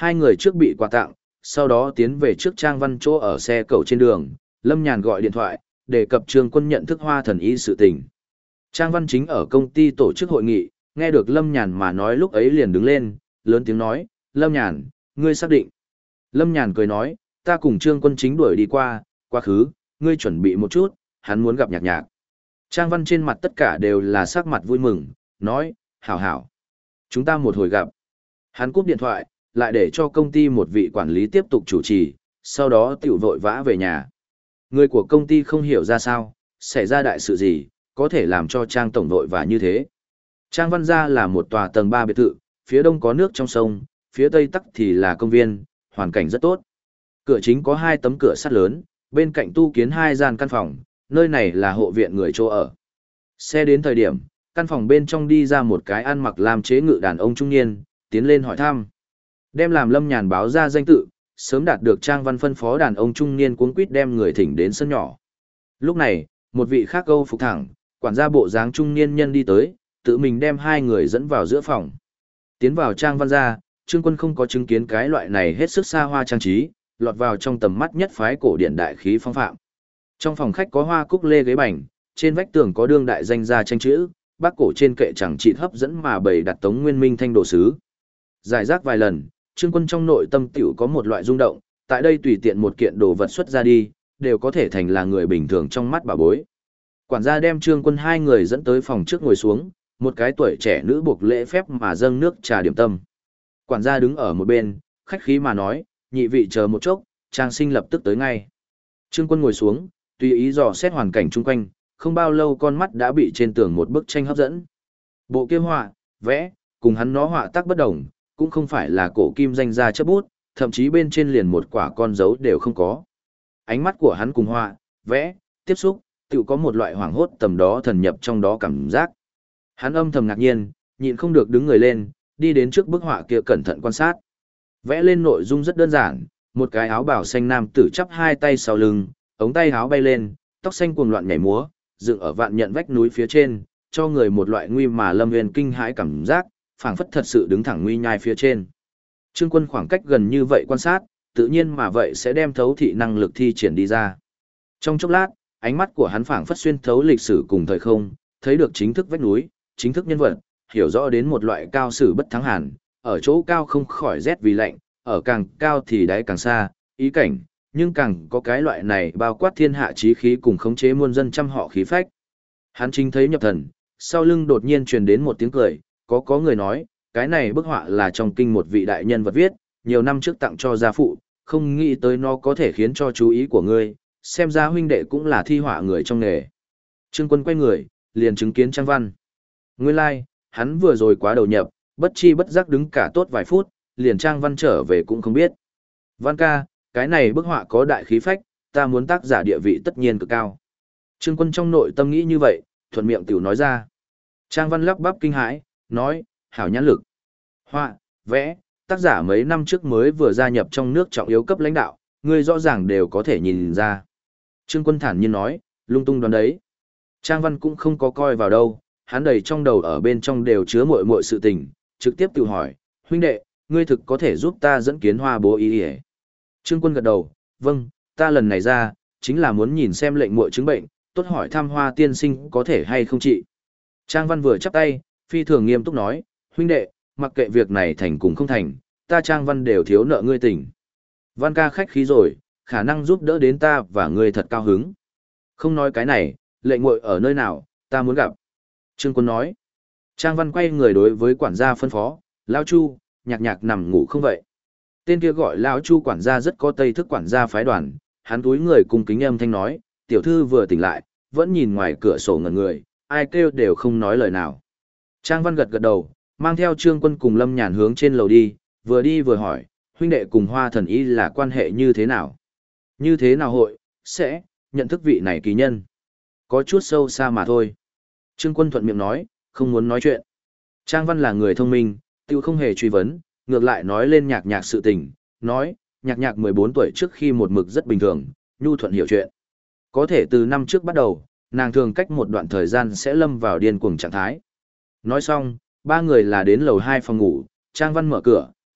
Hai người trước bị quà tặng, sau đó tiến về trước Trang Văn chỗ ở xe cẩu trên đường, Lâm Nhàn gọi điện thoại, đề cập Trương Quân nhận thức Hoa Thần Y sự tình. Trang Văn chính ở công ty tổ chức hội nghị, nghe được Lâm Nhàn mà nói lúc ấy liền đứng lên, lớn tiếng nói, Lâm Nhàn, ngươi xác định. Lâm Nhàn cười nói, ta cùng Trương Quân chính đuổi đi qua, quá khứ, ngươi chuẩn bị một chút, hắn muốn gặp Nhạc Nhạc. Trang Văn trên mặt tất cả đều là sắc mặt vui mừng, nói, hảo hảo. Chúng ta một hồi gặp. Hắn cúp điện thoại, lại để cho công ty một vị quản lý tiếp tục chủ trì, sau đó tiểu vội vã về nhà. Người của công ty không hiểu ra sao, xảy ra đại sự gì, có thể làm cho Trang tổng vội vã như thế. Trang Văn gia là một tòa tầng 3 biệt thự, phía đông có nước trong sông, phía tây tắc thì là công viên, hoàn cảnh rất tốt. Cửa chính có 2 tấm cửa sắt lớn, bên cạnh tu kiến 2 gian căn phòng, nơi này là hộ viện người chỗ ở. Xe đến thời điểm, căn phòng bên trong đi ra một cái ăn mặc lam chế ngự đàn ông trung niên, tiến lên hỏi thăm. Đem làm Lâm Nhàn báo ra danh tự, sớm đạt được Trang Văn phân phó đàn ông trung niên cuống quýt đem người thỉnh đến sân nhỏ. Lúc này, một vị khác Âu phục thẳng, quản gia bộ dáng trung niên nhân đi tới, tự mình đem 2 người dẫn vào giữa phòng. Tiến vào Trang Văn gia, Trương Quân không có chứng kiến cái loại này hết sức xa hoa trang trí, lọt vào trong tầm mắt nhất phái cổ điển đại khí phong phạm. Trong phòng khách có hoa cúc lê ghế bành, trên vách tường có đương đại danh gia tranh chữ, bác cổ trên kệ chẳng chịt hấp dẫn mà bày đặt Tống Nguyên Minh thanh đồ sứ. Giải rác vài lần, Trương Quân trong nội tâm tiểu có một loại rung động, tại đây tùy tiện một kiện đồ vật xuất ra đi, đều có thể thành là người bình thường trong mắt bà bối. Quản gia đem Trương Quân 2 người dẫn tới phòng trước ngồi xuống, một cái tuổi trẻ nữ buộc lễ phép mà dâng nước trà điểm tâm. Quản gia đứng ở một bên, khách khí mà nói, nhị vị chờ một chốc, Trang sinh lập tức tới ngay. Trương Quân ngồi xuống, tùy ý dò xét hoàn cảnh chung quanh, không bao lâu con mắt đã bị trên tường một bức tranh hấp dẫn. Bộ kia họa, vẽ, cùng hắn nó họa tác bất đồng, cũng không phải là cổ kim danh gia chấp bút, thậm chí bên trên liền một quả con dấu đều không có. Ánh mắt của hắn cùng họa, vẽ, tiếp xúc, tự có một loại hoảng hốt tầm đó thần nhập trong đó cảm giác. Hắn âm thầm ngạc nhiên, nhịn không được đứng người lên, đi đến trước bức họa kia cẩn thận quan sát. Vẽ lên nội dung rất đơn giản, một cái áo bào xanh nam tử chắp 2 tay sau lưng, ống tay áo bay lên, tóc xanh cuồng loạn nhảy múa, dựng ở vạn nhận vách núi phía trên, cho người một loại nguy mà lâm nguyên kinh hãi cảm giác, phảng phất thật sự đứng thẳng nguy nhai phía trên. Trương Quân khoảng cách gần như vậy quan sát, tự nhiên mà vậy sẽ đem thấu thị năng lực thi triển đi ra. Trong chốc lát, ánh mắt của hắn phảng phất xuyên thấu lịch sử cùng thời không, thấy được chính thức vách núi, chính thức nhân vật, hiểu rõ đến một loại cao sử bất thắng hàn, ở chỗ cao không khỏi rét vì lạnh, ở càng cao thì đáy càng xa, ý cảnh, nhưng càng có cái loại này bao quát thiên hạ chí khí cùng khống chế muôn dân trăm họ khí phách. Hắn chính thấy nhập thần, sau lưng đột nhiên truyền đến một tiếng cười, có người nói, cái này bức họa là trong kinh một vị đại nhân vật viết, nhiều năm trước tặng cho gia phụ, không nghĩ tới nó có thể khiến cho chú ý của ngươi, xem ra huynh đệ cũng là thi họa người trong nghề. Trương Quân quay người, liền chứng kiến Trang Văn. Nguyên lai, like, hắn vừa rồi quá đầu nhập, bất chi bất giác đứng cả tốt vài phút, liền Trang Văn trở về cũng không biết. Văn ca, cái này bức họa có đại khí phách, ta muốn tác giả địa vị tất nhiên cực cao. Trương Quân trong nội tâm nghĩ như vậy, thuận miệng tiểu nói ra. Trang Văn lắp bắp kinh hãi, nói, hảo nhãn lực. Họa, vẽ, tác giả mấy năm trước mới vừa gia nhập trong nước trọng yếu cấp lãnh đạo, ngươi rõ ràng đều có thể nhìn ra. Trương Quân thản nhiên nói, lung tung đoán đấy. Trang Văn cũng không có coi vào đâu, hắn đầy trong đầu ở bên trong đều chứa muội muội sự tình, trực tiếp tự hỏi, huynh đệ, ngươi thực có thể giúp ta dẫn kiến Hoa bố ý hề. Trương Quân gật đầu, vâng, ta lần này ra, chính là muốn nhìn xem lệnh muội chứng bệnh, tốt hỏi thăm Hoa tiên sinh có thể hay không trị. Trang Văn vừa chắp tay, phi thường nghiêm túc nói, huynh đệ, mặc kệ việc này thành cùng không thành, ta Trang Văn đều thiếu nợ ngươi tình. Văn ca khách khí rồi, khả năng giúp đỡ đến ta và ngươi thật cao hứng. Không nói cái này, lệnh muội ở nơi nào, ta muốn gặp. Trương Quân nói. Trang Văn quay người đối với quản gia phân phó, Lão Chu, Nhạc Nhạc nằm ngủ không vậy. Tên kia gọi Lão Chu quản gia rất có tây thức quản gia phái đoàn, hắn túi người cung kính âm thanh nói, tiểu thư vừa tỉnh lại, vẫn nhìn ngoài cửa sổ ngẩn người, ai kêu đều không nói lời nào. Trang Văn gật gật đầu, mang theo Trương Quân cùng Lâm Nhàn hướng trên lầu đi vừa hỏi, huynh đệ cùng Hoa thần y là quan hệ như thế nào? Như thế nào hội, sẽ, nhận thức vị này kỳ nhân. Có chút sâu xa mà thôi. Trương Quân thuận miệng nói, không muốn nói chuyện. Trang Văn là người thông minh, tiêu không hề truy vấn, ngược lại nói lên Nhạc Nhạc sự tình, nói, Nhạc Nhạc 14 tuổi trước khi một mực rất bình thường, nhu thuận hiểu chuyện. Có thể từ năm trước bắt đầu, nàng thường cách một đoạn thời gian sẽ lâm vào điên cuồng trạng thái. Nói xong, 3 người là đến lầu 2 phòng ngủ, Trang Văn mở cửa,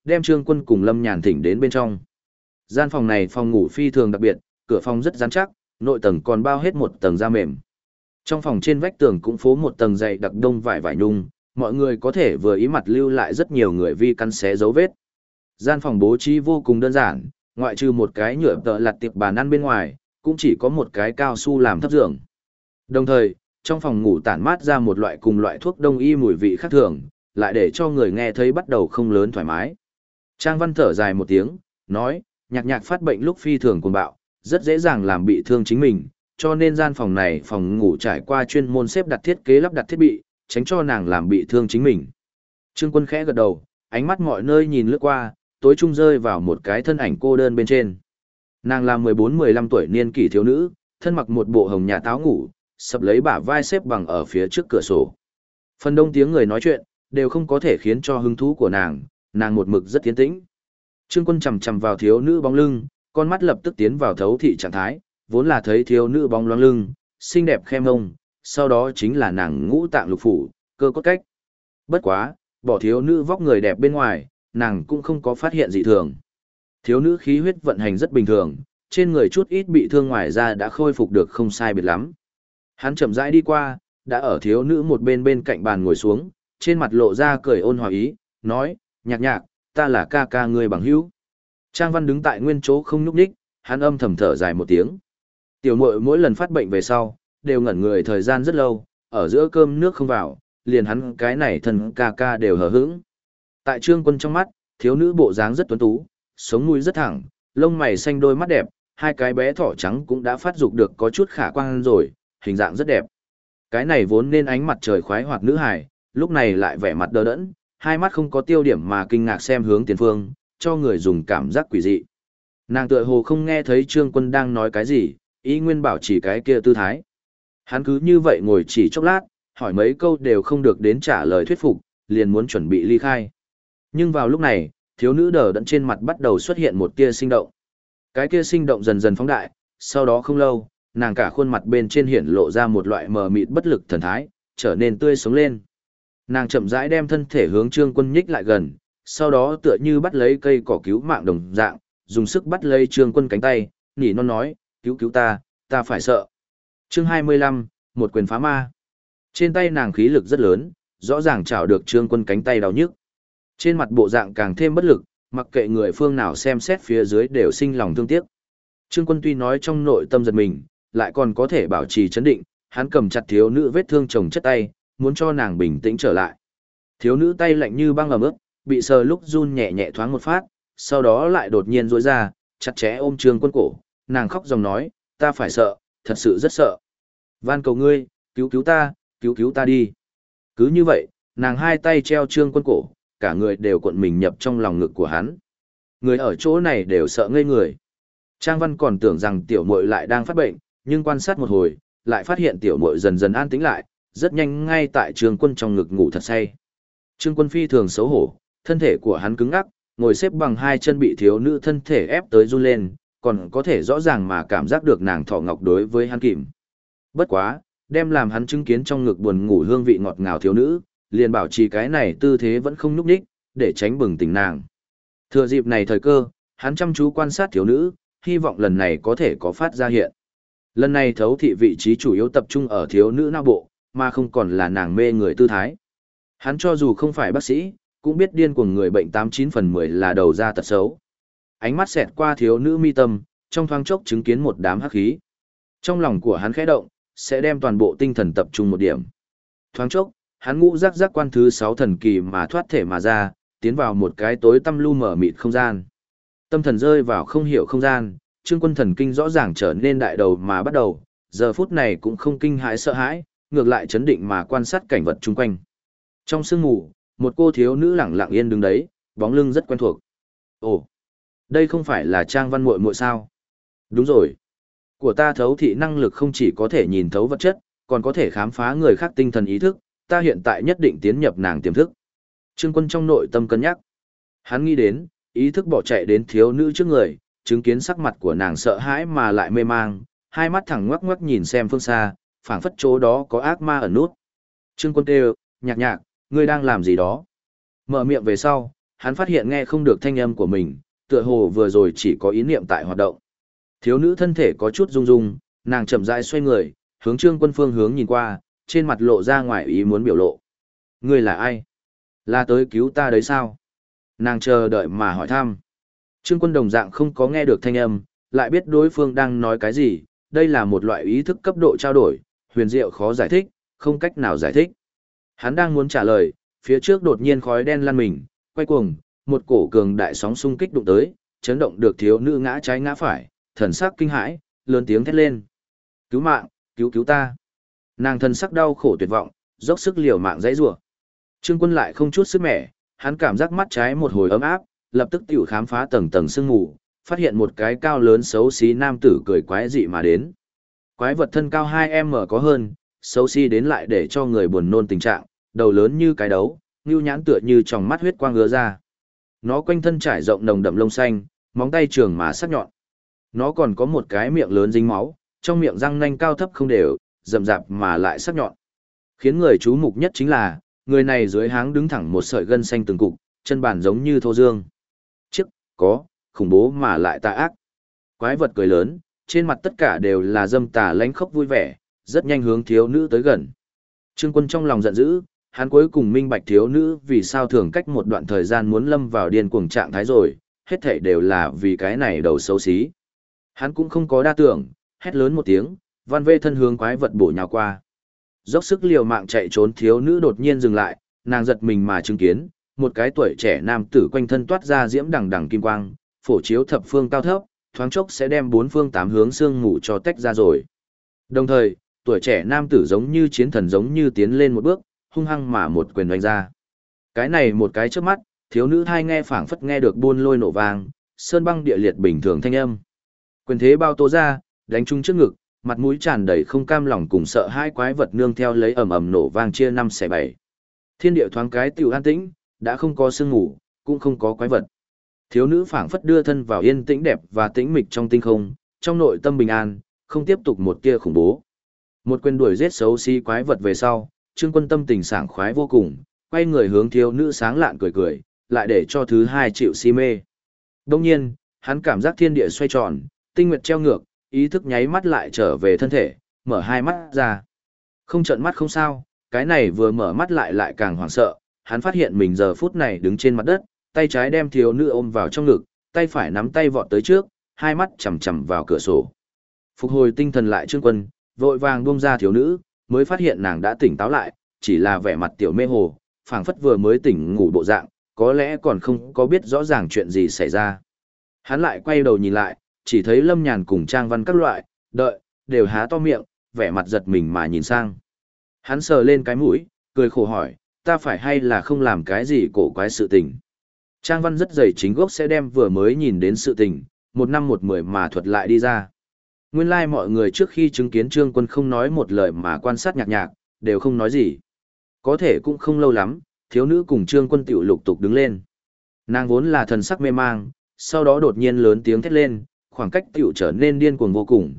đem Trương Quân cùng Lâm Nhàn thỉnh đến bên trong. Gian phòng này phòng ngủ phi thường đặc biệt, cửa phòng rất rắn chắc, nội tầng còn bao hết một tầng da mềm. Trong phòng trên vách tường cũng phố một tầng dày đặc đông vải vải nhung, mọi người có thể vừa ý mặt lưu lại rất nhiều người vi căn xé dấu vết. Gian phòng bố trí vô cùng đơn giản, ngoại trừ một cái nhựa tợ lặt tiệp bàn ăn bên ngoài, cũng chỉ có một cái cao su làm thấp giường. Đồng thời, trong phòng ngủ tản mát ra một loại cùng loại thuốc đông y mùi vị khác thường, lại để cho người nghe thấy bắt đầu không lớn thoải mái. Trang Văn thở dài một tiếng, nói, Nhạc Nhạc phát bệnh lúc phi thường cuồng bạo, rất dễ dàng làm bị thương chính mình, cho nên gian phòng này phòng ngủ trải qua chuyên môn xếp đặt thiết kế lắp đặt thiết bị, tránh cho nàng làm bị thương chính mình. Trương Quân khẽ gật đầu, ánh mắt mọi nơi nhìn lướt qua, tối trung rơi vào một cái thân ảnh cô đơn bên trên. Nàng là 14-15 tuổi niên kỷ thiếu nữ, thân mặc một bộ hồng nhà táo ngủ, sập lấy bả vai xếp bằng ở phía trước cửa sổ. Phần đông tiếng người nói chuyện, đều không có thể khiến cho hứng thú của nàng một mực rất tiến tĩnh. Trương Quân chầm chầm vào thiếu nữ bóng lưng, con mắt lập tức tiến vào thấu thị trạng thái, vốn là thấy thiếu nữ bóng loáng lưng, xinh đẹp khe mông, sau đó chính là nàng ngũ tạng lục phủ, cơ cốt cách. Bất quá, bỏ thiếu nữ vóc người đẹp bên ngoài, nàng cũng không có phát hiện gì thường. Thiếu nữ khí huyết vận hành rất bình thường, trên người chút ít bị thương ngoài ra đã khôi phục được không sai biệt lắm. Hắn chậm rãi đi qua, đã ở thiếu nữ một bên bên cạnh bàn ngồi xuống, trên mặt lộ ra cười ôn hòa ý, nói, Nhạc Nhạc, ta là ca ca ngươi bằng hữu. Trang Văn đứng tại nguyên chỗ không nhúc nhích, hắn âm thầm thở dài một tiếng. Tiểu muội mỗi lần phát bệnh về sau, đều ngẩn người thời gian rất lâu, ở giữa cơm nước không vào, liền hắn cái này thân ca ca đều hờ hững. Tại Trương Quân trong mắt, thiếu nữ bộ dáng rất tuấn tú, sống mũi rất thẳng, lông mày xanh đôi mắt đẹp, hai cái bé thỏ trắng cũng đã phát dục được có chút khả quan rồi, hình dạng rất đẹp. Cái này vốn nên ánh mặt trời khoái hoạt nữ hài, lúc này lại vẻ mặt đờ đẫn, hai mắt không có tiêu điểm mà kinh ngạc xem hướng tiền phương, cho người dùng cảm giác quỷ dị. Nàng tựa hồ không nghe thấy Trương Quân đang nói cái gì, ý nguyên bảo chỉ cái kia tư thái. Hắn cứ như vậy ngồi chỉ chốc lát, hỏi mấy câu đều không được đến trả lời thuyết phục, liền muốn chuẩn bị ly khai. Nhưng vào lúc này, thiếu nữ đờ đẫn trên mặt bắt đầu xuất hiện một tia sinh động. Cái kia sinh động dần dần phóng đại, sau đó không lâu, nàng cả khuôn mặt bên trên hiển lộ ra một loại mờ mịt bất lực thần thái, trở nên tươi sống lên. Nàng chậm rãi đem thân thể hướng Trương Quân nhích lại gần, sau đó tựa như bắt lấy cây cỏ cứu mạng đồng dạng, dùng sức bắt lấy Trương Quân cánh tay, nỉ non nói, cứu cứu ta phải sợ. Chương 25, một quyền phá ma. Trên tay nàng khí lực rất lớn, rõ ràng chảo được Trương Quân cánh tay đau nhức. Trên mặt bộ dạng càng thêm bất lực, mặc kệ người phương nào xem xét phía dưới đều sinh lòng thương tiếc. Trương Quân tuy nói trong nội tâm giật mình, lại còn có thể bảo trì chấn định, hắn cầm chặt thiếu nữ vết thương chồng chất tay, muốn cho nàng bình tĩnh trở lại. Thiếu nữ tay lạnh như băng ẩm ướt, bị sờ lúc run nhẹ nhẹ thoáng một phát, sau đó lại đột nhiên duỗi ra, chặt chẽ ôm Trương Quân cổ, nàng khóc dòng nói, ta phải sợ, thật sự rất sợ. Van cầu ngươi, cứu cứu ta đi. Cứ như vậy, nàng hai tay treo Trương Quân cổ, cả người đều cuộn mình nhập trong lòng ngực của hắn. Người ở chỗ này đều sợ ngây người. Trang Văn còn tưởng rằng tiểu muội lại đang phát bệnh, nhưng quan sát một hồi, lại phát hiện tiểu muội dần dần an tĩnh lại, rất nhanh ngay tại Trương Quân trong ngực ngủ thật say. Trương Quân phi thường xấu hổ, thân thể của hắn cứng ngắc, ngồi xếp bằng hai chân bị thiếu nữ thân thể ép tới run lên, còn có thể rõ ràng mà cảm giác được nàng thọ ngọc đối với hắn kìm. Bất quá, đem làm hắn chứng kiến trong ngực buồn ngủ hương vị ngọt ngào thiếu nữ, liền bảo trì cái này tư thế vẫn không nhúc nhích, để tránh bừng tỉnh nàng. Thừa dịp này thời cơ, hắn chăm chú quan sát thiếu nữ, hy vọng lần này có thể có phát ra hiện. Lần này thấu thị vị trí chủ yếu tập trung ở thiếu nữ não bộ, mà không còn là nàng mê người tư thái. Hắn cho dù không phải bác sĩ, cũng biết điên cuồng người bệnh 89 phần 10 là đầu ra tật xấu. Ánh mắt xẹt qua thiếu nữ mi tâm, trong thoáng chốc chứng kiến một đám hắc khí. Trong lòng của hắn khẽ động, sẽ đem toàn bộ tinh thần tập trung một điểm. Thoáng chốc, hắn ngũ giác giác quan thứ 6 thần kỳ mà thoát thể mà ra, tiến vào một cái tối tăm lu mở mịt không gian. Tâm thần rơi vào không hiểu không gian, Trương Quân thần kinh rõ ràng trở nên đại đầu mà bắt đầu, giờ phút này cũng không kinh hãi sợ hãi, ngược lại chấn định mà quan sát cảnh vật chung quanh. Trong sương mù, một cô thiếu nữ lẳng lặng yên đứng đấy, bóng lưng rất quen thuộc. Ồ, đây không phải là Trang Văn muội muội sao? Đúng rồi. Của ta thấu thị năng lực không chỉ có thể nhìn thấu vật chất, còn có thể khám phá người khác tinh thần ý thức, ta hiện tại nhất định tiến nhập nàng tiềm thức. Trương Quân trong nội tâm cân nhắc. Hắn nghĩ đến, ý thức bỏ chạy đến thiếu nữ trước người, chứng kiến sắc mặt của nàng sợ hãi mà lại mê mang, hai mắt thẳng ngoắc ngoắc nhìn xem phương xa, phảng phất chỗ đó có ác ma ẩn nút. Trương Quân kêu, Nhạc Nhạc, ngươi đang làm gì đó? Mở miệng về sau, hắn phát hiện nghe không được thanh âm của mình, tựa hồ vừa rồi chỉ có ý niệm tại hoạt động. Thiếu nữ thân thể có chút rung rung, nàng chậm rãi xoay người, hướng Trương Quân phương hướng nhìn qua, trên mặt lộ ra ngoài ý muốn biểu lộ. Ngươi là ai? Là tới cứu ta đấy sao? Nàng chờ đợi mà hỏi thăm. Trương Quân đồng dạng không có nghe được thanh âm, lại biết đối phương đang nói cái gì, đây là một loại ý thức cấp độ trao đổi, huyền diệu khó giải thích, không cách nào giải thích. Hắn đang muốn trả lời, phía trước đột nhiên khói đen lan mình, quay cuồng, một cổ cường đại sóng xung kích đụng tới, chấn động được thiếu nữ ngã trái ngã phải, thần sắc kinh hãi, lớn tiếng thét lên. Cứu mạng, cứu cứu ta. Nàng thần sắc đau khổ tuyệt vọng, dốc sức liều mạng dãy rủa. Trương Quân lại không chút sức mẻ, hắn cảm giác mắt trái một hồi ấm áp, lập tức tiểu khám phá tầng tầng sương mù, phát hiện một cái cao lớn xấu xí nam tử cười quái dị mà đến. Quái vật thân cao 2m có hơn, xấu xí đến lại để cho người buồn nôn tình trạng, đầu lớn như cái đấu, nhưu nhãn tựa như tròng mắt huyết quang ứa ra. Nó quanh thân trải rộng nồng đậm lông xanh, móng tay trường mà sắc nhọn. Nó còn có một cái miệng lớn dính máu, trong miệng răng nanh cao thấp không đều, rậm rạp mà lại sắc nhọn. Khiến người chú mục nhất chính là, người này dưới háng đứng thẳng một sợi gân xanh từng cục, chân bản giống như thô dương. Chiếc, có, khủng bố mà lại tà ác. Quái vật cười lớn, trên mặt tất cả đều là dâm tà lánh khóc vui vẻ, rất nhanh hướng thiếu nữ tới gần. Trương Quân trong lòng giận dữ, hắn cuối cùng minh bạch thiếu nữ vì sao thường cách một đoạn thời gian muốn lâm vào điên cuồng trạng thái rồi, hết thảy đều là vì cái này đầu xấu xí. Hắn cũng không có đa tưởng, hét lớn một tiếng, văn vê thân hướng quái vật bổ nhào qua. Dốc sức liều mạng chạy trốn thiếu nữ đột nhiên dừng lại, nàng giật mình mà chứng kiến, một cái tuổi trẻ nam tử quanh thân toát ra diễm đằng đằng kim quang, phổ chiếu thập phương cao thấp, thoáng chốc sẽ đem bốn phương tám hướng xương ngủ cho tách ra rồi. Đồng thời, tuổi trẻ nam tử giống như chiến thần giống như tiến lên một bước, hung hăng mà một quyền đánh ra. Cái này một cái trước mắt, thiếu nữ hai nghe phảng phất nghe được buôn lôi nổ vang, sơn băng địa liệt bình thường thanh âm. Quyền thế bao tố ra, đánh trúng trước ngực, mặt mũi tràn đầy không cam lòng cùng sợ hai quái vật nương theo lấy ầm ầm nổ vang chia năm xẻ bảy. Thiên địa thoáng cái tiểu an tĩnh, đã không có sương ngủ, cũng không có quái vật. Thiếu nữ phảng phất đưa thân vào yên tĩnh đẹp và tĩnh mịch trong tinh không, trong nội tâm bình an, không tiếp tục một tia khủng bố. Một quyền đuổi giết xấu xí quái vật về sau, Trương Quân tâm tình sảng khoái vô cùng, quay người hướng thiếu nữ sáng lạn cười cười, lại để cho thứ hai chịu si mê. Đông nhiên, hắn cảm giác thiên địa xoay tròn, tinh nguyệt treo ngược, ý thức nháy mắt lại trở về thân thể, mở hai mắt ra. Không trợn mắt không sao, cái này vừa mở mắt lại càng hoảng sợ, hắn phát hiện mình giờ phút này đứng trên mặt đất, tay trái đem thiếu nữ ôm vào trong ngực, tay phải nắm tay vọt tới trước, hai mắt chằm chằm vào cửa sổ. Phục hồi tinh thần lại Trương Quân, vội vàng buông ra thiếu nữ, mới phát hiện nàng đã tỉnh táo lại, chỉ là vẻ mặt tiểu mê hồ, phảng phất vừa mới tỉnh ngủ bộ dạng, có lẽ còn không có biết rõ ràng chuyện gì xảy ra. Hắn lại quay đầu nhìn lại, chỉ thấy Lâm Nhàn cùng Trang Văn các loại, đều há to miệng, vẻ mặt giật mình mà nhìn sang. Hắn sờ lên cái mũi, cười khổ hỏi, ta phải hay là không làm cái gì cổ quái sự tình. Trang Văn rất dày chính gốc sẽ đem vừa mới nhìn đến sự tình, một năm một mười mà thuật lại đi ra. Nguyên lai mọi người trước khi chứng kiến Trương Quân không nói một lời mà quan sát nhạc nhạc, đều không nói gì. Có thể cũng không lâu lắm, thiếu nữ cùng Trương Quân tiểu lục tục đứng lên. Nàng vốn là thần sắc mê mang, sau đó đột nhiên lớn tiếng thét lên, khoảng cách tiểu trở nên điên cuồng vô cùng,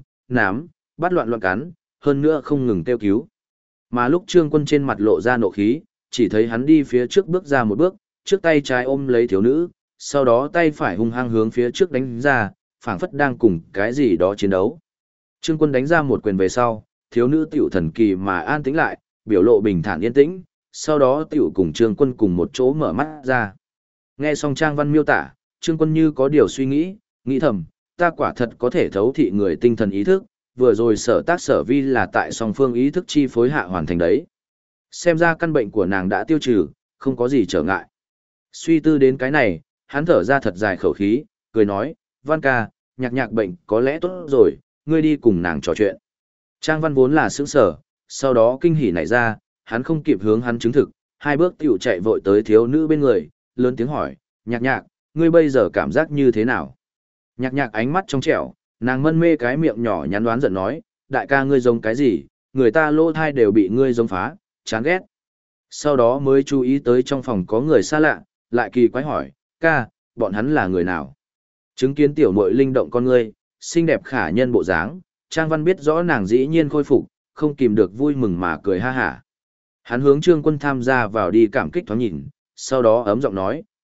bắt loạn loạn cắn, hơn nữa không ngừng kêu cứu. Mà lúc Trương Quân trên mặt lộ ra nộ khí, chỉ thấy hắn đi phía trước bước ra một bước, trước tay trái ôm lấy thiếu nữ, sau đó tay phải hung hăng hướng phía trước đánh ra, phảng phất đang cùng cái gì đó chiến đấu. Trương Quân đánh ra một quyền về sau, thiếu nữ tiểu thần kỳ mà an tĩnh lại, biểu lộ bình thản yên tĩnh, sau đó tiểu cùng Trương Quân cùng một chỗ mở mắt ra. Nghe xong Trang Văn miêu tả, Trương Quân như có điều suy nghĩ, nghĩ thầm, ta quả thật có thể thấu thị người tinh thần ý thức, vừa rồi sở tác sở vi là tại song phương ý thức chi phối hạ hoàn thành đấy. Xem ra căn bệnh của nàng đã tiêu trừ, không có gì trở ngại. Suy tư đến cái này, hắn thở ra thật dài khẩu khí, cười nói, Văn ca, nhạc nhạc bệnh có lẽ tốt rồi, ngươi đi cùng nàng trò chuyện. Trang Văn vốn là sững sở, sau đó kinh hỉ nảy ra, hắn không kịp hướng hắn chứng thực, hai bước tiểu chạy vội tới thiếu nữ bên người, lớn tiếng hỏi, nhạc nhạc, ngươi bây giờ cảm giác như thế nào? Nhạc nhạc ánh mắt trong trẻo, nàng mân mê cái miệng nhỏ nhắn đoán giận nói, đại ca ngươi giống cái gì, người ta lỗ thai đều bị ngươi giống phá, chán ghét. Sau đó mới chú ý tới trong phòng có người xa lạ, lại kỳ quái hỏi, ca, bọn hắn là người nào? Chứng kiến tiểu muội linh động con ngươi, xinh đẹp khả nhân bộ dáng, Trang Văn biết rõ nàng dĩ nhiên khôi phục, không kìm được vui mừng mà cười ha hả. Hắn hướng Trương Quân tham gia vào đi cảm kích thoáng nhìn, sau đó ấm giọng nói,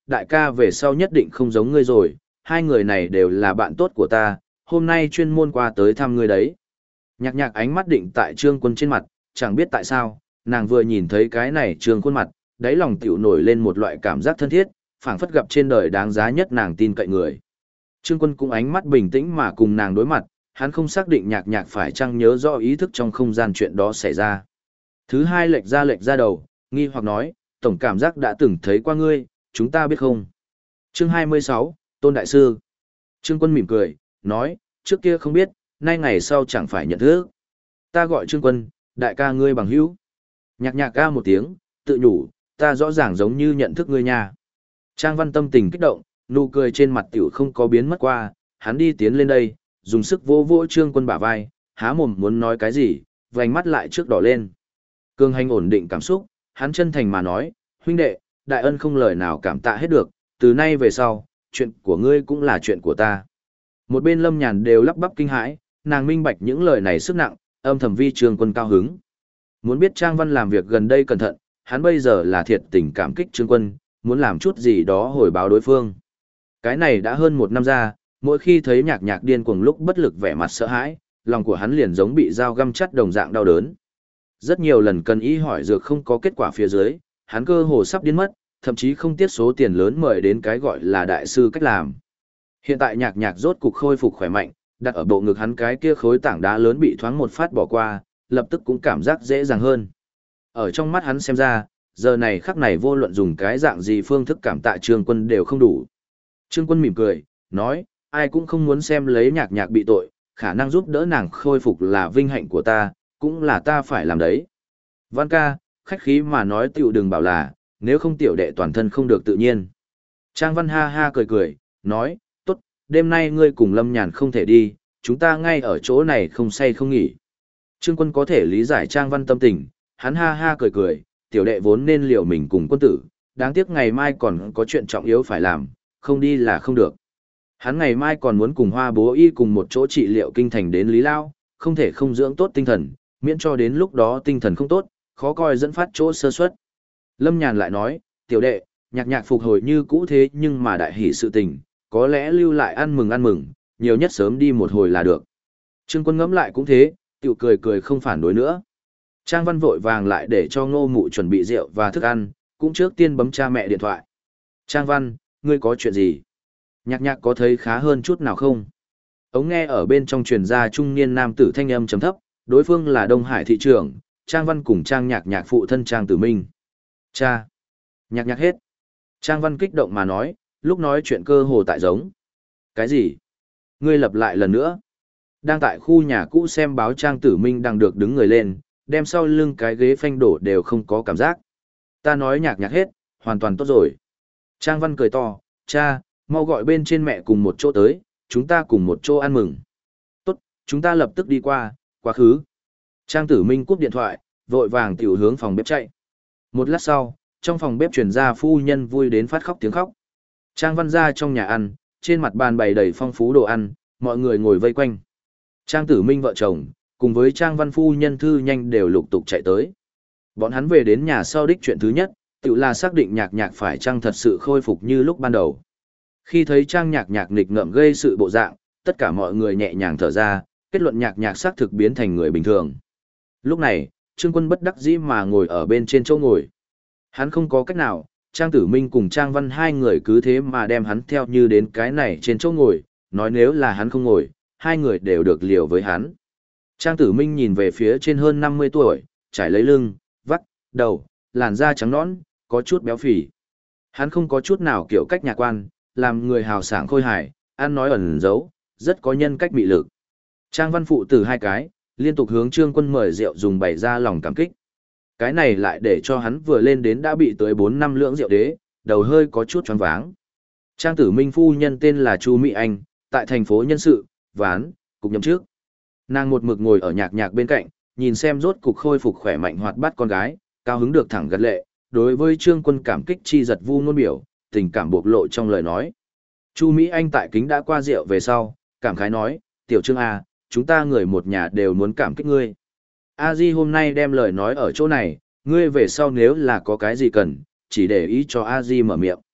đại ca về sau nhất định không giống ngươi rồi, hai người này đều là bạn tốt của ta, hôm nay chuyên môn qua tới thăm ngươi đấy. Nhạc nhạc ánh mắt định tại Trương Quân trên mặt, chẳng biết tại sao, nàng vừa nhìn thấy cái này Trương Quân mặt, đáy lòng tiểu nổi lên một loại cảm giác thân thiết, phảng phất gặp trên đời đáng giá nhất nàng tin cậy người. Trương Quân cũng ánh mắt bình tĩnh mà cùng nàng đối mặt, hắn không xác định nhạc nhạc phải chăng nhớ rõ ý thức trong không gian chuyện đó xảy ra. Thứ hai lệch ra đầu, nghi hoặc nói, tổng cảm giác đã từng thấy qua ngươi, chúng ta biết không? Chương 26, Tôn Đại Sư. Trương Quân mỉm cười, nói, trước kia không biết, nay ngày sau chẳng phải nhận thức. Ta gọi Trương Quân, đại ca ngươi bằng hữu. Nhạc nhạc ca một tiếng, tự nhủ, ta rõ ràng giống như nhận thức ngươi nha. Trang Văn tâm tình kích động, nụ cười trên mặt tiểu không có biến mất qua, hắn đi tiến lên đây, dùng sức vỗ vỗ Trương Quân bả vai, há mồm muốn nói cái gì, vành mắt lại trước đỏ lên. Cường Hành ổn định cảm xúc, hắn chân thành mà nói, huynh đệ, đại ân không lời nào cảm tạ hết được, từ nay về sau, chuyện của ngươi cũng là chuyện của ta. Một bên Lâm Nhàn đều lắp bắp kinh hãi, nàng minh bạch những lời này sức nặng, âm thầm vi Trương Quân cao hứng. Muốn biết Trang Văn làm việc gần đây cẩn thận, hắn bây giờ là thiệt tình cảm kích Trương Quân, muốn làm chút gì đó hồi báo đối phương. Cái này đã hơn một năm ra, mỗi khi thấy nhạc nhạc điên cuồng lúc bất lực vẻ mặt sợ hãi, lòng của hắn liền giống bị dao găm chắt đồng dạng đau đớn. Rất nhiều lần cần ý hỏi dược không có kết quả phía dưới, hắn cơ hồ sắp điên mất, thậm chí không tiếc số tiền lớn mời đến cái gọi là đại sư cách làm. Hiện tại nhạc nhạc rốt cục khôi phục khỏe mạnh, đặt ở bộ ngực hắn cái kia khối tảng đá lớn bị thoáng một phát bỏ qua, lập tức cũng cảm giác dễ dàng hơn. Ở trong mắt hắn xem ra, giờ này khắc này vô luận dùng cái dạng gì phương thức cảm tạ Trương Quân đều không đủ. Trương Quân mỉm cười, nói, ai cũng không muốn xem lấy nhạc nhạc bị tội, khả năng giúp đỡ nàng khôi phục là vinh hạnh của ta, cũng là ta phải làm đấy. Văn ca, khách khí mà nói tiểu đừng bảo là, nếu không tiểu đệ toàn thân không được tự nhiên. Trang Văn ha ha cười cười, nói, tốt, đêm nay ngươi cùng Lâm Nhàn không thể đi, chúng ta ngay ở chỗ này không say không nghỉ. Trương Quân có thể lý giải Trang Văn tâm tình, hắn ha ha cười cười, tiểu đệ vốn nên liều mình cùng quân tử, đáng tiếc ngày mai còn có chuyện trọng yếu phải làm, không đi là không được. Hắn ngày mai còn muốn cùng Hoa Bố Y cùng một chỗ trị liệu kinh thành đến Lý Lao, không thể không dưỡng tốt tinh thần, miễn cho đến lúc đó tinh thần không tốt, khó coi dẫn phát chỗ sơ suất. Lâm Nhàn lại nói, tiểu đệ, nhạc nhạc phục hồi như cũ thế nhưng mà đại hỷ sự tình, có lẽ lưu lại ăn mừng, nhiều nhất sớm đi một hồi là được. Trương Quân ngẫm lại cũng thế, tiểu cười cười không phản đối nữa. Trang Văn vội vàng lại để cho Ngô Mụ chuẩn bị rượu và thức ăn, cũng trước tiên bấm cha mẹ điện thoại. Trang Văn, ngươi có chuyện gì? Nhạc nhạc có thấy khá hơn chút nào không? Ống nghe ở bên trong truyền ra trung niên nam tử thanh âm trầm thấp, đối phương là Đông Hải thị trưởng, Trang Văn cùng Trang nhạc nhạc phụ thân Trang Tử Minh. Cha! Nhạc nhạc hết. Trang Văn kích động mà nói, lúc nói chuyện cơ hồ tại giống. Cái gì? Ngươi lặp lại lần nữa. Đang tại khu nhà cũ xem báo Trang Tử Minh đang được đứng người lên, đem sau lưng cái ghế phanh đổ đều không có cảm giác. Ta nói nhạc nhạc hết, hoàn toàn tốt rồi. Trang Văn cười to, cha, mau gọi bên trên mẹ cùng một chỗ tới, chúng ta cùng một chỗ ăn mừng. Tốt, chúng ta lập tức đi qua, quá khứ. Trang Tử Minh cúp điện thoại, vội vàng tiểu hướng phòng bếp chạy. Một lát sau, trong phòng bếp truyền ra phu nhân vui đến phát khóc tiếng khóc. Trang Văn ra trong nhà ăn, trên mặt bàn bày đầy phong phú đồ ăn, mọi người ngồi vây quanh. Trang Tử Minh vợ chồng, cùng với Trang Văn phu nhân thư nhanh đều lục tục chạy tới. Bọn hắn về đến nhà sau đích chuyện thứ nhất, tự là xác định nhạc nhạc phải Trang thật sự khôi phục như lúc ban đầu. Khi thấy Trang nhạc nhạc nghịch ngợm gây sự bộ dạng, tất cả mọi người nhẹ nhàng thở ra, kết luận nhạc nhạc xác thực biến thành người bình thường. Lúc này, Trương Quân bất đắc dĩ mà ngồi ở bên trên chỗ ngồi. Hắn không có cách nào, Trang Tử Minh cùng Trang Văn hai người cứ thế mà đem hắn theo như đến cái này trên chỗ ngồi, nói nếu là hắn không ngồi, hai người đều được liều với hắn. Trang Tử Minh nhìn về phía trên hơn 50 tuổi, trải lấy lưng, vắt, đầu, làn da trắng nõn, có chút béo phì. Hắn không có chút nào kiểu cách nhà quan, làm người hào sảng khôi hài, ăn nói ẩn giấu, rất có nhân cách mị lực. Trang Văn phụ tử hai cái, liên tục hướng Trương Quân mời rượu dùng bày ra lòng cảm kích. Cái này lại để cho hắn vừa lên đến đã bị tới 4 năm lưỡng rượu đế, đầu hơi có chút choáng váng. Trang Tử Minh phu nhân tên là Chu Mỹ Anh, tại thành phố nhân sự, ván, cục nhậm trước. Nàng một mực ngồi ở nhạc nhạc bên cạnh, nhìn xem rốt cục khôi phục khỏe mạnh hoạt bát con gái, cao hứng được thẳng gật lệ, đối với Trương Quân cảm kích chi giật vu ngôn biểu, tình cảm bộc lộ trong lời nói. Chu Mỹ Anh tại kính đã qua rượu về sau, cảm khái nói, tiểu Trương à, chúng ta người một nhà đều muốn cảm kích ngươi. A Di hôm nay đem lời nói ở chỗ này, ngươi về sau nếu là có cái gì cần, chỉ để ý cho A Di mở miệng.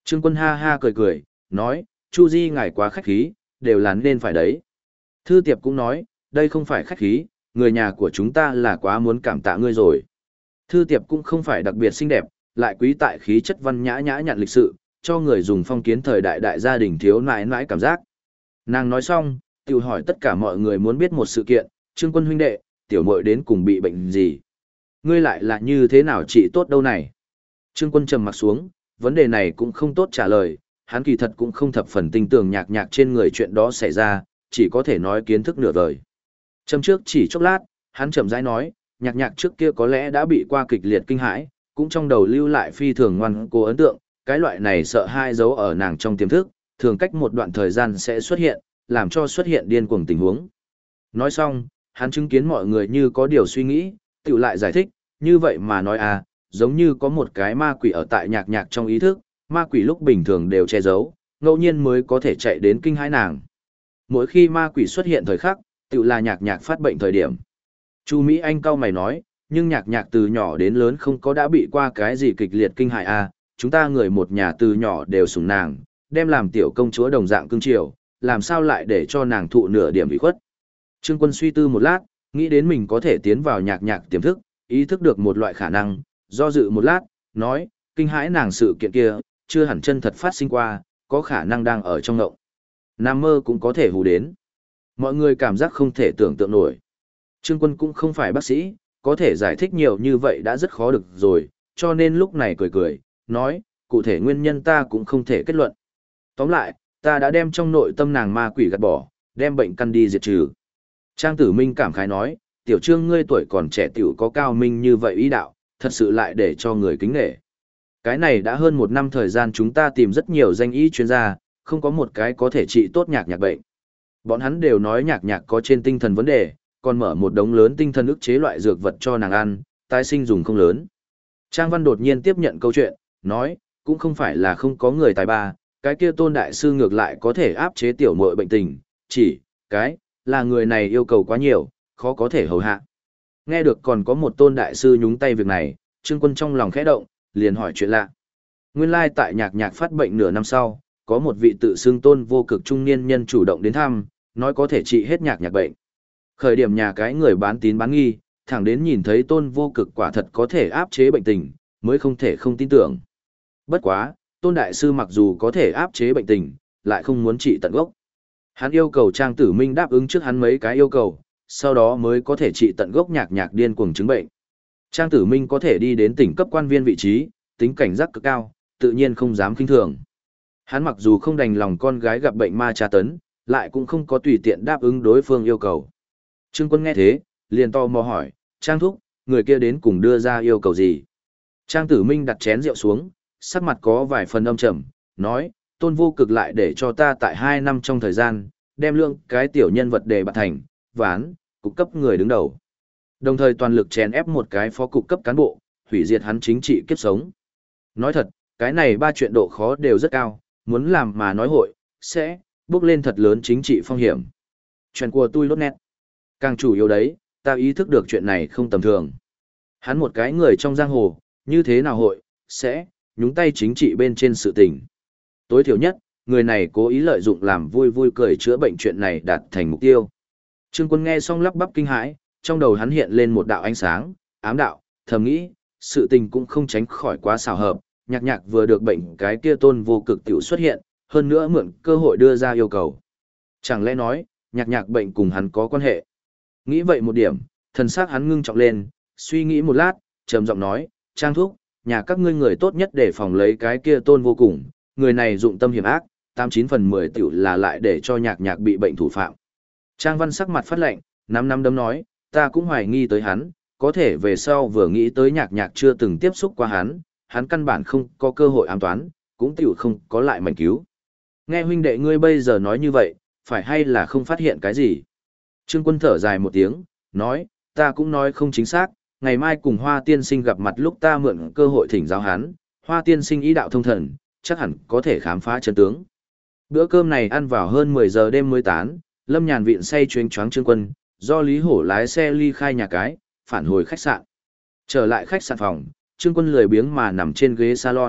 Trương Quân ha ha cười cười, nói, Chu Di ngài quá khách khí, đều là nên phải đấy. Thư Tiệp cũng nói, đây không phải khách khí, người nhà của chúng ta là quá muốn cảm tạ ngươi rồi. Thư Tiệp cũng không phải đặc biệt xinh đẹp, lại quý tại khí chất văn nhã nhã nhặn lịch sự, cho người dùng phong kiến thời đại đại gia đình thiếu nãi nãi cảm giác. Nàng nói xong, tự hỏi tất cả mọi người muốn biết một sự kiện, Trương Quân huynh đệ, tiểu muội đến cùng bị bệnh gì? Ngươi lại là như thế nào trị tốt đâu này? Trương Quân trầm mặt xuống, vấn đề này cũng không tốt trả lời, hắn kỳ thật cũng không thập phần tin tưởng nhạc nhạc trên người chuyện đó xảy ra, chỉ có thể nói kiến thức nửa vời. Châm trước chỉ chốc lát, hắn chậm rãi nói, nhạc nhạc trước kia có lẽ đã bị qua kịch liệt kinh hãi, cũng trong đầu lưu lại phi thường ngoan cố ấn tượng, cái loại này sợ hai giấu ở nàng trong tiềm thức, thường cách một đoạn thời gian sẽ xuất hiện, làm cho xuất hiện điên cuồng tình huống. Nói xong, hắn chứng kiến mọi người như có điều suy nghĩ, tự lại giải thích, như vậy mà nói à, giống như có một cái ma quỷ ở tại nhạc nhạc trong ý thức, ma quỷ lúc bình thường đều che giấu, ngẫu nhiên mới có thể chạy đến kinh hãi nàng. Mỗi khi ma quỷ xuất hiện thời khắc, tự là nhạc nhạc phát bệnh thời điểm. Chu Mỹ Anh cau mày nói, nhưng nhạc nhạc từ nhỏ đến lớn không có đã bị qua cái gì kịch liệt kinh hại à, chúng ta người một nhà từ nhỏ đều sủng nàng, đem làm tiểu công chúa đồng dạng cưng chiều, làm sao lại để cho nàng thụ nửa điểm bị khuất. Trương Quân suy tư một lát, nghĩ đến mình có thể tiến vào nhạc nhạc tiềm thức, ý thức được một loại khả năng, do dự một lát, nói, kinh hãi nàng sự kiện kia, chưa hẳn chân thật phát sinh qua, có khả năng đang ở trong ngộng. Nam mơ cũng có thể hù đến. Mọi người cảm giác không thể tưởng tượng nổi. Trương Quân cũng không phải bác sĩ, có thể giải thích nhiều như vậy đã rất khó được rồi, cho nên lúc này cười cười, nói, cụ thể nguyên nhân ta cũng không thể kết luận. Tóm lại, ta đã đem trong nội tâm nàng ma quỷ gạt bỏ, đem bệnh căn đi diệt trừ. Trang Tử Minh cảm khái nói, tiểu Trương ngươi tuổi còn trẻ tiểu có cao minh như vậy ý đạo, thật sự lại để cho người kính nể. Cái này đã hơn một năm thời gian chúng ta tìm rất nhiều danh y chuyên gia, không có một cái có thể trị tốt nhạc nhạc bệnh. Bọn hắn đều nói nhạc nhạc có trên tinh thần vấn đề, còn mở một đống lớn tinh thần ức chế loại dược vật cho nàng ăn, tái sinh dùng không lớn. Trang Văn đột nhiên tiếp nhận câu chuyện, nói, cũng không phải là không có người tài ba, cái kia Tôn đại sư ngược lại có thể áp chế tiểu muội bệnh tình, chỉ, cái, là người này yêu cầu quá nhiều, khó có thể hầu hạ. Nghe được còn có một Tôn đại sư nhúng tay việc này, Trương Quân trong lòng khẽ động, liền hỏi chuyện lạ. Nguyên lai tại nhạc nhạc phát bệnh nửa năm sau, có một vị tự xưng Tôn vô cực trung niên nhân chủ động đến thăm, nói có thể trị hết nhạc nhạc bệnh. Khởi điểm nhà cái người bán tín bán nghi, thẳng đến nhìn thấy Tôn vô cực quả thật có thể áp chế bệnh tình, mới không thể không tin tưởng. Bất quá, Tôn đại sư mặc dù có thể áp chế bệnh tình, lại không muốn trị tận gốc. Hắn yêu cầu Trang Tử Minh đáp ứng trước hắn mấy cái yêu cầu, sau đó mới có thể trị tận gốc nhạc nhạc điên cuồng chứng bệnh. Trang Tử Minh có thể đi đến tỉnh cấp quan viên vị trí, tính cảnh giác cực cao, tự nhiên không dám khinh thường. Hắn mặc dù không đành lòng con gái gặp bệnh ma tra tấn, lại cũng không có tùy tiện đáp ứng đối phương yêu cầu. Trương Quân nghe thế, liền to mò hỏi, Trang thúc, người kia đến cùng đưa ra yêu cầu gì? Trang Tử Minh đặt chén rượu xuống, sắc mặt có vài phần âm trầm, nói, Tôn vô cực lại để cho ta tại 2 năm trong thời gian, đem lượng cái tiểu nhân vật để bạt thành, ván, cục cấp người đứng đầu. Đồng thời toàn lực chèn ép một cái phó cục cấp cán bộ, hủy diệt hắn chính trị kiếp sống. Nói thật, cái này 3 chuyện độ khó đều rất cao, muốn làm mà nói hội, sẽ bước lên thật lớn chính trị phong hiểm. Chuyện của tôi lốt nét. Càng chủ yếu đấy, ta ý thức được chuyện này không tầm thường. Hắn một cái người trong giang hồ, như thế nào hội, sẽ nhúng tay chính trị bên trên sự tình. Tối thiểu nhất, người này cố ý lợi dụng làm vui vui cười chữa bệnh chuyện này đạt thành mục tiêu. Trương Quân nghe xong lắp bắp kinh hãi, trong đầu hắn hiện lên một đạo ánh sáng, ám đạo, thầm nghĩ, sự tình cũng không tránh khỏi quá xảo hợp, nhạc nhạc vừa được bệnh cái kia Tôn vô cực tiểu xuất hiện, hơn nữa mượn cơ hội đưa ra yêu cầu. Chẳng lẽ nói, nhạc nhạc bệnh cùng hắn có quan hệ? Nghĩ vậy một điểm, thần sắc hắn ngưng trọng lên, suy nghĩ một lát, trầm giọng nói, Trang thúc, nhà các ngươi người tốt nhất để phòng lấy cái kia Tôn vô cùng, người này dụng tâm hiểm ác, 89 phần 10 tiểu là lại để cho nhạc nhạc bị bệnh thủ phạm. Trang Văn sắc mặt phát lạnh, năm đấm nói, ta cũng hoài nghi tới hắn, có thể về sau vừa nghĩ tới nhạc nhạc chưa từng tiếp xúc qua hắn căn bản không có cơ hội ám toán, cũng tiểu không có lại mảnh cứu. Nghe huynh đệ ngươi bây giờ nói như vậy, phải hay là không phát hiện cái gì? Trương Quân thở dài một tiếng, nói, ta cũng nói không chính xác, ngày mai cùng Hoa tiên sinh gặp mặt lúc ta mượn cơ hội thỉnh giáo hắn, Hoa tiên sinh ý đạo thông thần, chắc hẳn có thể khám phá chân tướng. Bữa cơm này ăn vào hơn 10 giờ đêm mới tán, Lâm Nhàn vịn say chuyến choáng Trương Quân, do Lý Hổ lái xe ly khai nhà cái, phản hồi khách sạn. Trở lại khách sạn phòng, Trương Quân lười biếng mà nằm trên ghế salon,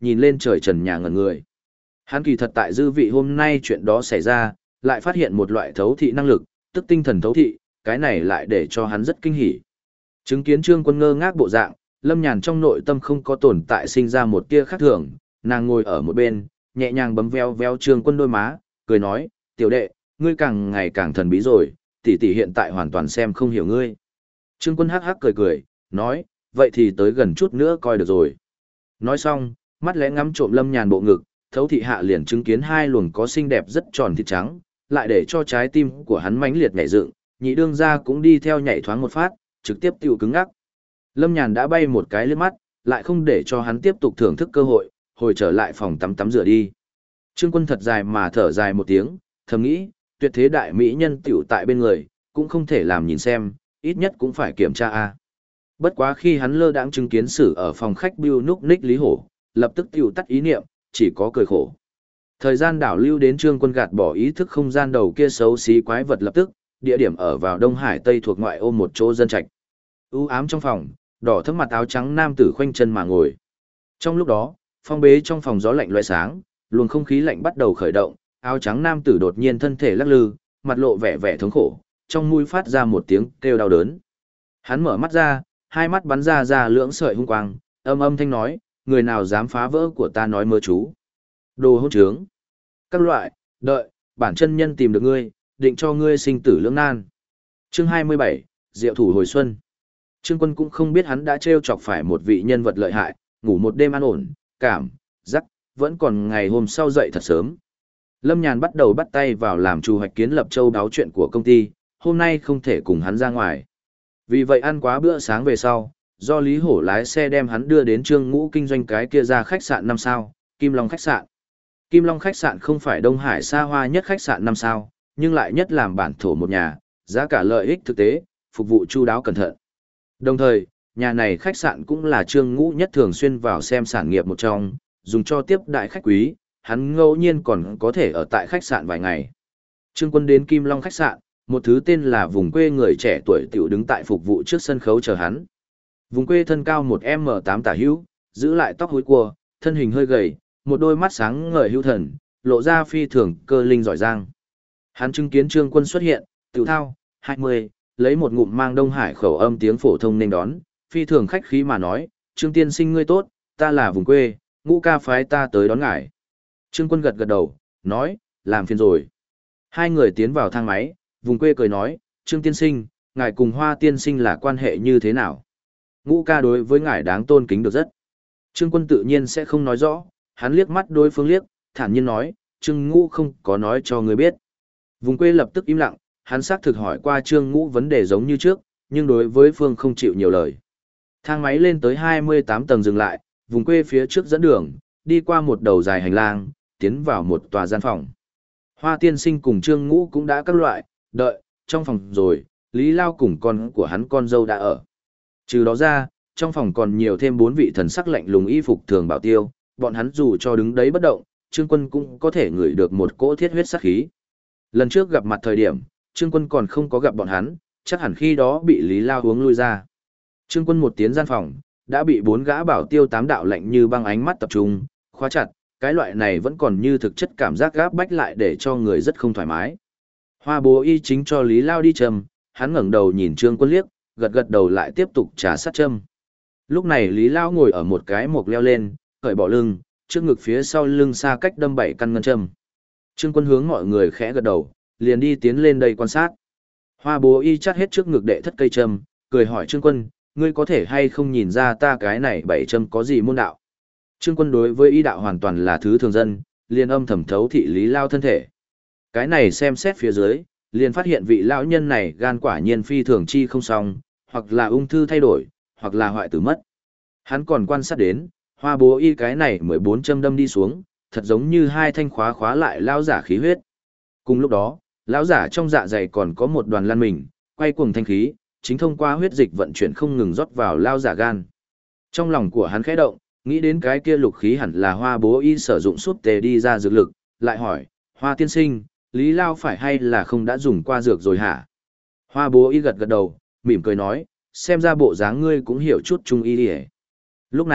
nhìn lên trời trần nhà ngẩn người. Hắn kỳ thật tại dư vị hôm nay chuyện đó xảy ra, lại phát hiện một loại thấu thị năng lực, tức tinh thần thấu thị, cái này lại để cho hắn rất kinh hỉ. Chứng kiến Trương Quân ngơ ngác bộ dạng, Lâm Nhàn trong nội tâm không có tồn tại sinh ra một tia khác thường, nàng ngồi ở một bên, nhẹ nhàng bấm veo veo Trương Quân đôi má, cười nói, tiểu đệ, ngươi càng ngày càng thần bí rồi, tỷ tỷ hiện tại hoàn toàn xem không hiểu ngươi. Trương Quân hắc hắc cười cười, nói, vậy thì tới gần chút nữa coi được rồi. Nói xong, mắt lẽ ngắm trộm Lâm Nhàn bộ ngực, thấu thị hạ liền chứng kiến hai luồng có xinh đẹp rất tròn thịt trắng, lại để cho trái tim của hắn mãnh liệt nhảy dựng, nhị đương gia cũng đi theo nhảy thoáng một phát, trực tiếp tiêu cứng ngắc. Lâm Nhàn đã bay một cái liếc mắt, lại không để cho hắn tiếp tục thưởng thức cơ hội, hồi trở lại phòng tắm rửa đi. Trương Quân thật dài mà thở dài một tiếng, thầm nghĩ, tuyệt thế đại mỹ nhân tiểu tại bên người, cũng không thể làm nhìn xem, ít nhất cũng phải kiểm tra a. Bất quá khi hắn lơ đãng chứng kiến xử ở phòng khách Bưu Núc Ních Lý Hổ, lập tức tiểu tắt ý niệm, chỉ có cười khổ. Thời gian đảo lưu đến Trương Quân gạt bỏ ý thức không gian đầu kia xấu xí quái vật lập tức, địa điểm ở vào Đông Hải Tây thuộc ngoại ô một chỗ dân trạch. U ám trong phòng, đỏ thẫm mặt áo trắng nam tử khoanh chân mà ngồi. Trong lúc đó, phong bế trong phòng gió lạnh loé sáng, luồng không khí lạnh bắt đầu khởi động, áo trắng nam tử đột nhiên thân thể lắc lư, mặt lộ vẻ vẻ thống khổ, trong mũi phát ra một tiếng kêu đau đớn. Hắn mở mắt ra, hai mắt bắn ra lưỡng sợi hung quang, âm thanh nói, người nào dám phá vỡ của ta nói mơ chú. Đồ hỗn trướng. Các loại, đợi, bản chân nhân tìm được ngươi, định cho ngươi sinh tử lưỡng nan. Chương 27, Diệu thủ hồi xuân. Trương Quân cũng không biết hắn đã trêu chọc phải một vị nhân vật lợi hại, ngủ một đêm an ổn, cảm, giác, vẫn còn ngày hôm sau dậy thật sớm. Lâm Nhàn bắt đầu bắt tay vào làm chủ hoạch kiến lập châu đáo chuyện của công ty, hôm nay không thể cùng hắn ra ngoài. Vì vậy ăn quá bữa sáng về sau, do Lý Hổ lái xe đem hắn đưa đến Trương Ngũ kinh doanh cái kia ra khách sạn 5 sao, Kim Long khách sạn. Kim Long khách sạn không phải Đông Hải xa hoa nhất khách sạn 5 sao, nhưng lại nhất làm bản thổ một nhà, giá cả lợi ích thực tế, phục vụ chu đáo cẩn thận. Đồng thời, nhà này khách sạn cũng là Trương Ngũ nhất thường xuyên vào xem sản nghiệp một trong, dùng cho tiếp đại khách quý, hắn ngẫu nhiên còn có thể ở tại khách sạn vài ngày. Trương Quân đến Kim Long khách sạn, một thứ tên là vùng quê người trẻ tuổi tiểu đứng tại phục vụ trước sân khấu chờ hắn. Vùng quê thân cao 1m8 tả hữu, giữ lại tóc húi cua, thân hình hơi gầy, một đôi mắt sáng ngời hữu thần, lộ ra phi thường cơ linh giỏi giang. Hắn chứng kiến Trương Quân xuất hiện, tiểu thao, 20, lấy một ngụm mang Đông Hải khẩu âm tiếng phổ thông nên đón, phi thường khách khí mà nói, Trương tiên sinh ngươi tốt, ta là vùng quê, Ngũ ca phái ta tới đón ngài. Trương Quân gật gật đầu, nói, làm phiền rồi. Hai người tiến vào thang máy, vùng quê cười nói, Trương tiên sinh, ngài cùng Hoa tiên sinh là quan hệ như thế nào? Ngũ ca đối với ngài đáng tôn kính được rất. Trương Quân tự nhiên sẽ không nói rõ, hắn liếc mắt đối phương liếc, thản nhiên nói, Trương Ngũ không có nói cho người biết. Vùng quê lập tức im lặng, hắn xác thực hỏi qua Trương Ngũ vấn đề giống như trước, nhưng đối với phương không chịu nhiều lời. Thang máy lên tới 28 tầng dừng lại, vùng quê phía trước dẫn đường, đi qua một đầu dài hành lang, tiến vào một tòa gian phòng. Hoa tiên sinh cùng Trương Ngũ cũng đã các loại, đợi, trong phòng rồi, Lý Lao cùng con của hắn con dâu đã ở. Trừ đó ra, trong phòng còn nhiều thêm 4 vị thần sắc lạnh lùng y phục thường bảo tiêu, bọn hắn dù cho đứng đấy bất động, Trương Quân cũng có thể ngửi được một cỗ thiết huyết sát khí. Lần trước gặp mặt thời điểm, Trương Quân còn không có gặp bọn hắn, chắc hẳn khi đó bị Lý Lao uống lui ra. Trương Quân một tiến gian phòng, đã bị 4 gã bảo tiêu 8 đạo lạnh như băng ánh mắt tập trung, khóa chặt, cái loại này vẫn còn như thực chất cảm giác gáp bách lại để cho người rất không thoải mái. Hoa bố y chính cho Lý Lao đi trầm, hắn ngẩng đầu nhìn Trương Quân liếc, gật gật đầu lại tiếp tục trà sát châm. Lúc này Lý Lao ngồi ở một cái mộc leo lên, cởi bỏ lưng, trước ngực phía sau lưng xa cách đâm 7 căn ngân châm. Trương Quân hướng mọi người khẽ gật đầu, liền đi tiến lên đây quan sát. Hoa bố y chắt hết trước ngực đệ thất cây châm, cười hỏi Trương Quân, ngươi có thể hay không nhìn ra ta cái này 7 châm có gì môn đạo? Trương Quân đối với y đạo hoàn toàn là thứ thường dân, liền âm thầm thấu thị Lý Lao thân thể. Cái này xem xét phía dưới, liền phát hiện vị lão nhân này gan quả nhiên phi thường chi không xong, hoặc là ung thư thay đổi, hoặc là hoại tử mất. Hắn còn quan sát đến, hoa bố y cái này 14 châm đâm đi xuống, thật giống như hai thanh khóa lại lão giả khí huyết. Cùng lúc đó, lão giả trong dạ dày còn có một đoàn lan mình, quay cuồng thanh khí, chính thông qua huyết dịch vận chuyển không ngừng rót vào lão giả gan. Trong lòng của hắn khẽ động, nghĩ đến cái kia lục khí hẳn là hoa bố y sử dụng suốt tề đi ra dược lực, lại hỏi, Hoa tiên sinh, Lý Lao phải hay là không đã dùng qua dược rồi hả? Hoa bố y gật gật đầu, mỉm cười nói, xem ra bộ dáng ngươi cũng hiểu chút trung y đi. Lúc này,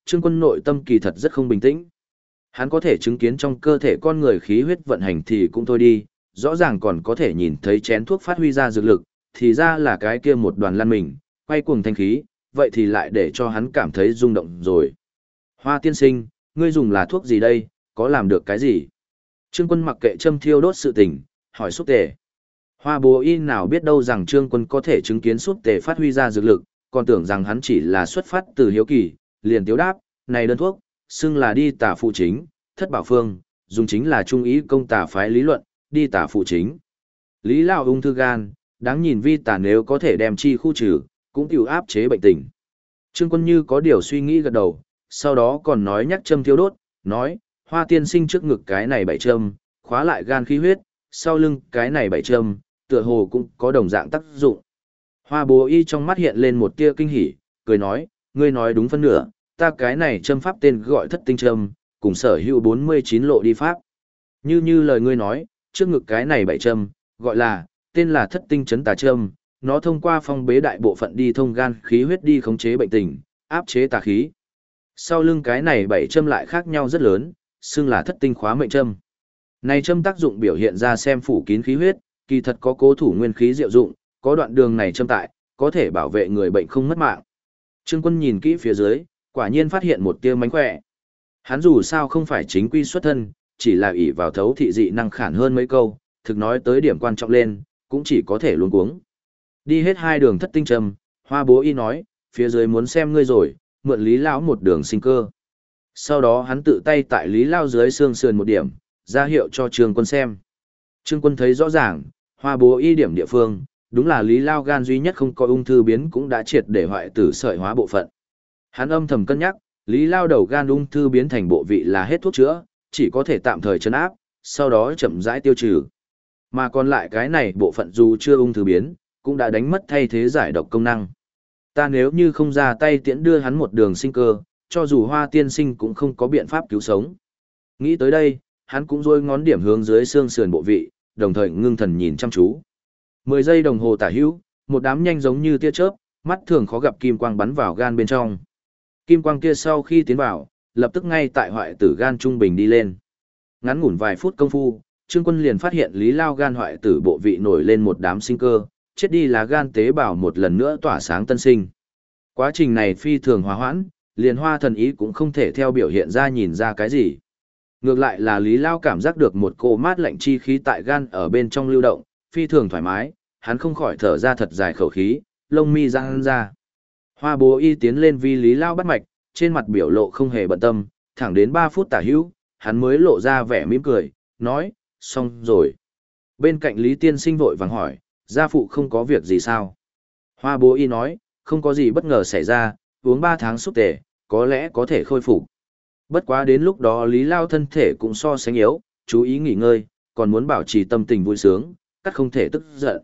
Trương Quân nội tâm kỳ thật rất không bình tĩnh. Hắn có thể chứng kiến trong cơ thể con người khí huyết vận hành thì cũng thôi đi, rõ ràng còn có thể nhìn thấy chén thuốc phát huy ra dược lực, thì ra là cái kia một đoàn lăn mình, quay cuồng thanh khí, vậy thì lại để cho hắn cảm thấy rung động rồi. Hoa tiên sinh, ngươi dùng là thuốc gì đây, có làm được cái gì? Trương Quân mặc kệ châm thiêu đốt sự tình, hỏi xúc tề. Hoa bố y nào biết đâu rằng Trương Quân có thể chứng kiến xúc tề phát huy ra dược lực, còn tưởng rằng hắn chỉ là xuất phát từ hiếu kỳ, liền tiếu đáp, này đơn thuốc, xưng là đi tả phụ chính, thất bảo phương, dùng chính là trung ý công tả phái lý luận, đi tả phụ chính. Lý Lao ung thư gan, đáng nhìn vi tả nếu có thể đem chi khu trừ, cũng tiểu áp chế bệnh tình. Trương Quân như có điều suy nghĩ gật đầu, sau đó còn nói nhắc châm thiêu đốt, nói, Hoa tiên sinh trước ngực cái này 7 châm, khóa lại gan khí huyết, sau lưng cái này 7 châm, tựa hồ cũng có đồng dạng tác dụng. Hoa bố y trong mắt hiện lên một tia kinh hỉ, cười nói, ngươi nói đúng phân nửa, ta cái này châm pháp tên gọi thất tinh châm, cùng sở hữu 49 lộ đi pháp. Như lời ngươi nói, trước ngực cái này 7 châm, gọi là, tên là thất tinh chấn tà châm, nó thông qua phong bế đại bộ phận đi thông gan khí huyết đi khống chế bệnh tình, áp chế tà khí. Sau lưng cái này 7 châm lại khác nhau rất lớn, xưng là thất tinh khóa mệnh châm. Này châm tác dụng biểu hiện ra xem phủ kín khí huyết, kỳ thật có cố thủ nguyên khí diệu dụng, có đoạn đường này châm tại, có thể bảo vệ người bệnh không mất mạng. Trương Quân nhìn kỹ phía dưới, quả nhiên phát hiện một tia mánh khỏe. Hắn dù sao không phải chính quy xuất thân, chỉ là ỷ vào thấu thị dị năng khản hơn mấy câu, thực nói tới điểm quan trọng lên, cũng chỉ có thể luống cuống. Đi hết 2 đường thất tinh châm, Hoa bố y nói, phía dưới muốn xem ngươi rồi, mượn Lý Lão một đường sinh cơ. Sau đó hắn tự tay tại Lý Lao dưới xương sườn một điểm, ra hiệu cho Trương Quân xem. Trương Quân thấy rõ ràng, Hoa bố y điểm địa phương, đúng là Lý Lao gan duy nhất không có ung thư biến cũng đã triệt để hoại tử sợi hóa bộ phận. Hắn âm thầm cân nhắc, Lý Lao đầu gan ung thư biến thành bộ vị là hết thuốc chữa, chỉ có thể tạm thời trấn áp, sau đó chậm rãi tiêu trừ. Mà còn lại cái này bộ phận dù chưa ung thư biến, cũng đã đánh mất thay thế giải độc công năng. Ta nếu như không ra tay tiễn đưa hắn một đường sinh cơ, cho dù Hoa tiên sinh cũng không có biện pháp cứu sống. Nghĩ tới đây, hắn cũng rôi ngón điểm hướng dưới xương sườn bộ vị, đồng thời ngưng thần nhìn chăm chú. 10 giây đồng hồ tả hữu, một đám nhanh giống như tia chớp, mắt thường khó gặp kim quang bắn vào gan bên trong. Kim quang kia sau khi tiến vào, lập tức ngay tại hoại tử gan trung bình đi lên. Ngắn ngủn vài phút công phu, Trương Quân liền phát hiện Lý Lao gan hoại tử bộ vị nổi lên một đám sinh cơ, chết đi là gan tế bào một lần nữa tỏa sáng tân sinh. Quá trình này phi thường hòa hoãn, liền Hoa thần ý cũng không thể theo biểu hiện ra nhìn ra cái gì. Ngược lại là Lý Lao cảm giác được một cỗ mát lạnh chi khí tại gan ở bên trong lưu động, phi thường thoải mái, hắn không khỏi thở ra thật dài khẩu khí, lông mi giãn ra. Hoa bố y tiến lên vi Lý Lao bắt mạch, trên mặt biểu lộ không hề bận tâm, thẳng đến 3 phút tả hữu, hắn mới lộ ra vẻ mỉm cười, nói, xong rồi. Bên cạnh Lý Tiên Sinh vội vàng hỏi, gia phụ không có việc gì sao? Hoa bố y nói, không có gì bất ngờ xảy ra, uống 3 tháng xúc tề, có lẽ có thể khôi phục. Bất quá đến lúc đó Lý Lao thân thể cũng so sánh yếu, chú ý nghỉ ngơi, còn muốn bảo trì tâm tình vui sướng, cắt không thể tức giận.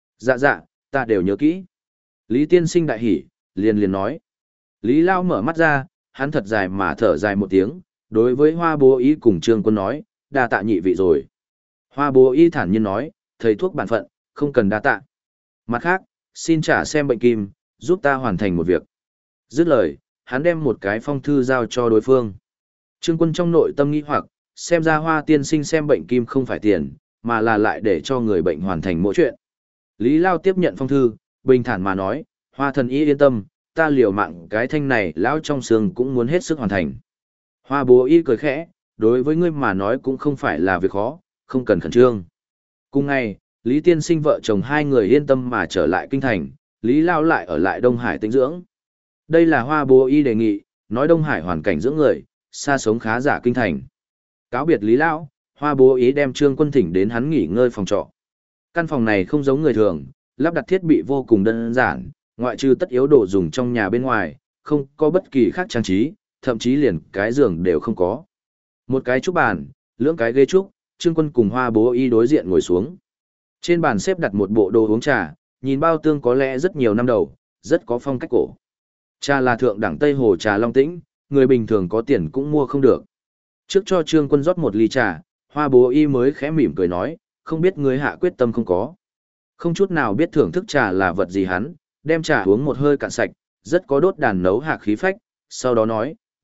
Dạ, ta đều nhớ kỹ. Lý Tiên Sinh đại hỉ, liền nói. Lý Lao mở mắt ra, hắn thật dài mà thở dài một tiếng, đối với Hoa bố y cùng Trương Quân nói, đa tạ nhị vị rồi. Hoa bố y thản nhiên nói, thầy thuốc bản phận, không cần đa tạ. Mặt khác, xin trả xem bệnh kim, giúp ta hoàn thành một việc. Dứt lời, hắn đem một cái phong thư giao cho đối phương. Trương Quân trong nội tâm nghĩ hoặc, xem ra Hoa tiên sinh xem bệnh kim không phải tiền, mà là lại để cho người bệnh hoàn thành mỗi chuyện. Lý Lao tiếp nhận phong thư, bình thản mà nói, Hoa thần y yên tâm, ta liều mạng cái thanh này lão trong xương cũng muốn hết sức hoàn thành. Hoa bố y cười khẽ, đối với ngươi mà nói cũng không phải là việc khó, không cần khẩn trương. Cùng ngày, Lý Tiên Sinh vợ chồng 2 người yên tâm mà trở lại kinh thành, Lý Lao lại ở lại Đông Hải tĩnh dưỡng. Đây là Hoa bố y đề nghị, nói Đông Hải hoàn cảnh dưỡng người, xa sống khá giả kinh thành. Cáo biệt Lý Lao, Hoa bố ý đem Trương Quân thỉnh đến hắn nghỉ ngơi phòng trọ. Căn phòng này không giống người thường, lắp đặt thiết bị vô cùng đơn giản, ngoại trừ tất yếu đồ dùng trong nhà bên ngoài, không có bất kỳ khác trang trí, thậm chí liền cái giường đều không có. Một cái trúc bàn, lưỡng cái ghế trúc, Trương Quân cùng Hoa bố y đối diện ngồi xuống. Trên bàn xếp đặt một bộ đồ uống trà, nhìn bao tương có lẽ rất nhiều năm đầu, rất có phong cách cổ. Trà là thượng đẳng Tây Hồ trà Long Tĩnh, người bình thường có tiền cũng mua không được. Trước cho Trương Quân rót một ly trà, Hoa bố y mới khẽ mỉm cười nói, không biết ngươi hạ quyết tâm không có. Không chút nào biết thưởng thức trà là vật gì hắn, đem trà uống một hơi cạn sạch, rất có đốt đàn nấu hạ khí phách, sau đó nói,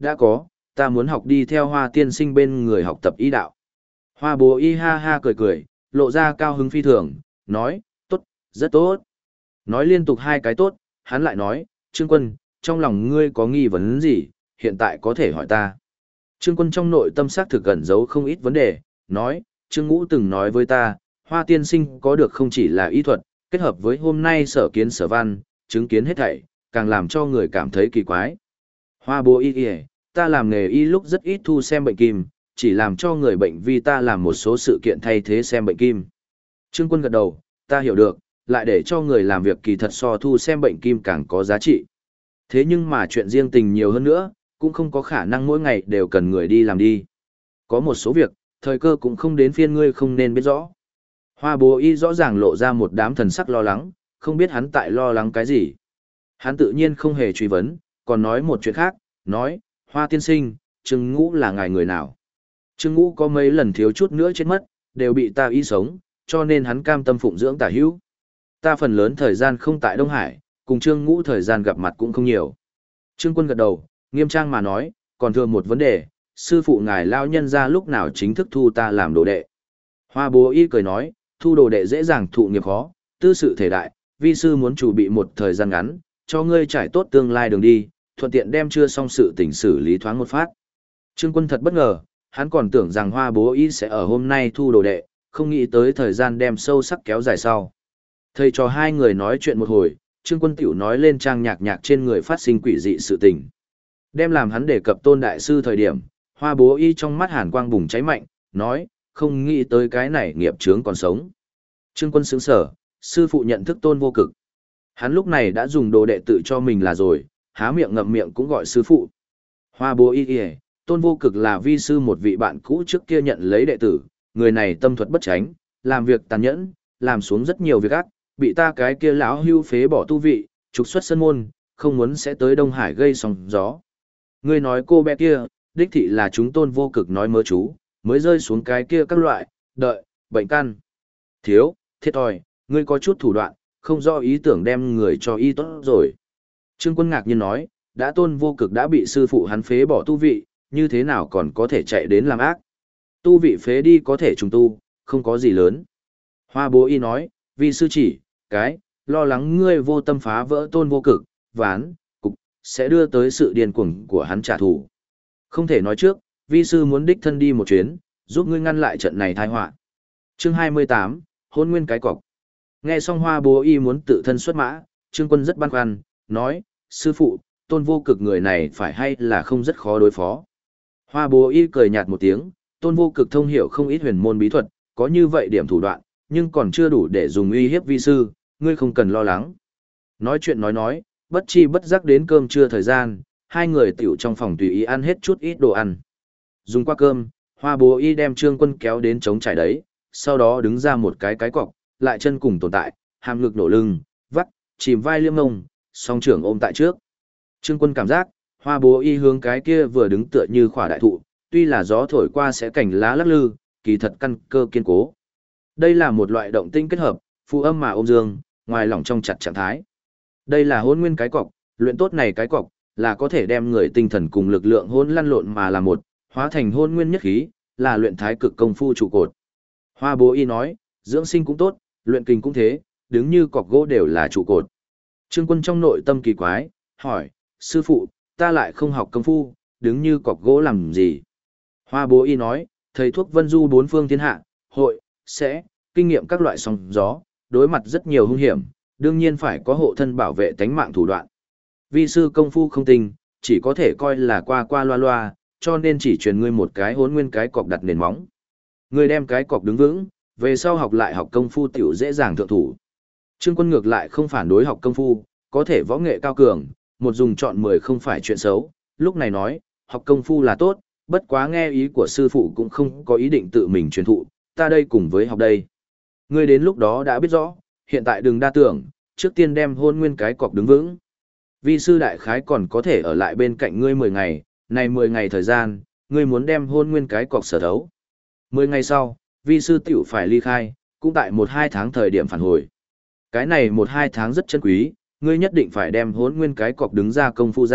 đã có, ta muốn học đi theo Hoa tiên sinh bên người học tập y đạo. Hoa bố y ha ha cười cười, lộ ra cao hứng phi thường, nói, tốt, rất tốt. Nói liên tục hai cái tốt, hắn lại nói, Trương Quân, trong lòng ngươi có nghi vấn gì, hiện tại có thể hỏi ta. Trương Quân trong nội tâm xác thực ẩn giấu không ít vấn đề, nói, Trương Ngũ từng nói với ta, Hoa tiên sinh có được không chỉ là y thuật, kết hợp với hôm nay sở kiến sở văn, chứng kiến hết thảy, càng làm cho người cảm thấy kỳ quái. Hoa bố y kìa, ta làm nghề y lúc rất ít thu xem bệnh kim, chỉ làm cho người bệnh vì ta làm một số sự kiện thay thế xem bệnh kim. Trương Quân gật đầu, ta hiểu được, lại để cho người làm việc kỳ thật so thu xem bệnh kim càng có giá trị. Thế nhưng mà chuyện riêng tình nhiều hơn nữa, cũng không có khả năng mỗi ngày đều cần người đi làm đi. Có một số việc, thời cơ cũng không đến phiên ngươi không nên biết rõ. Hoa bố y rõ ràng lộ ra một đám thần sắc lo lắng, không biết hắn tại lo lắng cái gì. Hắn tự nhiên không hề truy vấn, còn nói một chuyện khác, nói, Hoa tiên sinh, Trương Ngũ là ngài người nào? Trương Ngũ có mấy lần thiếu chút nữa chết mất, đều bị ta y sống, cho nên hắn cam tâm phụng dưỡng tả hữu. Ta phần lớn thời gian không tại Đông Hải, cùng Trương Ngũ thời gian gặp mặt cũng không nhiều. Trương Quân gật đầu, nghiêm trang mà nói, còn thừa một vấn đề, sư phụ ngài lao nhân ra lúc nào chính thức thu ta làm đồ đệ. Hoa bố y cười nói, thu đồ đệ dễ dàng thụ nghiệp khó, tư sự thể đại, vi sư muốn chuẩn bị một thời gian ngắn, cho ngươi trải tốt tương lai đường đi, thuận tiện đem chưa xong sự tình xử lý thoáng một phát. Trương Quân thật bất ngờ, hắn còn tưởng rằng Hoa bố y sẽ ở hôm nay thu đồ đệ, không nghĩ tới thời gian đem sâu sắc kéo dài sau. Thầy trò hai người nói chuyện một hồi, Trương Quân tiểu nói lên trang nhạc nhạc trên người phát sinh quỷ dị sự tình. Đem làm hắn đề cập Tôn đại sư thời điểm, Hoa bố y trong mắt hàn quang bùng cháy mạnh, nói, không nghĩ tới cái này nghiệp chướng còn sống. Trương Quân sững sở, sư phụ nhận thức Tôn vô cực. Hắn lúc này đã dùng đồ đệ tự cho mình là rồi, há miệng ngậm miệng cũng gọi sư phụ. Hoa bố y kìa, Tôn vô cực là vi sư một vị bạn cũ trước kia nhận lấy đệ tử, người này tâm thuật bất tránh, làm việc tàn nhẫn, làm xuống rất nhiều việc ác, bị ta cái kia lão hưu phế bỏ tu vị, trục xuất sân môn, không muốn sẽ tới Đông Hải gây sóng gió. Ngươi nói cô bé kia, đích thị là chúng Tôn vô cực nói mớ chú, mới rơi xuống cái kia các loại, đợi, bệnh căn. Thiếu, thiệt thòi, ngươi có chút thủ đoạn, không do ý tưởng đem người cho y tốt rồi. Trương Quân ngạc nhiên nói, đã Tôn vô cực đã bị sư phụ hắn phế bỏ tu vị, như thế nào còn có thể chạy đến làm ác. Tu vị phế đi có thể trùng tu, không có gì lớn. Hoa bố y nói, vì sư chỉ, cái, lo lắng ngươi vô tâm phá vỡ Tôn vô cực, ván, cục, sẽ đưa tới sự điên cuồng của hắn trả thù. Không thể nói trước, vi sư muốn đích thân đi một chuyến, giúp ngươi ngăn lại trận này tai họa. Chương 28, hôn nguyên cái cọc. Nghe xong Hoa bố y muốn tự thân xuất mã, Trương Quân rất băn khoăn, nói, sư phụ, Tôn vô cực người này phải hay là không rất khó đối phó. Hoa bố y cười nhạt một tiếng, Tôn vô cực thông hiểu không ít huyền môn bí thuật, có như vậy điểm thủ đoạn, nhưng còn chưa đủ để dùng uy hiếp vi sư, ngươi không cần lo lắng. Nói chuyện nói, bất chi bất giác đến cơm trưa thời gian, hai người tiểu trong phòng tùy ý ăn hết chút ít đồ ăn. Dùng qua cơm, Hoa bố y đem Trương Quân kéo đến trống trải đấy, sau đó đứng ra một cái cọc, lại chân cùng tồn tại, hàm ngực nổ lưng, vắt, chìm vai liêm ngông, song trưởng ôm tại trước. Trương Quân cảm giác, Hoa bố y hướng cái kia vừa đứng tựa như khỏa đại thụ, tuy là gió thổi qua sẽ cành lá lắc lư, kỳ thật căn cơ kiên cố. Đây là một loại động tinh kết hợp, phụ âm mà ôm dương, ngoài lỏng trong chặt trạng thái. Đây là hôn nguyên cái cọc, luyện tốt này cái cọc, là có thể đem người tinh thần cùng lực lượng hôn lăn lộn mà là một, hóa thành hôn nguyên nhất khí, là luyện thái cực công phu trụ cột. Hoa bố y nói, dưỡng sinh cũng tốt, luyện kinh cũng thế, đứng như cọc gỗ đều là trụ cột. Trương Quân trong nội tâm kỳ quái, hỏi, sư phụ, ta lại không học công phu, đứng như cọc gỗ làm gì? Hoa bố y nói, thầy thuốc vân du bốn phương thiên hạ, hội, sẽ, kinh nghiệm các loại sóng gió, đối mặt rất nhiều hung hiểm, đương nhiên phải có hộ thân bảo vệ tánh mạng thủ đoạn. Vi sư công phu không tinh, chỉ có thể coi là qua qua loa loa, cho nên chỉ truyền ngươi một cái hốn nguyên cái cọc đặt nền móng. Ngươi đem cái cọc đứng vững, về sau học lại học công phu tiểu dễ dàng thượng thủ. Trương Quân ngược lại không phản đối học công phu, có thể võ nghệ cao cường, một dùng chọn 10 không phải chuyện xấu, lúc này nói, học công phu là tốt, bất quá nghe ý của sư phụ cũng không có ý định tự mình truyền thụ, ta đây cùng với học đây. Ngươi đến lúc đó đã biết rõ, hiện tại đừng đa tưởng, trước tiên đem hôn nguyên cái cọc đứng vững. Vi sư đại khái còn có thể ở lại bên cạnh ngươi 10 ngày, này 10 ngày thời gian, ngươi muốn đem hôn nguyên cái cọc sở thấu. 10 ngày sau, vi sư tiểu phải ly khai, cũng tại 1-2 tháng thời điểm phản hồi. Cái này 1-2 tháng rất chân quý, ngươi nhất định phải đem hốn nguyên cái cọc đứng ra công phu ra,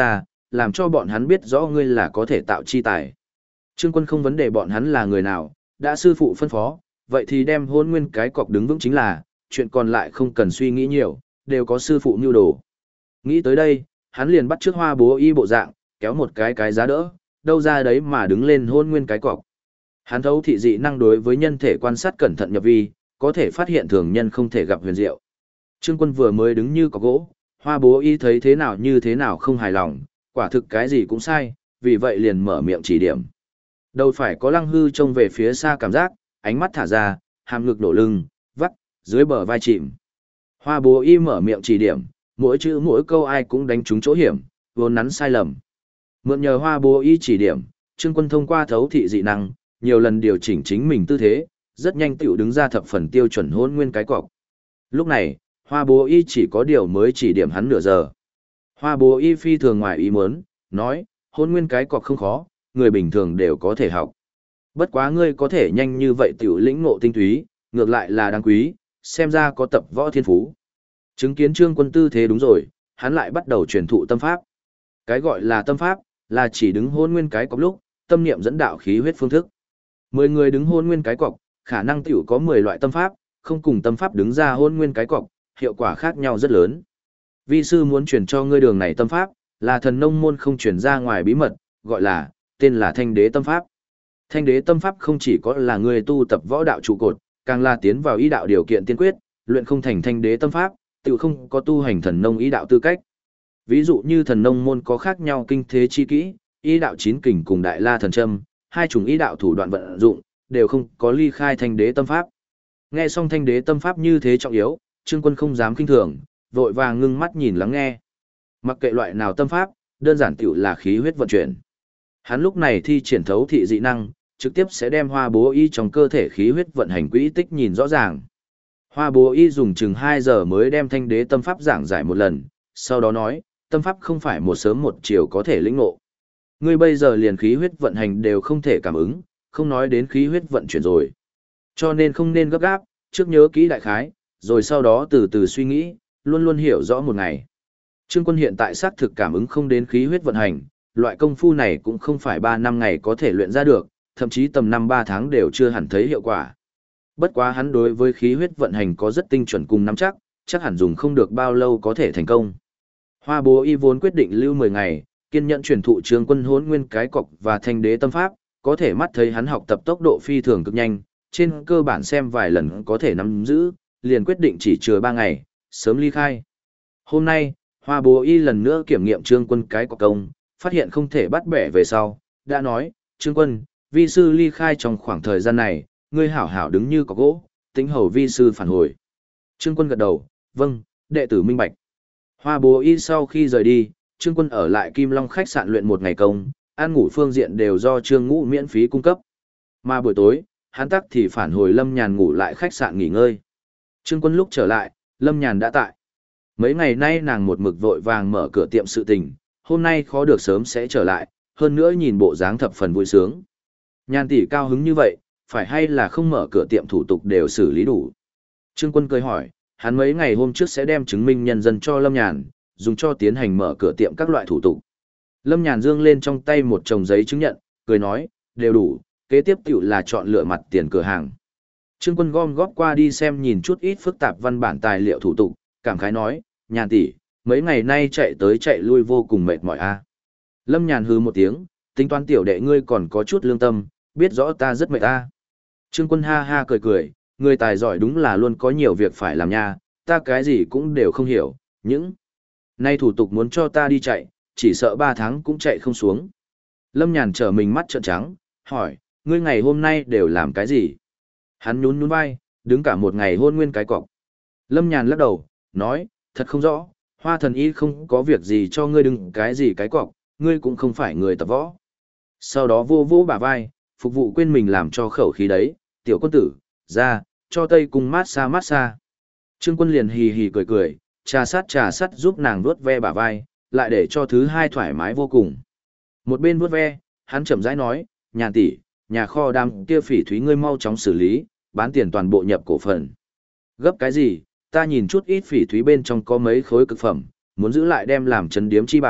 làm cho bọn hắn biết rõ ngươi là có thể tạo chi tài. Trương Quân không vấn đề bọn hắn là người nào, đã sư phụ phân phó, vậy thì đem Hôn Nguyên cái cọc đứng vững chính là, chuyện còn lại không cần suy nghĩ nhiều, đều có sư phụ mưu đồ. Nghĩ tới đây, hắn liền bắt trước Hoa Bố Y bộ dạng, kéo một cái giá đỡ, đâu ra đấy mà đứng lên Hôn Nguyên cái cọc. Hắn thấu thị dị năng đối với nhân thể quan sát cẩn thận nhập vi, có thể phát hiện thường nhân không thể gặp huyền diệu. Trương Quân vừa mới đứng như cọc gỗ, Hoa Bố Y thấy thế nào như thế nào không hài lòng, quả thực cái gì cũng sai, vì vậy liền mở miệng chỉ điểm. Đầu phải có Lăng Hư trông về phía xa cảm giác, ánh mắt thả ra, hàm ngực đổ lưng, vắt, dưới bờ vai chìm. Hoa Bố Y mở miệng chỉ điểm, mỗi chữ mỗi câu ai cũng đánh trúng chỗ hiểm, vốn nắn sai lầm. Mượn nhờ Hoa Bố Y chỉ điểm, Trương Quân thông qua thấu thị dị năng, nhiều lần điều chỉnh chính mình tư thế, rất nhanh tựu đứng ra thập phần tiêu chuẩn Hôn Nguyên cái cọc. Lúc này, Hoa Bố Y chỉ có điều mới chỉ điểm hắn nửa giờ. Hoa Bố Y phi thường ngoài ý muốn, nói, Hôn Nguyên cái cọc không khó, người bình thường đều có thể học. Bất quá ngươi có thể nhanh như vậy tiểu lĩnh ngộ tinh túy, ngược lại là đáng quý, xem ra có tập võ thiên phú. Chứng kiến Trương Quân tư thế đúng rồi, hắn lại bắt đầu truyền thụ tâm pháp. Cái gọi là tâm pháp, là chỉ đứng Hôn Nguyên cái cọc lúc, tâm niệm dẫn đạo khí huyết phương thức. 10 người đứng Hôn Nguyên cái cọc, khả năng tiểu có 10 loại tâm pháp, không cùng tâm pháp đứng ra Hôn Nguyên cái cọc, hiệu quả khác nhau rất lớn. Vi sư muốn truyền cho ngươi đường này tâm pháp, là thần nông môn không truyền ra ngoài bí mật, gọi là, tên là Thanh Đế tâm pháp. Thanh Đế tâm pháp không chỉ có là người tu tập võ đạo trụ cột, càng là tiến vào ý đạo điều kiện tiên quyết, luyện không thành Thanh Đế tâm pháp, tự không có tu hành thần nông ý đạo tư cách. Ví dụ như thần nông môn có khác nhau kinh thế chi kỹ, ý đạo chín kình cùng đại la thần châm, hai chủng ý đạo thủ đoạn vận dụng, đều không có ly khai Thanh Đế tâm pháp. Nghe xong Thanh Đế tâm pháp như thế trọng yếu, Trương Quân không dám kinh thường, vội vàng ngưng mắt nhìn lắng nghe. Mặc kệ loại nào tâm pháp, đơn giản tiểu là khí huyết vận chuyển. Hắn lúc này thi triển thấu thị dị năng, trực tiếp sẽ đem Hoa Bố Y trong cơ thể khí huyết vận hành quỹ tích nhìn rõ ràng. Hoa Bố Y dùng chừng 2 giờ mới đem Thanh Đế tâm pháp giảng giải một lần, sau đó nói, tâm pháp không phải một sớm một chiều có thể lĩnh ngộ. Ngươi bây giờ liền khí huyết vận hành đều không thể cảm ứng, không nói đến khí huyết vận chuyển rồi. Cho nên không nên gấp gáp, trước nhớ kỹ đại khái, rồi sau đó từ từ suy nghĩ, luôn luôn hiểu rõ một ngày. Trương Quân hiện tại xác thực cảm ứng không đến khí huyết vận hành, loại công phu này cũng không phải 3 năm ngày có thể luyện ra được, thậm chí tầm 5-3 tháng đều chưa hẳn thấy hiệu quả. Bất quá hắn đối với khí huyết vận hành có rất tinh chuẩn cùng nắm chắc hẳn dùng không được bao lâu có thể thành công. Hoa Bố Y vốn quyết định lưu 10 ngày, kiên nhẫn truyền thụ Trương Quân Hỗn Nguyên cái cọc và Thanh Đế tâm pháp, có thể mắt thấy hắn học tập tốc độ phi thường cực nhanh, trên cơ bản xem vài lần có thể nắm giữ, liền quyết định chỉ chừa 3 ngày, sớm ly khai. Hôm nay, Hoa Bố Y lần nữa kiểm nghiệm Trương Quân cái cọc công, phát hiện không thể bắt bẻ về sau, đã nói, Trương Quân, vi sư ly khai trong khoảng thời gian này, ngươi hảo hảo đứng như cọc gỗ, tính hầu vi sư phản hồi. Trương Quân gật đầu, vâng, đệ tử minh bạch. Hoa Bố Y sau khi rời đi, Trương Quân ở lại Kim Long khách sạn luyện một ngày công, ăn ngủ phương diện đều do Trương Ngũ miễn phí cung cấp. Mà buổi tối, hắn tắc thì phản hồi Lâm Nhàn ngủ lại khách sạn nghỉ ngơi. Trương Quân lúc trở lại, Lâm Nhàn đã tại. Mấy ngày nay nàng một mực vội vàng mở cửa tiệm sự tình, hôm nay khó được sớm sẽ trở lại, hơn nữa nhìn bộ dáng thập phần vui sướng. Nhàn tỷ cao hứng như vậy, phải hay là không mở cửa tiệm thủ tục đều xử lý đủ. Trương Quân cười hỏi, hắn mấy ngày hôm trước sẽ đem chứng minh nhân dân cho Lâm Nhàn, dùng cho tiến hành mở cửa tiệm các loại thủ tục. Lâm Nhàn giương lên trong tay một chồng giấy chứng nhận, cười nói, đều đủ, kế tiếp tiểu là chọn lựa mặt tiền cửa hàng. Trương Quân gom góp qua đi xem nhìn chút ít phức tạp văn bản tài liệu thủ tục, cảm khái nói, Nhàn tỷ, mấy ngày nay chạy tới chạy lui vô cùng mệt mỏi a. Lâm Nhàn hừ một tiếng, tính toán tiểu đệ ngươi còn có chút lương tâm, biết rõ ta rất mệt ta. Trương Quân ha ha cười cười, người tài giỏi đúng là luôn có nhiều việc phải làm nha, ta cái gì cũng đều không hiểu, những nay thủ tục muốn cho ta đi chạy, chỉ sợ 3 tháng cũng chạy không xuống. Lâm Nhàn trở mình mắt trợn trắng, hỏi, ngươi ngày hôm nay đều làm cái gì? Hắn nhún nhún vai, đứng cả một ngày hôn nguyên cái cọc. Lâm Nhàn lắc đầu, nói, thật không rõ, Hoa thần y không có việc gì cho ngươi đừng cái gì cái cọc, ngươi cũng không phải người tập võ. Sau đó vô vô bả vai, phục vụ quên mình làm cho khẩu khí đấy, tiểu quân tử, ra, cho Tây Cung mát xa. Trương Quân liền hì hì cười cười, trà sát giúp nàng vuốt ve bả vai, lại để cho thứ hai thoải mái vô cùng. Một bên vuốt ve, hắn chậm rãi nói, Nhàn tỷ, nhà kho đam kia phỉ thúy ngươi mau chóng xử lý, bán tiền toàn bộ nhập cổ phần. Gấp cái gì, ta nhìn chút ít phỉ thúy bên trong có mấy khối cực phẩm, muốn giữ lại đem làm trấn điếm chi bảo,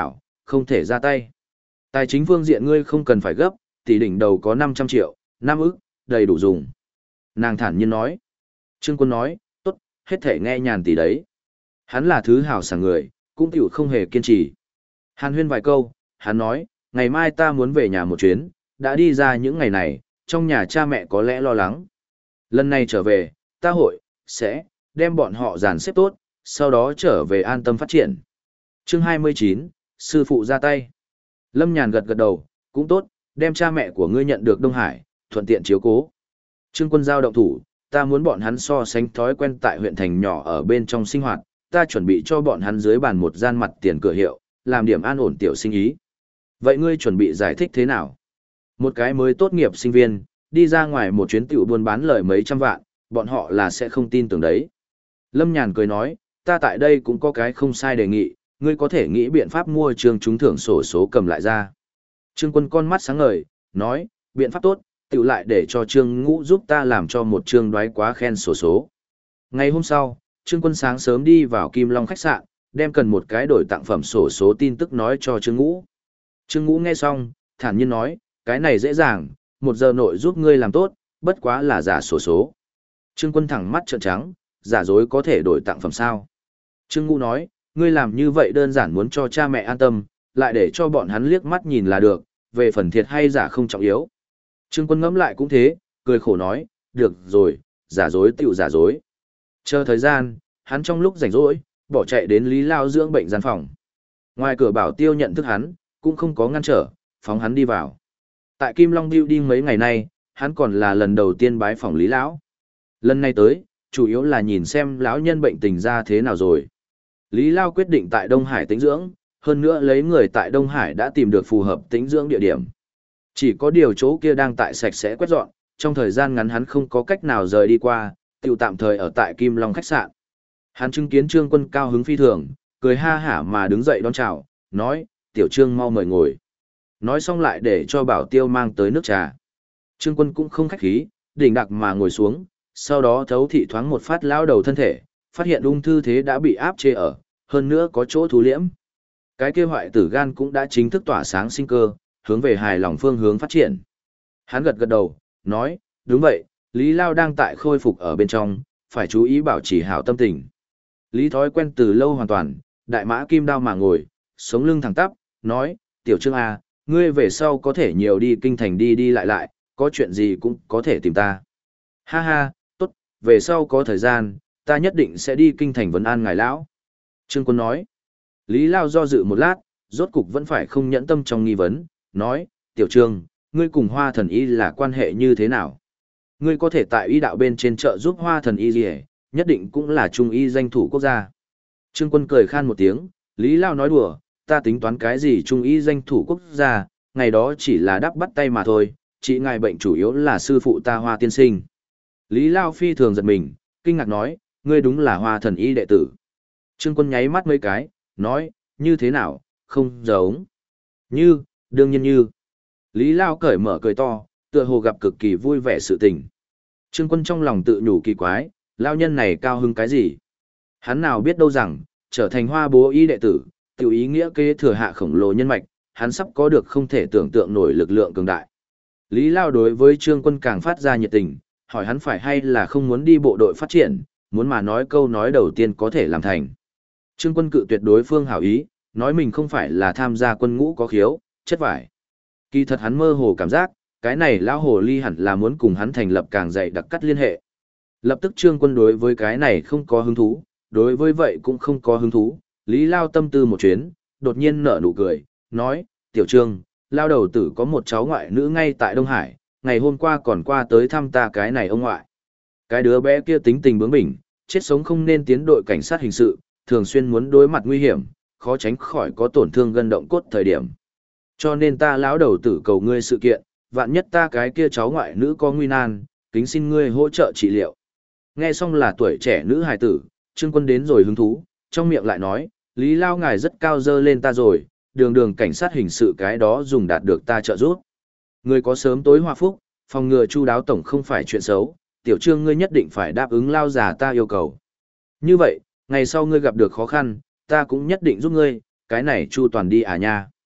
không thể ra tay. Tài chính phương diện ngươi không cần phải gấp, tỷ đỉnh đầu có 500 triệu, 5 ức, đầy đủ dùng. Nàng thản nhiên nói. Trương Quân nói, tốt, hết thể nghe nhàn tỷ đấy. Hắn là thứ hào sảng người, cũng tiểu không hề kiên trì. Hàn huyên vài câu, hắn nói, ngày mai ta muốn về nhà một chuyến, đã đi ra những ngày này, trong nhà cha mẹ có lẽ lo lắng. Lần này trở về, ta sẽ đem bọn họ dàn xếp tốt, sau đó trở về an tâm phát triển. Chương 29, sư phụ ra tay. Lâm Nhàn gật gật đầu, cũng tốt, đem cha mẹ của ngươi nhận được Đông Hải, thuận tiện chiếu cố. Trương Quân giao động thủ, ta muốn bọn hắn so sánh thói quen tại huyện thành nhỏ ở bên trong sinh hoạt, ta chuẩn bị cho bọn hắn dưới bàn một gian mặt tiền cửa hiệu, làm điểm an ổn tiểu sinh ý. Vậy ngươi chuẩn bị giải thích thế nào? Một cái mới tốt nghiệp sinh viên, đi ra ngoài một chuyến tiểu buôn bán lời mấy trăm vạn, bọn họ là sẽ không tin tưởng đấy. Lâm Nhàn cười nói, ta tại đây cũng có cái không sai đề nghị, ngươi có thể nghĩ biện pháp mua trường trúng thưởng sổ số cầm lại ra. Trương Quân con mắt sáng ngời, nói, biện pháp tốt, tiểu lại để cho Trương Ngũ giúp ta làm cho một chương đoái quá khen sổ số. Ngày hôm sau, Trương Quân sáng sớm đi vào Kim Long khách sạn, đem cần một cái đổi tặng phẩm sổ số tin tức nói cho Trương Ngũ. Trương Ngũ nghe xong, thản nhiên nói, cái này dễ dàng, 1 giờ nội giúp ngươi làm tốt, bất quá là giả sổ số. Trương Quân thẳng mắt trợn trắng, giả dối có thể đổi tặng phẩm sao? Trương Ngũ nói, ngươi làm như vậy đơn giản muốn cho cha mẹ an tâm, lại để cho bọn hắn liếc mắt nhìn là được, về phần thiệt hay giả không trọng yếu. Trương Quân ngẫm lại cũng thế, cười khổ nói, được rồi, giả dối tựu giả dối. Chờ thời gian, hắn trong lúc rảnh rỗi, bỏ chạy đến Lý Lao dưỡng bệnh gian phòng. Ngoài cửa bảo tiêu nhận thức hắn, cũng không có ngăn trở, phóng hắn đi vào. Tại Kim Long Building mấy ngày nay, hắn còn là lần đầu tiên bái phỏng Lý Lão. Lần này tới, chủ yếu là nhìn xem lão nhân bệnh tình ra thế nào rồi. Lý Lao quyết định tại Đông Hải tĩnh dưỡng, hơn nữa lấy người tại Đông Hải đã tìm được phù hợp tĩnh dưỡng địa điểm. Chỉ có điều chỗ kia đang tại sạch sẽ quét dọn, trong thời gian ngắn hắn không có cách nào rời đi qua, tiểu tạm thời ở tại Kim Long khách sạn. Hắn chứng kiến Trương Quân cao hứng phi thường, cười ha hả mà đứng dậy đón chào, nói, tiểu Trương mau mời ngồi. Nói xong lại để cho bảo tiêu mang tới nước trà. Trương Quân cũng không khách khí, đỉnh đặc mà ngồi xuống, sau đó thấu thị thoáng một phát lao đầu thân thể, phát hiện ung thư thế đã bị áp chế ở, hơn nữa có chỗ thú liễm. Cái kia hoại tử gan cũng đã chính thức tỏa sáng sinh cơ, hướng về hài lòng phương hướng phát triển. Hắn gật gật đầu, nói, đúng vậy, Lý Lao đang tại khôi phục ở bên trong, phải chú ý bảo trì hảo tâm tình. Lý thói quen từ lâu hoàn toàn, đại mã kim đao mà ngồi, sống lưng thẳng tắp, nói, tiểu Trương A, ngươi về sau có thể nhiều đi kinh thành đi đi lại lại, có chuyện gì cũng có thể tìm ta. Ha ha, tốt, về sau có thời gian, ta nhất định sẽ đi kinh thành vấn an ngài lão. Trương Quân nói, Lý Lao do dự một lát, rốt cục vẫn phải không nhẫn tâm trong nghi vấn, nói, tiểu Trương, ngươi cùng Hoa Thần Y là quan hệ như thế nào? Ngươi có thể tại y đạo bên trên trợ giúp Hoa Thần Y gì hết, nhất định cũng là trung y danh thủ quốc gia. Trương Quân cười khan một tiếng, Lý Lao nói đùa, ta tính toán cái gì trung y danh thủ quốc gia, ngày đó chỉ là đắp bắt tay mà thôi, chỉ ngài bệnh chủ yếu là sư phụ ta Hoa tiên sinh. Lý Lao phi thường giật mình, kinh ngạc nói, ngươi đúng là Hoa Thần Y đệ tử. Trương Quân nháy mắt mấy cái, nói, như thế nào, không giống. Như, đương nhiên như. Lý Lao cởi mở cười to, tựa hồ gặp cực kỳ vui vẻ sự tình. Trương Quân trong lòng tự nhủ kỳ quái, Lao nhân này cao hứng cái gì? Hắn nào biết đâu rằng, trở thành Hoa bố y đệ tử, tiểu ý nghĩa kế thừa hạ khổng lồ nhân mạch, hắn sắp có được không thể tưởng tượng nổi lực lượng cường đại. Lý Lao đối với Trương Quân càng phát ra nhiệt tình, hỏi hắn phải hay là không muốn đi bộ đội phát triển, muốn mà nói câu nói đầu tiên có thể làm thành. Trương Quân cự tuyệt đối phương hảo ý, nói mình không phải là tham gia quân ngũ có khiếu, chất vải. Kỳ thật hắn mơ hồ cảm giác, cái này lão hồ ly hẳn là muốn cùng hắn thành lập càng dày đặc cắt liên hệ. Lập tức Trương Quân đối với cái này không có hứng thú, đối với vậy cũng không có hứng thú, Lý Lao tâm tư một chuyến, đột nhiên nở nụ cười, nói, tiểu Trương, Lao đầu tử có một cháu ngoại nữ ngay tại Đông Hải, ngày hôm qua còn qua tới thăm ta cái này ông ngoại. Cái đứa bé kia tính tình bướng bỉnh, chết sống không nên tiến đội cảnh sát hình sự, thường xuyên muốn đối mặt nguy hiểm, khó tránh khỏi có tổn thương gân động cốt thời điểm. Cho nên ta lão đầu tử cầu ngươi sự kiện, vạn nhất ta cái kia cháu ngoại nữ có nguy nan, kính xin ngươi hỗ trợ trị liệu. Nghe xong là tuổi trẻ nữ hài tử, Trương Quân đến rồi hứng thú, trong miệng lại nói, Lý Lao ngài rất cao dơ lên ta rồi, đường đường cảnh sát hình sự cái đó dùng đạt được ta trợ giúp. Ngươi có sớm tối hòa phúc, phòng ngừa chu đáo tổng không phải chuyện xấu, tiểu Trương ngươi nhất định phải đáp ứng Lao già ta yêu cầu. Như vậy, ngày sau ngươi gặp được khó khăn, ta cũng nhất định giúp ngươi, cái này chu toàn đi à nha.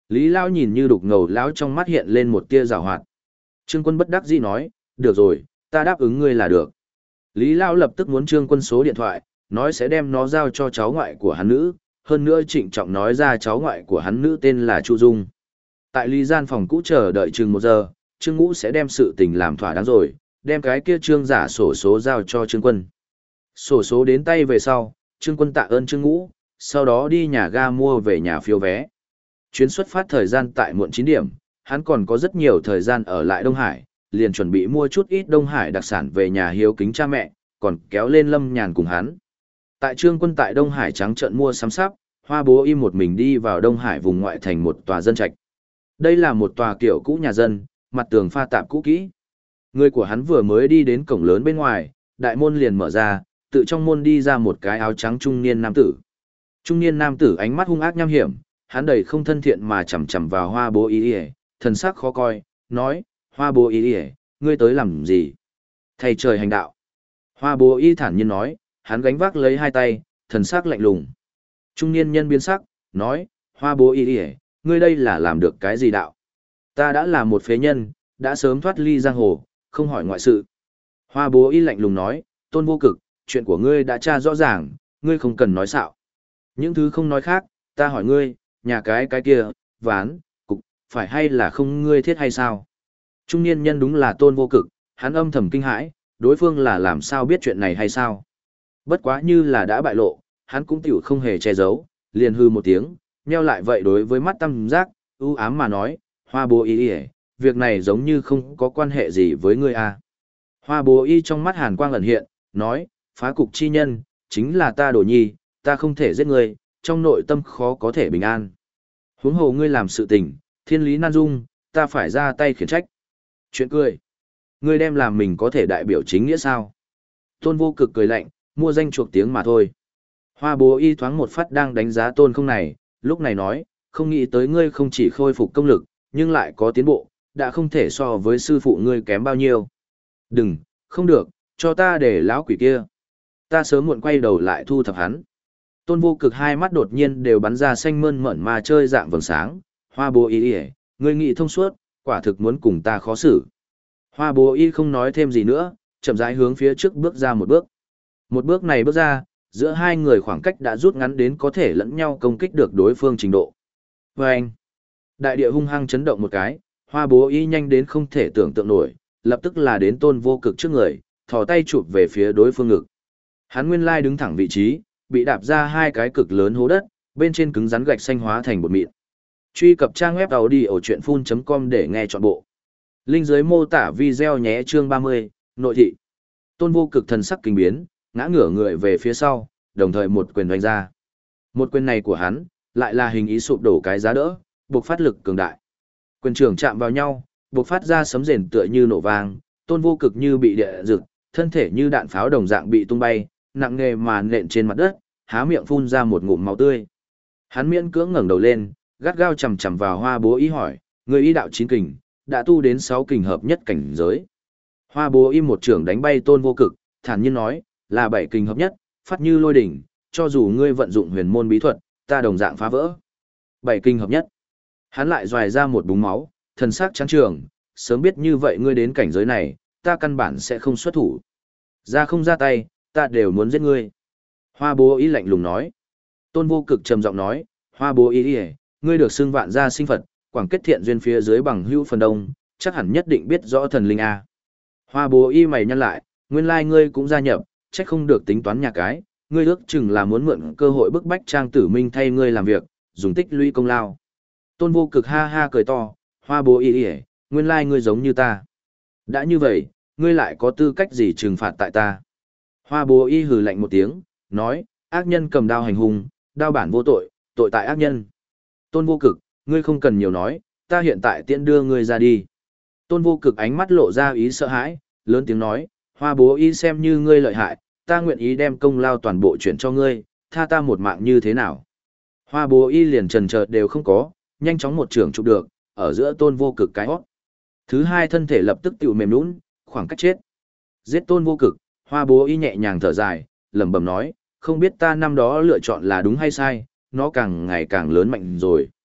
Lý Lao nhìn như đục ngầu lão trong mắt hiện lên một tia rào hoạt. Trương Quân bất đắc dĩ nói, được rồi, ta đáp ứng ngươi là được. Lý Lao lập tức muốn Trương Quân số điện thoại, nói sẽ đem nó giao cho cháu ngoại của hắn nữ, hơn nữa trịnh trọng nói ra cháu ngoại của hắn nữ tên là Chu Dung. Tại Lý gian phòng cũ chờ đợi chừng 1 giờ, Trương Ngũ sẽ đem sự tình làm thỏa đáng rồi, đem cái kia Trương giả sổ số giao cho Trương Quân. Sổ số đến tay về sau, Trương Quân tạ ơn Trương Ngũ, sau đó đi nhà ga mua về nhà phiếu vé. Chuyến xuất phát thời gian tại muộn 9 điểm, hắn còn có rất nhiều thời gian ở lại Đông Hải, liền chuẩn bị mua chút ít Đông Hải đặc sản về nhà hiếu kính cha mẹ, còn kéo lên Lâm Nhàn cùng hắn. Tại Trương Quân tại Đông Hải trắng trợn mua sắm sắp, Hoa Bố Y một mình đi vào Đông Hải vùng ngoại thành một tòa dân trạch. Đây là một tòa kiểu cũ nhà dân, mặt tường pha tạp cũ kỹ. Người của hắn vừa mới đi đến cổng lớn bên ngoài, đại môn liền mở ra, tự trong môn đi ra một cái áo trắng trung niên nam tử. Trung niên nam tử ánh mắt hung ác nham hiểm, hắn đầy không thân thiện mà chằm chằm vào Hoa Bố Y, thần sắc khó coi, nói: "Hoa Bố Y, ngươi tới làm gì?" "Thầy trời hành đạo." Hoa Bố Y thản nhiên nói, hắn gánh vác lấy hai tay, thần sắc lạnh lùng. Trung niên nhân biến sắc, nói: "Hoa Bố Y, ngươi đây là làm được cái gì đạo? Ta đã là một phế nhân, đã sớm thoát ly giang hồ, không hỏi ngoại sự." Hoa Bố Y lạnh lùng nói: "Tôn Vô Cực, chuyện của ngươi đã tra rõ ràng, ngươi không cần nói xạo. Những thứ không nói khác, ta hỏi ngươi, nhà cái kia, ván, cục, phải hay là không ngươi thiết hay sao?" Trung niên nhân đúng là Tôn Vô Cực, hắn âm thầm kinh hãi, đối phương là làm sao biết chuyện này hay sao? Bất quá như là đã bại lộ, hắn cũng tiểu không hề che giấu, liền hư một tiếng, nheo lại vậy đối với mắt tam giác, ưu ám mà nói: "Hoa Bố Y, việc này giống như không có quan hệ gì với ngươi à?" Hoa Bố Y trong mắt hàn quang ẩn hiện, nói: "Phá cục chi nhân, chính là ta Đồ Nhi, ta không thể giết ngươi, trong nội tâm khó có thể bình an. Huống hồ ngươi làm sự tình, thiên lý nan dung, ta phải ra tay khiển trách." Chuyện cười. Ngươi đem làm mình có thể đại biểu chính nghĩa sao? Tôn Vô Cực cười lạnh, mua danh chuộc tiếng mà thôi. Hoa Bố Y thoáng một phát đang đánh giá Tôn không này, lúc này nói: "Không nghĩ tới ngươi không chỉ khôi phục công lực, nhưng lại có tiến bộ, đã không thể so với sư phụ ngươi kém bao nhiêu." "Đừng, không được, cho ta để lão quỷ kia. Ta sớm muộn quay đầu lại thu thập hắn." Tôn Vô Cực hai mắt đột nhiên đều bắn ra xanh mơn mởn mà chơi dạng vầng sáng. "Hoa Bố Y, ngươi nghĩ thông suốt, quả thực muốn cùng ta khó xử." Hoa Bố Y không nói thêm gì nữa, chậm rãi hướng phía trước bước ra một bước. Một bước này bước ra, giữa hai người khoảng cách đã rút ngắn đến có thể lẫn nhau công kích được đối phương trình độ. Vâng! Đại địa hung hăng chấn động một cái, Hoa Bố Y nhanh đến không thể tưởng tượng nổi, lập tức là đến Tôn Vô Cực trước người, thò tay chụp về phía đối phương ngực. Hắn nguyên lai đứng thẳng vị trí, bị đạp ra hai cái cực lớn hố đất, bên trên cứng rắn gạch xanh hóa thành bột mịn. Truy cập trang web audiochuyenphun.com để nghe trọn bộ. Link dưới mô tả video nhé. Chương 30, nội thị. Tôn Vô Cực thần sắc kinh biến, ngã ngửa người về phía sau, đồng thời một quyền đánh ra. Một quyền này của hắn, lại là hình ý sụp đổ cái giá đỡ, buộc phát lực cường đại. Quyền trưởng chạm vào nhau, buộc phát ra sấm rền tựa như nổ vang, Tôn Vô Cực như bị địa rực, thân thể như đạn pháo đồng dạng bị tung bay, nặng nề mà nện trên mặt đất, há miệng phun ra một ngụm máu tươi. Hắn miễn cưỡng ngẩng đầu lên, gắt gao chằm chằm vào Hoa Bố Y hỏi: "Người y đạo 9 kình, đã tu đến 6 kình hợp nhất cảnh giới?" Hoa Bố Y một trưởng đánh bay Tôn Vô Cực, thản nhiên nói: "Là 7 kình hợp nhất, phát như lôi đỉnh, cho dù ngươi vận dụng huyền môn bí thuật, ta đồng dạng phá vỡ." 7 kình hợp nhất. Hắn lại doài ra một búng máu, thần sắc trắng trường: "Sớm biết như vậy ngươi đến cảnh giới này, ta căn bản sẽ không xuất thủ. Ra không ra tay, ta đều muốn giết ngươi." Hoa Bố Y lạnh lùng nói. Tôn Vô Cực trầm giọng nói: "Hoa Bố Y, ngươi được xưng vạn gia sinh Phật, quảng kết thiện duyên phía dưới bằng hữu phần đông, chắc hẳn nhất định biết rõ thần linh a." Hoa Bố Y mày nhăn lại: "Nguyên lai ngươi cũng gia nhập, trách không được tính toán nhà cái, ngươi ước chừng là muốn mượn cơ hội bức bách Trang Tử Minh thay ngươi làm việc, dùng tích lũy công lao." Tôn Vô Cực ha ha cười to: "Hoa Bố Y, nguyên lai ngươi giống như ta. Đã như vậy, ngươi lại có tư cách gì trừng phạt tại ta?" Hoa Bố Y hừ lạnh một tiếng, nói: "Ác nhân cầm đao hành hung, đao bản vô tội, tội tại ác nhân. Tôn Vô Cực, ngươi không cần nhiều nói, ta hiện tại tiễn đưa ngươi ra đi." Tôn Vô Cực ánh mắt lộ ra ý sợ hãi, lớn tiếng nói: "Hoa Bố Y xem như ngươi lợi hại, ta nguyện ý đem công lao toàn bộ chuyển cho ngươi, tha ta một mạng như thế nào?" Hoa Bố Y liền chần chờ đều không có, nhanh chóng một trường chụp được, ở giữa Tôn Vô Cực cái hót. Thứ hai thân thể lập tức tiểu mềm nhũn, khoảng cách chết. Giết Tôn Vô Cực, Hoa Bố Y nhẹ nhàng thở dài, lẩm bẩm nói: "Không biết ta năm đó lựa chọn là đúng hay sai, nó càng ngày càng lớn mạnh rồi."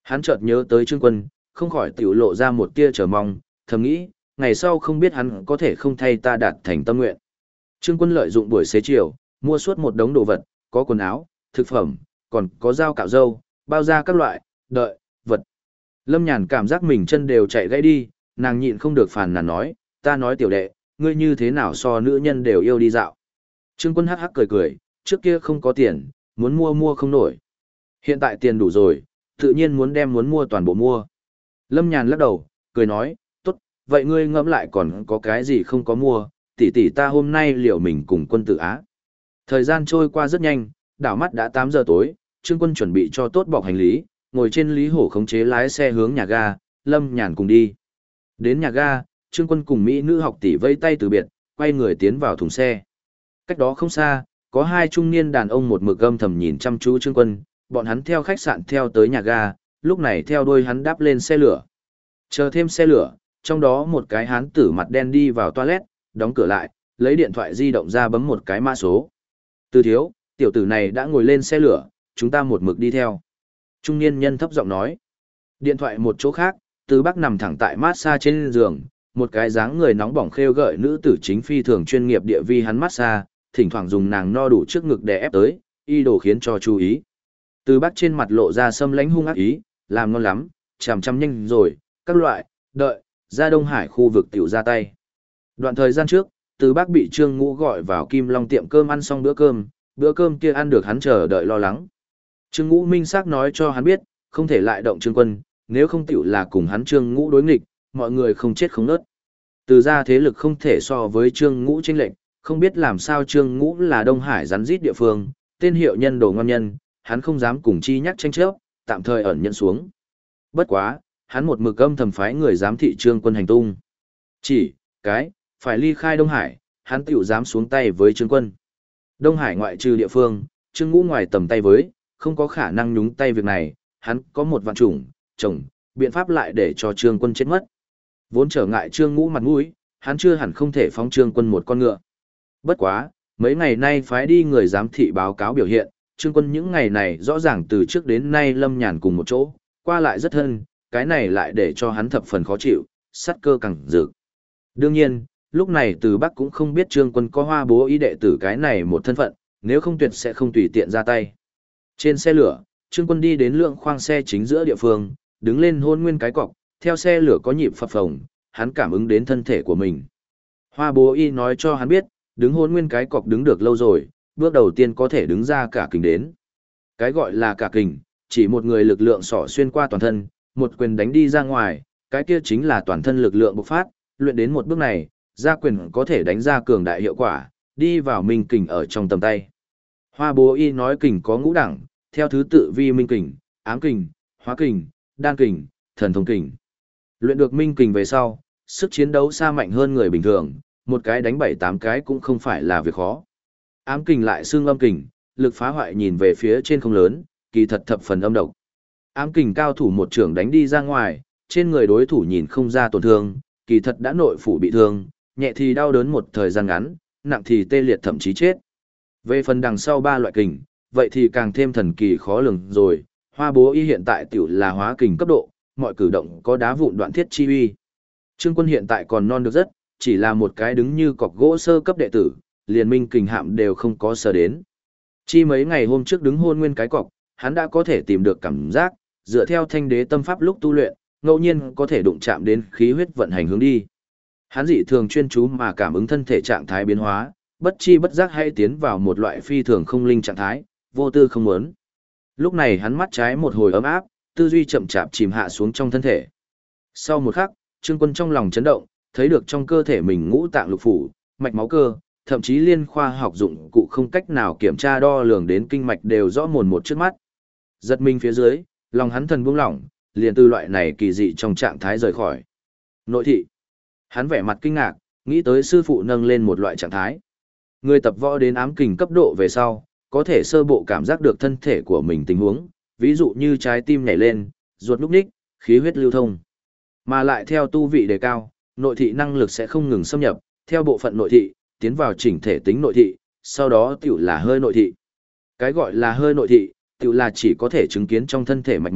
Hắn chợt nhớ tới Trương Quân, không khỏi tiểu lộ ra một tia chờ mong, thầm nghĩ, ngày sau không biết hắn có thể không thay ta đạt thành tâm nguyện. Trương Quân lợi dụng buổi xế chiều, mua suốt một đống đồ vật, có quần áo, thực phẩm, còn có dao cạo râu, bao da các loại, vật. Lâm Nhàn cảm giác mình chân đều chạy gãy đi, nàng nhịn không được phàn nàn nói, ta nói tiểu đệ, ngươi như thế nào so nữ nhân đều yêu đi dạo. Trương Quân hắc hắc cười cười, trước kia không có tiền, muốn mua không nổi. Hiện tại tiền đủ rồi, tự nhiên muốn mua toàn bộ mua. Lâm Nhàn lắc đầu, cười nói, tốt, vậy ngươi ngẫm lại còn có cái gì không có mua, tỷ tỷ ta hôm nay liệu mình cùng Quân Tử Á. Thời gian trôi qua rất nhanh, đảo mắt đã 8 giờ tối, Trương Quân chuẩn bị cho tốt bọc hành lý, ngồi trên Lý Hổ khống chế lái xe hướng nhà ga, Lâm Nhàn cùng đi. Đến nhà ga, Trương Quân cùng Mỹ nữ học tỷ vây tay từ biệt, quay người tiến vào thùng xe. Cách đó không xa, có hai trung niên đàn ông một mực âm thầm nhìn chăm chú Trương Quân, bọn hắn theo khách sạn theo tới nhà ga, lúc này theo đuôi hắn đáp lên xe lửa. Chờ thêm xe lửa, trong đó một cái hán tử mặt đen đi vào toilet, đóng cửa lại, lấy điện thoại di động ra bấm một cái mã số. Từ thiếu, tiểu tử này đã ngồi lên xe lửa, chúng ta một mực đi theo. Trung niên nhân thấp giọng nói. Điện thoại một chỗ khác, Từ Bắc nằm thẳng tại massage trên giường, một cái dáng người nóng bỏng khêu gợi nữ tử chính phi thường chuyên nghiệp địa vi hắn massage, thỉnh thoảng dùng nàng no đủ trước ngực để ép tới, y đồ khiến cho chú ý. Từ Bắc trên mặt lộ ra xâm lãnh hung ác ý, làm ngon lắm, chằm chằm nhanh rồi, các loại, ra Đông Hải khu vực tiểu ra tay. Đoạn thời gian trước, Từ Bắc bị Trương Ngũ gọi vào Kim Long tiệm cơm ăn xong bữa cơm kia ăn được hắn chờ đợi lo lắng. Trương Ngũ minh xác nói cho hắn biết, không thể lại động Trương Quân, nếu không tiểu là cùng hắn Trương Ngũ đối nghịch, mọi người không chết không nớt. Từ ra thế lực không thể so với Trương Ngũ chênh lệnh, không biết làm sao Trương Ngũ là Đông Hải rắn rít địa phương, tên hiệu nhân đồ ngon nhân, hắn không dám cùng chi nhắc tranh chấp, tạm thời ẩn nhận xuống. Bất quá, hắn một mực âm thầm phái người giám thị Trương Quân hành tung. Phải ly khai Đông Hải, hắn tiểu dám xuống tay với Trương Quân. Đông Hải ngoại trừ địa phương, Trương Ngũ ngoài tầm tay với, không có khả năng nhúng tay việc này, hắn có một vạn chủng, biện pháp lại để cho Trương Quân chết mất. Vốn trở ngại Trương Ngũ mặt mũi, hắn chưa hẳn không thể phóng Trương Quân một con ngựa. Bất quá, mấy ngày nay phái đi người giám thị báo cáo biểu hiện, Trương Quân những ngày này rõ ràng từ trước đến nay Lâm Nhàn cùng một chỗ, qua lại rất thân, cái này lại để cho hắn thập phần khó chịu, sát cơ càng dược. Đương nhiên, lúc này Từ Bắc cũng không biết Trương Quân có Hoa Bố ý đệ tử cái này một thân phận, nếu không tuyệt sẽ không tùy tiện ra tay. Trên xe lửa, Trương Quân đi đến lượng khoang xe chính giữa địa phương, đứng lên hôn nguyên cái cọc, theo xe lửa có nhịp phập phồng, hắn cảm ứng đến thân thể của mình. Hoa Bố y nói cho hắn biết, đứng hôn nguyên cái cọc đứng được lâu rồi, bước đầu tiên có thể đứng ra cả kình đến. Cái gọi là cả kình, chỉ một người lực lượng xỏ xuyên qua toàn thân, một quyền đánh đi ra ngoài, cái kia chính là toàn thân lực lượng bộc phát, luyện đến một bước này, ra quyền có thể đánh ra cường đại hiệu quả, đi vào minh kình ở trong tầm tay. Hoa Bố y nói kình có ngũ đẳng, theo thứ tự vi minh kình, ám kình, hóa kình, đan kình, thần thông kình. Luyện được minh kình về sau, sức chiến đấu xa mạnh hơn người bình thường, một cái đánh 7-8 cái cũng không phải là việc khó. Ám kình lại xương âm kình, lực phá hoại nhìn về phía trên không lớn, kỳ thật thập phần âm độc. Ám kình cao thủ một trưởng đánh đi ra ngoài, trên người đối thủ nhìn không ra tổn thương, kỳ thật đã nội phủ bị thương, nhẹ thì đau đớn một thời gian ngắn, nặng thì tê liệt thậm chí chết. Về phần đằng sau ba loại kình, vậy thì càng thêm thần kỳ khó lường rồi, Hoa Bố y hiện tại tiểu là hóa kình cấp độ, mọi cử động có đá vụn đoạn thiết chi uy. Trương Quân hiện tại còn non được rất, chỉ là một cái đứng như cọc gỗ sơ cấp đệ tử, liền minh kình hạm đều không có sờ đến. Chi mấy ngày hôm trước đứng hôn nguyên cái cọc, hắn đã có thể tìm được cảm giác, dựa theo thanh đế tâm pháp lúc tu luyện, ngẫu nhiên có thể đụng chạm đến khí huyết vận hành hướng đi. Hắn dị thường chuyên chú mà cảm ứng thân thể trạng thái biến hóa, bất chi bất giác hay tiến vào một loại phi thường không linh trạng thái, vô tư không muốn. Lúc này hắn mắt trái một hồi ấm áp, tư duy chậm chạp chìm hạ xuống trong thân thể. Sau một khắc, Trương Quân trong lòng chấn động, thấy được trong cơ thể mình ngũ tạng lục phủ, mạch máu cơ, thậm chí liên khoa học dụng cụ không cách nào kiểm tra đo lường đến kinh mạch đều rõ mồn một trước mắt. Giật mình phía dưới, lòng hắn thần buông lỏng, liền từ loại này kỳ dị trong trạng thái rời khỏi. Nội thị. Hắn vẻ mặt kinh ngạc, nghĩ tới sư phụ nâng lên một loại trạng thái. Người tập võ đến ám kình cấp độ về sau, có thể sơ bộ cảm giác được thân thể của mình tình huống, ví dụ như trái tim nhảy lên, ruột núc ních, khí huyết lưu thông. Mà lại theo tu vị đề cao, nội thị năng lực sẽ không ngừng xâm nhập, theo bộ phận nội thị, tiến vào chỉnh thể tính nội thị, sau đó tiểu là hơi nội thị. Cái gọi là hơi nội thị, tiểu là chỉ có thể chứng kiến trong thân thể mạch máu,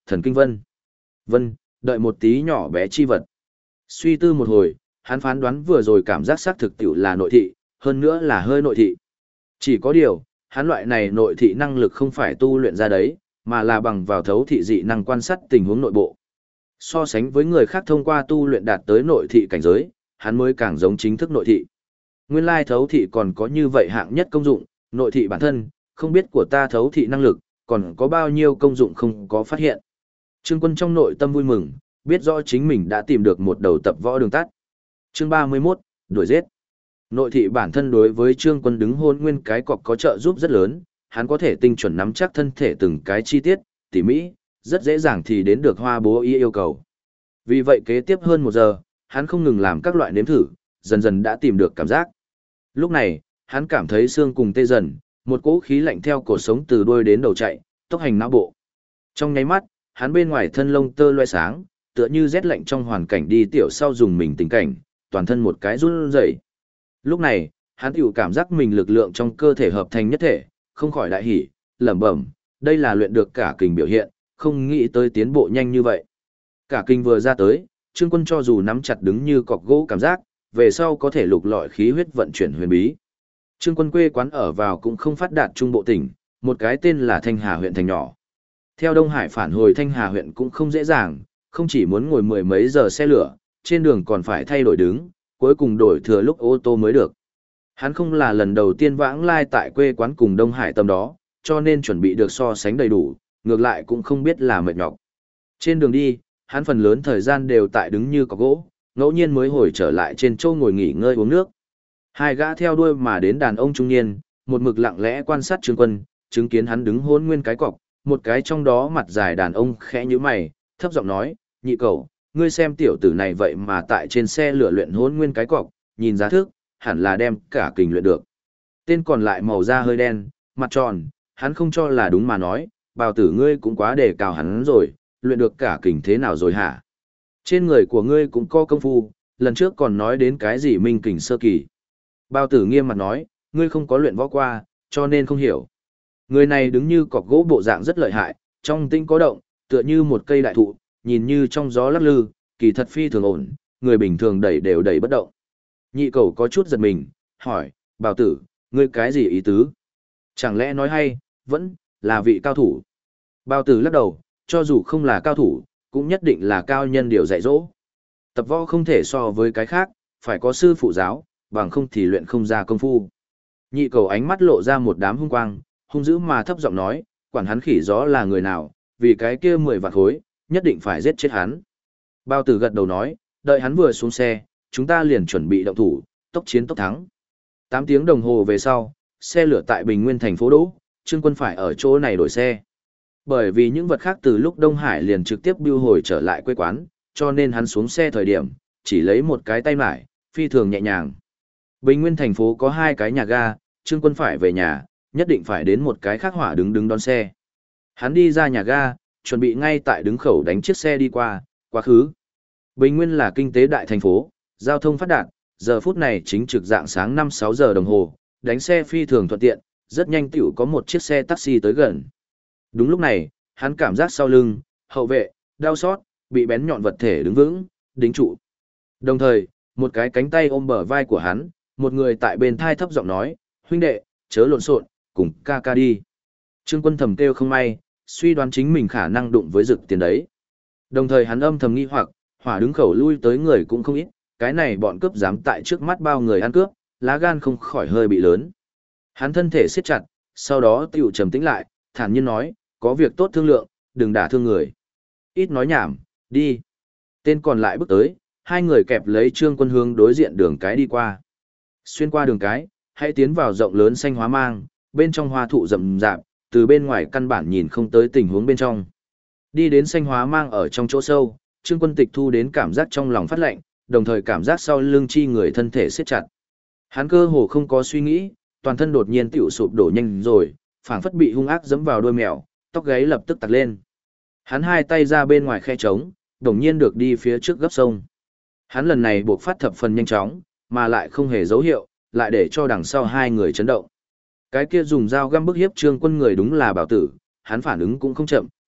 thần kinh vân. Vân, đợi một tí nhỏ bé chi vật. Suy tư một hồi, hắn phán đoán vừa rồi cảm giác xác thực tiểu là nội thị, hơn nữa là hơi nội thị. Chỉ có điều, hắn loại này nội thị năng lực không phải tu luyện ra đấy, mà là bằng vào thấu thị dị năng quan sát tình huống nội bộ. So sánh với người khác thông qua tu luyện đạt tới nội thị cảnh giới, hắn mới càng giống chính thức nội thị. Nguyên lai thấu thị còn có như vậy hạng nhất công dụng, nội thị bản thân, không biết của ta thấu thị năng lực, còn có bao nhiêu công dụng không có phát hiện. Trương Quân trong nội tâm vui mừng, biết rõ chính mình đã tìm được một đầu tập võ đường tắt. Chương 31, đuổi giết. Nội thị bản thân đối với Trương Quân đứng hôn nguyên cái cọc có trợ giúp rất lớn, hắn có thể tinh chuẩn nắm chắc thân thể từng cái chi tiết, tỉ mỹ, rất dễ dàng thì đến được Hoa Bố ý yêu cầu. Vì vậy kế tiếp hơn 1 giờ, hắn không ngừng làm các loại nếm thử, dần dần đã tìm được cảm giác. Lúc này, hắn cảm thấy xương cùng tê dần, một cỗ khí lạnh theo cổ sống từ đuôi đến đầu chạy, tốc hành não bộ. Trong nháy mắt, hắn bên ngoài thân lông tơ loe sáng, tựa như rét lạnh trong hoàn cảnh đi tiểu sau dùng mình tình cảnh, toàn thân một cái run rẩy. Lúc này, hắn tiểu cảm giác mình lực lượng trong cơ thể hợp thành nhất thể, không khỏi đại hỉ, lẩm bẩm, đây là luyện được cả kình biểu hiện, không nghĩ tới tiến bộ nhanh như vậy. Cả kình vừa ra tới, Trương Quân cho dù nắm chặt đứng như cọc gỗ cảm giác, về sau có thể lục lọi khí huyết vận chuyển huyền bí. Trương Quân quê quán ở vào cũng không phát đạt trung bộ tỉnh, một cái tên là Thanh Hà huyện thành nhỏ. Theo Đông Hải phản hồi Thanh Hà huyện cũng không dễ dàng, không chỉ muốn ngồi mười mấy giờ xe lửa, trên đường còn phải thay đổi đứng, cuối cùng đổi thừa lúc ô tô mới được. Hắn không là lần đầu tiên vãng lai tại quê quán cùng Đông Hải tầm đó, cho nên chuẩn bị được so sánh đầy đủ, ngược lại cũng không biết là mệt nhọc. Trên đường đi, hắn phần lớn thời gian đều tại đứng như cọc gỗ, ngẫu nhiên mới hồi trở lại trên châu ngồi nghỉ ngơi uống nước. Hai gã theo đuôi mà đến đàn ông trung niên, một mực lặng lẽ quan sát Trương Quân, chứng kiến hắn đứng hôn nguyên cái cọc, một cái trong đó mặt dài đàn ông khẽ nhíu mày, thấp giọng nói, nhị cậu, ngươi xem tiểu tử này vậy mà tại trên xe lửa luyện hôn nguyên cái cọc, nhìn giá thước, hẳn là đem cả kình luyện được. Tên còn lại màu da hơi đen, mặt tròn, hắn không cho là đúng mà nói, bào tử ngươi cũng quá đề cao hắn rồi, luyện được cả kình thế nào rồi hả? Trên người của ngươi cũng có công phu, lần trước còn nói đến cái gì minh kình sơ kỳ. Bào tử nghiêm mặt nói, ngươi không có luyện võ qua, cho nên không hiểu. Người này đứng như cọc gỗ bộ dạng rất lợi hại, trong tinh có động, tựa như một cây đại thụ, nhìn như trong gió lắc lư, kỳ thật phi thường ổn, người bình thường đẩy đều đẩy bất động. Nhị cầu có chút giật mình, hỏi, bào tử, ngươi cái gì ý tứ? Chẳng lẽ nói hay, vẫn là vị cao thủ? Bào tử lắc đầu, cho dù không là cao thủ, cũng nhất định là cao nhân điều dạy dỗ. Tập võ không thể so với cái khác, phải có sư phụ giáo, bằng không thì luyện không ra công phu. Nhị cầu ánh mắt lộ ra một đám hung quang, hung dữ mà thấp giọng nói, quản hắn khỉ gió là người nào, vì cái kia 10 vạn khối, nhất định phải giết chết hắn. Bao tử gật đầu nói, đợi hắn vừa xuống xe, chúng ta liền chuẩn bị động thủ, tốc chiến tốc thắng. 8 tiếng đồng hồ về sau, xe lửa tại Bình Nguyên thành phố đỗ, Trương Quân phải ở chỗ này đổi xe. Bởi vì những vật khác từ lúc Đông Hải liền trực tiếp bưu hồi trở lại quê quán, cho nên hắn xuống xe thời điểm, chỉ lấy một cái tay mải, phi thường nhẹ nhàng. Bình Nguyên thành phố có 2 cái nhà ga, Trương Quân phải về nhà, nhất định phải đến một cái khác hỏa đứng đón xe. Hắn đi ra nhà ga, chuẩn bị ngay tại đứng khẩu đánh chiếc xe đi qua, quá khứ. Bình Nguyên là kinh tế đại thành phố, giao thông phát đạt, giờ phút này chính trực dạng sáng 5-6 giờ đồng hồ, đánh xe phi thường thuận tiện, rất nhanh tiểu có một chiếc xe taxi tới gần. Đúng lúc này, hắn cảm giác sau lưng, hậu vệ, đau xót, bị bén nhọn vật thể đứng vững, đính trụ. Đồng thời, một cái cánh tay ôm bờ vai của hắn, một người tại bên thai thấp giọng nói, huynh đệ, chớ lộn xộn, cùng ca ca đi. Trương Quân thầm kêu không may, suy đoán chính mình khả năng đụng với Dực Tiền đấy. Đồng thời hắn âm thầm nghi hoặc, hỏa đứng khẩu lui tới người cũng không ít, cái này bọn cướp dám tại trước mắt bao người ăn cướp, lá gan không khỏi hơi bị lớn. Hắn thân thể siết chặt, sau đó tiểu trầm tĩnh lại, thản nhiên nói, có việc tốt thương lượng, đừng đả thương người. Ít nói nhảm, đi. Tên còn lại bước tới, hai người kẹp lấy Trương Quân hướng đối diện đường cái đi qua. Xuyên qua đường cái, hãy tiến vào rộng lớn xanh hóa mang, bên trong hoa thụ rậm rạp, từ bên ngoài căn bản nhìn không tới tình huống bên trong. Đi đến xanh hóa mang ở trong chỗ sâu, Trương Quân tịch thu đến cảm giác trong lòng phát lạnh, đồng thời cảm giác sau lưng chi người thân thể siết chặt. Hắn cơ hồ không có suy nghĩ, toàn thân đột nhiên tiểu sụp đổ nhanh rồi, phảng phất bị hung ác giẫm vào đuôi mèo, tóc gáy lập tức tặc lên. Hắn hai tay ra bên ngoài khe trống, đồng nhiên được đi phía trước gấp sông. Hắn lần này buộc phát thập phần nhanh chóng, mà lại không hề dấu hiệu, lại để cho đằng sau hai người chấn động. Cái kia dùng dao găm bức hiếp Trương Quân người đúng là Bảo Tử, hắn phản ứng cũng không chậm,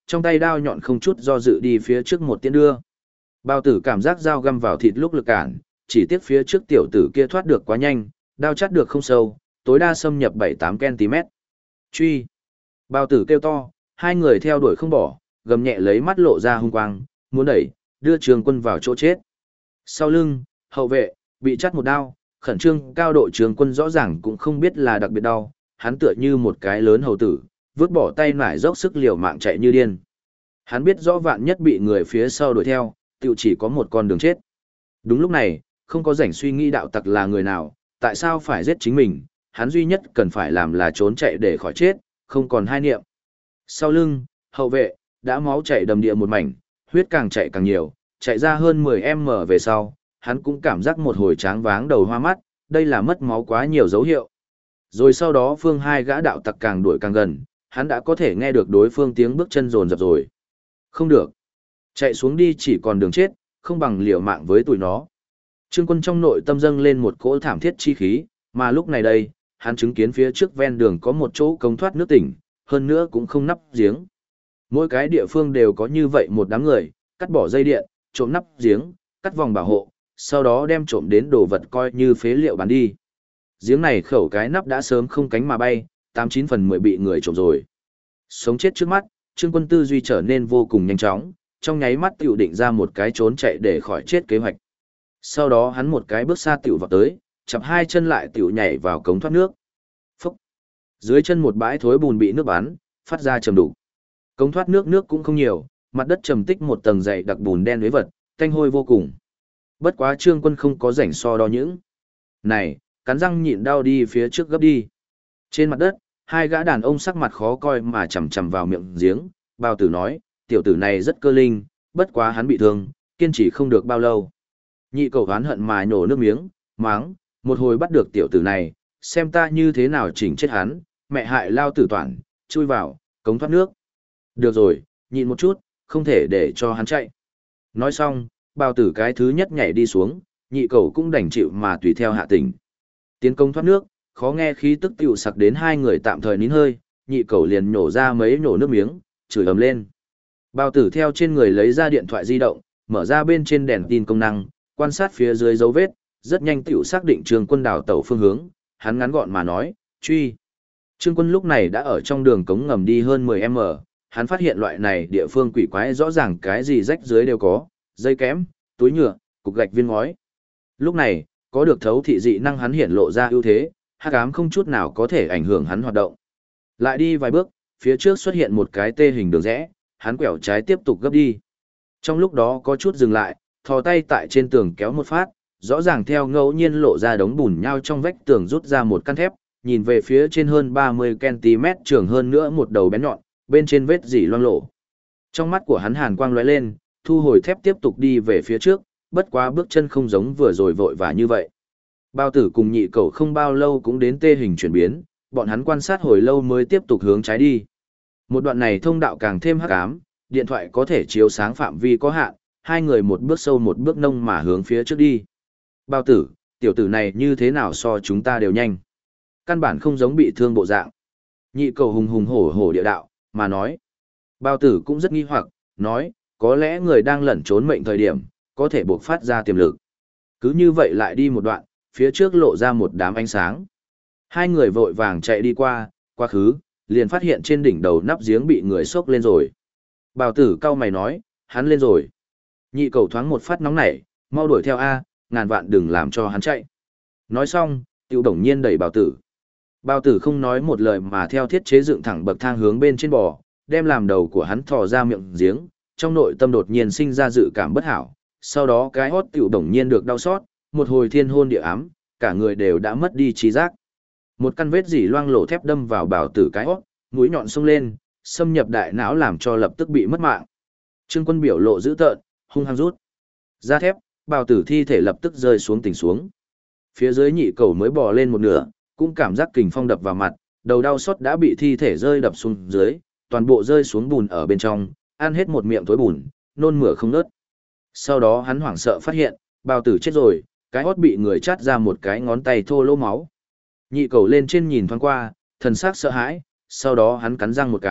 trong tay đao nhọn không chút do dự đi phía trước một tiến đưa. Bao tử cảm giác dao găm vào thịt lúc lực cản, chỉ tiếc phía trước tiểu tử kia thoát được quá nhanh, đao chắt được không sâu, tối đa xâm nhập 7-8 cm. Truy! Bao tử kêu to, hai người theo đuổi không bỏ, gầm nhẹ lấy mắt lộ ra hung quang, muốn đẩy, đưa Trường Quân vào chỗ chết. Sau lưng, hậu vệ, bị chắt một đao, khẩn trương cao độ Trường Quân rõ ràng cũng không biết là đặc biệt đau, hắn tựa như một cái lớn hầu tử, vứt bỏ tay nải dốc sức liều mạng chạy như điên. Hắn biết rõ vạn nhất bị người phía sau đuổi theo, tiểu chỉ có một con đường chết. Đúng lúc này, không có rảnh suy nghĩ đạo tặc là người nào, tại sao phải giết chính mình, hắn duy nhất cần phải làm là trốn chạy để khỏi chết, không còn hai niệm. Sau lưng, hậu vệ, đã máu chảy đầm địa một mảnh, huyết càng chạy càng nhiều, chạy ra hơn 10m về sau, hắn cũng cảm giác một hồi tráng váng đầu hoa mắt, đây là mất máu quá nhiều dấu hiệu. Rồi sau đó phương hai gã đạo tặc càng đuổi càng gần, hắn đã có thể nghe được đối phương tiếng bước chân rồn rập rồi. Không được. Chạy xuống đi chỉ còn đường chết, không bằng liều mạng với tụi nó. Trương Quân trong nội tâm dâng lên một cỗ thảm thiết chi khí, mà lúc này đây, hắn chứng kiến phía trước ven đường có một chỗ cống thoát nước tỉnh, hơn nữa cũng không nắp giếng. Mỗi cái địa phương đều có như vậy một đám người, cắt bỏ dây điện, trộm nắp giếng, cắt vòng bảo hộ, sau đó đem trộm đến đồ vật coi như phế liệu bán đi. Giếng này khẩu cái nắp đã sớm không cánh mà bay, 89 phần 10 bị người trộm rồi. Sống chết trước mắt, Trương Quân tư duy trở nên vô cùng nhanh chóng, trong nháy mắt tiểu định ra một cái trốn chạy để khỏi chết kế hoạch. Sau đó hắn một cái bước xa tiểu vào tới, chập hai chân lại tiểu nhảy vào cống thoát nước. Phúc! Dưới chân một bãi thối bùn bị nước bắn, phát ra trầm đục. Cống thoát nước cũng không nhiều, mặt đất trầm tích một tầng dày đặc bùn đen với vật, tanh hôi vô cùng. Bất quá Trương Quân không có rảnh so đo những. Này, cắn răng nhịn đau đi phía trước gấp đi. Trên mặt đất, hai gã đàn ông sắc mặt khó coi mà chầm chầm vào miệng giếng, Bao Tử nói, tiểu tử này rất cơ linh, bất quá hắn bị thương, kiên trì không được bao lâu. Nhị cầu oán hận mà nhổ nước miếng, máng, một hồi bắt được tiểu tử này, xem ta như thế nào chỉnh chết hắn, mẹ hại lao tử toàn, chui vào, cống thoát nước. Được rồi, nhịn một chút, không thể để cho hắn chạy. Nói xong, Bao Tử cái thứ nhất nhảy đi xuống, nhị cầu cũng đành chịu mà tùy theo hạ tình. Tiến công thoát nước, khó nghe khí tức tiểu sặc đến hai người tạm thời nín hơi, nhị cầu liền nhổ ra mấy nhổ nước miếng, chửi ầm lên. Bao Tử theo trên người lấy ra điện thoại di động, mở ra bên trên đèn tin công năng, quan sát phía dưới dấu vết, rất nhanh tiểu xác định Trương Quân đào tẩu phương hướng, hắn ngắn gọn mà nói, truy. Trương Quân lúc này đã ở trong đường cống ngầm đi hơn 10m, hắn phát hiện loại này địa phương quỷ quái rõ ràng cái gì rách dưới đều có, dây kẽm, túi nhựa, cục gạch viên ngói. Lúc này, có được thấu thị dị năng hắn hiển lộ ra ưu thế, hắc ám không chút nào có thể ảnh hưởng hắn hoạt động. Lại đi vài bước, phía trước xuất hiện một cái tê hình đường rẽ, hắn quẹo trái tiếp tục gấp đi. Trong lúc đó có chút dừng lại, thò tay tại trên tường kéo một phát, rõ ràng theo ngẫu nhiên lộ ra đống bùn nhau trong vách tường rút ra một căn thép, nhìn về phía trên hơn 30 cm trường hơn nữa một đầu bén nhọn, bên trên vết dỉ loang lổ. Trong mắt của hắn hàn quang lóe lên, thu hồi thép tiếp tục đi về phía trước, bất quá bước chân không giống vừa rồi vội vã như vậy. Bao Tử cùng nhị cầu không bao lâu cũng đến tê hình chuyển biến, bọn hắn quan sát hồi lâu mới tiếp tục hướng trái đi. Một đoạn này thông đạo càng thêm hắc ám, điện thoại có thể chiếu sáng phạm vi có hạn, hai người một bước sâu một bước nông mà hướng phía trước đi. Bao Tử, tiểu tử này như thế nào so chúng ta đều nhanh. Căn bản không giống bị thương bộ dạng. Nhị cầu hùng hùng hổ hổ địa đạo, mà nói. Bao Tử cũng rất nghi hoặc, nói, có lẽ người đang lẩn trốn mệnh thời điểm, có thể buộc phát ra tiềm lực. Cứ như vậy lại đi một đoạn, phía trước lộ ra một đám ánh sáng. Hai người vội vàng chạy đi qua, quá khứ, liền phát hiện trên đỉnh đầu nắp giếng bị người xốc lên rồi. Bao Tử cau mày nói, hắn lên rồi. Nhị cầu thoáng một phát nóng nảy, mau đuổi theo A, ngàn vạn đừng làm cho hắn chạy. Nói xong, Tiêu Đồng Nhiên đẩy Bao Tử. Bao Tử không nói một lời mà theo thiết chế dựng thẳng bậc thang hướng bên trên bò, đem làm đầu của hắn thò ra miệng giếng, trong nội tâm đột nhiên sinh ra dự cảm bất hảo. Sau đó cái hót Tiêu Đồng Nhiên được đau xót, một hồi thiên hôn địa ám, cả người đều đã mất đi trí giác. Một căn vết dỉ loang lổ thép đâm vào Bao Tử cái hót, mũi nhọn xông lên, xâm nhập đại não làm cho lập tức bị mất mạng. Trương Quân biểu lộ dữ tợn, hung hăng rút ra thép, Bao Tử thi thể lập tức rơi xuống tỉnh xuống. Phía dưới nhị cầu mới bò lên một nửa, cũng cảm giác kình phong đập vào mặt, đầu đau xót đã bị thi thể rơi đập xuống dưới, toàn bộ rơi xuống bùn ở bên trong, ăn hết một miệng tối bùn, nôn mửa không ngớt. Sau đó hắn hoảng sợ phát hiện, Bao Tử chết rồi, cái hót bị người chát ra một cái ngón tay thô lỗ máu. Nhị cầu lên trên nhìn thoáng qua, thần sắc sợ hãi, sau đó hắn cắn răng một cái,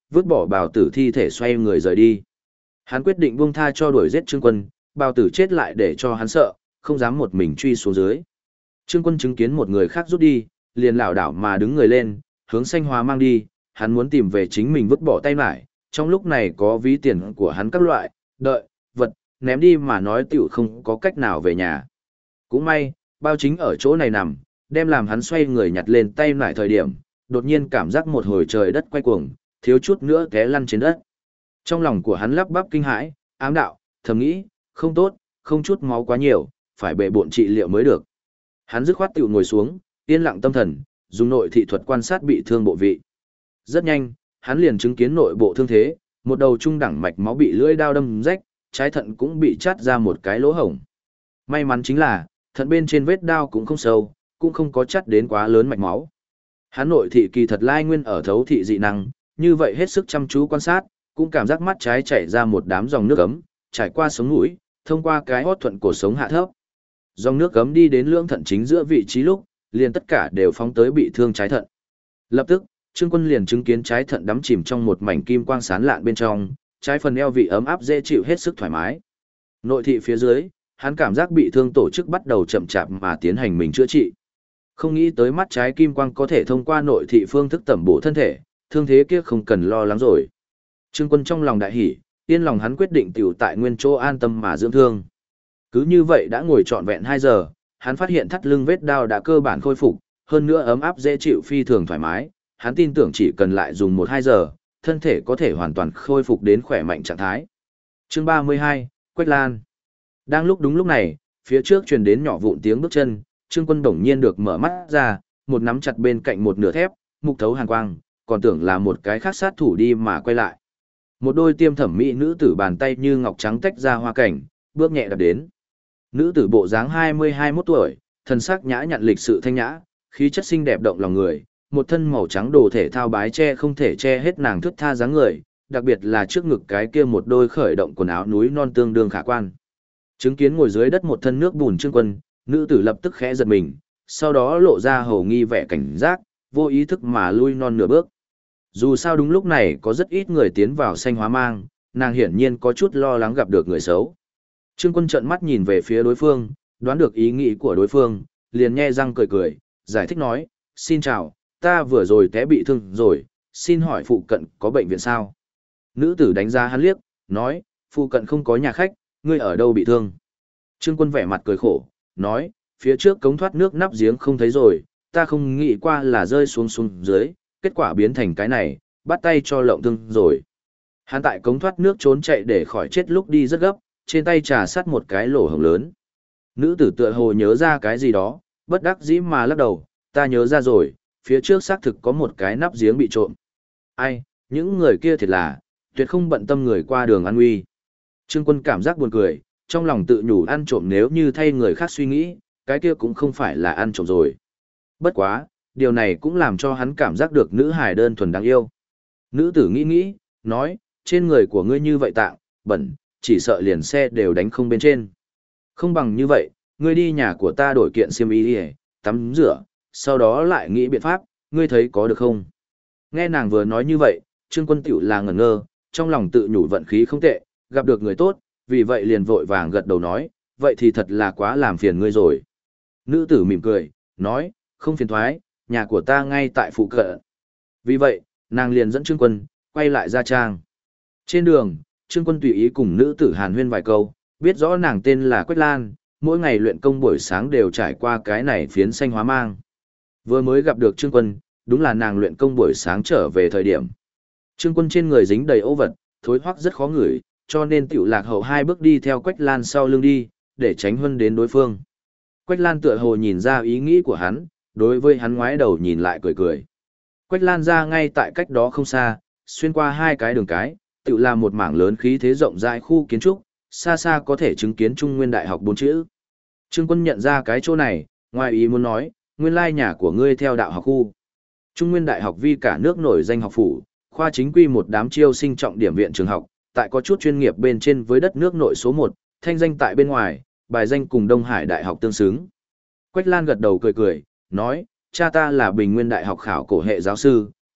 vứt bỏ bào tử thi thể xoay người rời đi. Hắn quyết định buông tha cho đuổi giết Trương Quân, bào tử chết lại để cho hắn sợ, không dám một mình truy xuống dưới. Trương Quân chứng kiến một người khác rút đi, liền lảo đảo mà đứng người lên, hướng Xanh Hóa mang đi, hắn muốn tìm về chính mình vứt bỏ tay mải, trong lúc này có ví tiền của hắn các loại, đợi, vật, ném đi mà nói tiểu không có cách nào về nhà. Cũng may, bao chính ở chỗ này nằm, đem làm hắn xoay người nhặt lên tay mải thời điểm, đột nhiên cảm giác một hồi trời đất quay cuồng, thiếu chút nữa té lăn trên đất. Trong lòng của hắn lắp bắp kinh hãi, ám đạo, thầm nghĩ, không tốt, không chút máu quá nhiều, phải bệ bộn trị liệu mới được. Hắn dứt khoát tiểu ngồi xuống, yên lặng tâm thần, dùng nội thị thuật quan sát bị thương bộ vị. Rất nhanh, hắn liền chứng kiến nội bộ thương thế, một đầu trung đẳng mạch máu bị lưỡi dao đâm rách, trái thận cũng bị chát ra một cái lỗ hổng. May mắn chính là, thận bên trên vết đao cũng không sâu, cũng không có chắt đến quá lớn mạch máu. Hắn nội thị kỳ thật lai nguyên ở thấu thị dị năng, như vậy hết sức chăm chú quan sát, cũng cảm giác mắt trái chảy ra một đám dòng nước ấm, trải qua sống mũi, thông qua cái hót thuận cổ sống hạ thấp. Dòng nước ấm đi đến lưỡng thận chính giữa vị trí lúc, liền tất cả đều phóng tới bị thương trái thận. Lập tức, Trương Quân liền chứng kiến trái thận đắm chìm trong một mảnh kim quang sáng lạn bên trong, trái phần eo vị ấm áp dễ chịu hết sức thoải mái. Nội thị phía dưới, hắn cảm giác bị thương tổ chức bắt đầu chậm chạp mà tiến hành mình chữa trị. Không nghĩ tới mắt trái kim quang có thể thông qua nội thị phương thức tẩm bổ thân thể, thương thế kia không cần lo lắng rồi. Trương Quân trong lòng đại hỉ, yên lòng hắn quyết định tiểu tại nguyên chỗ an tâm mà dưỡng thương. Cứ như vậy đã ngồi trọn vẹn 2 giờ, hắn phát hiện thắt lưng vết đao đã cơ bản khôi phục, hơn nữa ấm áp dễ chịu phi thường thoải mái, hắn tin tưởng chỉ cần lại dùng 1-2 giờ, thân thể có thể hoàn toàn khôi phục đến khỏe mạnh trạng thái. Chương 32, Quách Lan. Đang đúng lúc này, phía trước truyền đến nhỏ vụn tiếng bước chân, Trương Quân đột nhiên được mở mắt ra, một nắm chặt bên cạnh một nửa thép, mục thấu hàn quang, còn tưởng là một cái khác sát thủ đi mà quay lại. Một đôi tiêm thẩm mỹ nữ tử bàn tay như ngọc trắng tách ra hoa cảnh, bước nhẹ đạp đến. Nữ tử bộ dáng 20-21 tuổi, thân sắc nhã nhặn lịch sự thanh nhã, khí chất xinh đẹp động lòng người, một thân màu trắng đồ thể thao bái che không thể che hết nàng thướt tha dáng người, đặc biệt là trước ngực cái kia một đôi khởi động quần áo núi non tương đương khả quan. Chứng kiến ngồi dưới đất một thân nước bùn Trương Quân, nữ tử lập tức khẽ giật mình, sau đó lộ ra hầu nghi vẻ cảnh giác, vô ý thức mà lui non nửa bước. Dù sao đúng lúc này có rất ít người tiến vào Xanh Hóa Mang, nàng hiển nhiên có chút lo lắng gặp được người xấu. Trương Quân trợn mắt nhìn về phía đối phương, đoán được ý nghĩ của đối phương, liền nhe răng cười cười, giải thích nói, xin chào, ta vừa rồi té bị thương rồi, xin hỏi phụ cận có bệnh viện sao? Nữ tử đánh giá hắn liếc, nói, phụ cận không có nhà khách, ngươi ở đâu bị thương? Trương Quân vẻ mặt cười khổ, nói, phía trước cống thoát nước nắp giếng không thấy rồi, ta không nghĩ qua là rơi xuống dưới, kết quả biến thành cái này, bắt tay cho lộng thương rồi. Hắn tại cống thoát nước trốn chạy để khỏi chết lúc đi rất gấp, trên tay trà sắt một cái lỗ hổng lớn. Nữ tử tựa hồ nhớ ra cái gì đó, bất đắc dĩ mà lắc đầu, ta nhớ ra rồi, phía trước xác thực có một cái nắp giếng bị trộm. Ai, những người kia thiệt là, tuyệt không bận tâm người qua đường an nguy. Trương Quân cảm giác buồn cười, trong lòng tự nhủ ăn trộm nếu như thay người khác suy nghĩ, cái kia cũng không phải là ăn trộm rồi. Bất quá, điều này cũng làm cho hắn cảm giác được nữ hài đơn thuần đáng yêu. Nữ tử nghĩ nghĩ, nói, trên người của ngươi như vậy tạng, bẩn, chỉ sợ liền xe đều đánh không bên trên. Không bằng như vậy, ngươi đi nhà của ta đổi kiện xiêm y đi, tắm rửa, sau đó lại nghĩ biện pháp, ngươi thấy có được không? Nghe nàng vừa nói như vậy, Trương Quân tiểu là ngẩn ngơ, trong lòng tự nhủ vận khí không tệ, gặp được người tốt, vì vậy liền vội vàng gật đầu nói, vậy thì thật là quá làm phiền ngươi rồi. Nữ tử mỉm cười, nói, không phiền thoái, nhà của ta ngay tại phụ cận. Vì vậy, nàng liền dẫn Trương Quân, quay lại Gia Trang. Trên đường, Trương Quân tùy ý cùng nữ tử hàn huyên vài câu, biết rõ nàng tên là Quách Lan, mỗi ngày luyện công buổi sáng đều trải qua cái này phiến Xanh Hóa Mang. Vừa mới gặp được Trương Quân, đúng là nàng luyện công buổi sáng trở về thời điểm. Trương Quân trên người dính đầy ấu vật, thối hoắc rất khó ngửi, cho nên tiểu lạc hậu 2 bước đi theo Quách Lan sau lưng đi, để tránh huân đến đối phương. Quách Lan tựa hồ nhìn ra ý nghĩ của hắn, đối với hắn ngoái đầu nhìn lại cười cười. Quách Lan ra ngay tại cách đó không xa, xuyên qua 2 cái đường cái, tự là một mảng lớn khí thế rộng rãi khu kiến trúc, xa xa có thể chứng kiến Trung Nguyên Đại học 4 chữ. Trương Quân nhận ra cái chỗ này, ngoài ý muốn nói, nguyên lai nhà của ngươi theo đạo học khu. Trung Nguyên Đại học vi cả nước nổi danh học phủ, khoa chính quy một đám chiêu sinh trọng điểm viện trường học, tại có chút chuyên nghiệp bên trên với đất nước nội số 1, thanh danh tại bên ngoài, bài danh cùng Đông Hải Đại học tương xứng. Quách Lan gật đầu cười cười, nói, cha ta là Bình Nguyên Đại học khảo cổ hệ giáo sư,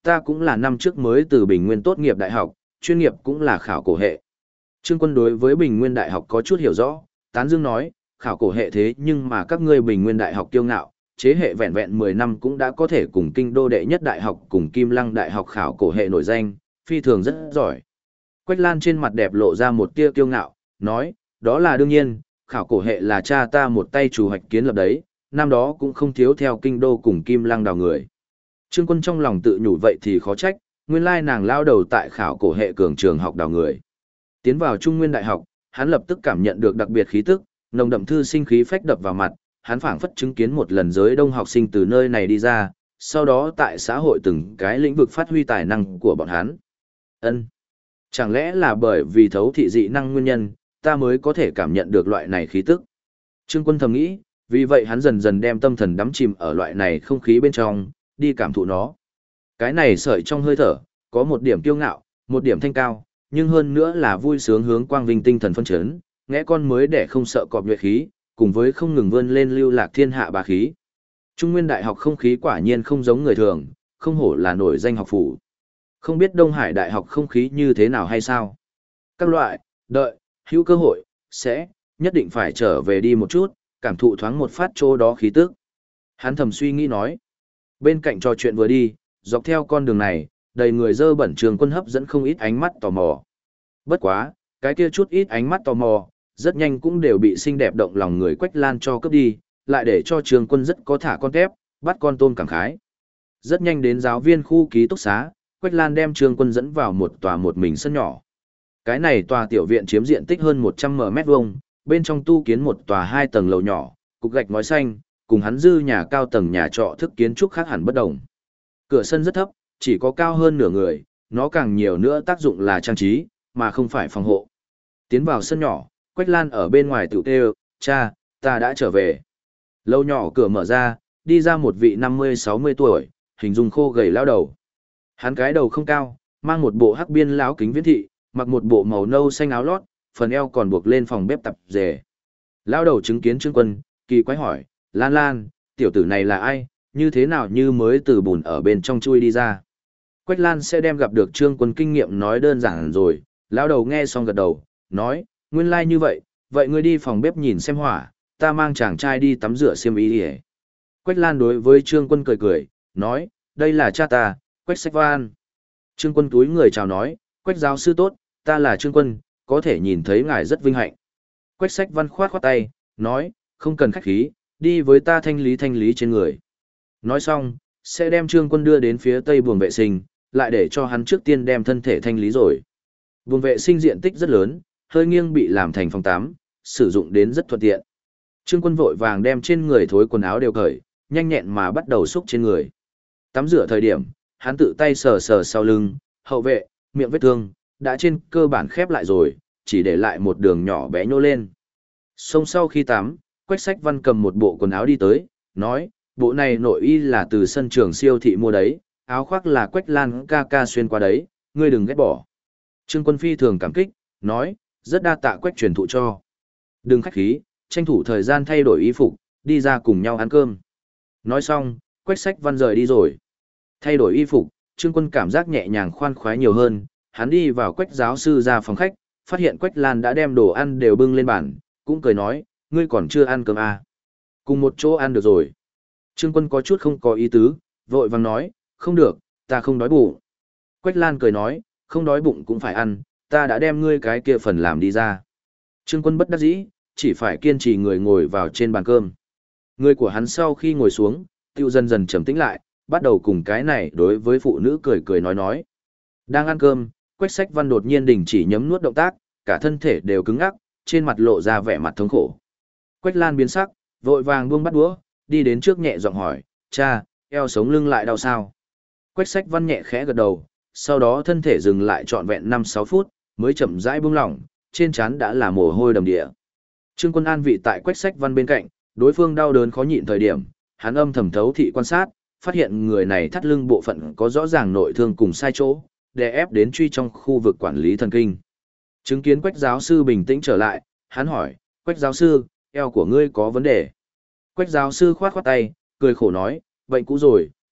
ta cũng là năm trước mới từ Bình Nguyên tốt nghiệp đại học, chuyên nghiệp cũng là khảo cổ hệ. Trương Quân đối với Bình Nguyên đại học có chút hiểu rõ, tán dương nói, khảo cổ hệ thế nhưng mà các ngươi Bình Nguyên đại học kiêu ngạo, chế hệ vẹn vẹn 10 năm cũng đã có thể cùng kinh đô đệ nhất đại học cùng Kim Lăng đại học khảo cổ hệ nổi danh, phi thường rất giỏi. Quách Lan trên mặt đẹp lộ ra một tia kiêu ngạo, nói, đó là đương nhiên, khảo cổ hệ là cha ta một tay chủ hoạch kiến lập đấy, năm đó cũng không thiếu theo kinh đô cùng Kim Lăng đào người. Trương Quân trong lòng tự nhủ vậy thì khó trách, nguyên lai nàng lao đầu tại khảo cổ hệ cường trường học đào người. Tiến vào Trung Nguyên đại học, hắn lập tức cảm nhận được đặc biệt khí tức, nồng đậm thư sinh khí phách đập vào mặt, hắn phảng phất chứng kiến một lần giới đông học sinh từ nơi này đi ra, sau đó tại xã hội từng cái lĩnh vực phát huy tài năng của bọn hắn. Ân, chẳng lẽ là bởi vì thấu thị dị năng nguyên nhân, ta mới có thể cảm nhận được loại này khí tức. Trương Quân thầm nghĩ, vì vậy hắn dần dần đem tâm thần đắm chìm ở loại này không khí bên trong, đi cảm thụ nó. Cái này sợi trong hơi thở, có một điểm kiêu ngạo, một điểm thanh cao, nhưng hơn nữa là vui sướng hướng quang vinh tinh thần phân chấn, ngẽ con mới để không sợ cọp nhuệ khí, cùng với không ngừng vươn lên lưu lạc thiên hạ bá khí. Trung Nguyên đại học không khí quả nhiên không giống người thường, không hổ là nổi danh học phủ. Không biết Đông Hải đại học không khí như thế nào hay sao? Các loại, đợi, hữu cơ hội, sẽ, nhất định phải trở về đi một chút, cảm thụ thoáng một phát chỗ đó khí tức. Hắn thầm suy nghĩ nói. Bên cạnh trò chuyện vừa đi, dọc theo con đường này, đầy người dơ bẩn Trương Quân hấp dẫn không ít ánh mắt tò mò. Bất quá, cái kia chút ít ánh mắt tò mò, rất nhanh cũng đều bị xinh đẹp động lòng người Quách Lan cho cướp đi, lại để cho Trương Quân rất có thả con tép, bắt con tôm cảm khái. Rất nhanh đến giáo viên khu ký túc xá, Quách Lan đem Trương Quân dẫn vào một tòa một mình sân nhỏ. Cái này tòa tiểu viện chiếm diện tích hơn 100 m², bên trong tu kiến một tòa 2 tầng lầu nhỏ, cục gạch ngói xanh, cùng hắn dư nhà cao tầng nhà trọ thức kiến trúc khác hẳn bất đồng. Cửa sân rất thấp, chỉ có cao hơn nửa người, nó càng nhiều nữa tác dụng là trang trí, mà không phải phòng hộ. Tiến vào sân nhỏ, Quách Lan ở bên ngoài tự kêu, cha, ta đã trở về. Lầu nhỏ cửa mở ra, đi ra một vị 50-60 tuổi, hình dung khô gầy lão đầu. Hắn cái đầu không cao, mang một bộ hắc biên lão kính viễn thị, mặc một bộ màu nâu xanh áo lót, phần eo còn buộc lên phòng bếp tập dề. Lão đầu chứng kiến Trương Quân, kỳ quái hỏi, Lan Lan, tiểu tử này là ai, như thế nào như mới từ bùn ở bên trong chui đi ra. Quách Lan sẽ đem gặp được Trương Quân kinh nghiệm nói đơn giản rồi, lão đầu nghe xong gật đầu, nói, nguyên lai như vậy, vậy ngươi đi phòng bếp nhìn xem hỏa, ta mang chàng trai đi tắm rửa xiêm y đi. Quách Lan đối với Trương Quân cười cười, nói, đây là cha ta, Quách Sách Văn. Trương Quân túi người chào nói, Quách giáo sư tốt, ta là Trương Quân, có thể nhìn thấy ngài rất vinh hạnh. Quách Sách Văn khoát khoát tay, nói, không cần khách khí, đi với ta thanh lý trên người. Nói xong, sẽ đem Trương Quân đưa đến phía tây buồng vệ sinh, lại để cho hắn trước tiên đem thân thể thanh lý rồi. Buồng vệ sinh diện tích rất lớn, hơi nghiêng bị làm thành phòng tắm, sử dụng đến rất thuận tiện. Trương Quân vội vàng đem trên người thối quần áo đều cởi, nhanh nhẹn mà bắt đầu xúc trên người. Tắm rửa thời điểm, hắn tự tay sờ sờ sau lưng, hậu vệ, miệng vết thương, đã trên cơ bản khép lại rồi, chỉ để lại một đường nhỏ bé nhô lên. Xong sau khi tắm, Quách Sách Văn cầm một bộ quần áo đi tới, nói, bộ này nội y là từ sân trường siêu thị mua đấy, áo khoác là Quách Lan ca ca xuyên qua đấy, ngươi đừng ghét bỏ. Trương Quân phi thường cảm kích, nói, rất đa tạ Quách truyền thụ cho. Đừng khách khí, tranh thủ thời gian thay đổi y phục, đi ra cùng nhau ăn cơm. Nói xong, Quách Sách Văn rời đi rồi. Thay đổi y phục, Trương Quân cảm giác nhẹ nhàng khoan khoái nhiều hơn, hắn đi vào Quách giáo sư ra phòng khách, phát hiện Quách Lan đã đem đồ ăn đều bưng lên bàn, cũng cười nói, ngươi còn chưa ăn cơm à. Cùng một chỗ ăn được rồi. Trương Quân có chút không có ý tứ, vội vàng nói, không được, ta không đói bụng. Quách Lan cười nói, không đói bụng cũng phải ăn, ta đã đem ngươi cái kia phần làm đi ra. Trương Quân bất đắc dĩ, chỉ phải kiên trì người ngồi vào trên bàn cơm. Người của hắn sau khi ngồi xuống, tiêu dần dần trầm tĩnh lại, bắt đầu cùng cái này đối với phụ nữ cười cười nói. Đang ăn cơm, Quách Sách Văn đột nhiên đình chỉ nhấm nuốt động tác, cả thân thể đều cứng ngắc, trên mặt lộ ra vẻ mặt thống khổ. Quách Lan biến sắc, vội vàng buông bát đũa, đi đến trước nhẹ giọng hỏi, cha, eo sống lưng lại đau sao? Quách Sách Văn nhẹ khẽ gật đầu, sau đó thân thể dừng lại trọn vẹn 5-6 phút, mới chậm rãi buông lỏng, trên trán đã là mồ hôi đầm đìa. Trương Quân an vị tại Quách Sách Văn bên cạnh, đối phương đau đớn khó nhịn thời điểm, hắn âm thầm thấu thị quan sát, phát hiện người này thắt lưng bộ phận có rõ ràng nội thương cùng sai chỗ, đè ép đến truy trong khu vực quản lý thần kinh. Chứng kiến Quách giáo sư bình tĩnh trở lại, hắn hỏi, Quách giáo sư, eo của ngươi có vấn đề. Quách giáo sư khoát khoát tay, cười khổ nói, bệnh cũ rồi,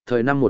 thời năm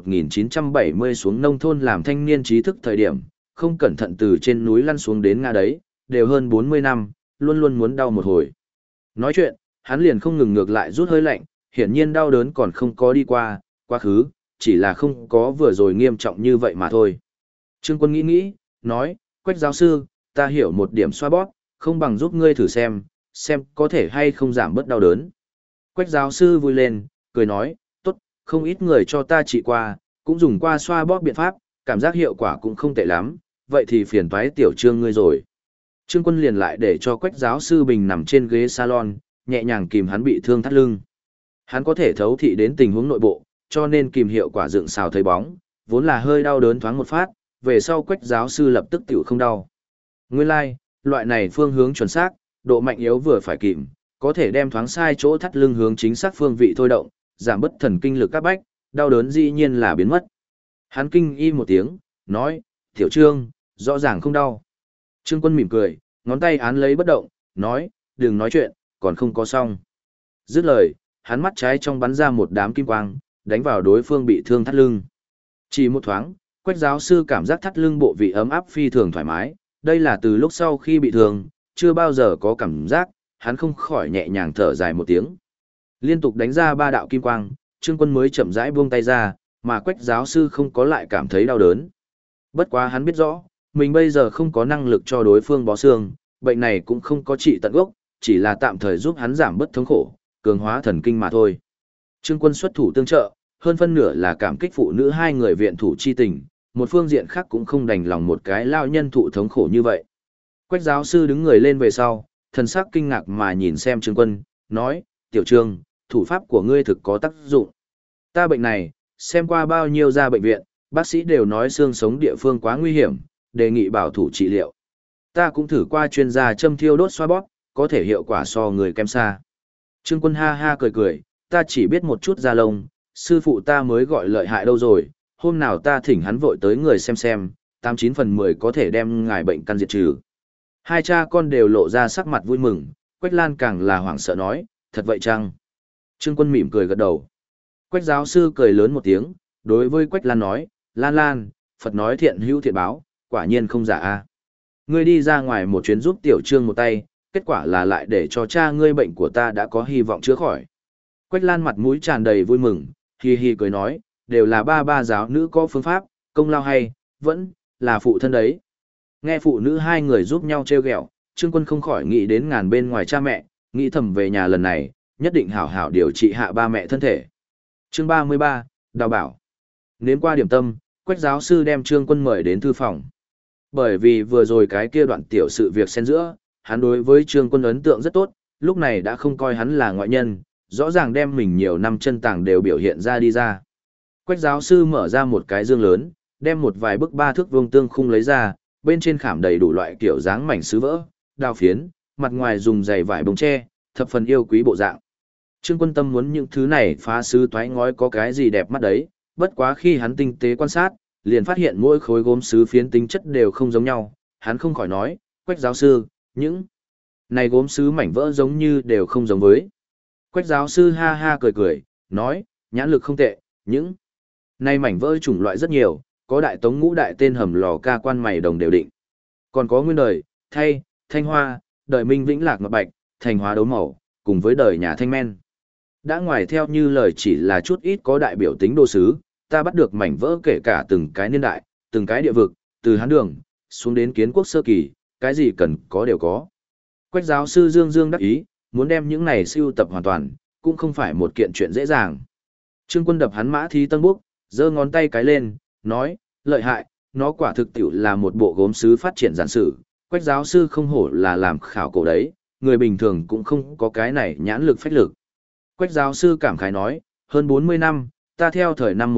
1970 xuống nông thôn làm thanh niên trí thức thời điểm, không cẩn thận từ trên núi lăn xuống đến ngã đấy, đều hơn 40 năm, luôn luôn muốn đau một hồi. Nói chuyện, hắn liền không ngừng ngược lại rút hơi lạnh, hiển nhiên đau đớn còn không có đi qua, quá khứ, chỉ là không có vừa rồi nghiêm trọng như vậy mà thôi. Trương Quân nghĩ, nói, Quách giáo sư, ta hiểu một điểm xoa bóp, không bằng giúp ngươi thử xem có thể hay không giảm bớt đau đớn. Quách giáo sư vui lên, cười nói, tốt, không ít người cho ta trị qua, cũng dùng qua xoa bóp biện pháp, cảm giác hiệu quả cũng không tệ lắm, vậy thì phiền toái tiểu Trương ngươi rồi. Trương Quân liền lại để cho Quách giáo sư bình nằm trên ghế salon, nhẹ nhàng kìm hắn bị thương thắt lưng. Hắn có thể thấu thị đến tình huống nội bộ, cho nên kìm hiệu quả dựng xào thấy bóng, vốn là hơi đau đớn thoáng một phát, về sau Quách giáo sư lập tức tiểu không đau. Nguyên lai, loại này phương hướng chuẩn xác, độ mạnh yếu vừa phải kìm, có thể đem thoáng sai chỗ thắt lưng hướng chính xác phương vị thôi động, giảm bất thần kinh lực các bách, đau đớn dĩ nhiên là biến mất. Hắn kinh y một tiếng, nói, tiểu Trương, rõ ràng không đau. Trương Quân mỉm cười, ngón tay án lấy bất động, nói, đừng nói chuyện, còn không có xong. Dứt lời, hắn mắt trái trong bắn ra một đám kim quang, đánh vào đối phương bị thương thắt lưng. Chỉ một thoáng, Quách giáo sư cảm giác thắt lưng bộ vị ấm áp phi thường thoải mái, đây là từ lúc sau khi bị thương, chưa bao giờ có cảm giác, hắn không khỏi nhẹ nhàng thở dài một tiếng. Liên tục đánh ra 3 đạo kim quang, Trương Quân mới chậm rãi buông tay ra, mà Quách giáo sư không có lại cảm thấy đau đớn. Bất quá hắn biết rõ, mình bây giờ không có năng lực cho đối phương bó xương, bệnh này cũng không có trị tận gốc, chỉ là tạm thời giúp hắn giảm bớt thống khổ, cường hóa thần kinh mà thôi. Trương Quân xuất thủ tương trợ, hơn phân nửa là cảm kích phụ nữ hai người viện thủ chi tình, một phương diện khác cũng không đành lòng một cái lao nhân thụ thống khổ như vậy. Quách giáo sư đứng người lên về sau, thần sắc kinh ngạc mà nhìn xem Trương Quân, nói, tiểu Trương, thủ pháp của ngươi thực có tác dụng. Ta bệnh này, xem qua bao nhiêu ra bệnh viện, bác sĩ đều nói xương sống địa phương quá nguy hiểm, đề nghị bảo thủ trị liệu. Ta cũng thử qua chuyên gia châm thiêu đốt xoa bóp, có thể hiệu quả so người kém xa. Trương Quân ha ha cười cười, ta chỉ biết một chút da lông, sư phụ ta mới gọi lợi hại đâu rồi, hôm nào ta thỉnh hắn vội tới người xem, 89 phần 10 có thể đem ngài bệnh căn diệt trừ. Hai cha con đều lộ ra sắc mặt vui mừng, Quách Lan càng là hoảng sợ nói, thật vậy chăng? Trương Quân mỉm cười gật đầu. Quách giáo sư cười lớn một tiếng, đối với Quách Lan nói, Lan Lan, Phật nói thiện hữu thiện báo, quả nhiên không giả a. Ngươi đi ra ngoài một chuyến giúp tiểu Trương một tay, kết quả là lại để cho cha ngươi bệnh của ta đã có hy vọng chữa khỏi. Quách Lan mặt mũi tràn đầy vui mừng, hi hi cười nói, đều là ba giáo nữ có phương pháp, công lao hay, vẫn là phụ thân đấy. Nghe phụ nữ hai người giúp nhau trêu ghẹo, Trương Quân không khỏi nghĩ đến ngàn bên ngoài cha mẹ, nghĩ thầm về nhà lần này, nhất định hảo hảo điều trị hạ ba mẹ thân thể. Chương 33, Đào bảo. Nếm qua điểm tâm, Quách giáo sư đem Trương Quân mời đến thư phòng. Bởi vì vừa rồi cái kia đoạn tiểu sự việc xen giữa, hắn đối với Trương Quân ấn tượng rất tốt, lúc này đã không coi hắn là ngoại nhân, rõ ràng đem mình nhiều năm chân tàng đều biểu hiện ra đi ra. Quách giáo sư mở ra một cái dương lớn, đem một vài bức 3 thước vuông tương khung lấy ra, bên trên khảm đầy đủ loại kiểu dáng mảnh sứ vỡ, đao phiến, mặt ngoài dùng dày vải bông tre, thập phần yêu quý bộ dạng. Trương Quân tâm muốn những thứ này phá sứ toái ngói có cái gì đẹp mắt đấy, bất quá khi hắn tinh tế quan sát, liền phát hiện mỗi khối gốm sứ phiến tính chất đều không giống nhau, hắn không khỏi nói, Quách giáo sư, những này gốm sứ mảnh vỡ giống như đều không giống với. Quách giáo sư ha ha cười cười, nói, nhãn lực không tệ, những này mảnh vỡ chủng loại rất nhiều, có đại tống ngũ đại tên hầm lò ca quan mày đồng đều định. Còn có nguyên đời, thay, thanh hoa, đời minh vĩnh lạc ngọc bạch, thành hóa đấu màu, cùng với đời nhà thanh men. Đã ngoài theo như lời chỉ là chút ít có đại biểu tính đồ sứ, ta bắt được mảnh vỡ kể cả từng cái niên đại, từng cái địa vực, từ Hán Đường, xuống đến kiến quốc sơ kỳ, cái gì cần có đều có. Quách giáo sư Dương Dương đắc ý, muốn đem những này siêu tập hoàn toàn, cũng không phải một kiện chuyện dễ dàng. Trương Quân đập hắn mã thí tân búc, giơ ngón tay cái lên, nói, lợi hại, nó quả thực tiểu là một bộ gốm sứ phát triển giản sử, Quách giáo sư không hổ là làm khảo cổ đấy, người bình thường cũng không có cái này nhãn lực phách lực. Quách giáo sư cảm khái nói, hơn 40 năm, ta theo thời năm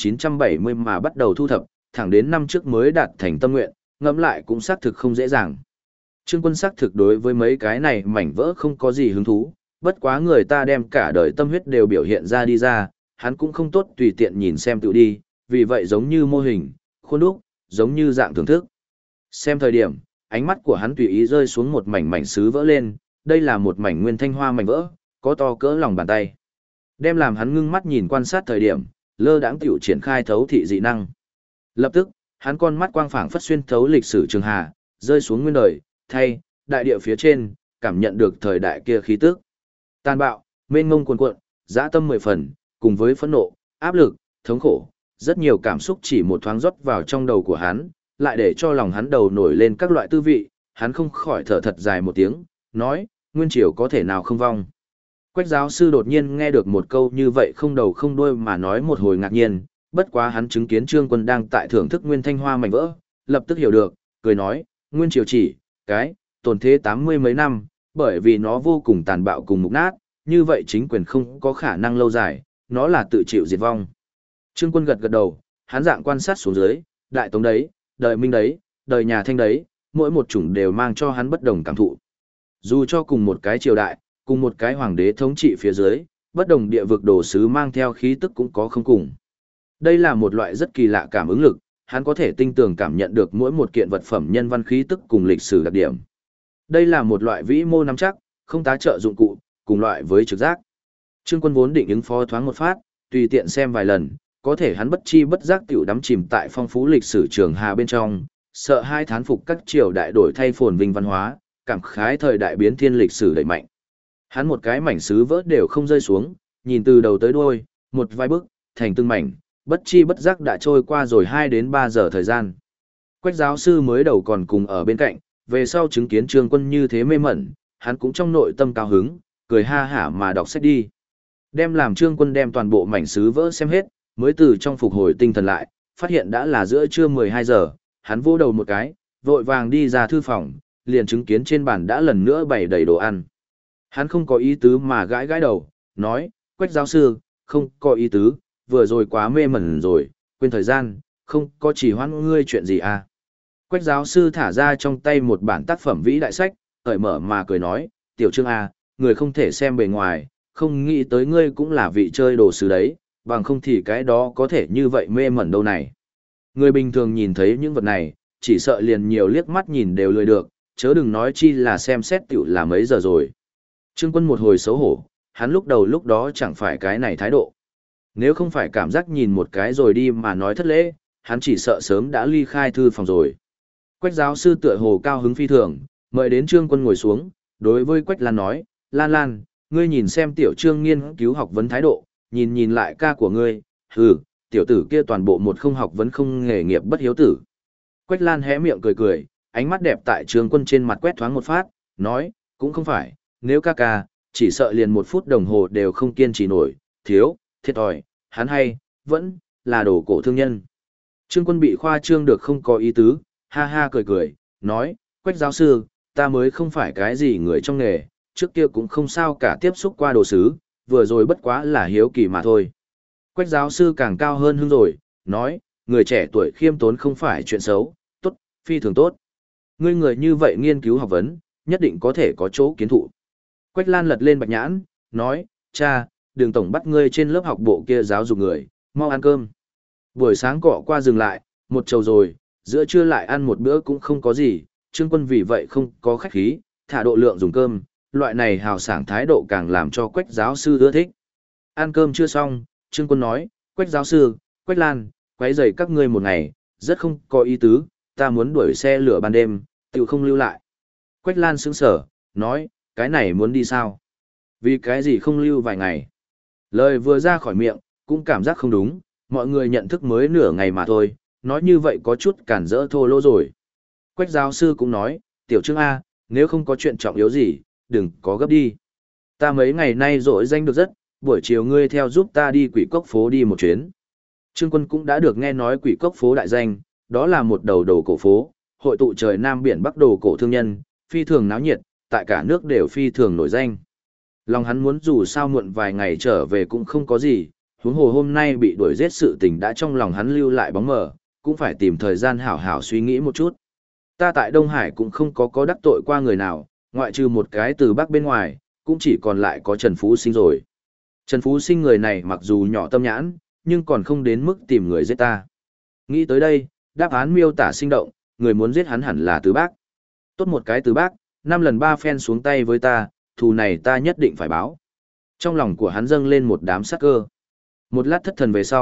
1970 mà bắt đầu thu thập, thẳng đến năm trước mới đạt thành tâm nguyện, ngẫm lại cũng xác thực không dễ dàng. Trương Quân xác thực đối với mấy cái này mảnh vỡ không có gì hứng thú, bất quá người ta đem cả đời tâm huyết đều biểu hiện ra đi ra, hắn cũng không tốt tùy tiện nhìn xem tự đi, vì vậy giống như mô hình, khuôn đúc, giống như dạng thưởng thức. Xem thời điểm, ánh mắt của hắn tùy ý rơi xuống một mảnh sứ vỡ lên, đây là một mảnh nguyên thanh hoa mảnh vỡ, có to cỡ lòng bàn tay. Đem làm hắn ngưng mắt nhìn quan sát thời điểm, lơ đãng tiểu triển khai thấu thị dị năng. Lập tức, hắn con mắt quang phảng phất xuyên thấu lịch sử trường hà, rơi xuống nguyên đời, thay, đại địa phía trên, cảm nhận được thời đại kia khí tức. Tàn bạo, mênh mông cuồn cuộn, dã tâm 10 phần, cùng với phẫn nộ, áp lực, thống khổ, rất nhiều cảm xúc chỉ một thoáng rót vào trong đầu của hắn, lại để cho lòng hắn đầu nổi lên các loại tư vị, hắn không khỏi thở thật dài một tiếng, nói, nguyên triều có thể nào không vong. Quách giáo sư đột nhiên nghe được một câu như vậy không đầu không đuôi mà nói một hồi ngạc nhiên, bất quá hắn chứng kiến Trương Quân đang tại thưởng thức nguyên thanh hoa mảnh vỡ, lập tức hiểu được, cười nói, nguyên triều chỉ, cái, tồn thế 80 mấy năm, bởi vì nó vô cùng tàn bạo cùng mục nát, như vậy chính quyền không có khả năng lâu dài, nó là tự chịu diệt vong. Trương Quân gật gật đầu, hắn dạng quan sát xuống dưới, đại tống đấy, đời Minh đấy, đời nhà Thanh đấy, mỗi một chủng đều mang cho hắn bất đồng cảm thụ. Dù cho cùng một cái triều đại, cùng một cái hoàng đế thống trị phía dưới, bất đồng địa vực đồ sứ mang theo khí tức cũng có không cùng. Đây là một loại rất kỳ lạ cảm ứng lực, hắn có thể tinh tường cảm nhận được mỗi một kiện vật phẩm nhân văn khí tức cùng lịch sử đặc điểm. Đây là một loại vĩ mô nắm chắc, không tá trợ dụng cụ, cùng loại với trực giác. Trương Quân vốn định ứng phó thoáng một phát, tùy tiện xem vài lần, có thể hắn bất chi bất giác tiểu đắm chìm tại phong phú lịch sử trường hà bên trong, sợ hai thán phục các triều đại đổi thay phồn vinh văn hóa, cảm khái thời đại biến thiên lịch sử đẩy mạnh. Hắn một cái mảnh sứ vỡ đều không rơi xuống, nhìn từ đầu tới đuôi, một vài bước, thành từng mảnh, bất chi bất giác đã trôi qua rồi 2 đến 3 giờ thời gian. Quách giáo sư mới đầu còn cùng ở bên cạnh, về sau chứng kiến Trương Quân như thế mê mẩn, hắn cũng trong nội tâm cao hứng, cười ha hả mà đọc sách đi. Đem làm Trương Quân đem toàn bộ mảnh sứ vỡ xem hết, mới từ trong phục hồi tinh thần lại, phát hiện đã là giữa trưa 12 giờ, hắn vô đầu một cái, vội vàng đi ra thư phòng, liền chứng kiến trên bàn đã lần nữa bày đầy đồ ăn. Hắn không có ý tứ mà gãi gãi đầu, nói, Quách giáo sư, không có ý tứ, vừa rồi quá mê mẩn rồi, quên thời gian, không có chỉ hoãn ngươi chuyện gì à. Quách giáo sư thả ra trong tay một bản tác phẩm vĩ đại sách, cởi mở mà cười nói, tiểu Trương à, người không thể xem bề ngoài, không nghĩ tới ngươi cũng là vị chơi đồ sứ đấy, bằng không thì cái đó có thể như vậy mê mẩn đâu này. Người bình thường nhìn thấy những vật này, chỉ sợ liền nhiều liếc mắt nhìn đều lười được, chớ đừng nói chi là xem xét tiểu là mấy giờ rồi. Trương Quân một hồi xấu hổ, hắn lúc đầu lúc đó chẳng phải cái này thái độ. Nếu không phải cảm giác nhìn một cái rồi đi mà nói thất lễ, hắn chỉ sợ sớm đã ly khai thư phòng rồi. Quách giáo sư tựa hồ cao hứng phi thường, mời đến Trương Quân ngồi xuống, đối với Quách Lan nói, Lan Lan, ngươi nhìn xem tiểu Trương nghiên cứu học vấn thái độ, nhìn nhìn lại ca của ngươi, hừ, tiểu tử kia toàn bộ một không học vấn không nghề nghiệp bất hiếu tử. Quách Lan hé miệng cười cười, ánh mắt đẹp tại Trương Quân trên mặt quét thoáng một phát, nói, cũng không phải, nếu ca ca, chỉ sợ liền 1 phút đồng hồ đều không kiên trì nổi, thiếu, thiệt thòi, hắn hay, vẫn, là đồ cổ thương nhân. Trương Quân bị khoa trương được không có ý tứ, ha ha cười cười, nói, Quách giáo sư, ta mới không phải cái gì người trong nghề, trước kia cũng không sao cả tiếp xúc qua đồ sứ, vừa rồi bất quá là hiếu kỳ mà thôi. Quách giáo sư càng cao hơn hưng rồi, nói, người trẻ tuổi khiêm tốn không phải chuyện xấu, tốt, phi thường tốt. Ngươi người như vậy nghiên cứu học vấn, nhất định có thể có chỗ kiến thụ. Quách Lan lật lên bạch nhãn, nói, cha, đường tổng bắt ngươi trên lớp học bộ kia giáo dục người, mau ăn cơm. Buổi sáng cọ qua dừng lại, một chầu rồi, giữa trưa lại ăn một bữa cũng không có gì, Trương Quân vì vậy không có khách khí, thả độ lượng dùng cơm, loại này hào sảng thái độ càng làm cho Quách giáo sư ưa thích. Ăn cơm chưa xong, Trương Quân nói, Quách giáo sư, Quách Lan, quấy rầy các ngươi một ngày, rất không có ý tứ, ta muốn đuổi xe lửa ban đêm, tự không lưu lại. Quách Lan sững sở, nói, cái này muốn đi sao? Vì cái gì không lưu vài ngày? Lời vừa ra khỏi miệng, cũng cảm giác không đúng, mọi người nhận thức mới nửa ngày mà thôi, nói như vậy có chút cản rỡ thô lỗ rồi. Quách giáo sư cũng nói, tiểu Trương A, nếu không có chuyện trọng yếu gì, đừng có gấp đi. Ta mấy ngày nay rỗi danh được rất, buổi chiều ngươi theo giúp ta đi Quỷ Cốc phố đi một chuyến. Trương Quân cũng đã được nghe nói Quỷ Cốc phố đại danh, đó là một đầu đồ cổ phố, hội tụ trời Nam biển Bắc đồ cổ thương nhân, phi thường náo nhiệt, tại cả nước đều phi thường nổi danh. Lòng hắn muốn dù sao muộn vài ngày trở về cũng không có gì, huống hồ hôm nay bị đuổi giết sự tình đã trong lòng hắn lưu lại bóng mờ, cũng phải tìm thời gian hảo hảo suy nghĩ một chút. Ta tại Đông Hải cũng không có đắc tội qua người nào, ngoại trừ một cái từ Bắc bên ngoài, cũng chỉ còn lại có Trần Phú Sinh rồi. Trần Phú Sinh người này mặc dù nhỏ tâm nhãn, nhưng còn không đến mức tìm người giết ta. Nghĩ tới đây, đáp án miêu tả sinh động, người muốn giết hắn hẳn là từ Bắc. Tốt một cái từ Bắc, 5 lần 3 phen xuống tay với ta, thù này ta nhất định phải báo. Trong lòng của hắn dâng lên một đám sát cơ. Một lát thất thần về sau,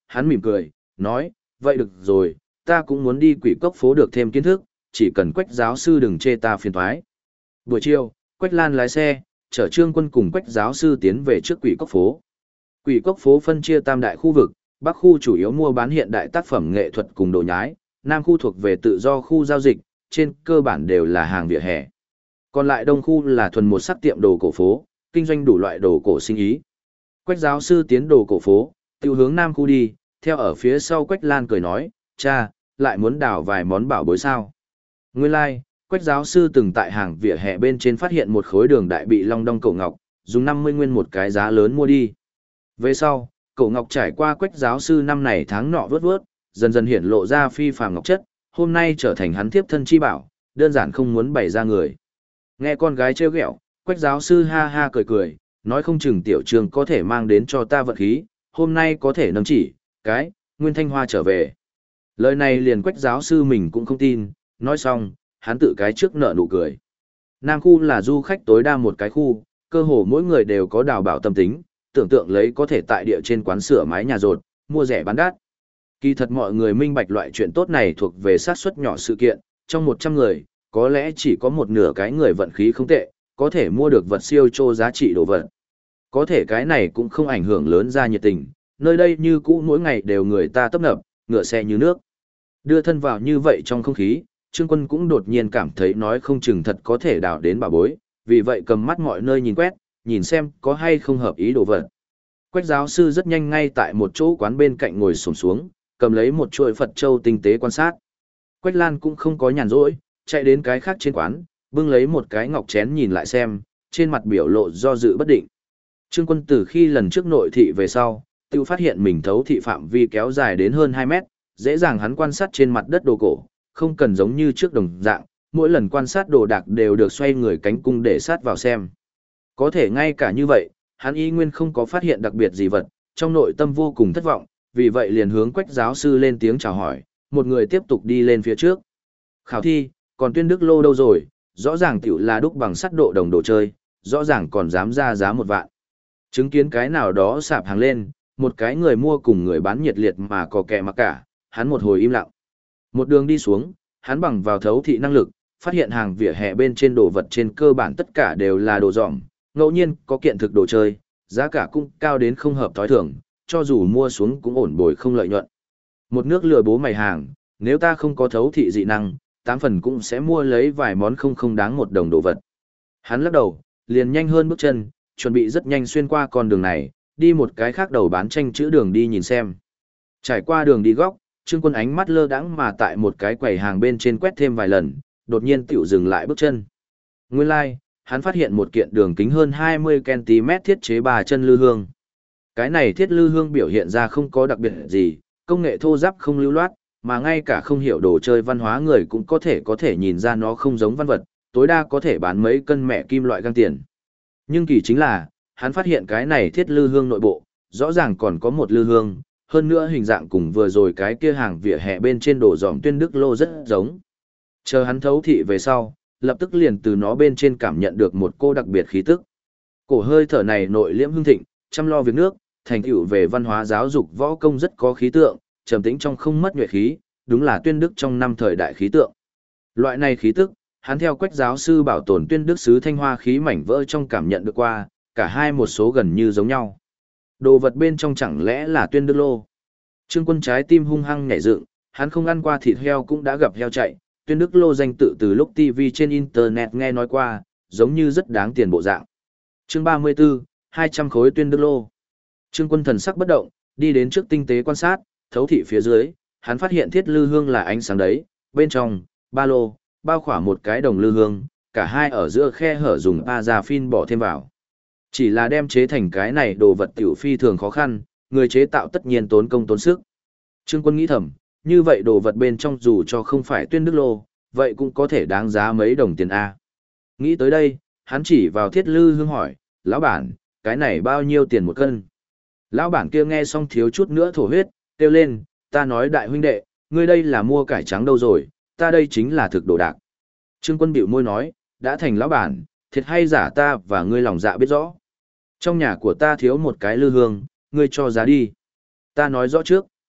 hắn mỉm cười, nói, vậy được rồi, ta cũng muốn đi Quỷ Cốc phố được thêm kiến thức, chỉ cần Quách giáo sư đừng chê ta phiền toái. Buổi chiều, Quách Lan lái xe, chở Trương Quân cùng Quách giáo sư tiến về trước Quỷ Cốc phố. Quỷ Cốc phố phân chia tam đại khu vực, Bắc khu chủ yếu mua bán hiện đại tác phẩm nghệ thuật cùng đồ nhái, Nam khu thuộc về tự do khu giao dịch, trên cơ bản đều là hàng vỉa hè. Còn lại Đông khu là thuần một sắc tiệm đồ cổ phố, kinh doanh đủ loại đồ cổ sinh ý. Quách giáo sư tiến đồ cổ phố, tiêu hướng Nam khu đi, theo ở phía sau Quách Lan cười nói, cha, lại muốn đào vài món bảo bối sao. Nguyên lai, like, Quách giáo sư từng tại hàng vỉa hè bên trên phát hiện một khối đường đại bị long đong cổ ngọc, dùng 50 nguyên một cái giá lớn mua đi. Về sau, cổ ngọc trải qua Quách giáo sư năm này tháng nọ vớt vớt, dần dần hiện lộ ra phi phàm ngọc chất, hôm nay trở thành hắn thiếp thân chi bảo, đơn giản không muốn bày ra người. Nghe con gái trêu ghẹo, Quách giáo sư ha ha cười cười, nói không chừng tiểu trường có thể mang đến cho ta vận khí, hôm nay có thể nâng chỉ, cái, Nguyên Thanh Hoa trở về. Lời này liền Quách giáo sư mình cũng không tin, nói xong, hắn tự cái trước nở nụ cười. Nam khu là du khách tối đa một cái khu, cơ hồ mỗi người đều có đào bảo tâm tính, tưởng tượng lấy có thể tại địa trên quán sửa mái nhà rột, mua rẻ bán đắt. Kỳ thật mọi người minh bạch loại chuyện tốt này thuộc về sát suất nhỏ sự kiện, trong 100 người, có lẽ chỉ có một nửa cái người vận khí không tệ, có thể mua được vật siêu trô giá trị đồ vật. Có thể cái này cũng không ảnh hưởng lớn ra nhiệt tình, nơi đây như cũ mỗi ngày đều người ta tấp nập, ngựa xe như nước. Đưa thân vào như vậy trong không khí, Trương Quân cũng đột nhiên cảm thấy nói không chừng thật có thể đào đến bà bối, vì vậy cầm mắt mọi nơi nhìn quét, nhìn xem có hay không hợp ý đồ vật. Quách giáo sư rất nhanh ngay tại một chỗ quán bên cạnh ngồi xổm xuống, cầm lấy một chuỗi Phật châu tinh tế quan sát. Quách Lan cũng không có nhàn rỗi, chạy đến cái khác trên quán, bưng lấy một cái ngọc chén nhìn lại xem, trên mặt biểu lộ do dự bất định. Trương Quân từ khi lần trước nội thị về sau, tự phát hiện mình thấu thị phạm vi kéo dài đến hơn 2 mét, dễ dàng hắn quan sát trên mặt đất đồ cổ, không cần giống như trước đồng dạng, mỗi lần quan sát đồ đạc đều được xoay người cánh cung để sát vào xem. Có thể ngay cả như vậy, hắn y nguyên không có phát hiện đặc biệt gì vật, trong nội tâm vô cùng thất vọng, vì vậy liền hướng Quách giáo sư lên tiếng chào hỏi, một người tiếp tục đi lên phía trước. Khảo thi, còn Tuyên Đức Lô đâu rồi, rõ ràng tiểu là đúc bằng sắt độ đồng đồ chơi, rõ ràng còn dám ra giá 1 vạn. Chứng kiến cái nào đó sạp hàng lên, một cái người mua cùng người bán nhiệt liệt mà có kẻ mặc cả, hắn một hồi im lặng. Một đường đi xuống, hắn bằng vào thấu thị năng lực, phát hiện hàng vỉa hè bên trên đồ vật trên cơ bản tất cả đều là đồ dỏm, ngẫu nhiên có kiện thực đồ chơi, giá cả cũng cao đến không hợp thói thường, cho dù mua xuống cũng ổn bồi không lợi nhuận. Một nước lừa bố mày hàng, nếu ta không có thấu thị dị năng, 8 phần cũng sẽ mua lấy vài món không đáng 1 đồng đồ vật. Hắn lắc đầu, liền nhanh hơn bước chân, chuẩn bị rất nhanh xuyên qua con đường này, đi một cái khác đầu bán tranh chữ đường đi nhìn xem. Trải qua đường đi góc, Trương Quân ánh mắt lơ đãng mà tại một cái quầy hàng bên trên quét thêm vài lần, đột nhiên tiểu dừng lại bước chân. Nguyên lai, like, hắn phát hiện một kiện đường kính hơn 20cm thiết chế 3 chân lư hương. Cái này thiết lư hương biểu hiện ra không có đặc biệt gì, công nghệ thô ráp không lưu loát, mà ngay cả không hiểu đồ chơi văn hóa người cũng có thể nhìn ra nó không giống văn vật, tối đa có thể bán mấy cân mẹ kim loại găng tiền. Nhưng kỳ chính là, hắn phát hiện cái này thiết lư hương nội bộ, rõ ràng còn có một lư hương, hơn nữa hình dạng cùng vừa rồi cái kia hàng vỉa hè bên trên đồ dòm Tuyên Đức Lô rất giống. Chờ hắn thấu thị về sau, lập tức liền từ nó bên trên cảm nhận được một cô đặc biệt khí tức. Cổ hơi thở này nội liễm hương thịnh, chăm lo việc nước, thành tựu về văn hóa giáo dục võ công rất có khí tượng, trầm tĩnh trong không mất nhuệ khí, đúng là Tuyên Đức trong năm thời đại khí tượng. Loại này khí tức, hắn theo Quách giáo sư bảo tồn Tuyên Đức sứ Thanh Hoa khí mảnh vỡ trong cảm nhận được qua, cả hai một số gần như giống nhau. Đồ vật bên trong chẳng lẽ là Tuyên Đức Lô? Trương Quân trái tim hung hăng nhảy dựng, hắn không ăn qua thịt heo cũng đã gặp heo chạy, Tuyên Đức Lô danh tự từ lúc TV trên internet nghe nói qua, giống như rất đáng tiền bộ dạng. Chương 34, 200 khối Tuyên Đức Lô. Trương Quân thần sắc bất động, đi đến trước tinh tế quan sát, thấu thị phía dưới, hắn phát hiện thiết lư hương là ánh sáng đấy, bên trong, ba lô, bao khỏa một cái đồng lư hương, cả hai ở giữa khe hở dùng paraffin bỏ thêm vào. Chỉ là đem chế thành cái này đồ vật tiểu phi thường khó khăn, người chế tạo tất nhiên tốn công tốn sức. Trương Quân nghĩ thầm, như vậy đồ vật bên trong dù cho không phải Tuyên Đức Lô, vậy cũng có thể đáng giá mấy đồng tiền A. Nghĩ tới đây, hắn chỉ vào thiết lư hương hỏi, lão bản, cái này bao nhiêu tiền 1 cân? Lão bản kia nghe xong thiếu chút nữa thổ huyết, kêu lên, ta nói đại huynh đệ, ngươi đây là mua cải trắng đâu rồi, ta đây chính là thực đồ đạc. Trương Quân bĩu môi nói, đã thành lão bản, thiệt hay giả ta và ngươi lòng dạ biết rõ. Trong nhà của ta thiếu một cái lư hương, ngươi cho giá đi. Ta nói rõ trước,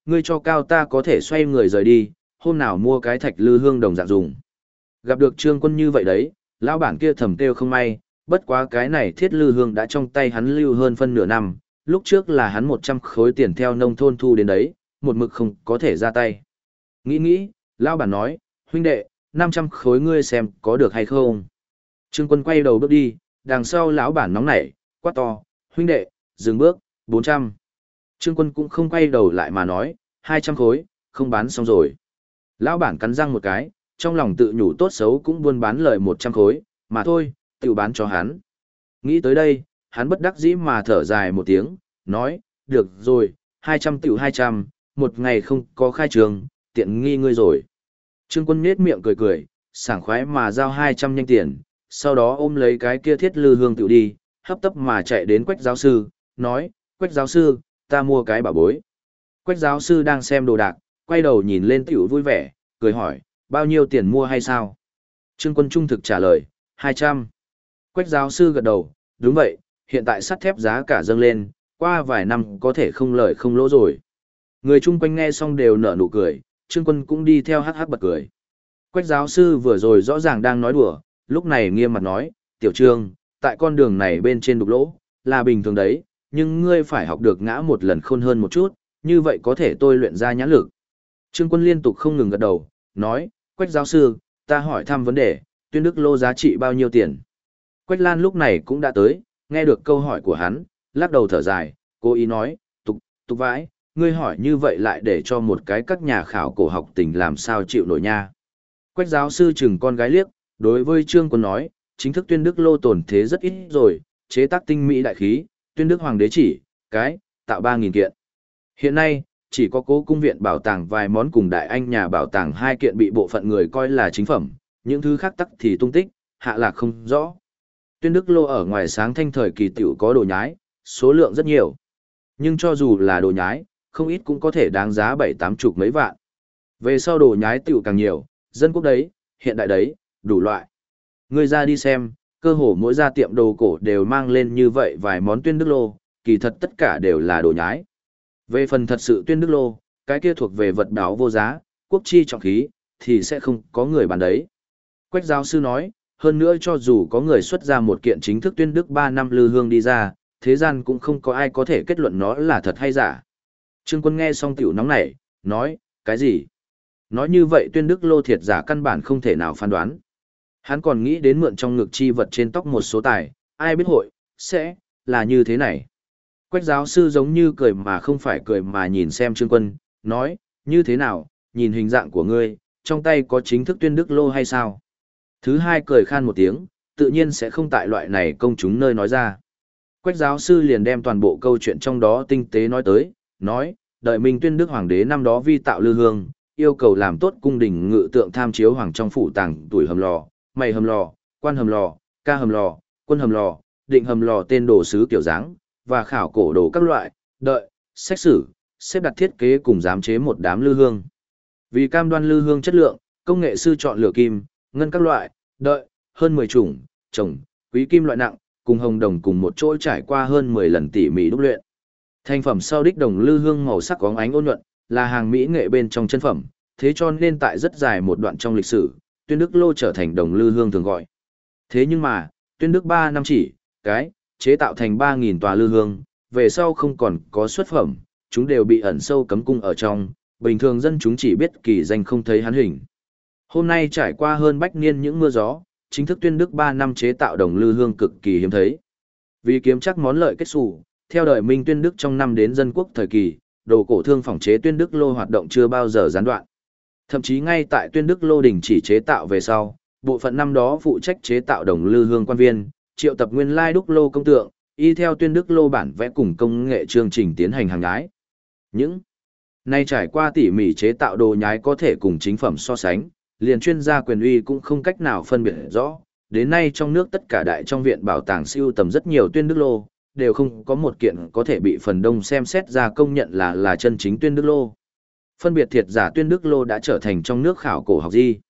ngươi cho cao ta có thể xoay người rời đi, hôm nào mua cái thạch lư hương đồng dạng dùng. Gặp được Trương Quân như vậy đấy, lão bản kia thầm kêu không may, bất quá cái này thiết lư hương đã trong tay hắn lưu hơn phân nửa năm, lúc trước là hắn 100 khối tiền theo nông thôn thu đến đấy, một mực không có thể ra tay. Nghĩ, lão bản nói, huynh đệ, 500 khối ngươi xem có được hay không. Trương Quân quay đầu bước đi, đằng sau lão bản nóng nảy, quát to, huynh đệ, dừng bước, 400. Trương Quân cũng không quay đầu lại mà nói, 200 khối, không bán xong rồi. Lão bản cắn răng một cái, trong lòng tự nhủ tốt xấu cũng buôn bán lời 100 khối, mà thôi, tự bán cho hắn. Nghĩ tới đây, hắn bất đắc dĩ mà thở dài một tiếng, nói, được rồi, 200 tiểu 200, một ngày không có khai trường, tiện nghi ngươi rồi. Trương Quân nhếch miệng cười cười, sảng khoái mà giao 200 nhanh tiền, sau đó ôm lấy cái kia thiết lư hương tiểu đi, hấp tấp mà chạy đến Quách giáo sư, nói, Quách giáo sư, ta mua cái bảo bối. Quách giáo sư đang xem đồ đạc, quay đầu nhìn lên tiểu vui vẻ, cười hỏi, bao nhiêu tiền mua hay sao? Trương Quân trung thực trả lời, 200. Quách giáo sư gật đầu, đúng vậy, hiện tại sắt thép giá cả dâng lên, qua vài năm có thể không lợi không lỗ rồi. Người chung quanh nghe xong đều nở nụ cười, Trương Quân cũng đi theo hắc hắc bật cười. Quách giáo sư vừa rồi rõ ràng đang nói đùa, lúc này nghiêm mặt nói, tiểu Trương, tại con đường này bên trên đục lỗ, là bình thường đấy, nhưng ngươi phải học được ngã một lần khôn hơn một chút, như vậy có thể tôi luyện ra nhãn lực. Trương Quân liên tục không ngừng gật đầu, nói, Quách giáo sư, ta hỏi thăm vấn đề, tuyên đức lô giá trị bao nhiêu tiền? Quách Lan lúc này cũng đã tới, nghe được câu hỏi của hắn, lắc đầu thở dài, cố ý nói, tục vãi, ngươi hỏi như vậy lại để cho một cái các nhà khảo cổ học tình làm sao chịu nổi nha. Quách giáo sư chừng con gái liếc, đối với Trương Quân nói, chính thức tuyên đức lô tổn thế rất ít rồi, chế tác tinh mỹ đại khí, tuyên đức hoàng đế chỉ, tạo 3.000 kiện. Hiện nay, chỉ có Cố cung viện bảo tàng vài món cùng Đại Anh nhà bảo tàng 2 kiện bị bộ phận người coi là chính phẩm, những thứ khác tắc thì tung tích, hạ lạc không rõ. Tuyên đức lô ở ngoài sáng thanh thời kỳ tiểu có đồ nhái, số lượng rất nhiều. Nhưng cho dù là đồ nhái, không ít cũng có thể đáng giá 7-80 mấy vạn. Về sau đồ nhái tiểu càng nhiều, dân quốc đấy, hiện đại đấy, đủ loại. Người ra đi xem, cơ hồ mỗi gia tiệm đồ cổ đều mang lên như vậy vài món tuyên đức lô, kỳ thật tất cả đều là đồ nhái. Về phần thật sự tuyên đức lô, cái kia thuộc về vật đáo vô giá, quốc chi trọng khí, thì sẽ không có người bán đấy. Quách giáo sư nói, hơn nữa cho dù có người xuất ra một kiện chính thức tuyên đức 3 năm lư hương đi ra, thế gian cũng không có ai có thể kết luận nó là thật hay giả. Trương Quân nghe xong tiểu nóng nảy, nói, cái gì? Nói như vậy tuyên đức lô thiệt giả căn bản không thể nào phán đoán. Hắn còn nghĩ đến mượn trong ngực chi vật trên tóc một số tài, ai biết hội, sẽ, là như thế này. Quách giáo sư giống như cười mà không phải cười mà nhìn xem Trương Quân, nói, như thế nào, nhìn hình dạng của ngươi, trong tay có chính thức tuyên đức lô hay sao? Thứ hai cười khan một tiếng, tự nhiên sẽ không tại loại này công chúng nơi nói ra. Quách giáo sư liền đem toàn bộ câu chuyện trong đó tinh tế nói tới, nói, đợi Minh tuyên đức hoàng đế năm đó vi tạo lư hương, yêu cầu làm tốt cung đình ngự tượng tham chiếu hoàng trong phủ tàng tuổi hầm lò, mày hầm lò, quan hầm lò, ca hầm lò, quân hầm lò, định hầm lò tên đồ sứ kiểu dáng, và khảo cổ đồ các loại, đợi, xét xử, xếp đặt thiết kế cùng giám chế một đám lư hương. Vì cam đoan lư hương chất lượng, công nghệ sư chọn lựa kim, ngân các loại, đợi, hơn 10 chủng, trồng, quý kim loại nặng, cùng hồng đồng cùng một chỗ trải qua hơn 10 lần tỉ mỉ đúc luyện. Thành phẩm sau đích đồng lư hương màu sắc óng ánh ôn nhuận, là hàng mỹ nghệ bên trong chân phẩm, thế cho nên tại rất dài một đoạn trong lịch sử, tuyên đức lô trở thành đồng lư hương thường gọi. Thế nhưng mà, tuyên đức 3 năm chỉ, chế tạo thành 3.000 tòa lư hương, về sau không còn có xuất phẩm, chúng đều bị ẩn sâu cấm cung ở trong, bình thường dân chúng chỉ biết kỳ danh không thấy hắn hình. Hôm nay trải qua hơn bách niên những mưa gió, chính thức tuyên đức 3 năm chế tạo đồng lư hương cực kỳ hiếm thấy. Vì kiếm chắc món lợi kết xù, theo đời Minh tuyên đức trong năm đến dân quốc thời kỳ, đồ cổ thương phòng chế tuyên đức lô hoạt động chưa bao giờ gián đoạn. Thậm chí ngay tại tuyên đức lô đình chỉ chế tạo về sau, bộ phận năm đó phụ trách chế tạo đồng lư hương quan viên, triệu tập nguyên lai đúc lô công tượng, y theo tuyên đức lô bản vẽ cùng công nghệ chương trình tiến hành hàng nhái. Những nay trải qua tỉ mỉ chế tạo đồ nhái có thể cùng chính phẩm so sánh, liền chuyên gia quyền uy cũng không cách nào phân biệt rõ. Đến nay trong nước tất cả đại trong viện bảo tàng siêu tầm rất nhiều tuyên đức lô, đều không có một kiện có thể bị phần đông xem xét ra công nhận là chân chính tuyên đức lô. Phân biệt thiệt giả tuyên đức lô đã trở thành trong nước khảo cổ học di.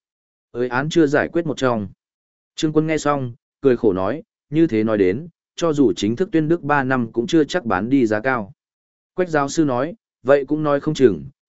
Án chưa giải quyết một trong. Trương Quân nghe xong, cười khổ nói, như thế nói đến, cho dù chính thức tuyên đức 3 năm cũng chưa chắc bán đi giá cao. Quách giáo sư nói, vậy cũng nói không chừng,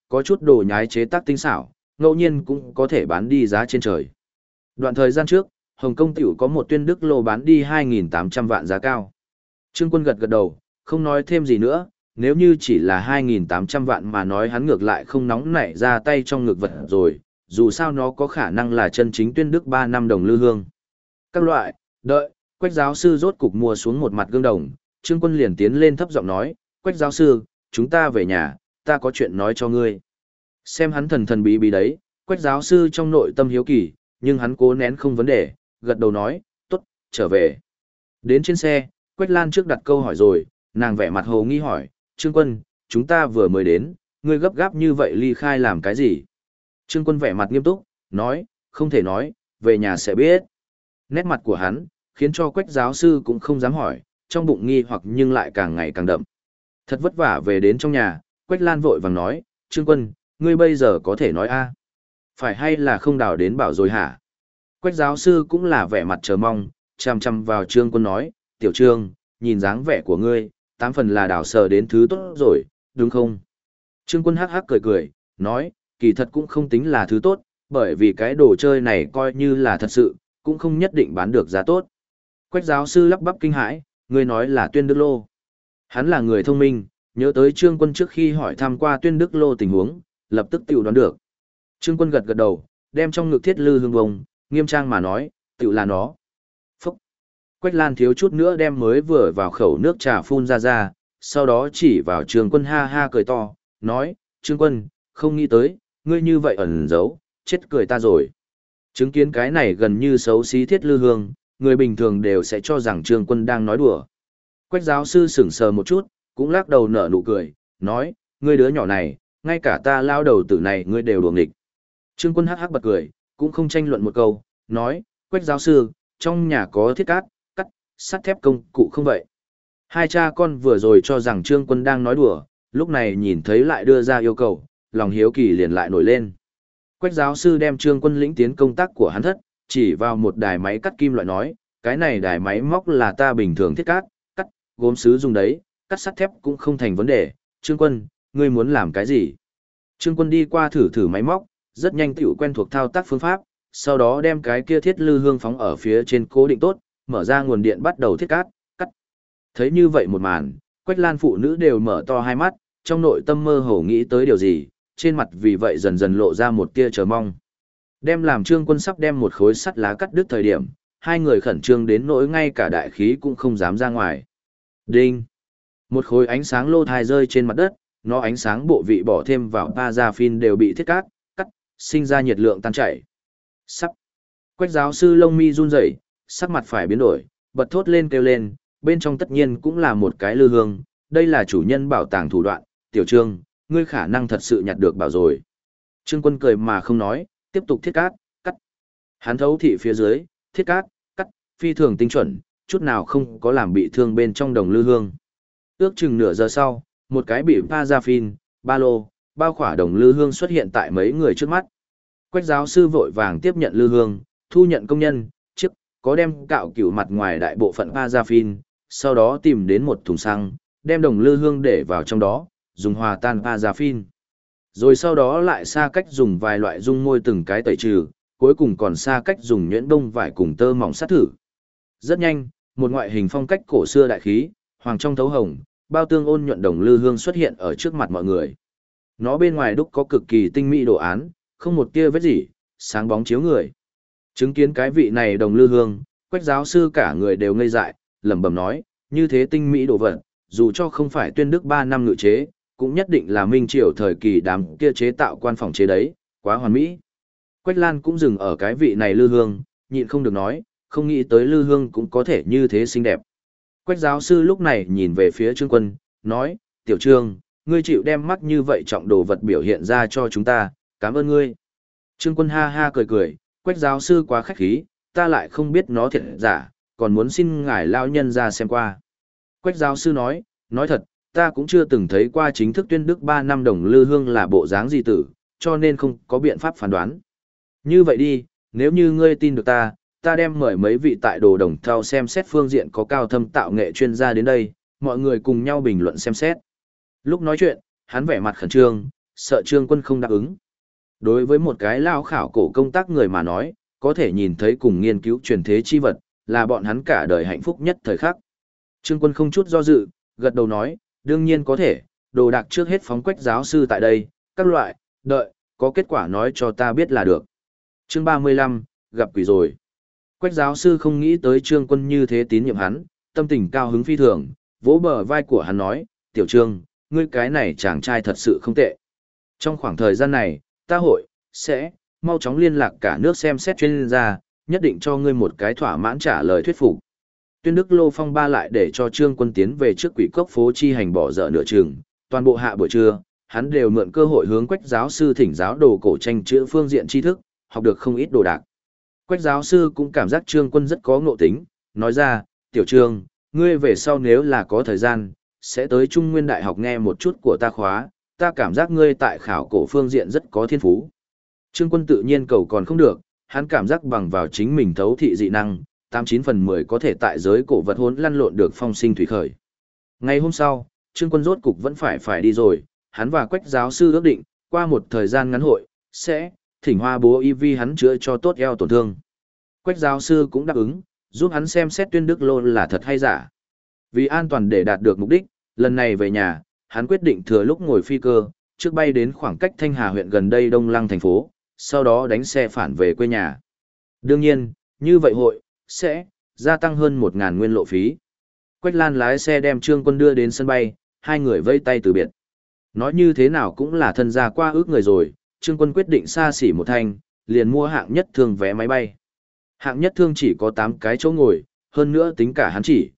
có chút đồ nhái chế tác tinh xảo, ngẫu nhiên cũng có thể bán đi giá trên trời. Đoạn thời gian trước, Hồng Kông tiểu có một tuyên đức lô bán đi 2.800 vạn giá cao. Trương Quân gật gật đầu, không nói thêm gì nữa, nếu như chỉ là 2.800 vạn mà nói hắn ngược lại không nóng nảy ra tay trong ngược vật rồi, dù sao nó có khả năng là chân chính tuyên đức 3 năm đồng lư hương. Các loại, đợi, Quách giáo sư rốt cục mua xuống một mặt gương đồng, Trương Quân liền tiến lên thấp giọng nói, Quách giáo sư, chúng ta về nhà, ta có chuyện nói cho ngươi. Xem hắn thần thần bí bí đấy, Quách giáo sư trong nội tâm hiếu kỳ, nhưng hắn cố nén không vấn đề, gật đầu nói, tốt, trở về. Đến trên xe, Quách Lan trước đặt câu hỏi rồi, nàng vẻ mặt hồ nghi hỏi, Trương Quân, chúng ta vừa mới đến, ngươi gấp gáp như vậy ly khai làm cái gì? Trương Quân vẻ mặt nghiêm túc, nói, không thể nói, về nhà sẽ biết. Nét mặt của hắn, khiến cho Quách giáo sư cũng không dám hỏi, trong bụng nghi hoặc nhưng lại càng ngày càng đậm. Thật vất vả về đến trong nhà, Quách Lan vội vàng nói, Trương Quân, ngươi bây giờ có thể nói a? Phải hay là không đào đến bảo rồi hả? Quách giáo sư cũng là vẻ mặt chờ mong, chằm chằm vào Trương Quân nói, Tiểu Trương, nhìn dáng vẻ của ngươi, 8 phần là đào sờ đến thứ tốt rồi, đúng không? Trương Quân hắc hắc cười cười, nói, kỳ thật cũng không tính là thứ tốt, bởi vì cái đồ chơi này coi như là thật sự, cũng không nhất định bán được giá tốt. Quách giáo sư lắp bắp kinh hãi, ngươi nói là tuyên đức lô. Hắn là người thông minh, nhớ tới Trương Quân trước khi hỏi thăm qua tuyên đức lô tình huống, lập tức tự đoán được. Trương Quân gật gật đầu, đem trong ngực thiết lư hương bông, nghiêm trang mà nói, tự là nó. Phúc! Quách Lan thiếu chút nữa đem mới vừa vào khẩu nước trà phun ra, sau đó chỉ vào Trương Quân ha ha cười to, nói, Trương Quân, không nghĩ tới, ngươi như vậy ẩn giấu, chết cười ta rồi. Chứng kiến cái này gần như xấu xí thiết lư hương, người bình thường đều sẽ cho rằng Trương Quân đang nói đùa. Quách giáo sư sững sờ một chút, cũng lắc đầu nở nụ cười, nói, ngươi đứa nhỏ này, ngay cả ta lao đầu tử này ngươi đều đùa nghịch. Trương Quân hắc hắc bật cười, cũng không tranh luận một câu, nói, Quách giáo sư, trong nhà có thiết cát, cắt, sắt thép công cụ không vậy? Hai cha con vừa rồi cho rằng Trương Quân đang nói đùa, lúc này nhìn thấy lại đưa ra yêu cầu, lòng hiếu kỳ liền lại nổi lên. Quách giáo sư đem Trương Quân lĩnh tiến công tác của hắn thất, chỉ vào một đài máy cắt kim loại nói, cái này đài máy móc là ta bình thường thiết cát, cắt, gốm sứ dùng đấy, cắt sắt thép cũng không thành vấn đề. Trương Quân, ngươi muốn làm cái gì? Trương Quân đi qua thử máy móc, rất nhanh tiểu quen thuộc thao tác phương pháp, sau đó đem cái kia thiết lư hương phóng ở phía trên cố định tốt, mở ra nguồn điện bắt đầu thiết cát, cắt. Thấy như vậy một màn, Quách Lan phụ nữ đều mở to hai mắt, trong nội tâm mơ hồ nghĩ tới điều gì, trên mặt vì vậy dần dần lộ ra một tia chờ mong. Đem làm Trương Quân sắp đem một khối sắt lá cắt đứt thời điểm, hai người khẩn trương đến nỗi ngay cả đại khí cũng không dám ra ngoài. Đinh! Một khối ánh sáng lô thai rơi trên mặt đất, nó ánh sáng bộ vị bỏ thêm vào paraffin đều bị thiết cát, cắt, sinh ra nhiệt lượng tan chảy. Sắp! Quách giáo sư lông mi run rẩy, sắc mặt phải biến đổi, bật thốt lên kêu lên, bên trong tất nhiên cũng là một cái lư hương, đây là chủ nhân bảo tàng thủ đoạn, Tiểu Trương, ngươi khả năng thật sự nhặt được bảo rồi. Trương Quân cười mà không nói, tiếp tục thiết cát, cắt. Hắn thấu thị phía dưới, thiết cát, cắt, phi thường tinh chuẩn, chút nào không có làm bị thương bên trong đồng lư hương. Ước chừng nửa giờ sau, một cái bị paraffin, ba lô, bao khỏa đồng lư hương xuất hiện tại mấy người trước mắt. Quách giáo sư vội vàng tiếp nhận lư hương, thu nhận công nhân, chiếc, có đem cạo cửu mặt ngoài đại bộ phận paraffin, sau đó tìm đến một thùng xăng, đem đồng lư hương để vào trong đó, dùng hòa tan paraffin. Rồi sau đó lại xa cách dùng vài loại dung môi từng cái tẩy trừ, cuối cùng còn xa cách dùng nhuyễn bông vải cùng tơ mỏng sát thử. Rất nhanh, một ngoại hình phong cách cổ xưa đại khí, hoàng trong thấu hồng, bao tương ôn nhuận đồng lư hương xuất hiện ở trước mặt mọi người. Nó bên ngoài đúc có cực kỳ tinh mỹ đồ án, không một tia vết gì, sáng bóng chiếu người. Chứng kiến cái vị này đồng lư hương, Quách giáo sư cả người đều ngây dại, lẩm bẩm nói, như thế tinh mỹ đồ vật, dù cho không phải tuyên đức 3 năm ngự chế, cũng nhất định là minh triều thời kỳ đám kia chế tạo quan phòng chế đấy, quá hoàn mỹ. Quách Lan cũng dừng ở cái vị này lư hương, nhịn không được nói, không nghĩ tới lư hương cũng có thể như thế xinh đẹp. Quách giáo sư lúc này nhìn về phía Trương Quân, nói, Tiểu Trương, ngươi chịu đem mắt như vậy trọng đồ vật biểu hiện ra cho chúng ta, cảm ơn ngươi. Trương Quân ha ha cười cười, Quách giáo sư quá khách khí, ta lại không biết nó thiệt giả, còn muốn xin ngài lao nhân ra xem qua. Quách giáo sư nói thật, ta cũng chưa từng thấy qua chính thức tuyên đức 3 năm đồng lư hương là bộ dáng gì tử, cho nên không có biện pháp phán đoán. Như vậy đi, nếu như ngươi tin được ta đem mời mấy vị tại đồ đồng thau xem xét phương diện có cao thâm tạo nghệ chuyên gia đến đây, mọi người cùng nhau bình luận xem xét. Lúc nói chuyện, hắn vẻ mặt khẩn trương, sợ Trương Quân không đáp ứng. Đối với một cái lao khảo cổ công tác người mà nói, có thể nhìn thấy cùng nghiên cứu truyền thế chi vật, là bọn hắn cả đời hạnh phúc nhất thời khắc. Trương Quân không chút do dự, gật đầu nói, đương nhiên có thể, đồ đạc trước hết phóng Quách giáo sư tại đây, các loại, đợi, có kết quả nói cho ta biết là được. Chương 35, gặp quỷ rồi. Quách giáo sư không nghĩ tới Trương Quân như thế tín nhiệm hắn, tâm tình cao hứng phi thường, vỗ bờ vai của hắn nói, tiểu Trương, ngươi cái này chàng trai thật sự không tệ. Trong khoảng thời gian này, ta sẽ mau chóng liên lạc cả nước xem xét chuyên gia, nhất định cho ngươi một cái thỏa mãn trả lời thuyết phục. Tuyên Đức Lô Phong ba lại để cho Trương Quân tiến về trước Quỷ Cốc phố chi hành bỏ dở nửa chừng, toàn bộ hạ buổi trưa, hắn đều mượn cơ hội hướng Quách giáo sư thỉnh giáo đồ cổ tranh chữ phương diện tri thức, học được không ít đồ đạc. Quách giáo sư cũng cảm giác Trương Quân rất có ngộ tính, nói ra, tiểu Trương, ngươi về sau nếu là có thời gian, sẽ tới Trung Nguyên Đại học nghe một chút của ta khóa, ta cảm giác ngươi tại khảo cổ phương diện rất có thiên phú. Trương Quân tự nhiên cầu còn không được, hắn cảm giác bằng vào chính mình thấu thị dị năng, 89/10 có thể tại giới cổ vật hỗn lăn lộn được phong sinh thủy khởi. Ngày hôm sau, Trương Quân rốt cục vẫn phải đi rồi, hắn và Quách giáo sư ước định, qua một thời gian ngắn hội, sẽ thỉnh Hoa bố y vi hắn chữa cho tốt eo tổn thương. Quách giáo sư cũng đáp ứng, giúp hắn xem xét Tuyên Đức Lô là thật hay giả. Vì an toàn để đạt được mục đích, lần này về nhà, hắn quyết định thừa lúc ngồi phi cơ, trước bay đến khoảng cách Thanh Hà huyện gần đây Đông Lăng thành phố, sau đó đánh xe phản về quê nhà. Đương nhiên, như vậy hội, sẽ gia tăng hơn 1.000 nguyên lộ phí. Quách Lan lái xe đem Trương Quân đưa đến sân bay, hai người vây tay từ biệt. Nói như thế nào cũng là thân gia qua ước người rồi, Trương Quân quyết định xa xỉ một thanh, liền mua hạng nhất thương vé máy bay. Hạng nhất thương chỉ có 8 cái chỗ ngồi, hơn nữa tính cả hắn chỉ,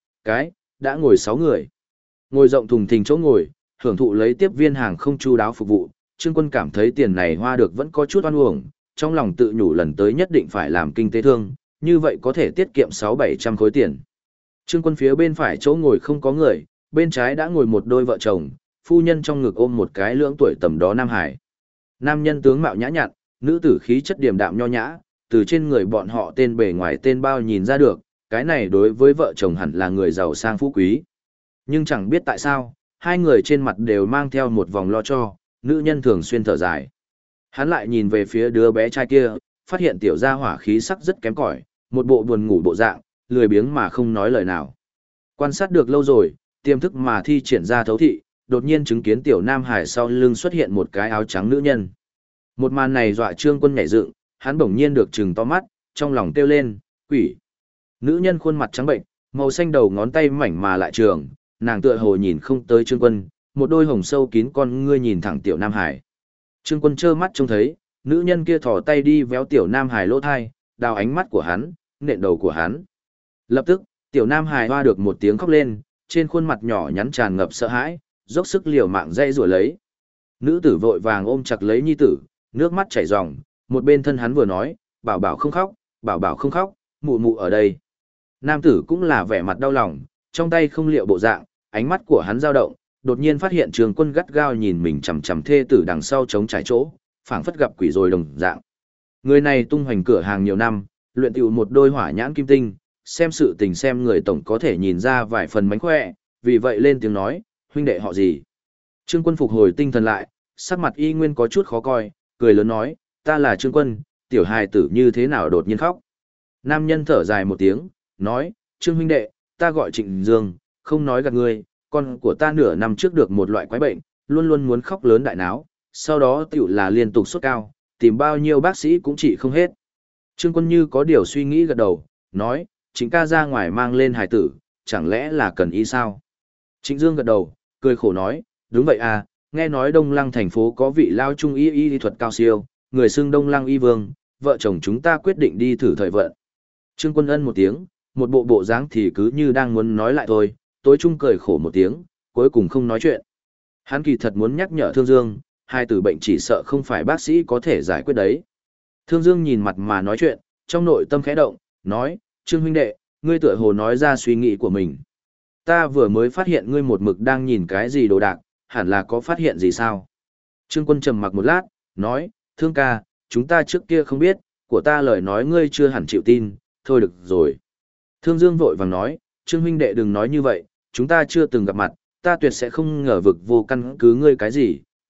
đã ngồi 6 người. Ngồi rộng thùng thình chỗ ngồi, hưởng thụ lấy tiếp viên hàng không chu đáo phục vụ, Trương Quân cảm thấy tiền này hoa được vẫn có chút oan uổng, trong lòng tự nhủ lần tới nhất định phải làm kinh tế thương, như vậy có thể tiết kiệm 600-700 khối tiền. Trương Quân phía bên phải chỗ ngồi không có người, bên trái đã ngồi một đôi vợ chồng, phu nhân trong ngực ôm một cái lưỡng tuổi tầm đó Nam Hải. Nam nhân tướng mạo nhã nhặn, nữ tử khí chất điềm đạm nho nhã, từ trên người bọn họ tên bề ngoài tên bao nhìn ra được, cái này đối với vợ chồng hẳn là người giàu sang phú quý. Nhưng chẳng biết tại sao, hai người trên mặt đều mang theo một vòng lo cho, nữ nhân thường xuyên thở dài. Hắn lại nhìn về phía đứa bé trai kia, phát hiện tiểu gia hỏa khí sắc rất kém cỏi, một bộ buồn ngủ bộ dạng, lười biếng mà không nói lời nào. Quan sát được lâu rồi, tiềm thức mà thi triển ra thấu thị, đột nhiên chứng kiến tiểu Nam Hải sau lưng xuất hiện một cái áo trắng nữ nhân. Một màn này dọa Trương Quân nhảy dựng, hắn bỗng nhiên được trừng to mắt, trong lòng kêu lên, quỷ. Nữ nhân khuôn mặt trắng bệnh, màu xanh đầu ngón tay mảnh mà lại trường, nàng tựa hồ nhìn không tới Trương Quân, một đôi hồng sâu kín con ngươi nhìn thẳng tiểu Nam Hải. Trương Quân trơ mắt trông thấy, nữ nhân kia thò tay đi véo tiểu Nam Hải lỗ thai, đào ánh mắt của hắn, nện đầu của hắn. Lập tức, tiểu Nam Hải hoa được một tiếng khóc lên, trên khuôn mặt nhỏ nhắn tràn ngập sợ hãi, dốc sức liều mạng dây rủa lấy. Nữ tử vội vàng ôm chặt lấy nhi tử, nước mắt chảy ròng, một bên thân hắn vừa nói, bảo bảo không khóc, bảo bảo không khóc, mụ mụ ở đây. Nam tử cũng là vẻ mặt đau lòng, trong tay không liệu bộ dạng, ánh mắt của hắn dao động, đột nhiên phát hiện Trương Quân gắt gao nhìn mình chằm chằm thê tử đằng sau chống trái chỗ, phảng phất gặp quỷ rồi đồng dạng. Người này tung hoành cửa hàng nhiều năm, luyện tựu một đôi hỏa nhãn kim tinh, xem sự tình xem người tổng có thể nhìn ra vài phần mánh khỏe, vì vậy lên tiếng nói, huynh đệ họ gì. Trương Quân phục hồi tinh thần lại, sắc mặt y nguyên có chút khó coi, cười lớn nói, ta là Trương Quân, tiểu hài tử như thế nào đột nhiên khóc. Nam nhân thở dài một tiếng, nói, Trương huynh đệ, ta gọi Trịnh Dương, không nói gạt ngươi, con của ta nửa năm trước được một loại quái bệnh, luôn luôn muốn khóc lớn đại náo, sau đó tiểu là liên tục sốt cao, tìm bao nhiêu bác sĩ cũng trị không hết. Trương Quân như có điều suy nghĩ gật đầu, nói, Trịnh ca ra ngoài mang lên hài tử, chẳng lẽ là cần y sao? Trịnh Dương gật đầu, cười khổ nói, đúng vậy à, nghe nói Đông Lăng thành phố có vị lao trung y thuật cao siêu, người xưng Đông Lăng y vương, vợ chồng chúng ta quyết định đi thử thời vận. Trương Quân ân một tiếng, một bộ bộ dáng thì cứ như đang muốn nói lại thôi, tối trung cười khổ một tiếng, cuối cùng không nói chuyện. Hắn kỳ thật muốn nhắc nhở Thương Dương, hai tử bệnh chỉ sợ không phải bác sĩ có thể giải quyết đấy. Thương Dương nhìn mặt mà nói chuyện, trong nội tâm khẽ động, nói, Trương huynh đệ, ngươi tựa hồ nói ra suy nghĩ của mình. Ta vừa mới phát hiện ngươi một mực đang nhìn cái gì đồ đạc, hẳn là có phát hiện gì sao? Trương Quân trầm mặc một lát, nói, Thương ca, chúng ta trước kia không biết, của ta lời nói ngươi chưa hẳn chịu tin, thôi được rồi. Thương Dương vội vàng nói, Trương huynh đệ đừng nói như vậy, chúng ta chưa từng gặp mặt, ta tuyệt sẽ không ngờ vực vô căn cứ ngươi cái gì,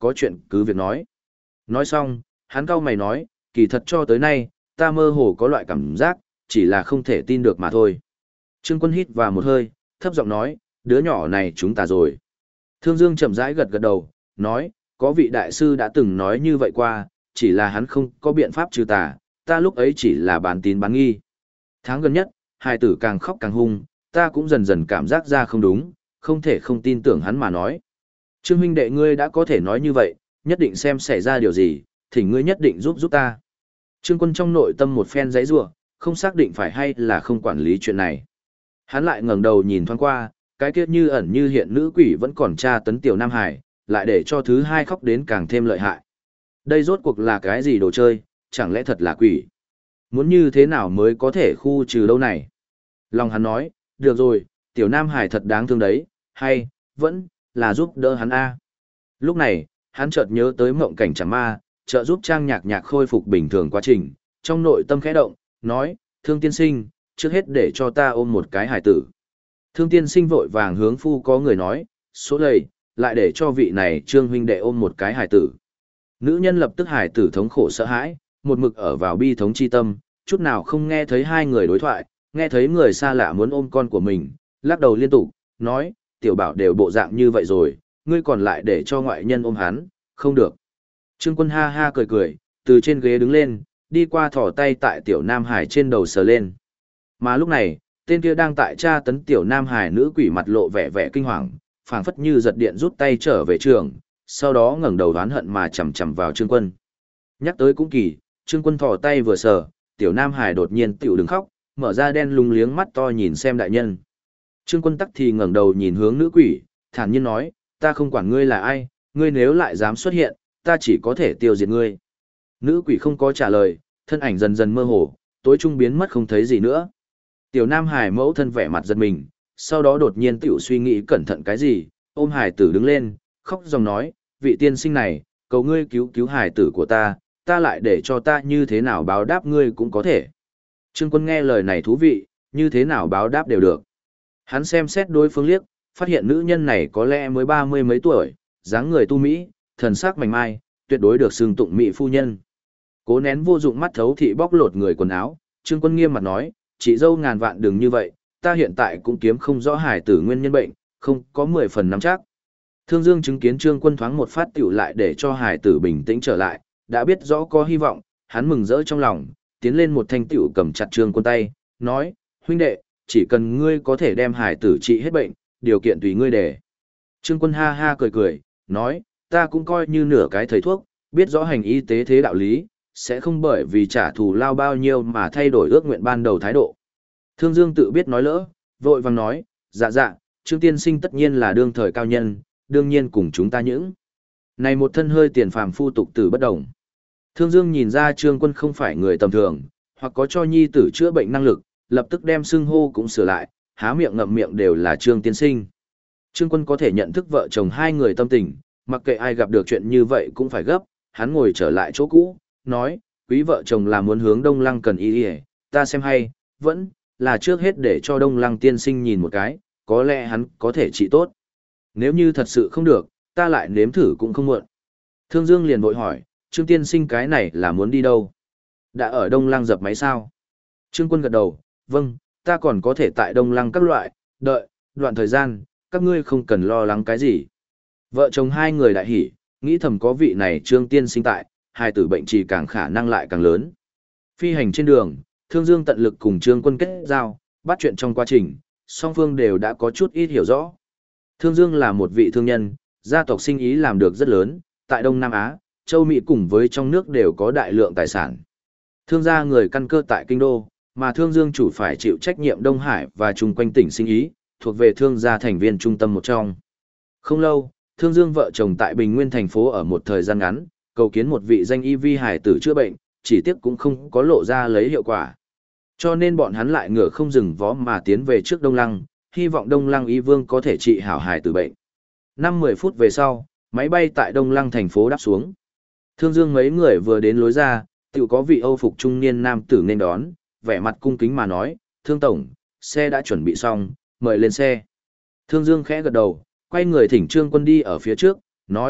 có chuyện cứ việc nói. Nói xong, hắn cau mày nói, kỳ thật cho tới nay, ta mơ hồ có loại cảm giác, chỉ là không thể tin được mà thôi. Trương Quân hít vào một hơi, thấp giọng nói, đứa nhỏ này chúng ta rồi. Thương Dương chậm rãi gật gật đầu, nói, có vị đại sư đã từng nói như vậy qua, chỉ là hắn không có biện pháp trừ tà, ta lúc ấy chỉ là bán tín bán nghi. Tháng gần nhất, hài tử càng khóc càng hung, ta cũng dần dần cảm giác ra không đúng, không thể không tin tưởng hắn mà nói. Trương huynh đệ ngươi đã có thể nói như vậy, nhất định xem xảy ra điều gì, thì ngươi nhất định giúp ta. Trương Quân trong nội tâm một phen giãy giụa, không xác định phải hay là không quản lý chuyện này. Hắn lại ngẩng đầu nhìn thoáng qua, cái kiết như ẩn như hiện nữ quỷ vẫn còn tra tấn tiểu Nam Hải, lại để cho thứ hai khóc đến càng thêm lợi hại. Đây rốt cuộc là cái gì đồ chơi, chẳng lẽ thật là quỷ? Muốn như thế nào mới có thể khu trừ đâu này? Lòng hắn nói, được rồi, tiểu Nam Hải thật đáng thương đấy, hay, vẫn, là giúp đỡ hắn a. Lúc này, hắn chợt nhớ tới mộng cảnh chẳng ma, trợ giúp Trang Nhạc Nhạc khôi phục bình thường quá trình, trong nội tâm khẽ động, nói, Thương tiên sinh, trước hết để cho ta ôm một cái hải tử. Thương tiên sinh vội vàng hướng phu có người nói, số lầy, lại để cho vị này Trương huynh đệ ôm một cái hải tử. Nữ nhân lập tức hải tử thống khổ sợ hãi, một mực ở vào bi thống chi tâm, chút nào không nghe thấy hai người đối thoại, nghe thấy người xa lạ muốn ôm con của mình, lắc đầu liên tục, nói, tiểu bảo đều bộ dạng như vậy rồi, ngươi còn lại để cho ngoại nhân ôm hắn, không được. Trương Quân ha ha cười cười, từ trên ghế đứng lên, đi qua thỏ tay tại tiểu Nam Hải trên đầu sờ lên. Mà lúc này, tên kia đang tại tra tấn tiểu Nam Hải nữ quỷ mặt lộ vẻ vẻ kinh hoàng, phảng phất như giật điện rút tay trở về trường, sau đó ngẩng đầu đoán hận mà chầm chầm vào Trương Quân. Nhắc tới cũng kỳ, Trương Quân thỏ tay vừa sờ, tiểu Nam Hải đột nhiên tiểu đứng khóc, mở ra đen lúng liếng mắt to nhìn xem đại nhân. Trương Quân tắc thì ngẩng đầu nhìn hướng nữ quỷ, thản nhiên nói, ta không quản ngươi là ai, ngươi nếu lại dám xuất hiện, ta chỉ có thể tiêu diệt ngươi. Nữ quỷ không có trả lời, thân ảnh dần dần mơ hồ, tối trung biến mất không thấy gì nữa. Tiểu Nam Hải mẫu thân vẻ mặt giật mình, sau đó đột nhiên tiểu suy nghĩ cẩn thận cái gì, ôm Hải tử đứng lên, khóc dòng nói, vị tiên sinh này, cầu ngươi cứu cứu Hải tử của ta lại để cho ta như thế nào báo đáp ngươi cũng có thể. Trương Quân nghe lời này thú vị, như thế nào báo đáp đều được. Hắn xem xét đối phương liếc, phát hiện nữ nhân này có lẽ mới 30 mấy tuổi, dáng người tu mỹ, thần sắc mảnh mai, tuyệt đối được xưng tụng mỹ phu nhân. Cố nén vô dụng mắt thấu thị bóc lột người quần áo, Trương Quân nghiêm mặt nói, chị dâu ngàn vạn đừng như vậy, ta hiện tại cũng kiếm không rõ hải tử nguyên nhân bệnh, không có 10 phần nắm chắc. Thương Dương chứng kiến Trương Quân thoáng một phát tiểu lại để cho hải tử bình tĩnh trở lại, đã biết rõ có hy vọng, hắn mừng rỡ trong lòng, tiến lên một thanh tiểu cầm chặt Trương Quân tay, nói, huynh đệ, chỉ cần ngươi có thể đem hải tử trị hết bệnh, điều kiện tùy ngươi để. Trương Quân ha ha cười cười, nói, ta cũng coi như nửa cái thầy thuốc, biết rõ hành y tế thế đạo lý, sẽ không bởi vì trả thù lao bao nhiêu mà thay đổi ước nguyện ban đầu thái độ. Thương Dương tự biết nói lỡ, vội vàng nói, dạ, Trương tiên sinh tất nhiên là đương thời cao nhân, đương nhiên cùng chúng ta những. Này một thân hơi tiền phàm phu tục tử bất đồng. Thương Dương nhìn ra Trương Quân không phải người tầm thường, hoặc có cho nhi tử chữa bệnh năng lực, lập tức đem xưng hô cũng sửa lại, há miệng ngậm miệng đều là Trương tiên sinh. Trương Quân có thể nhận thức vợ chồng hai người tâm tình, mặc kệ ai gặp được chuyện như vậy cũng phải gấp, hắn ngồi trở lại chỗ cũ, nói, quý vợ chồng là muốn hướng Đông Lăng cần y y, ta xem hay, vẫn là trước hết để cho Đông Lăng tiên sinh nhìn một cái, có lẽ hắn có thể trị tốt. Nếu như thật sự không được, ta lại nếm thử cũng không muộn. Thương Dương liền vội hỏi, Trương tiên sinh cái này là muốn đi đâu? Đã ở Đông Lăng dập máy sao? Trương Quân gật đầu, vâng, ta còn có thể tại Đông Lăng các loại, đợi, đoạn thời gian, các ngươi không cần lo lắng cái gì. Vợ chồng hai người đại hỉ, nghĩ thầm có vị này Trương tiên sinh tại, hai tử bệnh trì càng khả năng lại càng lớn. Phi hành trên đường, Thương Dương tận lực cùng Trương Quân kết giao, bắt chuyện trong quá trình, song phương đều đã có chút ít hiểu rõ. Thương Dương là một vị thương nhân, gia tộc sinh ý làm được rất lớn, tại Đông Nam Á, châu Mỹ cùng với trong nước đều có đại lượng tài sản. Thương gia người căn cơ tại Kinh Đô, mà Thương Dương chủ phải chịu trách nhiệm Đông Hải và chung quanh tỉnh sinh ý, thuộc về thương gia thành viên trung tâm một trong. Không lâu, Thương Dương vợ chồng tại Bình Nguyên thành phố ở một thời gian ngắn, cầu kiến một vị danh y vi hải tử chữa bệnh, chỉ tiếc cũng không có lộ ra lấy hiệu quả. Cho nên bọn hắn lại ngựa không dừng vó mà tiến về trước Đông Lăng, hy vọng Đông Lăng y vương có thể trị hảo hải tử bệnh. 5-10 phút về sau, máy bay tại Đông Lăng thành phố đáp xuống. Thương Dương mấy người vừa đến lối ra, tự có vị Âu phục trung niên nam tử nên đón, vẻ mặt cung kính mà nói, Thương Tổng, xe đã chuẩn bị xong, mời lên xe. Thương Dương khẽ gật đầu, quay người thỉnh Trương Quân đi ở phía trước, nói,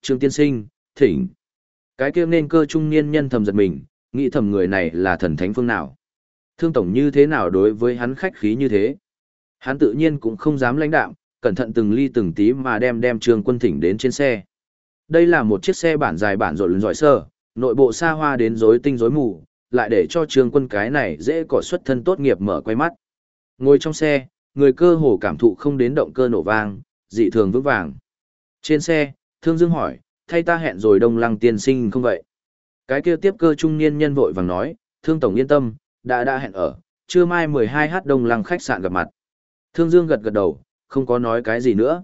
Trương tiên sinh, thỉnh. Cái kia nên cơ trung niên nhân thầm giật mình, nghĩ thầm người này là thần thánh phương nào. Thương tổng như thế nào đối với hắn khách khí như thế. Hắn tự nhiên cũng không dám lãnh đạm, cẩn thận từng ly từng tí mà đem Trương Quân thỉnh đến trên xe. Đây là một chiếc xe bản dài bản rộn giỏi sơ, nội bộ xa hoa đến rối tinh rối mù, lại để cho Trương Quân cái này dễ cỏ xuất thân tốt nghiệp mở quay mắt. Ngồi trong xe, người cơ hồ cảm thụ không đến động cơ nổ vang, dị thường vững vàng. Trên xe, Thương Dương hỏi, thay ta hẹn rồi Đông Lăng tiên sinh không vậy? Cái kia tiếp cơ trung niên nhân vội vàng nói, Thương tổng yên tâm, đã hẹn ở, trưa mai 12h Đông Lăng khách sạn gặp mặt. Thương Dương gật gật đầu, không có nói cái gì nữa.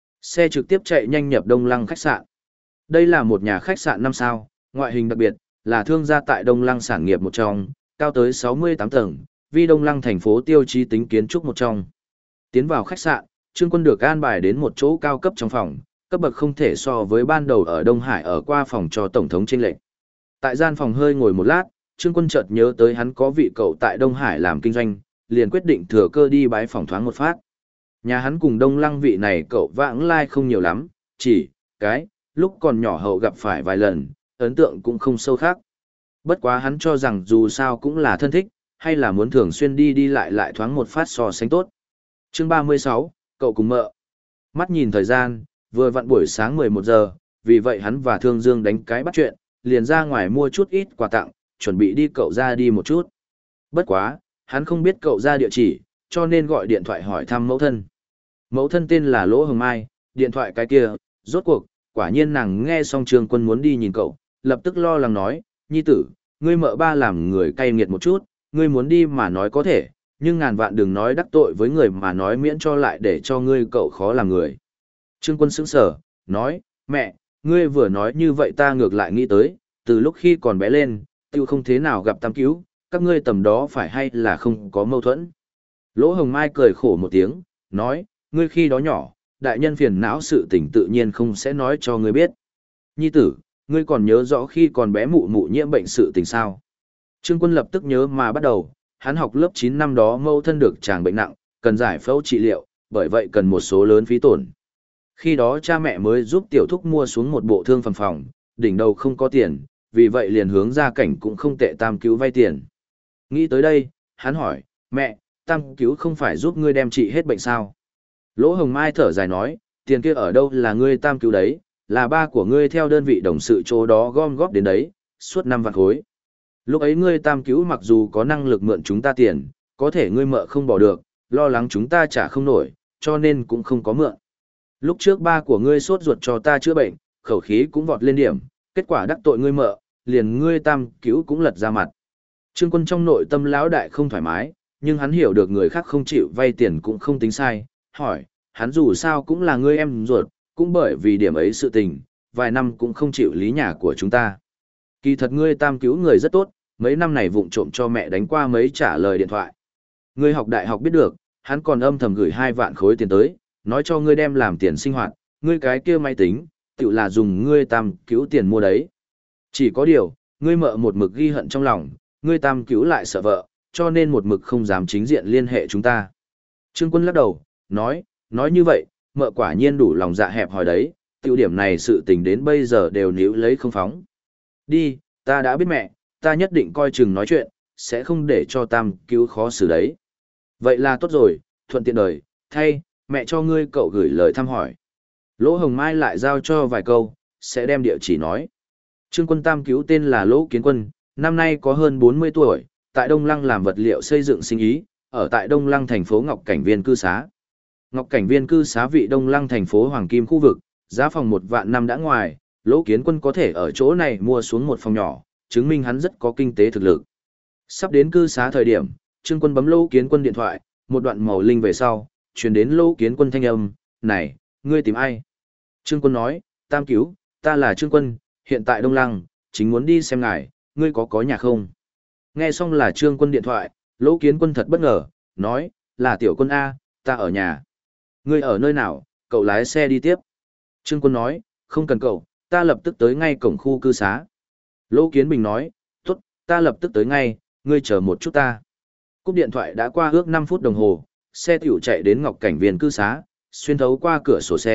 Xe trực tiếp chạy nhanh nhập Đông Lăng khách sạn. Đây là một nhà khách sạn 5 sao, ngoại hình đặc biệt, là thương gia tại Đông Lăng sản nghiệp một trong, cao tới 68 tầng, vì Đông Lăng thành phố tiêu chí tính kiến trúc một trong. Tiến vào khách sạn, Trương Quân được an bài đến một chỗ cao cấp trong phòng, cấp bậc không thể so với ban đầu ở Đông Hải ở qua phòng cho tổng thống chênh lệch. Tại gian phòng hơi ngồi một lát, Trương Quân chợt nhớ tới hắn có vị cậu tại Đông Hải làm kinh doanh, liền quyết định thừa cơ đi bái phỏng thoáng một phát. Nhà hắn cùng Đông Lăng vị này cậu vãng lai không nhiều lắm, chỉ lúc còn nhỏ hậu gặp phải vài lần, ấn tượng cũng không sâu khác. Bất quá hắn cho rằng dù sao cũng là thân thích, hay là muốn thường xuyên đi đi lại thoáng một phát so sánh tốt. Chương 36, cậu cùng mợ. Mắt nhìn thời gian, vừa vặn buổi sáng 11 giờ, vì vậy hắn và Thương Dương đánh cái bắt chuyện, liền ra ngoài mua chút ít quà tặng, chuẩn bị đi cậu ra đi một chút. Bất quá, hắn không biết cậu ra địa chỉ, cho nên gọi điện thoại hỏi thăm mẫu thân. Mẫu thân tên là Lỗ Hồng Mai, điện thoại cái kia, rốt cuộc, quả nhiên nàng nghe xong Trương Quân muốn đi nhìn cậu, lập tức lo lắng nói, nhi tử, ngươi mợ ba làm người cay nghiệt một chút, ngươi muốn đi mà nói có thể, nhưng ngàn vạn đừng nói đắc tội với người mà nói miễn cho lại để cho ngươi cậu khó làm người. Trương Quân sững sờ, nói, mẹ, ngươi vừa nói như vậy ta ngược lại nghĩ tới, từ lúc khi còn bé lên, tiêu không thế nào gặp tam cứu, các ngươi tầm đó phải hay là không có mâu thuẫn. Lỗ Hồng Mai cười khổ một tiếng, nói, ngươi khi đó nhỏ, đại nhân phiền não sự tình tự nhiên không sẽ nói cho ngươi biết. Nhi tử, ngươi còn nhớ rõ khi còn bé mụ mụ nhiễm bệnh sự tình sao? Trương Quân lập tức nhớ mà bắt đầu, hắn học lớp 9 năm đó mâu thân được chàng bệnh nặng, cần giải phẫu trị liệu, bởi vậy cần một số lớn phí tổn. Khi đó cha mẹ mới giúp tiểu thúc mua xuống một bộ thương phẩm phòng, đỉnh đầu không có tiền, vì vậy liền hướng gia cảnh cũng không tệ tam cứu vay tiền. Nghĩ tới đây, hắn hỏi, mẹ, tam cứu không phải giúp ngươi đem trị hết bệnh sao? Lỗ Hồng Mai thở dài nói, tiền kia ở đâu là ngươi tam cứu đấy, là ba của ngươi theo đơn vị đồng sự chỗ đó gom góp đến đấy, suốt 5 vạn khối. Lúc ấy ngươi tam cứu mặc dù có năng lực mượn chúng ta tiền, có thể ngươi mợ không bỏ được, lo lắng chúng ta trả không nổi, cho nên cũng không có mượn. Lúc trước ba của ngươi sốt ruột cho ta chữa bệnh, khẩu khí cũng vọt lên điểm, kết quả đắc tội ngươi mợ, liền ngươi tam cứu cũng lật ra mặt. Trương Quân trong nội tâm lão đại không thoải mái, nhưng hắn hiểu được người khác không chịu vay tiền cũng không tính sai, hỏi, hắn dù sao cũng là ngươi em ruột, cũng bởi vì điểm ấy sự tình, vài năm cũng không chịu lý nhà của chúng ta. Kỳ thật ngươi tam cứu người rất tốt, mấy năm này vụng trộm cho mẹ đánh qua mấy trả lời điện thoại. Ngươi học đại học biết được, hắn còn âm thầm gửi 2 vạn khối tiền tới, nói cho ngươi đem làm tiền sinh hoạt, ngươi cái kia máy tính, tự là dùng ngươi tam cứu tiền mua đấy. Chỉ có điều, ngươi mợ một mực ghi hận trong lòng, ngươi tam cứu lại sợ vợ, cho nên một mực không dám chính diện liên hệ chúng ta. Trương Quân lắc đầu, nói như vậy, mợ quả nhiên đủ lòng dạ hẹp hòi đấy, tiêu điểm này sự tình đến bây giờ đều níu lấy không phóng. Đi, ta đã biết mẹ, ta nhất định coi chừng nói chuyện, sẽ không để cho tam cứu khó xử đấy. Vậy là tốt rồi, thuận tiện đời, thay, mẹ cho ngươi cậu gửi lời thăm hỏi. Lỗ Hồng Mai lại giao cho vài câu, sẽ đem địa chỉ nói. Trương Quân tam cứu tên là Lỗ Kiến Quân, năm nay có hơn 40 tuổi, tại Đông Lăng làm vật liệu xây dựng sinh ý, ở tại Đông Lăng thành phố Ngọc Cảnh Viên cư xá. Ngọc Cảnh Viên cư xá vị Đông Lăng thành phố Hoàng Kim khu vực, giá phòng 1 vạn năm đã ngoài, Lỗ Kiến Quân có thể ở chỗ này mua xuống một phòng nhỏ, chứng minh hắn rất có kinh tế thực lực. Sắp đến cư xá thời điểm, Trương Quân bấm Lỗ Kiến Quân điện thoại, một đoạn màu linh về sau, truyền đến Lỗ Kiến Quân thanh âm, "Này, ngươi tìm ai?" Trương Quân nói, "Tam cứu, ta là Trương Quân, hiện tại Đông Lăng, chính muốn đi xem ngài, ngươi có nhà không?" Nghe xong là Trương Quân điện thoại, Lỗ Kiến Quân thật bất ngờ, nói, "Là Tiểu Quân A, ta ở nhà." "Ngươi ở nơi nào, cậu lái xe đi tiếp." Trương Quân nói, "Không cần cậu, ta lập tức tới ngay cổng khu cư xá." Lỗ Kiến Bình nói, "Tốt, ta lập tức tới ngay, ngươi chờ một chút ta." Cúp điện thoại đã qua ước 5 phút đồng hồ, xe tiểu chạy đến Ngọc Cảnh Viên cư xá, xuyên thấu qua cửa sổ xe,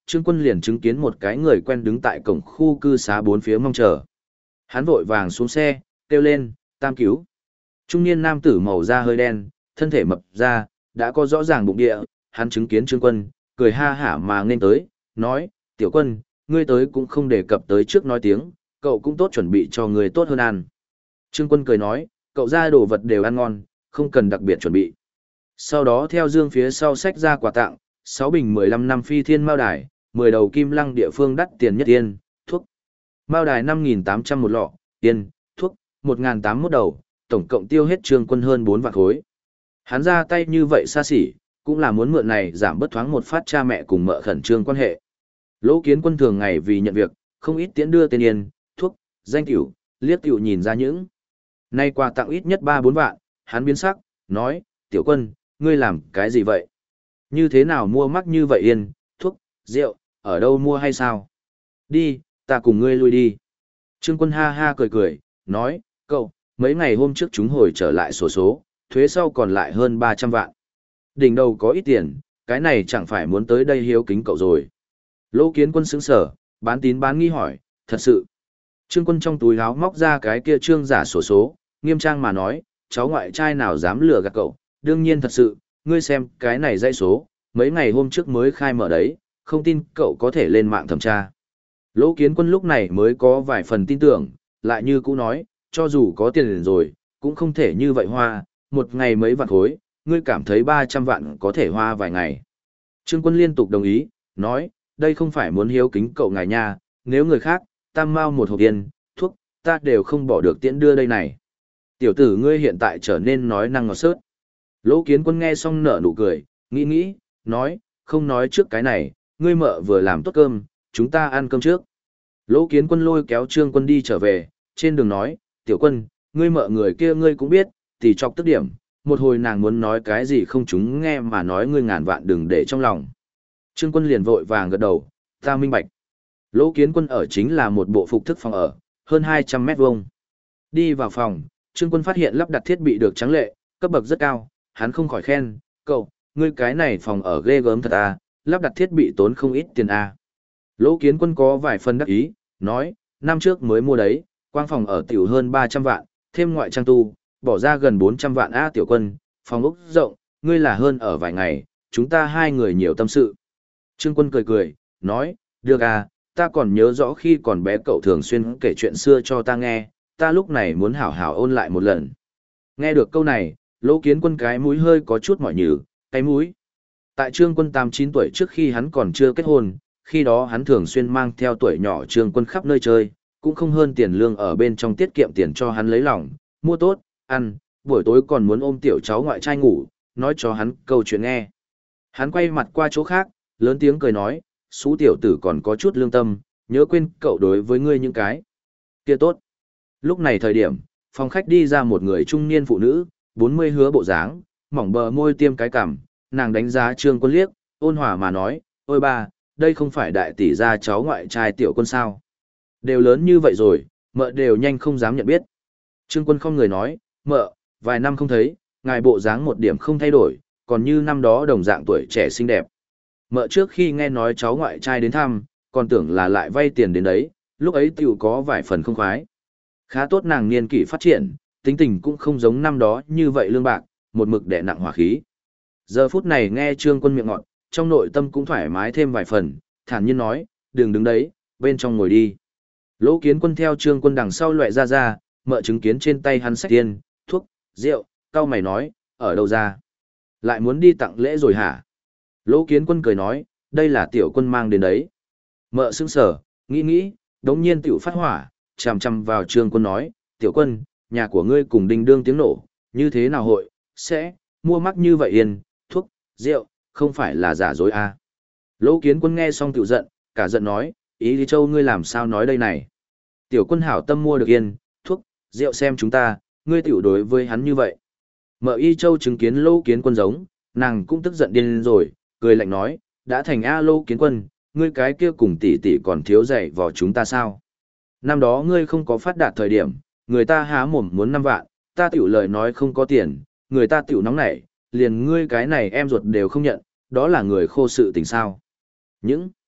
Trương Quân liền chứng kiến một cái người quen đứng tại cổng khu cư xá bốn phía mong chờ. Hắn vội vàng xuống xe, kêu lên, tam cứu. Trung niên nam tử màu da hơi đen, thân thể mập ra, đã có rõ ràng bụng địa, hắn chứng kiến Trương Quân, cười ha hả mà nên tới, nói, tiểu quân, ngươi tới cũng không đề cập tới trước nói tiếng, cậu cũng tốt chuẩn bị cho ngươi tốt hơn ăn. Trương Quân cười nói, cậu ra đồ vật đều ăn ngon, không cần đặc biệt chuẩn bị. Sau đó theo dương phía sau sách ra quà tặng, 6 bình 15 năm phi thiên mao đài, 10 đầu kim lăng địa phương đắt tiền nhất tiên, thuốc. Mao đài 5.800 một lọ, tiên, thuốc, 1.800 một đầu, tổng cộng tiêu hết Trương Quân hơn 4 vạn khối. Hắn ra tay như vậy xa xỉ, cũng là muốn mượn này giảm bất thoáng một phát cha mẹ cùng mợ khẩn trương quan hệ. Lỗ Kiến Quân thường ngày vì nhận việc, không ít tiễn đưa tên yên, thuốc, danh tiểu, liếc tiểu nhìn ra những. Nay quà tặng ít nhất 3-4 vạn, hắn biến sắc, nói, tiểu quân, ngươi làm cái gì vậy? Như thế nào mua mắc như vậy yên, thuốc, rượu, ở đâu mua hay sao? Đi, ta cùng ngươi lui đi. Trương Quân ha ha cười cười, nói, cậu, mấy ngày hôm trước chúng hồi trở lại sổ số, thuế sau còn lại hơn 300 vạn. Đỉnh đầu có ít tiền, cái này chẳng phải muốn tới đây hiếu kính cậu rồi. Lỗ Kiến Quân sững sờ, bán tín bán nghi hỏi, thật sự. Trương Quân trong túi áo móc ra cái kia trương giả sổ số, nghiêm trang mà nói, cháu ngoại trai nào dám lừa gạt cậu, đương nhiên thật sự, ngươi xem cái này dãy số, mấy ngày hôm trước mới khai mở đấy, không tin cậu có thể lên mạng thẩm tra. Lỗ Kiến Quân lúc này mới có vài phần tin tưởng, lại như cũ nói, cho dù có tiền rồi, cũng không thể như vậy hoa, một ngày mấy vạn khối, ngươi cảm thấy 300 vạn có thể hoa vài ngày. Trương Quân liên tục đồng ý, nói, đây không phải muốn hiếu kính cậu ngài nha, nếu người khác, tam mao một hộp tiền, thuốc, ta đều không bỏ được tiễn đưa đây này. Tiểu tử ngươi hiện tại trở nên nói năng ngọt sớt. Lỗ Kiến Quân nghe xong nở nụ cười, nghĩ, nói, không nói trước cái này, ngươi mợ vừa làm tốt cơm, chúng ta ăn cơm trước. Lỗ Kiến Quân lôi kéo Trương Quân đi trở về, trên đường nói, tiểu quân, ngươi mợ người kia ngươi cũng biết, thì chọc tức điểm, một hồi nàng muốn nói cái gì không chúng nghe mà nói ngươi ngàn vạn đừng để trong lòng. Trương Quân liền vội vàng gật đầu, ta minh bạch. Lỗ Kiến Quân ở chính là một bộ phục thức phòng ở, hơn 200 mét vuông. Đi vào phòng, Trương Quân phát hiện lắp đặt thiết bị được trắng lệ, cấp bậc rất cao, hắn không khỏi khen, cậu, ngươi cái này phòng ở ghê gớm thật à, lắp đặt thiết bị tốn không ít tiền à. Lỗ Kiến Quân có vài phần đắc ý, nói, năm trước mới mua đấy, quang phòng ở tiểu hơn 300 vạn, thêm ngoại trang tu, bỏ ra gần 400 vạn a tiểu quân, phòng ốc rộng, ngươi là hơn ở vài ngày, chúng ta hai người nhiều tâm sự. Trương Quân cười, nói, được à, ta còn nhớ rõ khi còn bé cậu thường xuyên kể chuyện xưa cho ta nghe, ta lúc này muốn hảo hảo ôn lại một lần. Nghe được câu này, Lỗ Kiến Quân cái mũi hơi có chút mỏi nhừ, cái mũi. Tại Trương Quân 8-9 tuổi trước khi hắn còn chưa kết hôn, khi đó hắn thường xuyên mang theo tuổi nhỏ Trương Quân khắp nơi chơi, cũng không hơn tiền lương ở bên trong tiết kiệm tiền cho hắn lấy lòng, mua tốt, ăn, buổi tối còn muốn ôm tiểu cháu ngoại trai ngủ, nói cho hắn câu chuyện nghe. Hắn quay mặt qua chỗ khác, lớn tiếng cười nói, xú tiểu tử còn có chút lương tâm, nhớ quên cậu đối với ngươi những cái kia tốt. Lúc này thời điểm, phòng khách đi ra một người trung niên phụ nữ, 40 hứa bộ dáng, mỏng bờ môi tiêm cái cằm, nàng đánh giá Trương Quân liếc, ôn hòa mà nói, ôi ba, đây không phải đại tỷ gia cháu ngoại trai tiểu quân sao. Đều lớn như vậy rồi, mợ đều nhanh không dám nhận biết. Trương Quân không người nói, mợ, vài năm không thấy, ngài bộ dáng một điểm không thay đổi, còn như năm đó đồng dạng tuổi trẻ xinh đẹp. Mợ trước khi nghe nói cháu ngoại trai đến thăm, còn tưởng là lại vay tiền đến đấy, lúc ấy tiểu có vài phần không khoái. Khá tốt nàng niên kỷ phát triển, tính tình cũng không giống năm đó như vậy lương bạc, một mực đè nặng hỏa khí. Giờ phút này nghe Trương Quân miệng ngọt, trong nội tâm cũng thoải mái thêm vài phần, thản nhiên nói, đừng đứng đấy, bên trong ngồi đi. Lỗ Kiến Quân theo Trương Quân đằng sau loại ra, mợ chứng kiến trên tay hắn xách tiền, thuốc, rượu, cao mày nói, ở đâu ra? Lại muốn đi tặng lễ rồi hả? Lỗ Kiến Quân cười nói, đây là tiểu quân mang đến đấy. Mợ sững sờ, nghĩ, đống nhiên tiểu phát hỏa, chằm chằm vào Trương Quân nói, tiểu quân, nhà của ngươi cùng đinh đương tiếng nổ, như thế nào hội, sẽ, mua mắc như vậy yên, thuốc, rượu, không phải là giả dối à. Lỗ Kiến Quân nghe xong tiểu giận, cả giận nói, ý Lý Châu ngươi làm sao nói đây này. Tiểu quân hảo tâm mua được yên, thuốc, rượu xem chúng ta, ngươi tiểu đối với hắn như vậy. Mợ Y Châu chứng kiến Lỗ Kiến Quân giống, nàng cũng tức giận điên rồi, cười lạnh nói, đã thành A Lỗ Kiến Quân, ngươi cái kia cùng tỷ tỷ còn thiếu dạy vào chúng ta sao. Năm đó ngươi không có phát đạt thời điểm, người ta há mồm muốn 5 vạn, ta tiểu lời nói không có tiền, người ta tiểu nóng nảy, liền ngươi cái này em ruột đều không nhận, đó là người khô sự tình sao. Những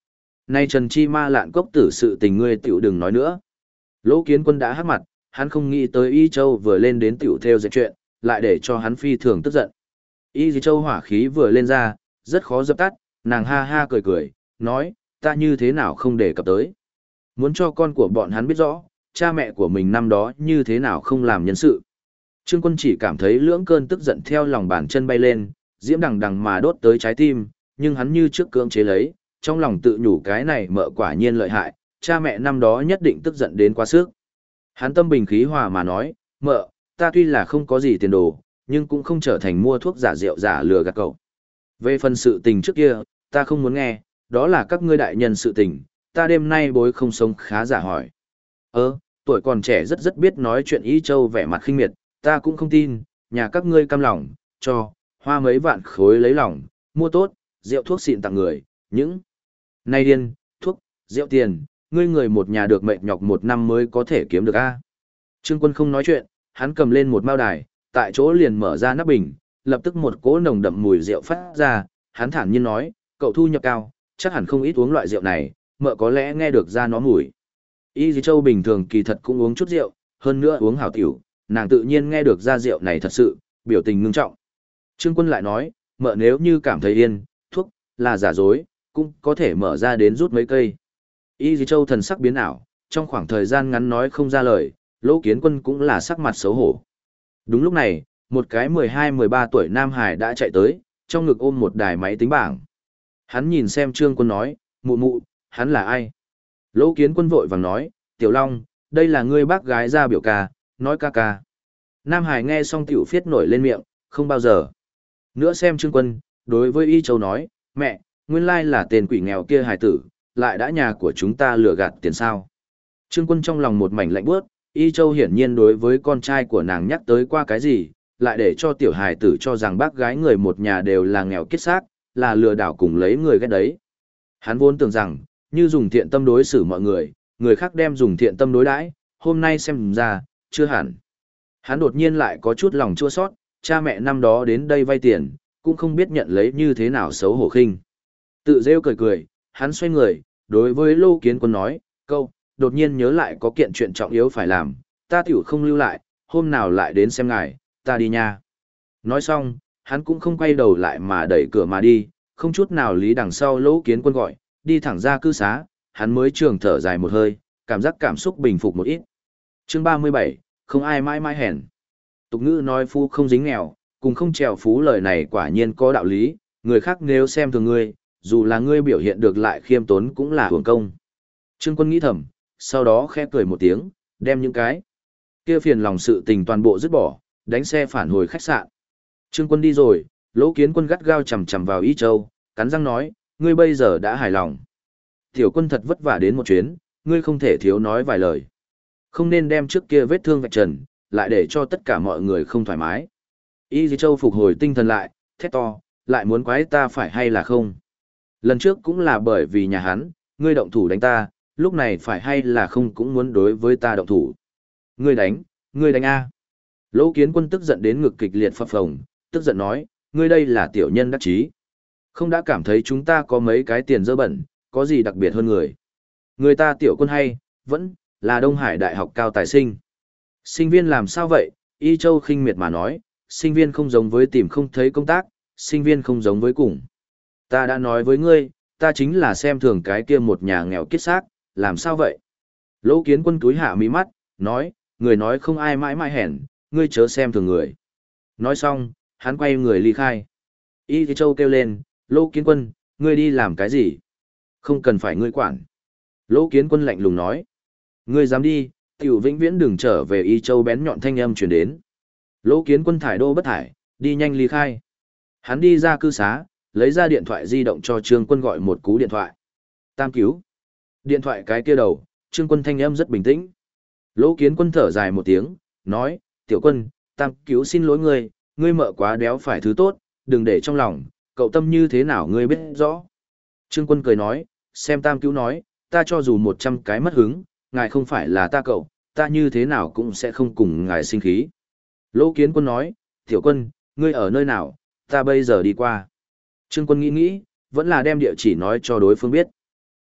Nay Trần Chi Ma lạn cốc tử sự tình ngươi tiểu đừng nói nữa. Lỗ Kiến Quân đã hắc mặt, hắn không nghĩ tới Y Châu vừa lên đến tiểu theo dệt chuyện, lại để cho hắn phi thường tức giận. Y Châu hỏa khí vừa lên ra, rất khó dập tắt, nàng ha ha cười cười, nói, ta như thế nào không để cập tới. Muốn cho con của bọn hắn biết rõ, cha mẹ của mình năm đó như thế nào không làm nhân sự. Trương Quân chỉ cảm thấy lưỡng cơn tức giận theo lòng bàn chân bay lên, diễm đằng đằng mà đốt tới trái tim, nhưng hắn như trước cưỡng chế lấy, trong lòng tự nhủ cái này mợ quả nhiên lợi hại, cha mẹ năm đó nhất định tức giận đến quá sức. Hắn tâm bình khí hòa mà nói, mợ, ta tuy là không có gì tiền đồ, nhưng cũng không trở thành mua thuốc giả rượu giả lừa gạt cậu. Về phần sự tình trước kia, ta không muốn nghe, đó là các ngươi đại nhân sự tình, ta đêm nay bối không sống khá giả hỏi. Tuổi còn trẻ rất biết nói chuyện. Y Châu vẻ mặt khinh miệt, ta cũng không tin, nhà các ngươi cam lòng, cho, hoa mấy vạn khối lấy lòng, mua tốt, rượu thuốc xịn tặng người, những nay điên, thuốc, rượu tiền, ngươi người một nhà được mệt nhọc một năm mới có thể kiếm được a. Trương Quân không nói chuyện, hắn cầm lên một mao đài, tại chỗ liền mở ra nắp bình, lập tức một cỗ nồng đậm mùi rượu phát ra, hắn thản nhiên nói, cậu thu nhập cao, chắc hẳn không ít uống loại rượu này, mợ có lẽ nghe được ra nó mùi. Y Châu bình thường kỳ thật cũng uống chút rượu, hơn nữa uống hảo tiểu, nàng tự nhiên nghe được ra rượu này thật sự, biểu tình ngưng trọng. Trương Quân lại nói, mợ nếu như cảm thấy yên, thuốc, là giả dối, cũng có thể mở ra đến rút mấy cây. Y Châu thần sắc biến ảo, trong khoảng thời gian ngắn nói không ra lời, Lỗ Kiến Quân cũng là sắc mặt xấu hổ. Đúng lúc này, một cái 12-13 tuổi Nam Hải đã chạy tới, trong ngực ôm một đài máy tính bảng. Hắn nhìn xem Trương Quân nói, mụ mụ, hắn là ai? Lỗ Kiến Quân vội vàng nói, Tiểu Long, đây là ngươi bác gái ra biểu ca, nói ca ca. Nam Hải nghe xong tiểu phiết nổi lên miệng, không bao giờ. Nữa xem Trương Quân, đối với Y Châu nói, mẹ, nguyên lai là tên quỷ nghèo kia hài tử, lại đã nhà của chúng ta lừa gạt tiền sao. Trương Quân trong lòng một mảnh lạnh bước, Y Châu hiển nhiên đối với con trai của nàng nhắc tới qua cái gì, lại để cho tiểu hài tử cho rằng bác gái người một nhà đều là nghèo kiết xác, là lừa đảo cùng lấy người ghét đấy. Hắn vốn tưởng rằng, như dùng thiện tâm đối xử mọi người, người khác đem dùng thiện tâm đối đãi, hôm nay xem ra, chưa hẳn. Hắn đột nhiên lại có chút lòng chua sót, cha mẹ năm đó đến đây vay tiền, cũng không biết nhận lấy như thế nào xấu hổ khinh. Tự rêu cười cười, hắn xoay người, đối với Lô Kiến Quân nói, câu, đột nhiên nhớ lại có kiện chuyện trọng yếu phải làm, ta tiểu không lưu lại, hôm nào lại đến xem ngài, ta đi nha. Nói xong, hắn cũng không quay đầu lại mà đẩy cửa mà đi, không chút nào lý đằng sau Lỗ Kiến Quân gọi, đi thẳng ra cư xá, hắn mới trường thở dài một hơi, cảm giác cảm xúc bình phục một ít. Chương 37, không ai mãi mãi hèn. Tục ngữ nói phú không dính nghèo, cùng không trèo phú lời này quả nhiên có đạo lý, người khác nếu xem thường ngươi, dù là ngươi biểu hiện được lại khiêm tốn cũng là hưởng công. Trương Quân nghĩ thầm, sau đó khẽ cười một tiếng, đem những cái kia phiền lòng sự tình toàn bộ dứt bỏ, đánh xe phản hồi khách sạn. Trương Quân đi rồi, Lỗ Kiến Quân gắt gao chằm chằm vào Y Châu, cắn răng nói, ngươi bây giờ đã hài lòng. Tiểu Quân thật vất vả đến một chuyến, ngươi không thể thiếu nói vài lời. Không nên đem trước kia vết thương vạch trần, lại để cho tất cả mọi người không thoải mái. Y Châu phục hồi tinh thần lại, thét to, lại muốn quái ta phải hay là không? Lần trước cũng là bởi vì nhà hắn, ngươi động thủ đánh ta, lúc này phải hay là không cũng muốn đối với ta động thủ. Ngươi đánh A. Lỗ Kiến Quân tức giận đến ngực kịch liệt phập phồng, tức giận nói, ngươi đây là tiểu nhân đắc chí. Không đã cảm thấy chúng ta có mấy cái tiền dơ bẩn, có gì đặc biệt hơn người. Người ta Tiểu Quân hay, vẫn là Đông Hải Đại học cao tài sinh. Sinh viên làm sao vậy? Y Châu khinh miệt mà nói, sinh viên không giống với tìm không thấy công tác, sinh viên không giống với cùng. Ta đã nói với ngươi, ta chính là xem thường cái kia một nhà nghèo kiết xác, làm sao vậy? Lỗ Kiến Quân cúi hạ mí mắt, nói, người nói không ai mãi mãi hèn, ngươi chớ xem thường người. Nói xong, hắn quay người ly khai. Y Châu kêu lên, Lỗ Kiến Quân, ngươi đi làm cái gì? Không cần phải ngươi quản. Lỗ Kiến Quân lạnh lùng nói, ngươi dám đi, tiểu vĩnh viễn đừng trở về. Y Châu bén nhọn thanh âm truyền đến. Lỗ Kiến Quân thải đô bất thải, đi nhanh ly khai. Hắn đi ra cư xá, lấy ra điện thoại di động cho Trương Quân gọi một cú điện thoại. Tam cứu. Điện thoại cái kia đầu, Trương Quân thanh âm rất bình tĩnh. Lỗ Kiến Quân thở dài một tiếng, nói, Tiểu Quân, Tam cứu xin lỗi ngươi, ngươi mợ quá đéo phải thứ tốt, đừng để trong lòng, cậu tâm như thế nào ngươi biết rõ. Trương Quân cười nói, xem Tam cứu nói, ta cho dù 100 cái mất hứng, ngài không phải là ta cậu, ta như thế nào cũng sẽ không cùng ngài sinh khí. Lỗ Kiến Quân nói, Tiểu Quân, ngươi ở nơi nào, ta bây giờ đi qua. Trương Quân nghĩ nghĩ, vẫn là đem địa chỉ nói cho đối phương biết.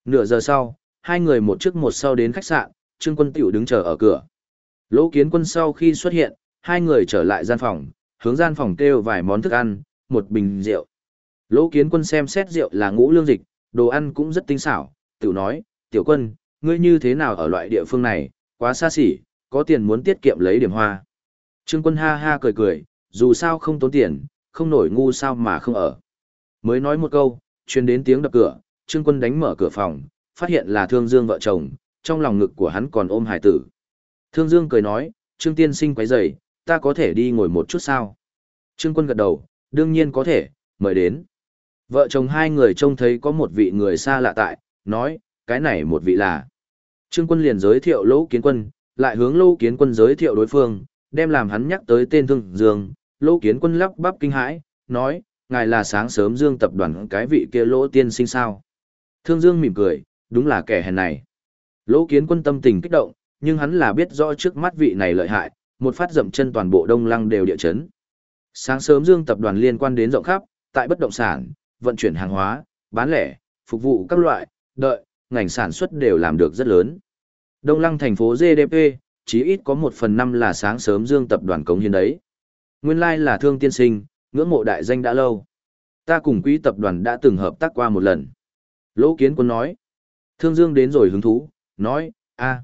Nửa giờ sau, hai người một trước một sau đến khách sạn, Trương Quân tiểu đứng chờ ở cửa. Lỗ Kiến Quân sau khi xuất hiện, hai người trở lại gian phòng, hướng gian phòng kêu vài món thức ăn, một bình rượu. Lỗ Kiến Quân xem xét rượu là ngũ lương dịch, đồ ăn cũng rất tinh xảo, tiểu nói, tiểu quân, ngươi như thế nào ở loại địa phương này, quá xa xỉ, có tiền muốn tiết kiệm lấy điểm hoa. Trương Quân ha ha cười cười, dù sao không tốn tiền, không nổi ngu sao mà không ở. Mới nói một câu, truyền đến tiếng đập cửa, Trương Quân đánh mở cửa phòng, phát hiện là Thương Dương vợ chồng, trong lòng ngực của hắn còn ôm hải tử. Thương Dương cười nói, Trương tiên sinh quấy rầy, ta có thể đi ngồi một chút sao? Trương Quân gật đầu, đương nhiên có thể, mời đến. Vợ chồng hai người trông thấy có một vị người xa lạ tại, nói, cái này một vị là. Trương Quân liền giới thiệu Lỗ Kiến Quân, lại hướng Lỗ Kiến Quân giới thiệu đối phương, đem làm hắn nhắc tới tên Thương Dương. Lỗ Kiến Quân lắp bắp kinh hãi, nói, ngài là sáng sớm Dương tập đoàn cái vị kia Lỗ tiên sinh sao? Thương Dương mỉm cười, đúng là kẻ hèn này. Lỗ Kiến Quân tâm tình kích động, nhưng hắn là biết rõ trước mắt vị này lợi hại, một phát dậm chân toàn bộ Đông Lăng đều địa chấn. Sáng sớm Dương tập đoàn liên quan đến rộng khắp, tại bất động sản, vận chuyển hàng hóa, bán lẻ, phục vụ các loại, ngành sản xuất đều làm được rất lớn. Đông Lăng thành phố GDP, chí ít có 1/5 là sáng sớm Dương tập đoàn cống hiến đấy. Nguyên lai là Thương tiên sinh, ngưỡng mộ đại danh đã lâu. Ta cùng Quý tập đoàn đã từng hợp tác qua một lần. Lỗ Kiến Quân nói. Thương Dương đến rồi hứng thú, nói,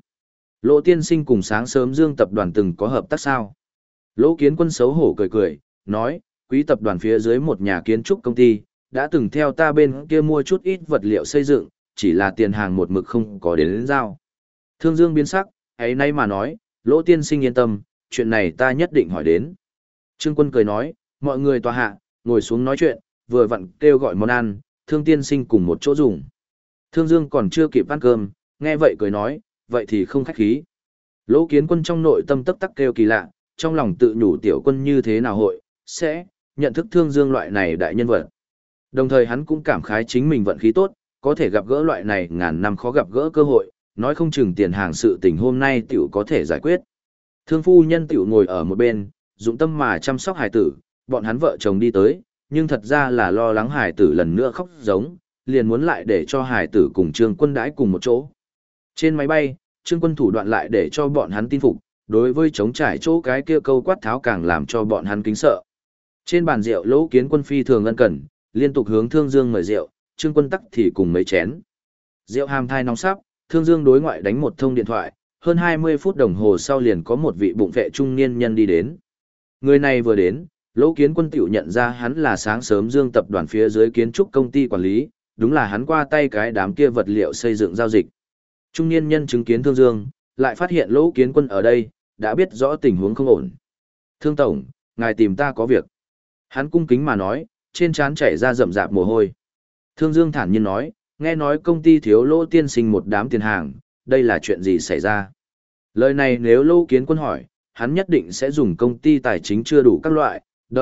Lỗ tiên sinh cùng sáng sớm Dương tập đoàn từng có hợp tác sao? Lỗ Kiến Quân xấu hổ cười cười, nói, Quý tập đoàn phía dưới một nhà kiến trúc công ty, đã từng theo ta bên kia mua chút ít vật liệu xây dựng, chỉ là tiền hàng một mực không có đến giao. Thương Dương biến sắc, ấy nay mà nói, Lỗ tiên sinh yên tâm, chuyện này ta nhất định hỏi đến. Trương Quân cười nói, mọi người tòa hạ, ngồi xuống nói chuyện, vừa vặn kêu gọi món ăn, Thương tiên sinh cùng một chỗ dùng. Thương Dương còn chưa kịp ăn cơm, nghe vậy cười nói, vậy thì không khách khí. Lỗ Kiến Quân trong nội tâm tắc tắc kêu kỳ lạ, trong lòng tự nhủ tiểu quân như thế nào hội, sẽ nhận thức Thương Dương loại này đại nhân vật. Đồng thời hắn cũng cảm khái chính mình vận khí tốt, có thể gặp gỡ loại này ngàn năm khó gặp gỡ cơ hội, nói không chừng tiền hàng sự tình hôm nay tiểu có thể giải quyết. Thương phu nhân tiểu ngồi ở một bên, dụng tâm mà chăm sóc hài tử, bọn hắn vợ chồng đi tới, nhưng thật ra là lo lắng hài tử lần nữa khóc giống, liền muốn lại để cho hài tử cùng Trương Quân đãi cùng một chỗ. Trên máy bay, Trương Quân thủ đoạn lại để cho bọn hắn tin phục, đối với chống trải chỗ cái kia câu quát tháo càng làm cho bọn hắn kính sợ. Trên bàn rượu Lỗ Kiến Quân phi thường ân cần, liên tục hướng Thương Dương mời rượu, Trương Quân tắc thì cùng mấy chén. Rượu hàm thai nóng sắp, Thương Dương đối ngoại đánh một thông điện thoại, hơn 20 phút đồng hồ sau liền có một vị bụng vệ trung niên nhân đi đến. Người này vừa đến, Lỗ Kiến Quân tiểu nhận ra hắn là sáng sớm Dương tập đoàn phía dưới kiến trúc công ty quản lý, đúng là hắn qua tay cái đám kia vật liệu xây dựng giao dịch. Trung niên nhân chứng kiến Thương Dương, lại phát hiện Lỗ Kiến Quân ở đây, đã biết rõ tình huống không ổn. Thương tổng, ngài tìm ta có việc. Hắn cung kính mà nói, trên trán chảy ra rậm rạp mồ hôi. Thương Dương thản nhiên nói, nghe nói công ty thiếu Lỗ tiên sinh một đám tiền hàng, đây là chuyện gì xảy ra? Lời này nếu Lỗ Kiến Quân hỏi, hắn nhất định sẽ dùng công ty tài chính chưa đủ các loại,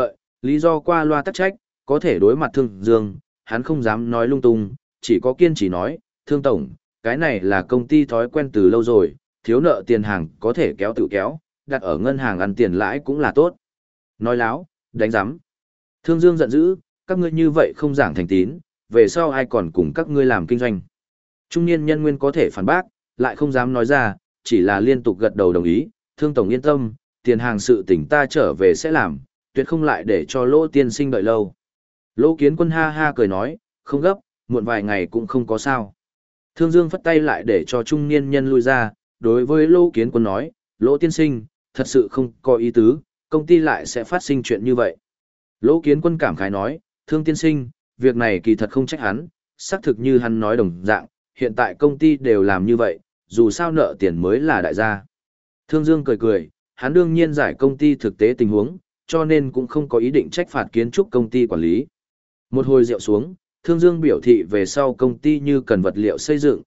lý do qua loa tắc trách, có thể đối mặt Thương Dương, hắn không dám nói lung tung, chỉ có kiên trì nói, Thương tổng, cái này là công ty thói quen từ lâu rồi, thiếu nợ tiền hàng có thể kéo tự kéo, đặt ở ngân hàng ăn tiền lãi cũng là tốt. Nói láo, đánh giám. Thương Dương giận dữ, các ngươi như vậy không giảng thành tín, về sau ai còn cùng các ngươi làm kinh doanh. Trung niên nhân nguyên có thể phản bác, lại không dám nói ra, chỉ là liên tục gật đầu đồng ý, Thương tổng yên tâm, tiền hàng sự tỉnh ta trở về sẽ làm, tuyệt không lại để cho Lỗ tiên sinh đợi lâu. Lỗ Kiến Quân ha ha cười nói, không gấp, muộn vài ngày cũng không có sao. Thương Dương phất tay lại để cho trung niên nhân lui ra, đối với Lỗ Kiến Quân nói, Lỗ tiên sinh, thật sự không có ý tứ, công ty lại sẽ phát sinh chuyện như vậy. Lỗ Kiến Quân cảm khái nói, Thương tiên sinh, việc này kỳ thật không trách hắn, xác thực như hắn nói đồng dạng, hiện tại công ty đều làm như vậy, dù sao nợ tiền mới là đại gia. Thương Dương cười cười, hắn đương nhiên giải công ty thực tế tình huống, cho nên cũng không có ý định trách phạt kiến trúc công ty quản lý. Một hồi rượu xuống, Thương Dương biểu thị về sau công ty như cần vật liệu xây dựng,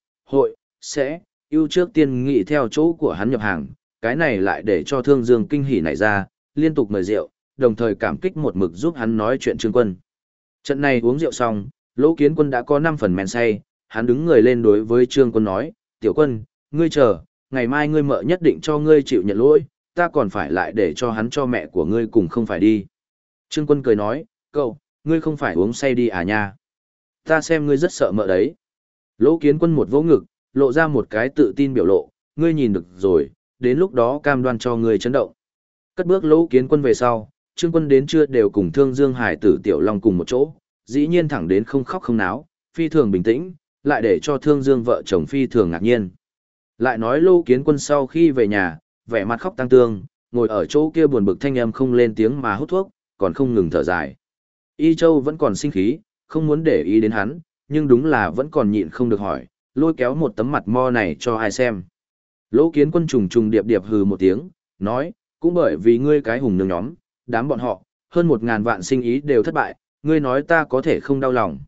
sẽ ưu trước tiên nghị theo chỗ của hắn nhập hàng, cái này lại để cho Thương Dương kinh hỉ nảy ra, liên tục mời rượu, đồng thời cảm kích một mực giúp hắn nói chuyện Trương Quân. Trận này uống rượu xong, Lỗ Kiến Quân đã có 5 phần men say, hắn đứng người lên đối với Trương Quân nói, tiểu quân, ngươi chờ, ngày mai ngươi mợ nhất định cho ngươi chịu nhận lỗi, ta còn phải lại để cho hắn cho mẹ của ngươi cùng không phải đi. Trương Quân cười nói, cậu, ngươi không phải uống say đi à nha. Ta xem ngươi rất sợ mợ đấy. Lỗ Kiến Quân một vỗ ngực, lộ ra một cái tự tin biểu lộ, ngươi nhìn được rồi, đến lúc đó cam đoan cho ngươi chấn động. Cất bước Lỗ Kiến Quân về sau, Trương Quân đến trưa đều cùng Thương Dương Hải tử Tiểu Long cùng một chỗ, dĩ nhiên thẳng đến không khóc không náo, phi thường bình tĩnh, lại để cho Thương Dương vợ chồng phi thường ngạc nhiên. Lại nói Lỗ Kiến Quân sau khi về nhà, vẻ mặt khóc tang tương, ngồi ở chỗ kia buồn bực thanh âm không lên tiếng mà hút thuốc, còn không ngừng thở dài. Y Châu vẫn còn sinh khí, không muốn để ý đến hắn, nhưng đúng là vẫn còn nhịn không được hỏi, lôi kéo một tấm mặt mo này cho ai xem. Lỗ Kiến Quân trùng trùng điệp điệp hừ một tiếng, nói, cũng bởi vì ngươi cái hùng nương nhóm, đám bọn họ, hơn 1.000 vạn sinh ý đều thất bại, ngươi nói ta có thể không đau lòng.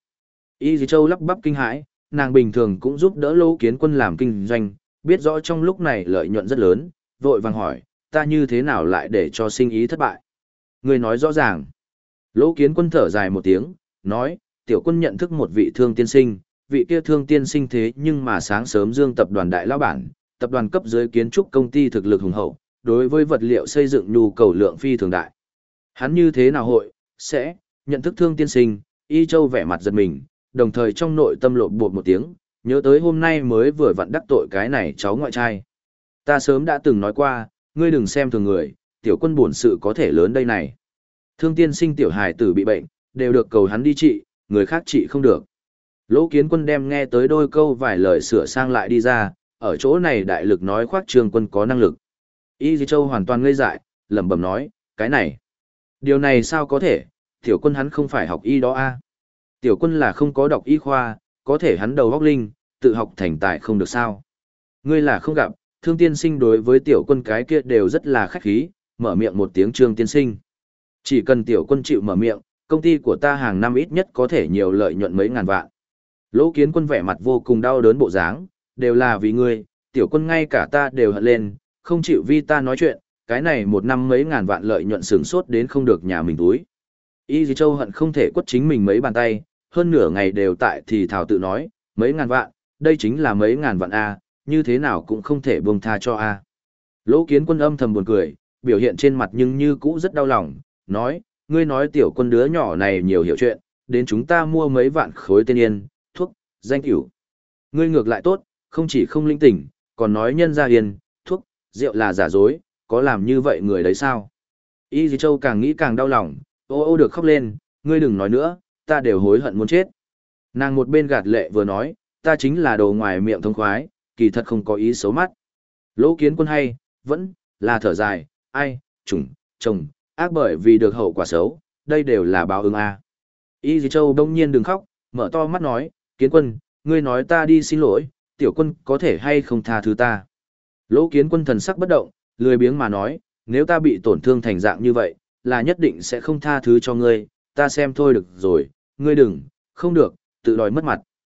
Y Châu lắp bắp kinh hãi, nàng bình thường cũng giúp đỡ Lỗ Kiến Quân làm kinh doanh, biết rõ trong lúc này lợi nhuận rất lớn, vội vàng hỏi, ta như thế nào lại để cho sinh ý thất bại? Ngươi nói rõ ràng. Lỗ Kiến Quân thở dài một tiếng, nói, tiểu quân nhận thức một vị thương tiên sinh, vị kia thương tiên sinh thế nhưng mà sáng sớm Dương tập đoàn đại lão bản, tập đoàn cấp dưới kiến trúc công ty thực lực hùng hậu, đối với vật liệu xây dựng nhu cầu lượng phi thường đại. Hắn như thế nào sẽ nhận thức thương tiên sinh? Y Châu vẻ mặt giật mình, đồng thời trong nội tâm lộn bột một tiếng, nhớ tới hôm nay mới vừa vặn đắc tội cái này cháu ngoại trai. Ta sớm đã từng nói qua, ngươi đừng xem thường người, tiểu quân bổn sự có thể lớn đây này. Thương tiên sinh tiểu hài tử bị bệnh, đều được cầu hắn đi trị, người khác trị không được. Lỗ Kiến Quân đem nghe tới đôi câu vài lời sửa sang lại đi ra, ở chỗ này đại lực nói khoác Trương Quân có năng lực. Y Di Châu hoàn toàn ngây dại, lẩm bẩm nói, cái này. Điều này sao có thể, tiểu quân hắn không phải học y đó a? Tiểu quân là không có đọc y khoa, có thể hắn đầu óc linh, tự học thành tài không được sao. Ngươi là không gặp, Thương tiên sinh đối với tiểu quân cái kia đều rất là khách khí, mở miệng một tiếng Trương tiên sinh. Chỉ cần tiểu quân chịu mở miệng, công ty của ta hàng năm ít nhất có thể nhiều lợi nhuận mấy ngàn vạn. Lỗ Kiến Quân vẻ mặt vô cùng đau đớn bộ dáng, đều là vì ngươi, tiểu quân ngay cả ta đều hận lên, không chịu vì ta nói chuyện, cái này một năm mấy ngàn vạn lợi nhuận sướng sốt đến không được nhà mình túi. Y Dì Châu hận không thể quất chính mình mấy bàn tay, hơn nửa ngày đều tại thì thảo tự nói, mấy ngàn vạn, đây chính là mấy ngàn vạn A, như thế nào cũng không thể buông tha cho A. Lỗ Kiến Quân âm thầm buồn cười, biểu hiện trên mặt nhưng như cũ rất đau lòng, nói, ngươi nói tiểu quân đứa nhỏ này nhiều hiểu chuyện, đến chúng ta mua mấy vạn khối tên yên, thuốc, danh tiểu. Ngươi ngược lại tốt, không chỉ không linh tỉnh, còn nói nhân gia yên, thuốc, rượu là giả dối, có làm như vậy người đấy sao? Y Dì Châu càng nghĩ càng đau lòng, ô được khóc lên, ngươi đừng nói nữa, ta đều hối hận muốn chết. Nàng một bên gạt lệ vừa nói, ta chính là đồ ngoài miệng thông khoái, kỳ thật không có ý xấu mắt. Lỗ Kiến Quân hay, vẫn là thở dài, ai, chồng, ác bởi vì được hậu quả xấu, đây đều là báo ứng a. Y Dì Châu đông nhiên đừng khóc, mở to mắt nói, Kiến Quân, ngươi nói ta đi xin lỗi, tiểu quân có thể hay không tha thứ ta. Lỗ Kiến Quân thần sắc bất động, lười biếng mà nói, nếu ta bị tổn thương thành dạng như vậy, là nhất định sẽ không tha thứ cho ngươi, ta xem thôi được rồi, ngươi đừng, không được, tự đòi mất mặt.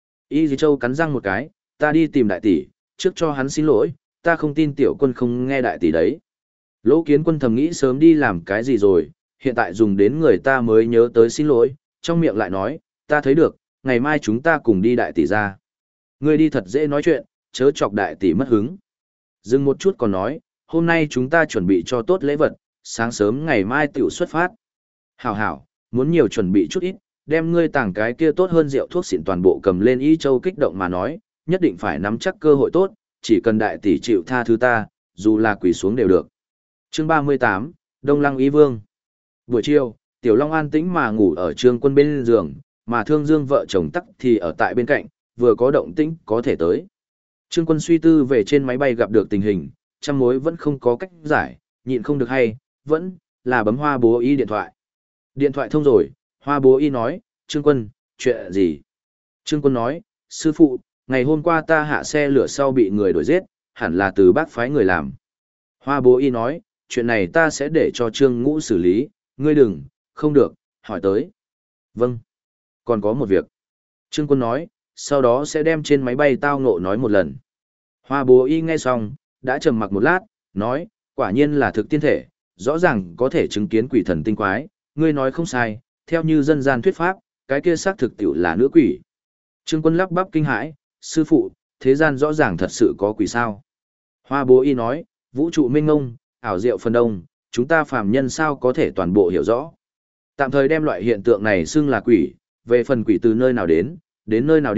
Y Dì Châu cắn răng một cái, ta đi tìm đại tỷ, trước cho hắn xin lỗi, ta không tin tiểu quân không nghe đại tỷ đấy. Lỗ Kiến Quân thầm nghĩ sớm đi làm cái gì rồi, hiện tại dùng đến người ta mới nhớ tới xin lỗi, trong miệng lại nói, ta thấy được, ngày mai chúng ta cùng đi đại tỷ ra. Ngươi đi thật dễ nói chuyện, chớ chọc đại tỷ mất hứng. Dừng một chút còn nói, hôm nay chúng ta chuẩn bị cho tốt lễ vật, sáng sớm ngày mai tiểu xuất phát. Hảo, muốn nhiều chuẩn bị chút ít, đem ngươi tàng cái kia tốt hơn rượu thuốc xịn toàn bộ cầm lên. Y Châu kích động mà nói, nhất định phải nắm chắc cơ hội tốt, chỉ cần đại tỷ chịu tha thứ ta, dù là quỳ xuống đều được. Chương 38, Đông Lăng Ý Vương. Buổi chiều, Tiểu Long an tĩnh mà ngủ ở Trương Quân bên giường, mà Thương Dương vợ chồng tắc thì ở tại bên cạnh, vừa có động tĩnh có thể tới. Trương Quân suy tư về trên máy bay gặp được tình hình, trăm mối vẫn không có cách giải, nhịn không được hay, vẫn là bấm Hoa Bố Y điện thoại. Điện thoại thông rồi, Hoa Bố Y nói, Trương Quân, chuyện gì? Trương Quân nói, sư phụ, ngày hôm qua ta hạ xe lửa sau bị người đuổi giết, hẳn là từ bác phái người làm. Hoa Bố Y nói, chuyện này ta sẽ để cho Trương Ngũ xử lý, ngươi đừng, không được, hỏi tới. Vâng. Còn có một việc. Trương Quân nói, sau đó sẽ đem trên máy bay tao ngộ nói một lần. Hoa Bố Y nghe xong, đã trầm mặc một lát, nói, quả nhiên là thực tiên thể, rõ ràng có thể chứng kiến quỷ thần tinh quái, ngươi nói không sai, theo như dân gian thuyết pháp, cái kia xác thực tiểu là nữ quỷ. Trương Quân lắp bắp kinh hãi, sư phụ, thế gian rõ ràng thật sự có quỷ sao. Hoa Bố Y nói, vũ trụ mênh ngông, ảo diệu phần đông, chúng ta phàm nhân sao có thể toàn bộ hiểu rõ. Tạm thời đem loại hiện tượng này xưng là quỷ, về phần quỷ từ nơi nào đến nơi nào đi,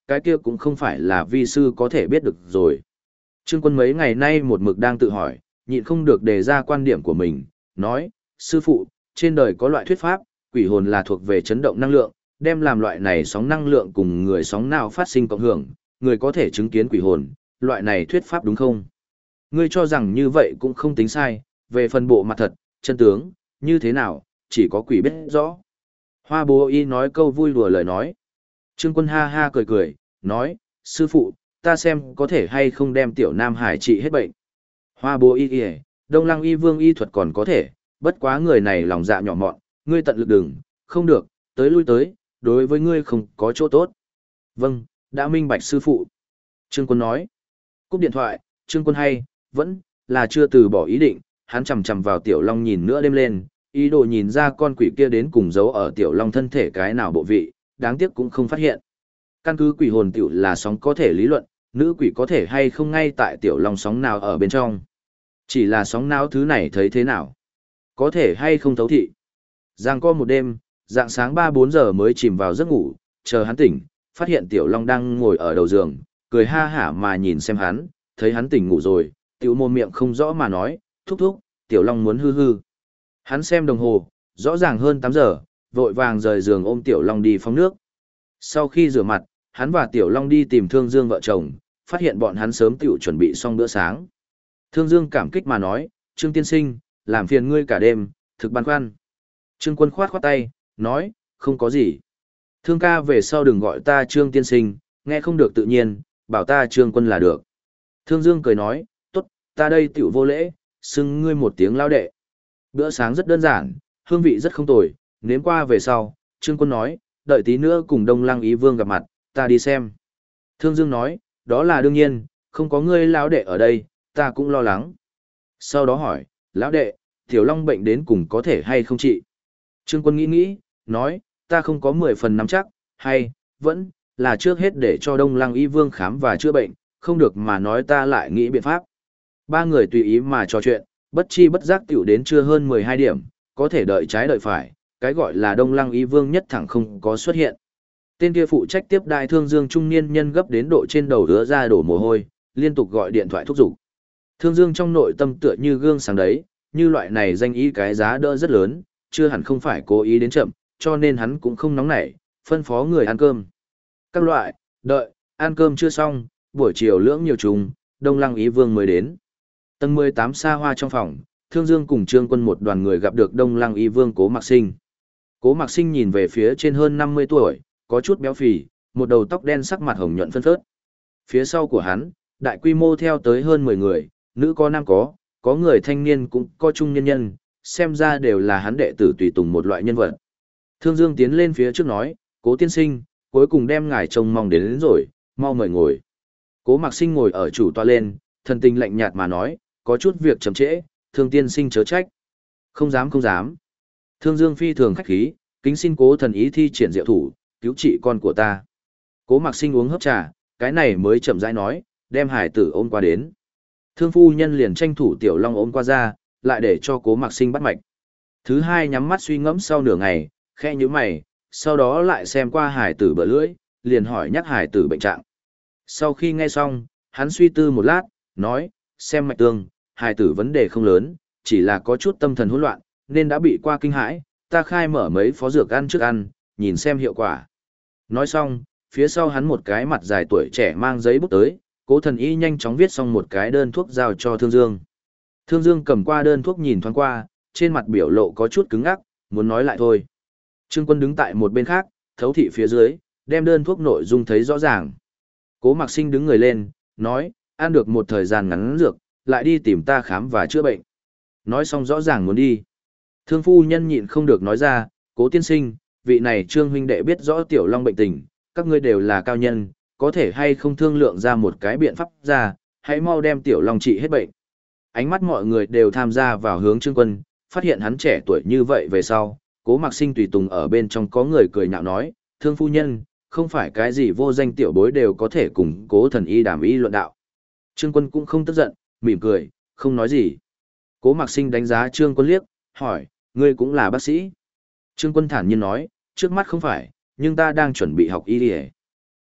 cái kia cũng không phải là vi sư có thể biết được rồi. Trương Quân mấy ngày nay một mực đang tự hỏi, nhịn không được đề ra quan điểm của mình, nói, sư phụ, trên đời có loại thuyết pháp, quỷ hồn là thuộc về chấn động năng lượng, đem làm loại này sóng năng lượng cùng người sóng nào phát sinh cộng hưởng, người có thể chứng kiến quỷ hồn, loại này thuyết pháp đúng không? Ngươi cho rằng như vậy cũng không tính sai, về phần bộ mặt thật, chân tướng, như thế nào, chỉ có quỷ biết rõ. Hoa Bố Y nói câu vui đùa lời nói. Trương Quân ha ha cười cười, nói, sư phụ, ta xem có thể hay không đem tiểu Nam Hải trị hết bệnh. Hoa Bố Y kìa, Đông Lăng Y Vương y thuật còn có thể, bất quá người này lòng dạ nhỏ mọn, ngươi tận lực đừng, không được, tới lui tới, đối với ngươi không có chỗ tốt. Vâng, đã minh bạch sư phụ. Trương Quân nói. Cúp điện thoại, Trương Quân hay, vẫn là chưa từ bỏ ý định, hắn chầm chầm vào Tiểu Long nhìn nữa đêm lên, ý đồ nhìn ra con quỷ kia đến cùng giấu ở Tiểu Long thân thể cái nào bộ vị, đáng tiếc cũng không phát hiện. Căn cứ quỷ hồn tiểu là sóng có thể lý luận, nữ quỷ có thể hay không ngay tại Tiểu Long sóng nào ở bên trong. Chỉ là sóng não thứ này thấy thế nào? Có thể hay không thấu thị? Giang co một đêm, dạng sáng 3-4 giờ mới chìm vào giấc ngủ, chờ hắn tỉnh, phát hiện Tiểu Long đang ngồi ở đầu giường, cười ha hả mà nhìn xem hắn, thấy hắn tỉnh ngủ rồi, tiểu mồm miệng không rõ mà nói, thúc thúc, Tiểu Long muốn hư hư. Hắn xem đồng hồ, rõ ràng hơn 8 giờ, vội vàng rời giường ôm Tiểu Long đi phóng nước. Sau khi rửa mặt, hắn và Tiểu Long đi tìm Thương Dương vợ chồng, phát hiện bọn hắn sớm tiểu chuẩn bị xong bữa sáng. Thương Dương cảm kích mà nói, Trương tiên sinh, làm phiền ngươi cả đêm, thực băn khoăn. Trương Quân khoát khoát tay, nói, không có gì. Thương ca về sau đừng gọi ta Trương tiên sinh, nghe không được tự nhiên, bảo ta Trương Quân là được. Thương Dương cười nói, tốt, ta đây tiểu vô lễ, xưng ngươi một tiếng lao đệ. Bữa sáng rất đơn giản, hương vị rất không tồi, nếm qua về sau, Trương Quân nói, đợi tí nữa cùng Đông Lăng Ý Vương gặp mặt, ta đi xem. Thương Dương nói, đó là đương nhiên, không có ngươi lão đệ ở đây, ta cũng lo lắng. Sau đó hỏi, lão đệ, Tiểu Long bệnh đến cùng có thể hay không trị? Trương Quân nghĩ, nói, ta không có 10 phần nắm chắc, hay, vẫn, là trước hết để cho Đông Lăng Y Vương khám và chữa bệnh, không được mà nói ta lại nghĩ biện pháp. Ba người tùy ý mà trò chuyện, bất chi bất giác tiểu đến trưa hơn 12 điểm, có thể đợi trái đợi phải, cái gọi là Đông Lăng Y Vương nhất thẳng không có xuất hiện. Tên kia phụ trách tiếp đại Thương Dương trung niên nhân gấp đến độ trên đầu rứa ra đổ mồ hôi, liên tục gọi điện thoại thúc giục. Thương Dương trong nội tâm tựa như gương sáng đấy, như loại này danh ý cái giá đỡ rất lớn, chưa hẳn không phải cố ý đến chậm, cho nên hắn cũng không nóng nảy, phân phó người ăn cơm. Các loại, đợi, ăn cơm chưa xong, buổi chiều lưỡng nhiều trùng, Đông Lăng Ý Vương mới đến. Tầng 18 xa hoa trong phòng, Thương Dương cùng Trương Quân một đoàn người gặp được Đông Lăng Y Vương Cố Mạc Sinh. Cố Mạc Sinh nhìn về phía trên hơn 50 tuổi, có chút béo phì, một đầu tóc đen sắc mặt hồng nhuận phân phớt. Phía sau của hắn, đại quy mô theo tới hơn 10 người, nữ có nam có người thanh niên cũng có trung nhân nhân, xem ra đều là hắn đệ tử tùy tùng một loại nhân vật. Thương Dương tiến lên phía trước nói, Cố tiên sinh, cuối cùng đem ngài trông mong đến rồi, mau mời ngồi. Cố Mạc Sinh ngồi ở chủ tọa lên, thần tình lạnh nhạt mà nói, có chút việc chậm trễ, Thương tiên sinh chớ trách. Không dám không dám. Thương Dương phi thường khách khí, kính xin Cố thần ý thi triển diệu thủ, cứu trị con của ta. Cố Mạc Sinh uống hớp trà, cái này mới chậm rãi nói, đem hải tử ôm qua đến. Thương phu nhân liền tranh thủ Tiểu Long ôm qua ra, lại để cho Cố Mạc Sinh bắt mạch. Thứ hai nhắm mắt suy ngẫm sau nửa ngày, khẽ nhíu mày, sau đó lại xem qua hải tử bờ lưỡi, liền hỏi nhắc hải tử bệnh trạng. Sau khi nghe xong, hắn suy tư một lát, nói, xem mạch tương, hải tử vấn đề không lớn, chỉ là có chút tâm thần hỗn loạn, nên đã bị qua kinh hãi, ta khai mở mấy phó dược ăn trước ăn, nhìn xem hiệu quả. Nói xong, phía sau hắn một cái mặt dài tuổi trẻ mang giấy bút tới, Cố thần y nhanh chóng viết xong một cái đơn thuốc giao cho Thương Dương. Thương Dương cầm qua đơn thuốc nhìn thoáng qua, trên mặt biểu lộ có chút cứng ngắc, muốn nói lại thôi. Trương Quân đứng tại một bên khác, thấu thị phía dưới, đem đơn thuốc nội dung thấy rõ ràng. Cố Mạc Sinh đứng người lên, nói, ăn được một thời gian ngắn dược, lại đi tìm ta khám và chữa bệnh. Nói xong rõ ràng muốn đi. Thương phu nhân nhịn không được nói ra, Cố tiên sinh, vị này Trương huynh đệ biết rõ Tiểu Long bệnh tình, các ngươi đều là cao nhân, có thể hay không thương lượng ra một cái biện pháp ra, hãy mau đem Tiểu Long trị hết bệnh. Ánh mắt mọi người đều tham gia vào hướng Trương Quân, phát hiện hắn trẻ tuổi như vậy về sau, Cố Mạc Sinh tùy tùng ở bên trong có người cười nhạo nói, thương phu nhân, không phải cái gì vô danh tiểu bối đều có thể cùng Cố thần y đàm y luận đạo. Trương Quân cũng không tức giận, mỉm cười, không nói gì. Cố Mạc Sinh đánh giá Trương Quân liếc, hỏi, ngươi cũng là bác sĩ. Trương Quân thản nhiên nói, trước mắt không phải, nhưng ta đang chuẩn bị học y y.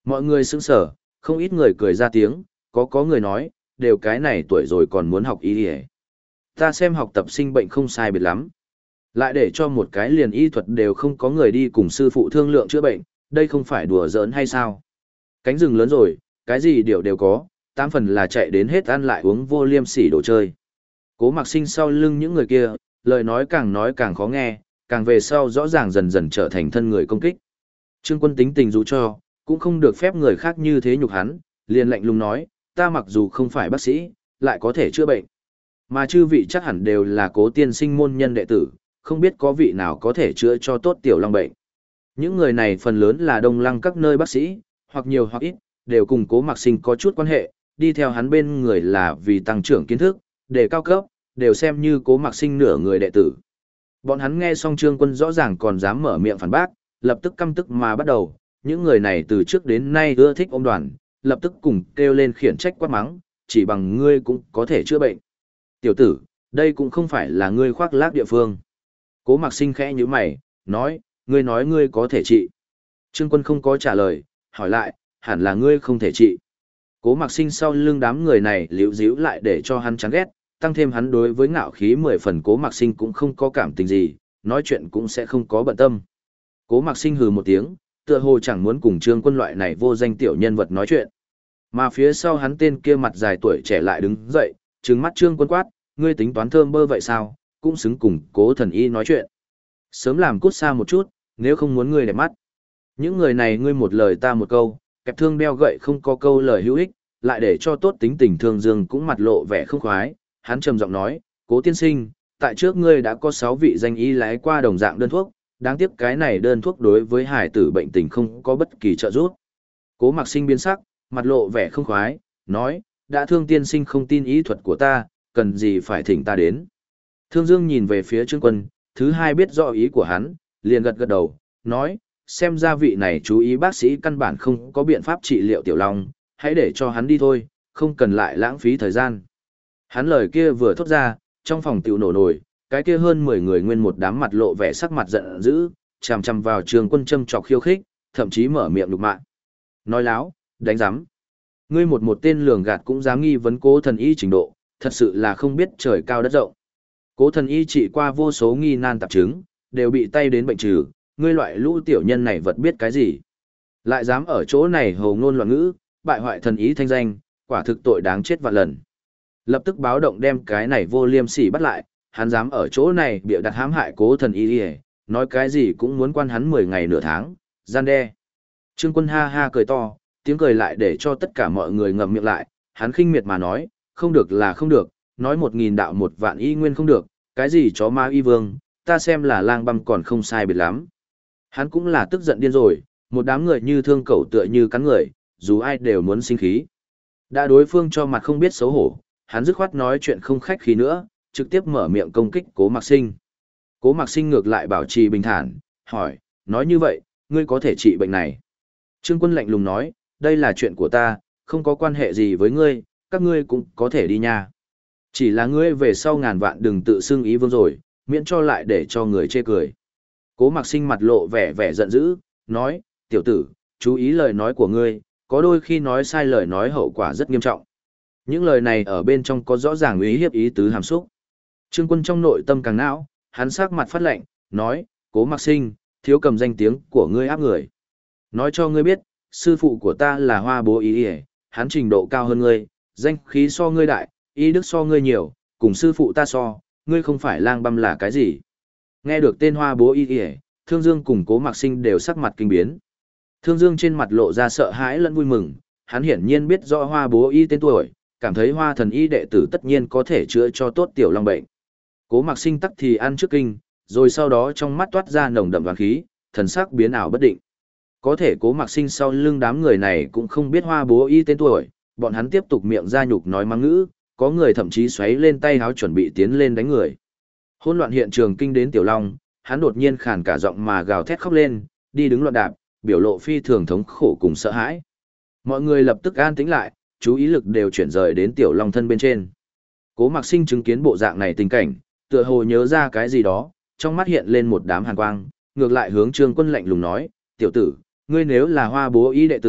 Mọi người sững sờ, không ít người cười ra tiếng, có người nói, đều cái này tuổi rồi còn muốn học y y. Ta xem học tập sinh bệnh không sai biệt lắm. Lại để cho một cái liền y thuật đều không có người đi cùng sư phụ thương lượng chữa bệnh, đây không phải đùa giỡn hay sao? Cánh rừng lớn rồi, cái gì đều có, 8 phần là chạy đến hết ăn lại uống vô liêm sỉ đồ chơi. Cố Mặc Sinh sau lưng những người kia, lời nói càng khó nghe, càng về sau rõ ràng dần dần trở thành thân người công kích. Trương Quân tính tình dù cho, cũng không được phép người khác như thế nhục hắn, liền lạnh lùng nói, ta mặc dù không phải bác sĩ, lại có thể chữa bệnh. Mà chư vị chắc hẳn đều là Cố tiên sinh môn nhân đệ tử, không biết có vị nào có thể chữa cho tốt tiểu long bệnh. Những người này phần lớn là đông lăng các nơi bác sĩ, hoặc nhiều hoặc ít, đều cùng Cố Mặc Sinh có chút quan hệ, đi theo hắn bên người là vì tăng trưởng kiến thức, để cao cấp, đều xem như Cố Mặc Sinh nửa người đệ tử. Bọn hắn nghe xong Trương Quân rõ ràng còn dám mở miệng phản bác, lập tức căm tức mà bắt đầu, những người này từ trước đến nay ưa thích ôm đoàn, lập tức cùng kêu lên khiển trách quát mắng, chỉ bằng ngươi cũng có thể chữa bệnh. Tiểu tử, đây cũng không phải là ngươi khoác lác địa phương. Cố Mặc Sinh khẽ như mày, nói, ngươi có thể trị. Trương Quân không có trả lời, hỏi lại, hẳn là ngươi không thể trị. Cố Mặc Sinh sau lưng đám người này liễu díu lại để cho hắn chán ghét, tăng thêm hắn đối với ngạo khí 10 phần Cố Mặc Sinh cũng không có cảm tình gì, nói chuyện cũng sẽ không có bận tâm. Cố Mặc Sinh hừ một tiếng, tựa hồ chẳng muốn cùng Trương Quân loại này vô danh tiểu nhân vật nói chuyện. Mà phía sau hắn tên kia mặt dài tuổi trẻ lại đứng dậy, trừng mắt Trương Quân quát, ngươi tính toán thơm bơ vậy sao, cũng xứng cùng Cố thần y nói chuyện. Sớm làm cút xa một chút, nếu không muốn ngươi đẹp mắt. Những người này ngươi một lời ta một câu, kẹp thương đeo gậy không có câu lời hữu ích, lại để cho tốt tính tình Thương Dương cũng mặt lộ vẻ không khoái, hắn trầm giọng nói, Cố tiên sinh, tại trước ngươi đã có 6 vị danh y lái qua đồng dạng đơn thuốc, đáng tiếc cái này đơn thuốc đối với hải tử bệnh tình không có bất kỳ trợ giúp. Cố Mặc Sinh biến sắc, mặt lộ vẻ không khoái, nói, đã Thương tiên sinh không tin ý thuật của ta, cần gì phải thỉnh ta đến. Thương Dương nhìn về phía Trương Quân, thứ hai biết rõ ý của hắn, liền gật gật đầu, nói, xem ra vị này chú ý bác sĩ căn bản không có biện pháp trị liệu tiểu long, hãy để cho hắn đi thôi, không cần lại lãng phí thời gian. Hắn lời kia vừa thốt ra, trong phòng tiểu nổ nổi, cái kia hơn 10 người nguyên một đám mặt lộ vẻ sắc mặt giận dữ, chằm chằm vào Trương Quân châm chọc khiêu khích, thậm chí mở miệng nhục mạ. Nói láo, đánh giám. Ngươi một tên lường gạt cũng dám nghi vấn Cố thần y trình độ, thật sự là không biết trời cao đất rộng. Cố thần y trị qua vô số nghi nan tạp chứng, đều bị tay đến bệnh trừ, ngươi loại lũ tiểu nhân này vật biết cái gì. Lại dám ở chỗ này hồ ngôn loạn ngữ, bại hoại thần ý thanh danh, quả thực tội đáng chết vạn lần. Lập tức báo động đem cái này vô liêm sỉ bắt lại, hắn dám ở chỗ này bịa đặt hãm hại Cố thần y đi, nói cái gì cũng muốn quan hắn 10 ngày nửa tháng, gian đe. Trương Quân ha ha cười to, tiếng cười lại để cho tất cả mọi người ngậm miệng lại, hắn khinh miệt mà nói, không được là không được, nói 1000 đạo 1 vạn y nguyên không được, cái gì chó ma y vương, ta xem là lang băm còn không sai biệt lắm. Hắn cũng là tức giận điên rồi, một đám người như thương cẩu tựa như cắn người, dù ai đều muốn sinh khí. Đã đối phương cho mặt không biết xấu hổ, hắn dứt khoát nói chuyện không khách khí nữa, trực tiếp mở miệng công kích Cố Mặc Sinh. Cố Mặc Sinh ngược lại bảo trì bình thản, hỏi, nói như vậy, ngươi có thể trị bệnh này. Trương Quân lạnh lùng nói, đây là chuyện của ta, không có quan hệ gì với ngươi, các ngươi cũng có thể đi nha. Chỉ là ngươi về sau ngàn vạn đừng tự xưng ý vương rồi, miễn cho lại để cho người chê cười. Cố Mặc Sinh mặt lộ vẻ giận dữ, nói, tiểu tử, chú ý lời nói của ngươi, có đôi khi nói sai lời nói hậu quả rất nghiêm trọng. Những lời này ở bên trong có rõ ràng uy hiếp ý tứ hàm xúc. Trương Quân trong nội tâm càng não, hắn sắc mặt phát lạnh, nói, Cố Mặc Sinh, thiếu cầm danh tiếng của ngươi áp người. Nói cho ngươi biết, sư phụ của ta là Hoa Bố Y, hắn trình độ cao hơn ngươi, danh khí so ngươi đại, y đức so ngươi nhiều, cùng sư phụ ta so, ngươi không phải lang băm là cái gì. Nghe được tên Hoa Bố Y, Thương Dương cùng Cố Mặc Sinh đều sắc mặt kinh biến. Thương Dương trên mặt lộ ra sợ hãi lẫn vui mừng, hắn hiển nhiên biết rõ Hoa Bố Y tên tuổi, cảm thấy Hoa thần y đệ tử tất nhiên có thể chữa cho tốt tiểu long bệnh. Cố Mặc Sinh tắc thì ăn trước kinh, rồi sau đó trong mắt toát ra nồng đậm đoán khí, thần sắc biến ảo bất định. Có thể Cố Mặc Sinh sau lưng đám người này cũng không biết Hoa Bố Y tên tuổi, bọn hắn tiếp tục miệng ra nhục nói mắng ngữ, có người thậm chí xoáy lên tay háo chuẩn bị tiến lên đánh người. Hỗn loạn hiện trường kinh đến Tiểu Long, hắn đột nhiên khàn cả giọng mà gào thét khóc lên, đi đứng loạn đạp, biểu lộ phi thường thống khổ cùng sợ hãi. Mọi người lập tức an tĩnh lại, chú ý lực đều chuyển rời đến Tiểu Long thân bên trên. Cố Mặc Sinh chứng kiến bộ dạng này tình cảnh, tựa hồ nhớ ra cái gì đó, trong mắt hiện lên một đám hàn quang, ngược lại hướng Trương Quân lạnh lùng nói, tiểu tử, ngươi nếu là Hoa Bố Y đệ tử,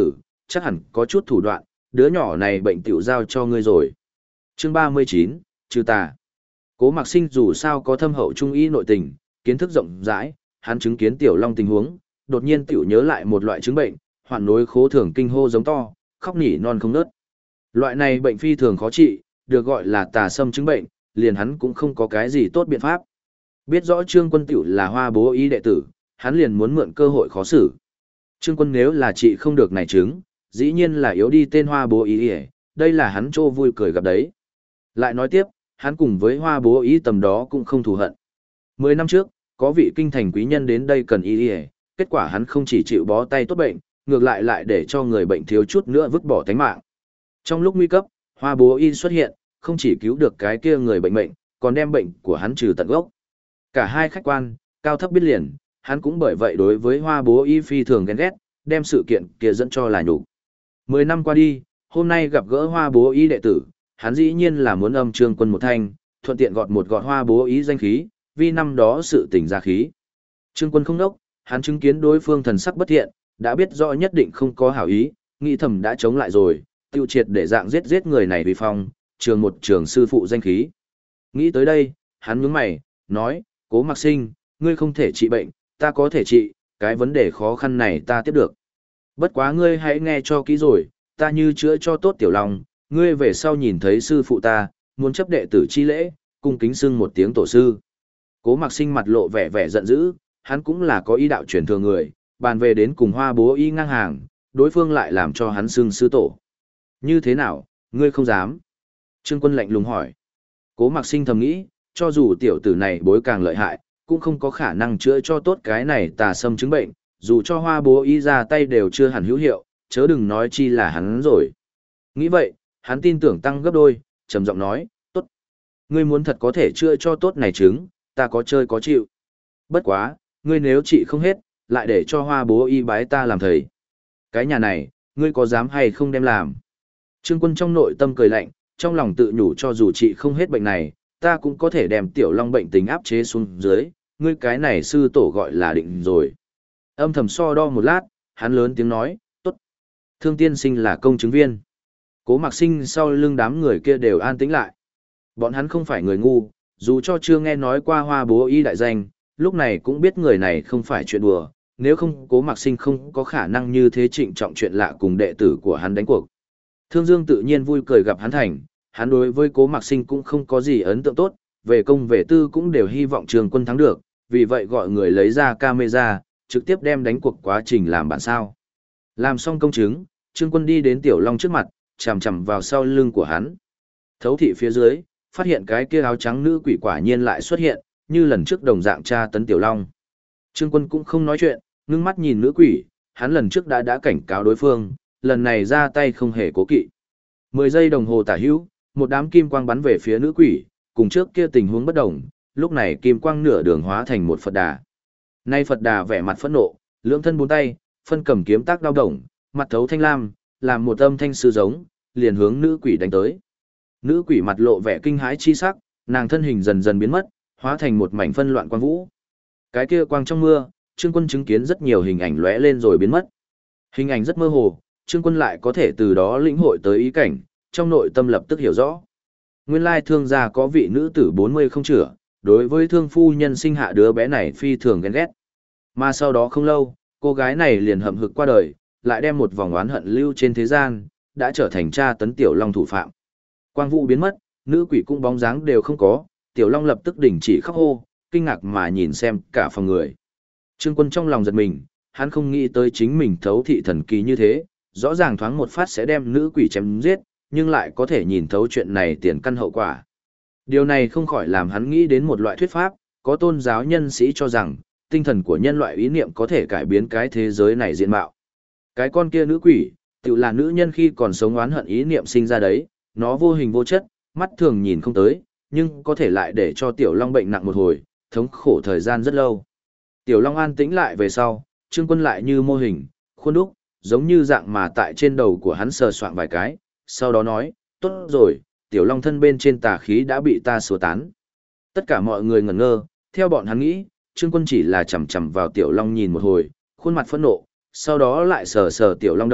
chắc hẳn có chút thủ đoạn, đứa nhỏ này bệnh tiểu giao cho ngươi rồi. Chương 39, trừ tà. Cố Mạc Sinh dù sao có thâm hậu trung y nội tình, kiến thức rộng rãi, hắn chứng kiến Tiểu Long tình huống, đột nhiên tiểu nhớ lại một loại chứng bệnh, hoạn nối khố thường kinh hô giống to, khóc nỉ non không ngớt. Loại này bệnh phi thường khó trị, được gọi là tà xâm chứng bệnh, liền hắn cũng không có cái gì tốt biện pháp. Biết rõ Trương Quân tiểu là Hoa Bố Y đệ tử, hắn liền muốn mượn cơ hội khó xử. Trương Quân nếu là trị không được này chứng, dĩ nhiên là yếu đi tên Hoa Bố Y, đây là hắn trô vui cười gặp đấy. Lại nói tiếp, hắn cùng với Hoa Bố Y tầm đó cũng không thù hận. 10 năm trước, có vị kinh thành quý nhân đến đây cần y, kết quả hắn không chỉ chịu bó tay tốt bệnh, ngược lại để cho người bệnh thiếu chút nữa vứt bỏ tánh mạng. Trong lúc nguy cấp, Hoa Bố Y xuất hiện, không chỉ cứu được cái kia người bệnh mệnh, còn đem bệnh của hắn trừ tận gốc. Cả hai khách quan, cao thấp biết liền, hắn cũng bởi vậy đối với Hoa Bố Y phi thường ghen ghét, đem sự kiện kia dẫn cho là nhục. 10 năm qua đi, hôm nay gặp gỡ Hoa Bố Y đệ tử, hắn dĩ nhiên là muốn âm Trương Quân một thanh, thuận tiện gọt một gọt Hoa Bố Y danh khí, vì năm đó sự tình ra khí. Trương Quân không đốc, hắn chứng kiến đối phương thần sắc bất thiện, đã biết rõ nhất định không có hảo ý, nghĩ thầm đã chống lại rồi, tiêu triệt để dạng giết người này vì phong, trường một trường sư phụ danh khí. Nghĩ tới đây, hắn nhướng mày, nói, Cố Mạc Sinh, ngươi không thể trị bệnh, ta có thể trị, cái vấn đề khó khăn này ta tiếp được. Bất quá ngươi hãy nghe cho kỹ rồi, ta như chữa cho tốt Tiểu Long, ngươi về sau nhìn thấy sư phụ ta, muốn chấp đệ tử chi lễ, cung kính xưng một tiếng tổ sư. Cố Mạc Sinh mặt lộ vẻ giận dữ, hắn cũng là có ý đạo truyền thừa người, bàn về đến cùng Hoa Bố Y ngang hàng, đối phương lại làm cho hắn xưng sư tổ. Như thế nào, ngươi không dám? Trương Quân lạnh lùng hỏi. Cố Mạc Sinh thầm nghĩ, cho dù tiểu tử này bối càng lợi hại, cũng không có khả năng chữa cho tốt cái này tà xâm chứng bệnh, dù cho Hoa Bố Y ra tay đều chưa hẳn hữu hiệu, chớ đừng nói chi là hắn rồi. Nghĩ vậy, hắn tin tưởng tăng gấp đôi, trầm giọng nói, tốt. Ngươi muốn thật có thể chữa cho tốt này chứng, ta có chơi có chịu. Bất quá, ngươi nếu trị không hết, lại để cho Hoa Bố Y bái ta làm thầy. Cái nhà này, ngươi có dám hay không đem làm? Trương Quân trong nội tâm cười lạnh, trong lòng tự nhủ cho dù trị không hết bệnh này, ta cũng có thể đem Tiểu Long bệnh tình áp chế xuống dưới, ngươi cái này sư tổ gọi là định rồi. Âm thầm so đo một lát, hắn lớn tiếng nói, tốt. Thương tiên sinh là công chứng viên. Cố Mạc Sinh sau lưng đám người kia đều an tĩnh lại. Bọn hắn không phải người ngu, dù cho chưa nghe nói qua Hoa Bố Y đại danh, lúc này cũng biết người này không phải chuyện đùa, nếu không Cố Mạc Sinh không có khả năng như thế trịnh trọng chuyện lạ cùng đệ tử của hắn đánh cuộc. Thương Dương tự nhiên vui cười gặp hắn thành, hắn đối với Cố Mạc Sinh cũng không có gì ấn tượng tốt, về công về tư cũng đều hy vọng Trương Quân thắng được, vì vậy gọi người lấy ra camera, trực tiếp đem đánh cuộc quá trình làm bản sao. Làm xong công chứng, Trương Quân đi đến Tiểu Long trước mặt, chằm chằm vào sau lưng của hắn. Thấu thị phía dưới, phát hiện cái kia áo trắng nữ quỷ quả nhiên lại xuất hiện, như lần trước đồng dạng tra tấn Tiểu Long. Trương Quân cũng không nói chuyện, ngưng mắt nhìn nữ quỷ, hắn lần trước đã cảnh cáo đối phương, lần này ra tay không hề cố kỵ. 10 giây đồng hồ tả hữu, một đám kim quang bắn về phía nữ quỷ, cùng trước kia tình huống bất đồng, lúc này kim quang nửa đường hóa thành một Phật Đà. Nay Phật Đà vẻ mặt phẫn nộ, lưỡng thân bốn tay, phân cầm kiếm tác đao đồng, mặt thấu thanh lam, làm một âm thanh sư giống, liền hướng nữ quỷ đánh tới. Nữ quỷ mặt lộ vẻ kinh hãi chi sắc, nàng thân hình dần dần biến mất, hóa thành một mảnh phân loạn quang vũ. Cái kia quang trong mưa, Trương Quân chứng kiến rất nhiều hình ảnh lóe lên rồi biến mất. Hình ảnh rất mơ hồ, Trương Quân lại có thể từ đó lĩnh hội tới ý cảnh, trong nội tâm lập tức hiểu rõ. Nguyên lai thương gia có vị nữ tử 40 không chữa, đối với thương phu nhân sinh hạ đứa bé này phi thường ghen ghét. Mà sau đó không lâu, cô gái này liền hậm hực qua đời, lại đem một vòng oán hận lưu trên thế gian, đã trở thành tra tấn Tiểu Long thủ phạm. Quang vũ biến mất, nữ quỷ cũng bóng dáng đều không có, Tiểu Long lập tức đình chỉ khóc hô, kinh ngạc mà nhìn xem cả phòng người. Trương Quân trong lòng giật mình, hắn không nghĩ tới chính mình thấu thị thần kỳ như thế, rõ ràng thoáng một phát sẽ đem nữ quỷ chém giết, nhưng lại có thể nhìn thấu chuyện này tiền căn hậu quả. Điều này không khỏi làm hắn nghĩ đến một loại thuyết pháp, có tôn giáo nhân sĩ cho rằng, tinh thần của nhân loại ý niệm có thể cải biến cái thế giới này diện mạo. Cái con kia nữ quỷ, tự là nữ nhân khi còn sống oán hận ý niệm sinh ra đấy, nó vô hình vô chất, mắt thường nhìn không tới, nhưng có thể lại để cho Tiểu Long bệnh nặng một hồi, thống khổ thời gian rất lâu. Tiểu Long an tĩnh lại về sau, Trương Quân lại như mô hình, khuôn đúc, giống như dạng mà tại trên đầu của hắn sờ soạng vài cái, sau đó nói, tốt rồi, Tiểu Long thân bên trên tà khí đã bị ta xua tán. Tất cả mọi người ngẩn ngơ, theo bọn hắn nghĩ, Trương Quân chỉ là chầm chầm vào Tiểu Long nhìn một hồi, khuôn mặt phẫn nộ, sau đó lại sờ sờ Tiểu Long đầu,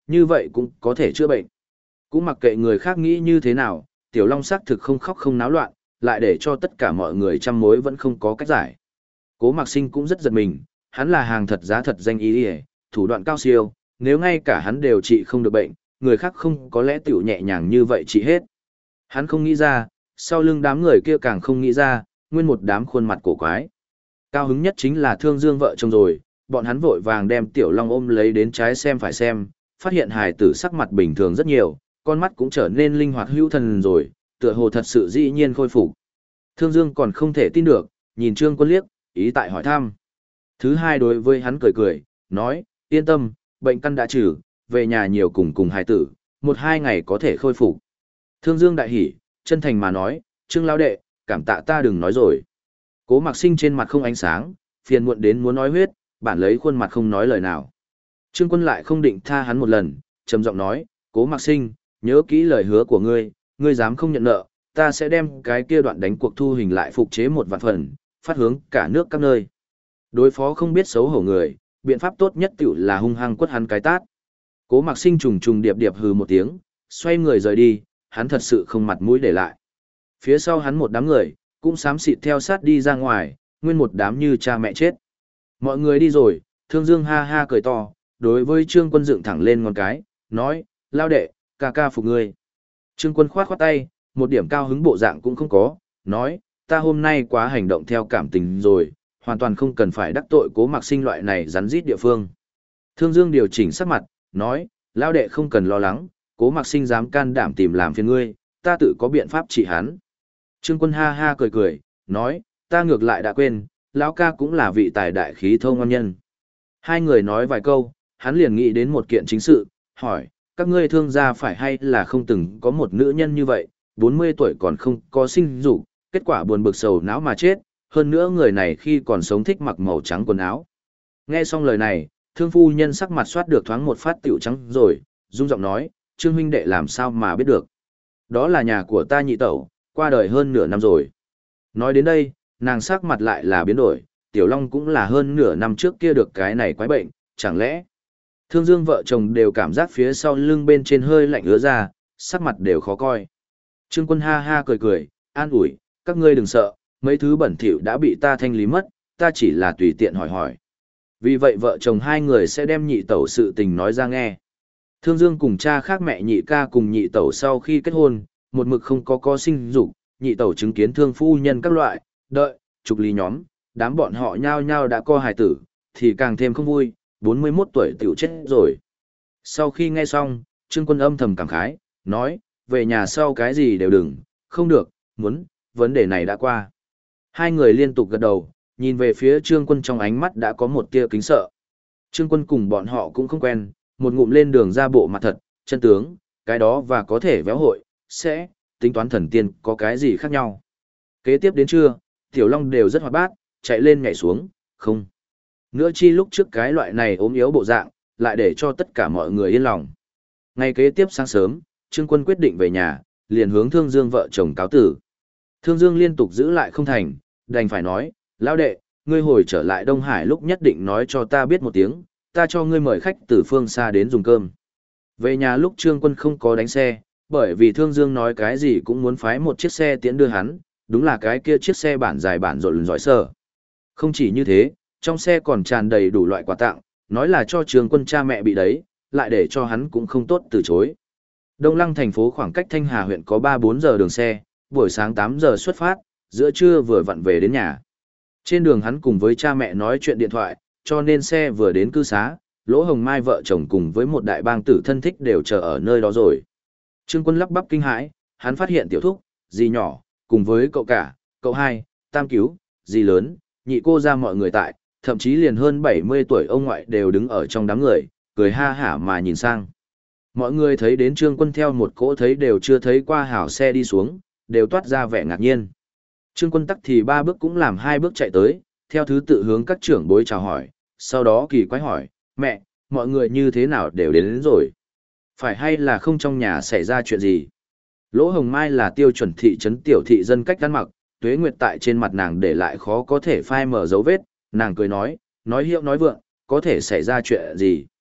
như vậy cũng có thể chữa bệnh. Cũng mặc kệ người khác nghĩ như thế nào, Tiểu Long xác thực không khóc không náo loạn, lại để cho tất cả mọi người trăm mối vẫn không có cách giải. Cố Mạc Sinh cũng rất giật mình, hắn là hàng thật giá thật danh y, thủ đoạn cao siêu, nếu ngay cả hắn đều trị không được bệnh, người khác không có lẽ tiểu nhẹ nhàng như vậy trị hết. Hắn không nghĩ ra, sau lưng đám người kia càng không nghĩ ra, nguyên một đám khuôn mặt cổ quái. Cao hứng nhất chính là Thương Dương vợ chồng rồi, bọn hắn vội vàng đem Tiểu Long ôm lấy đến trái xem phải xem, phát hiện hài tử sắc mặt bình thường rất nhiều, con mắt cũng trở nên linh hoạt hữu thần rồi, tựa hồ thật sự dĩ nhiên khôi phục. Thương Dương còn không thể tin được, nhìn Trương Quân liếc, ý tại hỏi thăm. Thứ hai đối với hắn cười cười, nói, yên tâm, bệnh căn đã trừ, về nhà nhiều cùng hài tử, 1-2 ngày có thể khôi phục. Thương Dương đại hỉ, chân thành mà nói, Trương lão đệ, cảm tạ ta đừng nói rồi. Cố Mạc Sinh trên mặt không ánh sáng, phiền muộn đến muốn nói huyết, bản lấy khuôn mặt không nói lời nào. Trương Quân lại không định tha hắn một lần, trầm giọng nói, Cố Mạc Sinh, nhớ kỹ lời hứa của ngươi dám không nhận nợ, ta sẽ đem cái kia đoạn đánh cuộc thu hình lại phục chế 1 vạn phần, phát hướng cả nước các nơi. Đối phó không biết xấu hổ người, biện pháp tốt nhất tiểu là hung hăng quất hắn cái tát. Cố Mạc Sinh trùng trùng điệp điệp hừ một tiếng, xoay người rời đi, hắn thật sự không mặt mũi để lại. Phía sau hắn một đám người, cũng xám xịt theo sát đi ra ngoài, nguyên một đám như cha mẹ chết. Mọi người đi rồi, Thương Dương ha ha cười to, đối với Trương Quân dựng thẳng lên ngón cái, nói, lao đệ, ca ca phục ngươi. Trương Quân khoát khoát tay, một điểm cao hứng bộ dạng cũng không có, nói, ta hôm nay quá hành động theo cảm tình rồi, hoàn toàn không cần phải đắc tội Cố Mạc Sinh loại này rắn rít địa phương. Thương Dương điều chỉnh sắc mặt, nói, lao đệ không cần lo lắng, Cố Mạc Sinh dám can đảm tìm làm phiền ngươi, ta tự có biện pháp trị hắn. Trương Quân ha ha cười cười, nói, ta ngược lại đã quên, lão ca cũng là vị tài đại khí thô ngon nhân. Hai người nói vài câu, hắn liền nghĩ đến một kiện chính sự, hỏi, các ngươi thương gia phải hay là không từng có một nữ nhân như vậy, 40 tuổi còn không có sinh dục, kết quả buồn bực sầu não mà chết, hơn nữa người này khi còn sống thích mặc màu trắng quần áo. Nghe xong lời này, thương phu nhân sắc mặt soát được thoáng một phát tiểu trắng rồi, rung giọng nói, Trương huynh đệ làm sao mà biết được. Đó là nhà của ta nhị tẩu, qua đời hơn nửa năm rồi. Nói đến đây, nàng sắc mặt lại là biến đổi, Tiểu Long cũng là hơn nửa năm trước kia được cái này quái bệnh, chẳng lẽ. Thương Dương vợ chồng đều cảm giác phía sau lưng bên trên hơi lạnh ứa ra, sắc mặt đều khó coi. Trương Quân ha ha cười cười, an ủi, các ngươi đừng sợ, mấy thứ bẩn thỉu đã bị ta thanh lý mất, ta chỉ là tùy tiện hỏi hỏi. Vì vậy vợ chồng hai người sẽ đem nhị tẩu sự tình nói ra nghe. Thương Dương cùng cha khác mẹ nhị ca cùng nhị tẩu sau khi kết hôn, một mực không có sinh dục, nhị tẩu chứng kiến thương phu nhân các loại, đợi, trục lý nhóm, đám bọn họ nhao nhao đã co hài tử, thì càng thêm không vui, 41 tuổi tiểu chết rồi. Sau khi nghe xong, Trương Quân âm thầm cảm khái, nói, về nhà sau cái gì đều đừng, không được, muốn, vấn đề này đã qua. Hai người liên tục gật đầu, nhìn về phía Trương Quân trong ánh mắt đã có một tia kính sợ. Trương Quân cùng bọn họ cũng không quen, một ngụm lên đường ra bộ mặt thật, chân tướng, cái đó và có thể véo hội, sẽ, tính toán thần tiên có cái gì khác nhau. Kế tiếp đến trưa, Tiểu Long đều rất hoạt bát, chạy lên nhảy xuống, không. Nữa chi lúc trước cái loại này ốm yếu bộ dạng, lại để cho tất cả mọi người yên lòng. Ngày kế tiếp sáng sớm, Trương Quân quyết định về nhà, liền hướng Thương Dương vợ chồng cáo tử. Thương Dương liên tục giữ lại không thành, đành phải nói, lão đệ, ngươi hồi trở lại Đông Hải lúc nhất định nói cho ta biết một tiếng, ta cho ngươi mời khách từ phương xa đến dùng cơm. Về nhà lúc Trương Quân không có đánh xe, bởi vì Thương Dương nói cái gì cũng muốn phái một chiếc xe tiễn đưa hắn, đúng là cái kia chiếc xe bản dài bản rộn giỏi sở. Không chỉ như thế, trong xe còn tràn đầy đủ loại quà tặng, nói là cho Trương Quân cha mẹ bị đấy, lại để cho hắn cũng không tốt từ chối. Đông Lăng thành phố khoảng cách Thanh Hà huyện có 3-4 giờ đường xe, buổi sáng 8 giờ xuất phát, giữa trưa vừa vặn về đến nhà. Trên đường hắn cùng với cha mẹ nói chuyện điện thoại, cho nên xe vừa đến cư xá, Lỗ Hồng Mai vợ chồng cùng với một đại bang tử thân thích đều chờ ở nơi đó rồi. Trương Quân lắp bắp kinh hãi, hắn phát hiện tiểu thúc, dì nhỏ, cùng với cậu cả, cậu hai, tam cứu, dì lớn, nhị cô ra mọi người tại, thậm chí liền hơn 70 tuổi ông ngoại đều đứng ở trong đám người, cười ha hả mà nhìn sang. Mọi người thấy đến Trương Quân theo một cỗ thấy đều chưa thấy qua hảo xe đi xuống, đều toát ra vẻ ngạc nhiên. Trương Quân tắc thì 3 bước cũng làm 2 bước chạy tới, theo thứ tự hướng các trưởng bối chào hỏi, sau đó kỳ quái hỏi, mẹ, mọi người như thế nào đều đến rồi? Phải hay là không trong nhà xảy ra chuyện gì? Lỗ Hồng Mai là tiêu chuẩn thị trấn tiểu thị dân cách ăn mặc, Tuế Nguyệt tại trên mặt nàng để lại khó có thể phai mở dấu vết, nàng cười nói hiệu nói vượng, có thể xảy ra chuyện gì?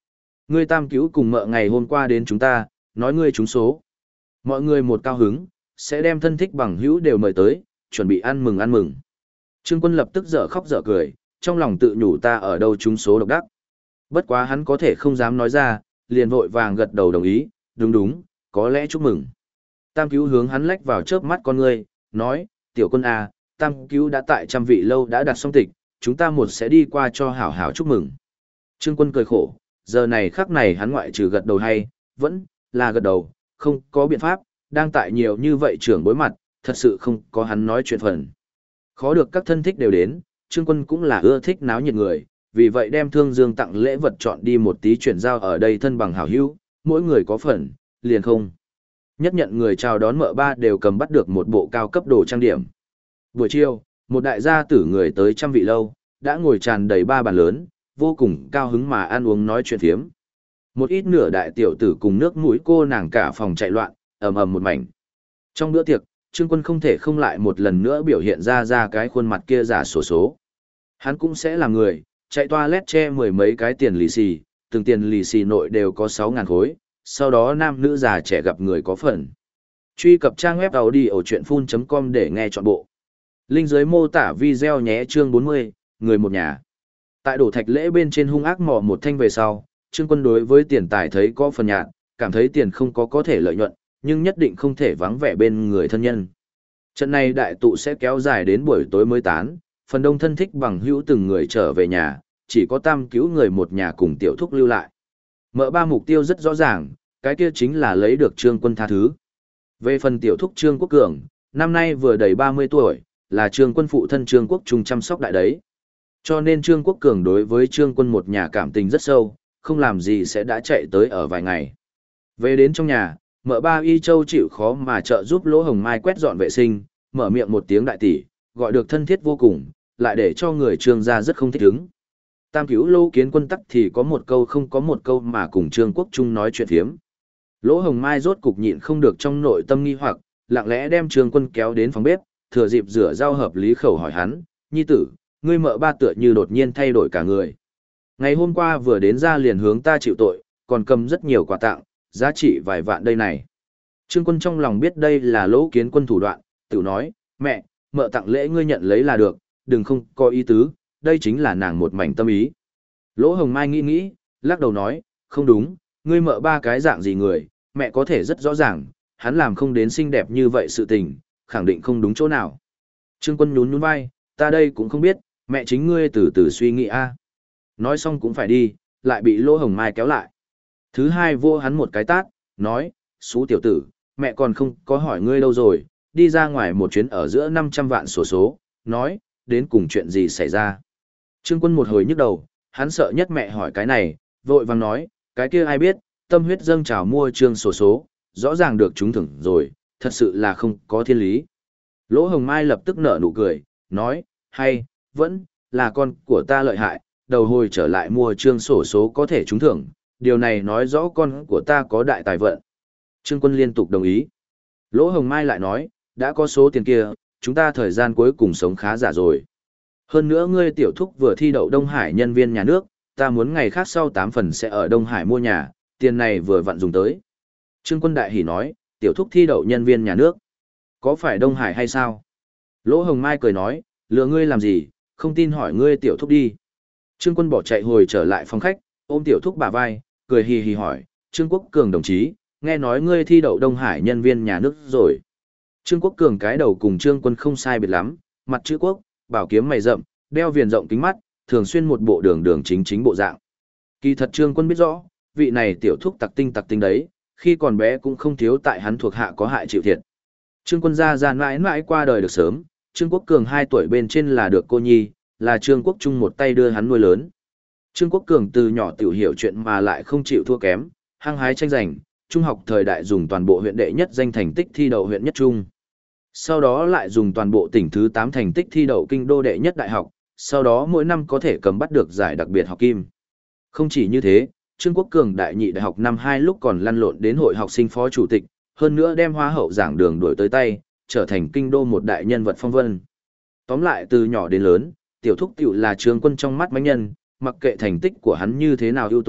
Ngươi tam cứu cùng mợ ngày hôm qua đến chúng ta, nói ngươi trúng số. Mọi người một cao hứng, sẽ đem thân thích bằng hữu đều mời tới, chuẩn bị ăn mừng ăn mừng. Trương Quân lập tức dở khóc dở cười, trong lòng tự nhủ ta ở đâu trúng số độc đắc. Bất quá hắn có thể không dám nói ra, liền vội vàng gật đầu đồng ý, đúng đúng, có lẽ chúc mừng. Tam cứu hướng hắn lách vào chớp mắt con ngươi, nói, tiểu quân à, tam cứu đã tại trăm vị lâu đã đặt xong tịch, chúng ta một sẽ đi qua cho hảo hảo chúc mừng. Trương Quân cười khổ, giờ này khắc này hắn ngoại trừ gật đầu hay, vẫn là gật đầu, không có biện pháp, đang tại nhiều như vậy trưởng bối mặt, thật sự không có hắn nói chuyện phần. Khó được các thân thích đều đến, Trương Quân cũng là ưa thích náo nhiệt người, vì vậy đem Thương Dương tặng lễ vật chọn đi một tí chuyển giao ở đây thân bằng hảo hữu, mỗi người có phần, liền không. Nhất nhận người chào đón mợ ba đều cầm bắt được một bộ cao cấp đồ trang điểm. Buổi chiều, một đại gia tử người tới trăm vị lâu, đã ngồi tràn đầy ba bàn lớn, vô cùng cao hứng mà ăn uống nói chuyện phiếm. Một ít nửa đại tiểu tử cùng nước mũi cô nàng cả phòng chạy loạn, ầm ầm một mảnh. Trong bữa tiệc, Trương Quân không thể không lại một lần nữa biểu hiện ra cái khuôn mặt kia giả sổ số. Hắn cũng sẽ là người, chạy toilet che mười mấy cái tiền lì xì, từng tiền lì xì nội đều có 6.000 khối, sau đó nam nữ già trẻ gặp người có phần. Truy cập trang web audiochuyenphun.com để nghe trọn bộ. Link dưới mô tả video nhé chương 40, người một nhà. Tại đổ thạch lễ bên trên hung ác mò một thanh về sau, Trương Quân đối với tiền tài thấy có phần nhạt, cảm thấy tiền không có thể lợi nhuận, nhưng nhất định không thể vắng vẻ bên người thân nhân. Trận này đại tụ sẽ kéo dài đến buổi tối mới tán, phần đông thân thích bằng hữu từng người trở về nhà, chỉ có tam cứu người một nhà cùng tiểu thúc lưu lại. Mợ ba mục tiêu rất rõ ràng, cái kia chính là lấy được Trương Quân tha thứ. Về phần tiểu thúc Trương Quốc Cường, năm nay vừa đầy 30 tuổi, là Trương Quân phụ thân Trương Quốc Trung chăm sóc đại đấy. Cho nên Trương Quốc Cường đối với Trương Quân một nhà cảm tình rất sâu, không làm gì sẽ đã chạy tới ở vài ngày. Về đến trong nhà, mợ ba Y Châu chịu khó mà trợ giúp Lỗ Hồng Mai quét dọn vệ sinh, mở miệng một tiếng đại tỷ, gọi được thân thiết vô cùng, lại để cho người Trương gia rất không thích ứng. Tam cứu Lô Kiến Quân tắc thì có một câu không có một câu mà cùng Trương Quốc Trung nói chuyện phiếm. Lỗ Hồng Mai rốt cục nhịn không được trong nội tâm nghi hoặc, lặng lẽ đem Trương Quân kéo đến phòng bếp, thừa dịp rửa rau hợp lý khẩu hỏi hắn, nhi tử, ngươi mợ ba tựa như đột nhiên thay đổi cả người. Ngày hôm qua vừa đến ra liền hướng ta chịu tội, còn cầm rất nhiều quà tặng, giá trị vài vạn đây này. Trương Quân trong lòng biết đây là Lỗ Kiến Quân thủ đoạn, tự nói, mẹ, mợ tặng lễ ngươi nhận lấy là được, đừng không có ý tứ, đây chính là nàng một mảnh tâm ý. Lỗ Hồng Mai nghĩ, lắc đầu nói, không đúng, ngươi mợ ba cái dạng gì người, mẹ có thể rất rõ ràng, hắn làm không đến xinh đẹp như vậy sự tình, khẳng định không đúng chỗ nào. Trương Quân nhún vai, ta đây cũng không biết, mẹ chính ngươi từ từ suy nghĩ a. Nói xong cũng phải đi, lại bị Lỗ Hồng Mai kéo lại. Thứ hai vô hắn một cái tát, nói, xú tiểu tử, mẹ còn không có hỏi ngươi đâu rồi, đi ra ngoài một chuyến ở giữa 500 vạn sổ số, nói, đến cùng chuyện gì xảy ra. Trương Quân một hồi nhức đầu, hắn sợ nhất mẹ hỏi cái này, vội vàng nói, cái kia ai biết, tâm huyết dâng trào mua trương sổ số, rõ ràng được trúng thưởng rồi, thật sự là không có thiên lý. Lỗ Hồng Mai lập tức nở nụ cười, nói, hay, vẫn là con của ta lợi hại, đầu hồi trở lại mua trương sổ số có thể trúng thưởng, điều này nói rõ con của ta có đại tài vận. Trương Quân liên tục đồng ý. Lỗ Hồng Mai lại nói, đã có số tiền kia, chúng ta thời gian cuối cùng sống khá giả rồi. Hơn nữa ngươi tiểu thúc vừa thi đậu Đông Hải nhân viên nhà nước, ta muốn ngày khác sau 8 phần sẽ ở Đông Hải mua nhà, tiền này vừa vặn dùng tới. Trương Quân đại hỉ nói, tiểu thúc thi đậu nhân viên nhà nước. Có phải Đông Hải hay sao? Lỗ Hồng Mai cười nói, lừa ngươi làm gì, không tin hỏi ngươi tiểu thúc đi. Trương Quân bỏ chạy hồi trở lại phòng khách, ôm tiểu thúc bả vai, cười hì hì hỏi, Trương Quốc Cường đồng chí, nghe nói ngươi thi đậu Đông Hải nhân viên nhà nước rồi. Trương Quốc Cường cái đầu cùng Trương Quân không sai biệt lắm, mặt chữ quốc, bảo kiếm mày rậm, đeo viền rộng kính mắt, thường xuyên một bộ đường chính bộ dạng. Kỳ thật Trương Quân biết rõ, vị này tiểu thúc tặc tinh đấy, khi còn bé cũng không thiếu tại hắn thuộc hạ có hại chịu thiệt. Trương Quân ra mãi mãi qua đời được sớm, Trương Quốc Cường 2 tuổi bên trên là được cô nhi, là Trương Quốc Trung một tay đưa hắn nuôi lớn. Trương Quốc Cường từ nhỏ tiểu hiểu chuyện mà lại không chịu thua kém, hăng hái tranh giành, trung học thời đại dùng toàn bộ huyện đệ nhất danh thành tích thi đậu huyện nhất trung. Sau đó lại dùng toàn bộ tỉnh thứ 8 thành tích thi đậu kinh đô đệ nhất đại học, sau đó mỗi năm có thể cầm bắt được giải đặc biệt học kim. Không chỉ như thế, Trương Quốc Cường đại nhị đại học năm 2 lúc còn lăn lộn đến hội học sinh phó chủ tịch, hơn nữa đem hoa hậu giảng đường đuổi tới tay, trở thành kinh đô một đại nhân vật phong vân. Tóm lại từ nhỏ đến lớn, tiểu thúc tiểu là Trương Quân trong mắt mánh nhân, mặc kệ thành tích của hắn như thế nào ưu tú,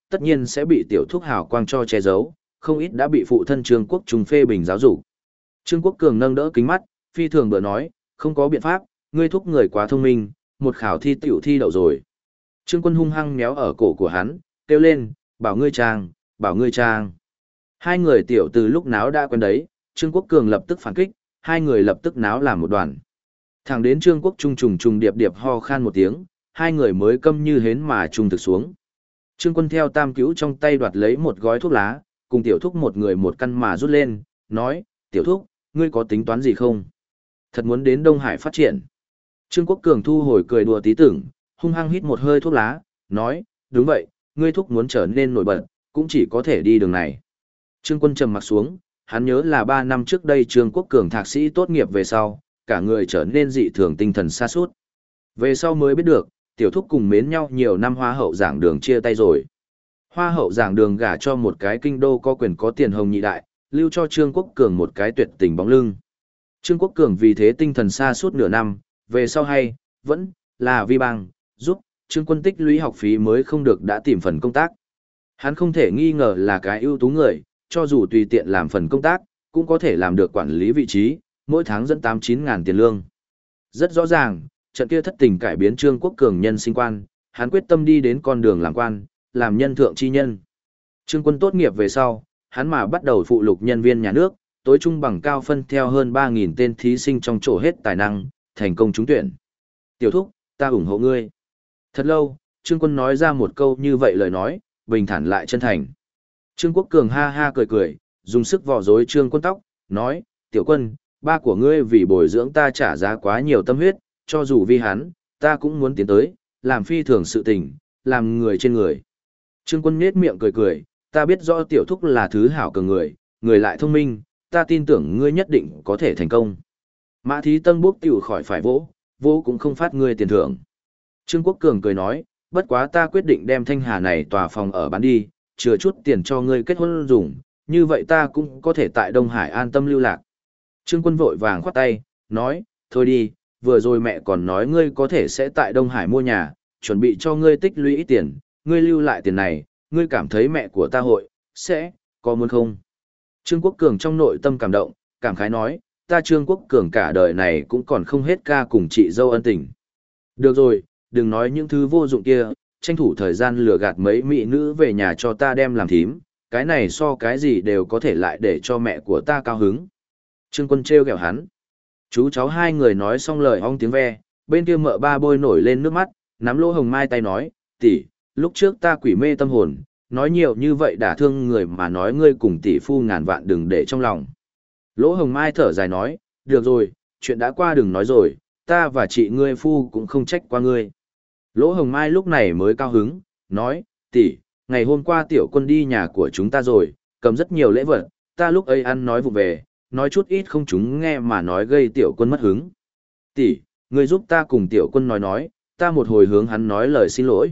tất nhiên sẽ bị tiểu thúc hào quang cho che giấu, không ít đã bị phụ thân Trương Quốc Trung phê bình giáo dục. Trương Quốc Cường nâng đỡ kính mắt, phi thường bữa nói, không có biện pháp, ngươi thúc người quá thông minh, một khảo thi tiểu thi đậu rồi. Trương Quân hung hăng méo ở cổ của hắn, kêu lên, bảo ngươi trang, bảo ngươi trang. Hai người tiểu từ lúc náo đã quen đấy, Trương Quốc Cường lập tức phản kích, hai người lập tức náo làm một đoàn. Thẳng đến Trương Quốc Trung trùng trùng điệp điệp ho khan một tiếng, hai người mới câm như hến mà trung thực xuống. Trương Quân theo tam cứu trong tay đoạt lấy một gói thuốc lá, cùng tiểu thúc một người một căn mà rút lên, nói, tiểu thúc, ngươi có tính toán gì không? Thật muốn đến Đông Hải phát triển. Trương Quốc Cường thu hồi cười đùa tí tưởng, hung hăng hít một hơi thuốc lá, nói, đúng vậy, ngươi thúc muốn trở nên nổi bật, cũng chỉ có thể đi đường này. Trương Quân trầm mặt xuống, hắn nhớ là 3 năm trước đây Trương Quốc Cường thạc sĩ tốt nghiệp về sau, cả người trở nên dị thường tinh thần sa sút. Về sau mới biết được, tiểu thúc cùng mến nhau nhiều năm hoa hậu giảng đường chia tay rồi. Hoa hậu giảng đường gả cho một cái kinh đô có quyền có tiền hồng nhị đại, lưu cho Trương Quốc Cường một cái tuyệt tình bóng lưng. Trương Quốc Cường vì thế tinh thần sa sút nửa năm, về sau hay, vẫn là vi bằng, giúp Trương Quân tích lũy học phí mới không được đã tìm phần công tác. Hắn không thể nghi ngờ là cái ưu tú người, cho dù tùy tiện làm phần công tác, cũng có thể làm được quản lý vị trí, mỗi tháng dẫn 8-9 ngàn tiền lương. Rất rõ ràng, trận kia thất tình cải biến Trương Quốc Cường nhân sinh quan, hắn quyết tâm đi đến con đường làm quan, làm nhân thượng chi nhân. Trương Quân tốt nghiệp về sau, hắn mà bắt đầu phụ lục nhân viên nhà nước, tối trung bằng cao phân theo hơn 3.000 tên thí sinh trong chỗ hết tài năng, thành công trúng tuyển. Tiểu thúc, ta ủng hộ ngươi. Thật lâu, Trương Quân nói ra một câu như vậy lời nói, bình thản lại chân thành. Trương Quốc Cường ha ha cười cười, dùng sức vò rối Trương Quân tóc, nói, tiểu quân, ba của ngươi vì bồi dưỡng ta trả giá quá nhiều tâm huyết, cho dù vì hắn, ta cũng muốn tiến tới, làm phi thường sự tình, làm người trên người. Trương Quân nhếch miệng cười cười, ta biết rõ tiểu thúc là thứ hảo cường người, người lại thông minh, ta tin tưởng ngươi nhất định có thể thành công. Mã Thí Tân bốc tiểu khỏi phải vỗ cũng không phát ngươi tiền thưởng. Trương Quốc Cường cười nói, bất quá ta quyết định đem Thanh Hà này tòa phòng ở bán đi, chừa chút tiền cho ngươi kết hôn dùng, như vậy ta cũng có thể tại Đông Hải an tâm lưu lạc. Trương Quân vội vàng khoát tay, nói, thôi đi, vừa rồi mẹ còn nói ngươi có thể sẽ tại Đông Hải mua nhà, chuẩn bị cho ngươi tích lũy tiền, ngươi lưu lại tiền này, ngươi cảm thấy mẹ của ta sẽ, có muốn không? Trương Quốc Cường trong nội tâm cảm động, cảm khái nói, ta Trương Quốc Cường cả đời này cũng còn không hết ca cùng chị dâu ân tình. Được rồi, đừng nói những thứ vô dụng kia, tranh thủ thời gian lừa gạt mấy mỹ nữ về nhà cho ta đem làm thím, cái này so cái gì đều có thể lại để cho mẹ của ta cao hứng. Trương Quân trêu ghẹo hắn. Chú cháu hai người nói xong lời ong tiếng ve, bên kia mợ ba bôi nổi lên nước mắt, nắm Lỗ Hồng Mai tay nói, tỷ, lúc trước ta quỷ mê tâm hồn, nói nhiều như vậy đả thương người mà nói ngươi cùng tỷ phu ngàn vạn đừng để trong lòng. Lỗ Hồng Mai thở dài nói, được rồi, chuyện đã qua đừng nói rồi, ta và chị ngươi phu cũng không trách qua ngươi. Lỗ Hồng Mai lúc này mới cao hứng, nói, tỷ, ngày hôm qua tiểu quân đi nhà của chúng ta rồi, cầm rất nhiều lễ vật, ta lúc ấy ăn nói vụ về, nói chút ít không chúng nghe mà nói gây tiểu quân mất hứng. Tỷ, ngươi giúp ta cùng tiểu quân nói, ta một hồi hướng hắn nói lời xin lỗi.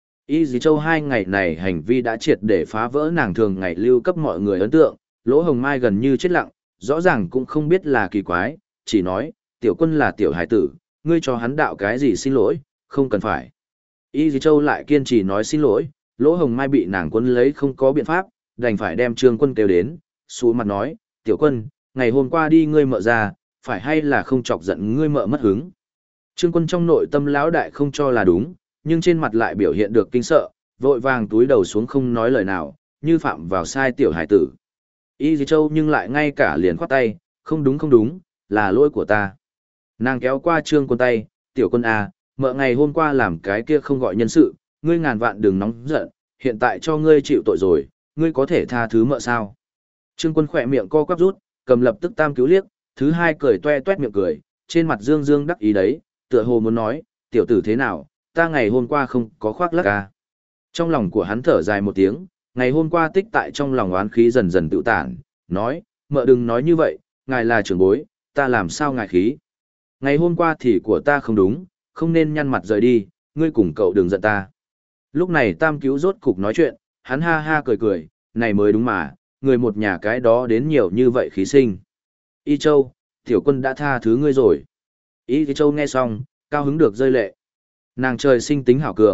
Y Dì Châu 2 ngày này hành vi đã triệt để phá vỡ nàng thường ngày lưu cấp mọi người ấn tượng, Lỗ Hồng Mai gần như chết lặng, rõ ràng cũng không biết là kỳ quái, chỉ nói, tiểu quân là tiểu hải tử, ngươi cho hắn đạo cái gì xin lỗi, không cần phải. Y Dì Châu lại kiên trì nói xin lỗi, Lỗ Hồng Mai bị nàng quân lấy không có biện pháp, đành phải đem Trương Quân kêu đến, xuống mặt nói, tiểu quân, ngày hôm qua đi ngươi mợ ra, phải hay là không chọc giận ngươi mợ mất hứng. Trương Quân trong nội tâm lão đại không cho là đúng, nhưng trên mặt lại biểu hiện được kinh sợ, vội vàng túi đầu xuống không nói lời nào, như phạm vào sai tiểu hải tử. Y Dì Châu nhưng lại ngay cả liền khoát tay, không đúng, là lỗi của ta. Nàng kéo qua Trương Quân tay, tiểu quân à, mợ ngày hôm qua làm cái kia không gọi nhân sự, ngươi ngàn vạn đừng nóng giận, hiện tại cho ngươi chịu tội rồi, ngươi có thể tha thứ mợ sao. Trương Quân khỏe miệng co quắp rút, cầm lập tức tam cứu liếc, thứ hai cười toe toét miệng cười, trên mặt dương dương đắc ý đấy, tựa hồ muốn nói, tiểu tử thế nào, ta ngày hôm qua không có khoác lác à. Trong lòng của hắn thở dài một tiếng, ngày hôm qua tích tại trong lòng oán khí dần dần tự tản, nói, mợ đừng nói như vậy, ngài là trưởng bối, ta làm sao ngài khí. Ngày hôm qua thì của ta không đúng, không nên nhăn mặt rời đi, ngươi cùng cậu đừng giận ta. Lúc này tam cứu rốt cục nói chuyện, hắn ha ha cười cười, này mới đúng mà, người một nhà cái đó đến nhiều như vậy khí sinh. Y Châu, tiểu quân đã tha thứ ngươi rồi. Y Châu nghe xong, cao hứng được rơi lệ. Nàng trời sinh tính hảo cường,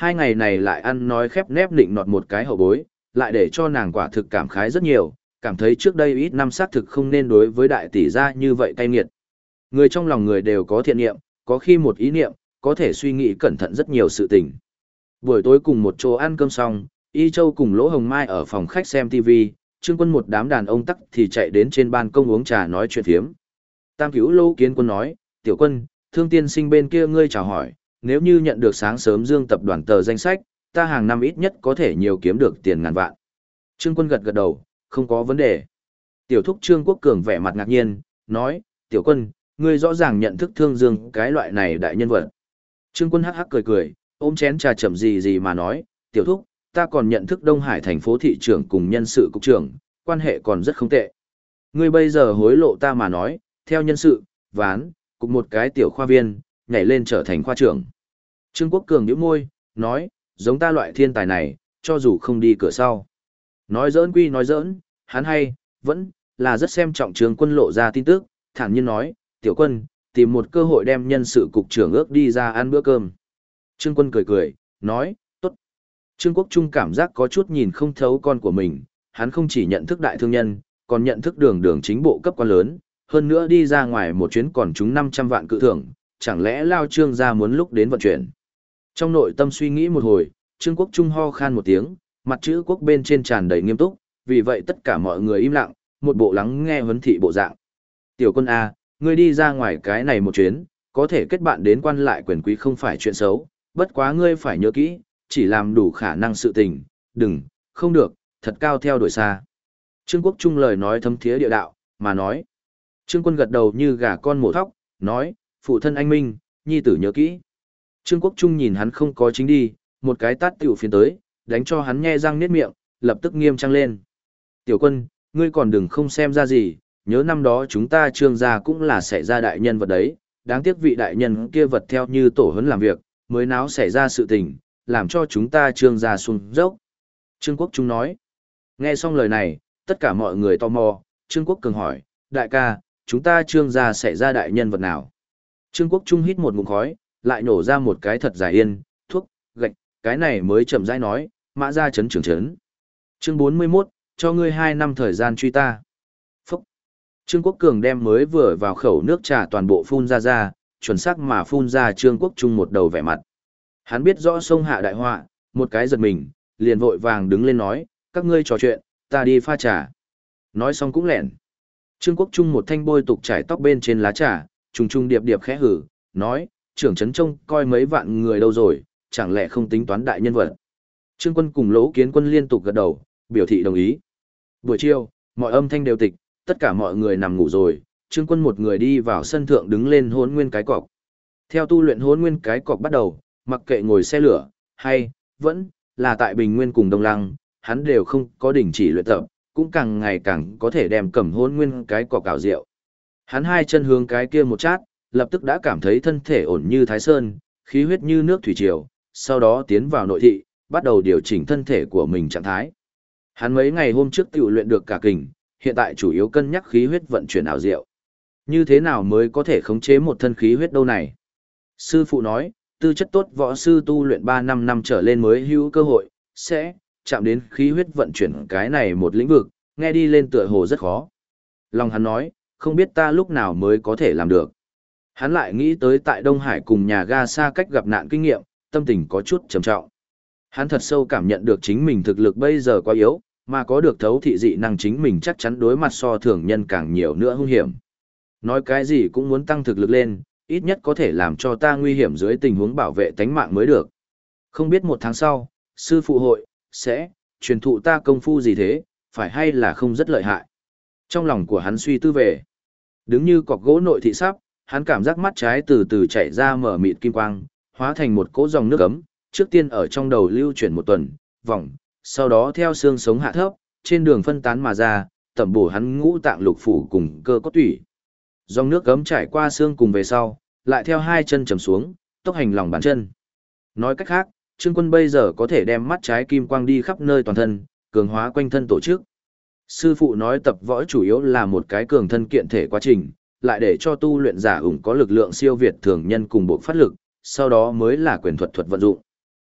2 ngày này lại ăn nói khép nép nịnh nọt một cái hậu bối, lại để cho nàng quả thực cảm khái rất nhiều, cảm thấy trước đây ít năm xác thực không nên đối với đại tỷ gia như vậy cay nghiệt. Người trong lòng người đều có thiện niệm, có khi một ý niệm, có thể suy nghĩ cẩn thận rất nhiều sự tình. Buổi tối cùng một chỗ ăn cơm xong, Y Châu cùng Lỗ Hồng Mai ở phòng khách xem TV, Trương Quân một đám đàn ông tắc thì chạy đến trên ban công uống trà nói chuyện phiếm. Tam Cứu Lô Kiến Quân nói, Tiểu Quân, Thương tiên sinh bên kia ngươi chào hỏi, nếu như nhận được sáng sớm Dương tập đoàn tờ danh sách, ta hàng năm ít nhất có thể nhiều kiếm được tiền ngàn vạn. Trương Quân gật gật đầu, không có vấn đề. Tiểu thúc Trương Quốc Cường vẻ mặt ngạc nhiên, nói, Tiểu Quân, ngươi rõ ràng nhận thức Thương Dương cái loại này đại nhân vật. Trương Quân hắc hắc cười cười, ôm chén trà chậm gì mà nói, Tiểu thúc, ta còn nhận thức Đông Hải thành phố thị trưởng cùng nhân sự cục trưởng, quan hệ còn rất không tệ. Ngươi bây giờ hối lộ ta mà nói, theo nhân sự, ván, cùng một cái tiểu khoa viên, nhảy lên trở thành khoa trưởng. Trương Quốc Cường nhíu môi, nói, giống ta loại thiên tài này, cho dù không đi cửa sau. Nói giỡn quy nói giỡn, hắn hay, vẫn là rất xem trọng Trương Quân lộ ra tin tức, thản nhiên nói, Tiểu Quân, tìm một cơ hội đem nhân sự cục trưởng ước đi ra ăn bữa cơm. Trương Quân cười cười, nói, tốt. Trương Quốc Trung cảm giác có chút nhìn không thấu con của mình, hắn không chỉ nhận thức đại thương nhân, còn nhận thức đường chính bộ cấp quan lớn, hơn nữa đi ra ngoài một chuyến còn trúng 500 vạn cự thưởng, chẳng lẽ Lao Trương gia muốn lúc đến vận chuyển. Trong nội tâm suy nghĩ một hồi, Trương Quốc Trung ho khan một tiếng, mặt chữ quốc bên trên tràn đầy nghiêm túc, vì vậy tất cả mọi người im lặng, một bộ lắng nghe huấn thị bộ dạng. Tiểu Quân A, ngươi đi ra ngoài cái này một chuyến, có thể kết bạn đến quan lại quyền quý không phải chuyện xấu, bất quá ngươi phải nhớ kỹ, chỉ làm đủ khả năng sự tình, đừng, không được, thật cao theo đuổi xa. Trương Quốc Trung lời nói thấm thiế địa đạo, mà nói. Trương Quân gật đầu như gà con mổ thóc, nói, phụ thân anh minh, nhi tử nhớ kỹ. Trương Quốc Trung nhìn hắn không có chính đi, một cái tát tiểu phiến tới, đánh cho hắn nhe răng niết miệng, lập tức nghiêm trang lên. Tiểu Quân, ngươi còn đừng không xem ra gì, nhớ năm đó chúng ta Trương gia cũng là xảy ra đại nhân vật đấy, đáng tiếc vị đại nhân kia vật theo như tổ huấn làm việc, mới náo xảy ra sự tình, làm cho chúng ta Trương gia xuống dốc. Trương Quốc Trung nói. Nghe xong lời này, tất cả mọi người tò mò, Trương Quốc Cường hỏi, đại ca, chúng ta Trương gia xảy ra đại nhân vật nào? Trương Quốc Trung hít một ngụm khói, lại nổ ra một cái thật dài yên, thuốc, gạch, cái này mới chậm rãi nói, mã ra chấn trưởng chấn. Chương 41, cho ngươi 2 năm thời gian truy ta. Phúc. Trương Quốc Cường đem mới vừa vào khẩu nước trà toàn bộ phun ra, chuẩn xác mà phun ra Trương Quốc Trung một đầu vẻ mặt. Hắn biết rõ sông hạ đại họa, một cái giật mình, liền vội vàng đứng lên nói, các ngươi trò chuyện, ta đi pha trà. Nói xong cũng lẻn. Trương Quốc Trung một thanh bôi tục trải tóc bên trên lá trà, trùng trùng điệp điệp khẽ hử, nói, trưởng trấn trông coi mấy vạn người đâu rồi, chẳng lẽ không tính toán đại nhân vật. Trương Quân cùng Lỗ Kiến Quân liên tục gật đầu, biểu thị đồng ý. Buổi chiều, mọi âm thanh đều tịch, tất cả mọi người nằm ngủ rồi, Trương Quân một người đi vào sân thượng đứng lên hôn nguyên cái cọc. Theo tu luyện hôn nguyên cái cọc bắt đầu, mặc kệ ngồi xe lửa, hay, vẫn, là tại Bình Nguyên cùng Đông Lăng, hắn đều không có đình chỉ luyện tập, cũng càng ngày càng có thể đem cầm hôn nguyên cái cọc cào rượu. Hắn hai chân hướng cái kia một chát, lập tức đã cảm thấy thân thể ổn như Thái Sơn, khí huyết như nước thủy triều, sau đó tiến vào nội thị, bắt đầu điều chỉnh thân thể của mình trạng thái. Hắn mấy ngày hôm trước tự luyện được cả kình, hiện tại chủ yếu cân nhắc khí huyết vận chuyển ảo diệu. Như thế nào mới có thể khống chế một thân khí huyết đâu này? Sư phụ nói, tư chất tốt võ sư tu luyện 3-5 năm trở lên mới hữu cơ hội, sẽ chạm đến khí huyết vận chuyển cái này một lĩnh vực, nghe đi lên tựa hồ rất khó. Lòng hắn nói, không biết ta lúc nào mới có thể làm được. Hắn lại nghĩ tới tại Đông Hải cùng nhà ga xa cách gặp nạn kinh nghiệm, tâm tình có chút trầm trọng. Hắn thật sâu cảm nhận được chính mình thực lực bây giờ quá yếu, mà có được thấu thị dị năng chính mình chắc chắn đối mặt so thường nhân càng nhiều nữa hung hiểm. Nói cái gì cũng muốn tăng thực lực lên, ít nhất có thể làm cho ta nguy hiểm dưới tình huống bảo vệ tánh mạng mới được. Không biết 1 tháng sau, sư phụ hội, sẽ, truyền thụ ta công phu gì thế, phải hay là không rất lợi hại. Trong lòng của hắn suy tư về. Đứng như cọc gỗ nội thị sắp, hắn cảm giác mắt trái từ từ chảy ra mở mịt kim quang, hóa thành một cỗ dòng nước ấm, trước tiên ở trong đầu lưu chuyển một tuần, vòng, sau đó theo xương sống hạ thấp, trên đường phân tán mà ra, tẩm bổ hắn ngũ tạng lục phủ cùng cơ cốt tủy. Dòng nước ấm trải qua xương cùng về sau, lại theo 2 chân chầm xuống, tốc hành lòng bàn chân. Nói cách khác, Trương Quân bây giờ có thể đem mắt trái kim quang đi khắp nơi toàn thân, cường hóa quanh thân tổ chức. Sư phụ nói tập võ chủ yếu là một cái cường thân kiện thể quá trình, lại để cho tu luyện giả ủng có lực lượng siêu việt thường nhân cùng bộ phát lực, sau đó mới là quyền thuật vận dụng.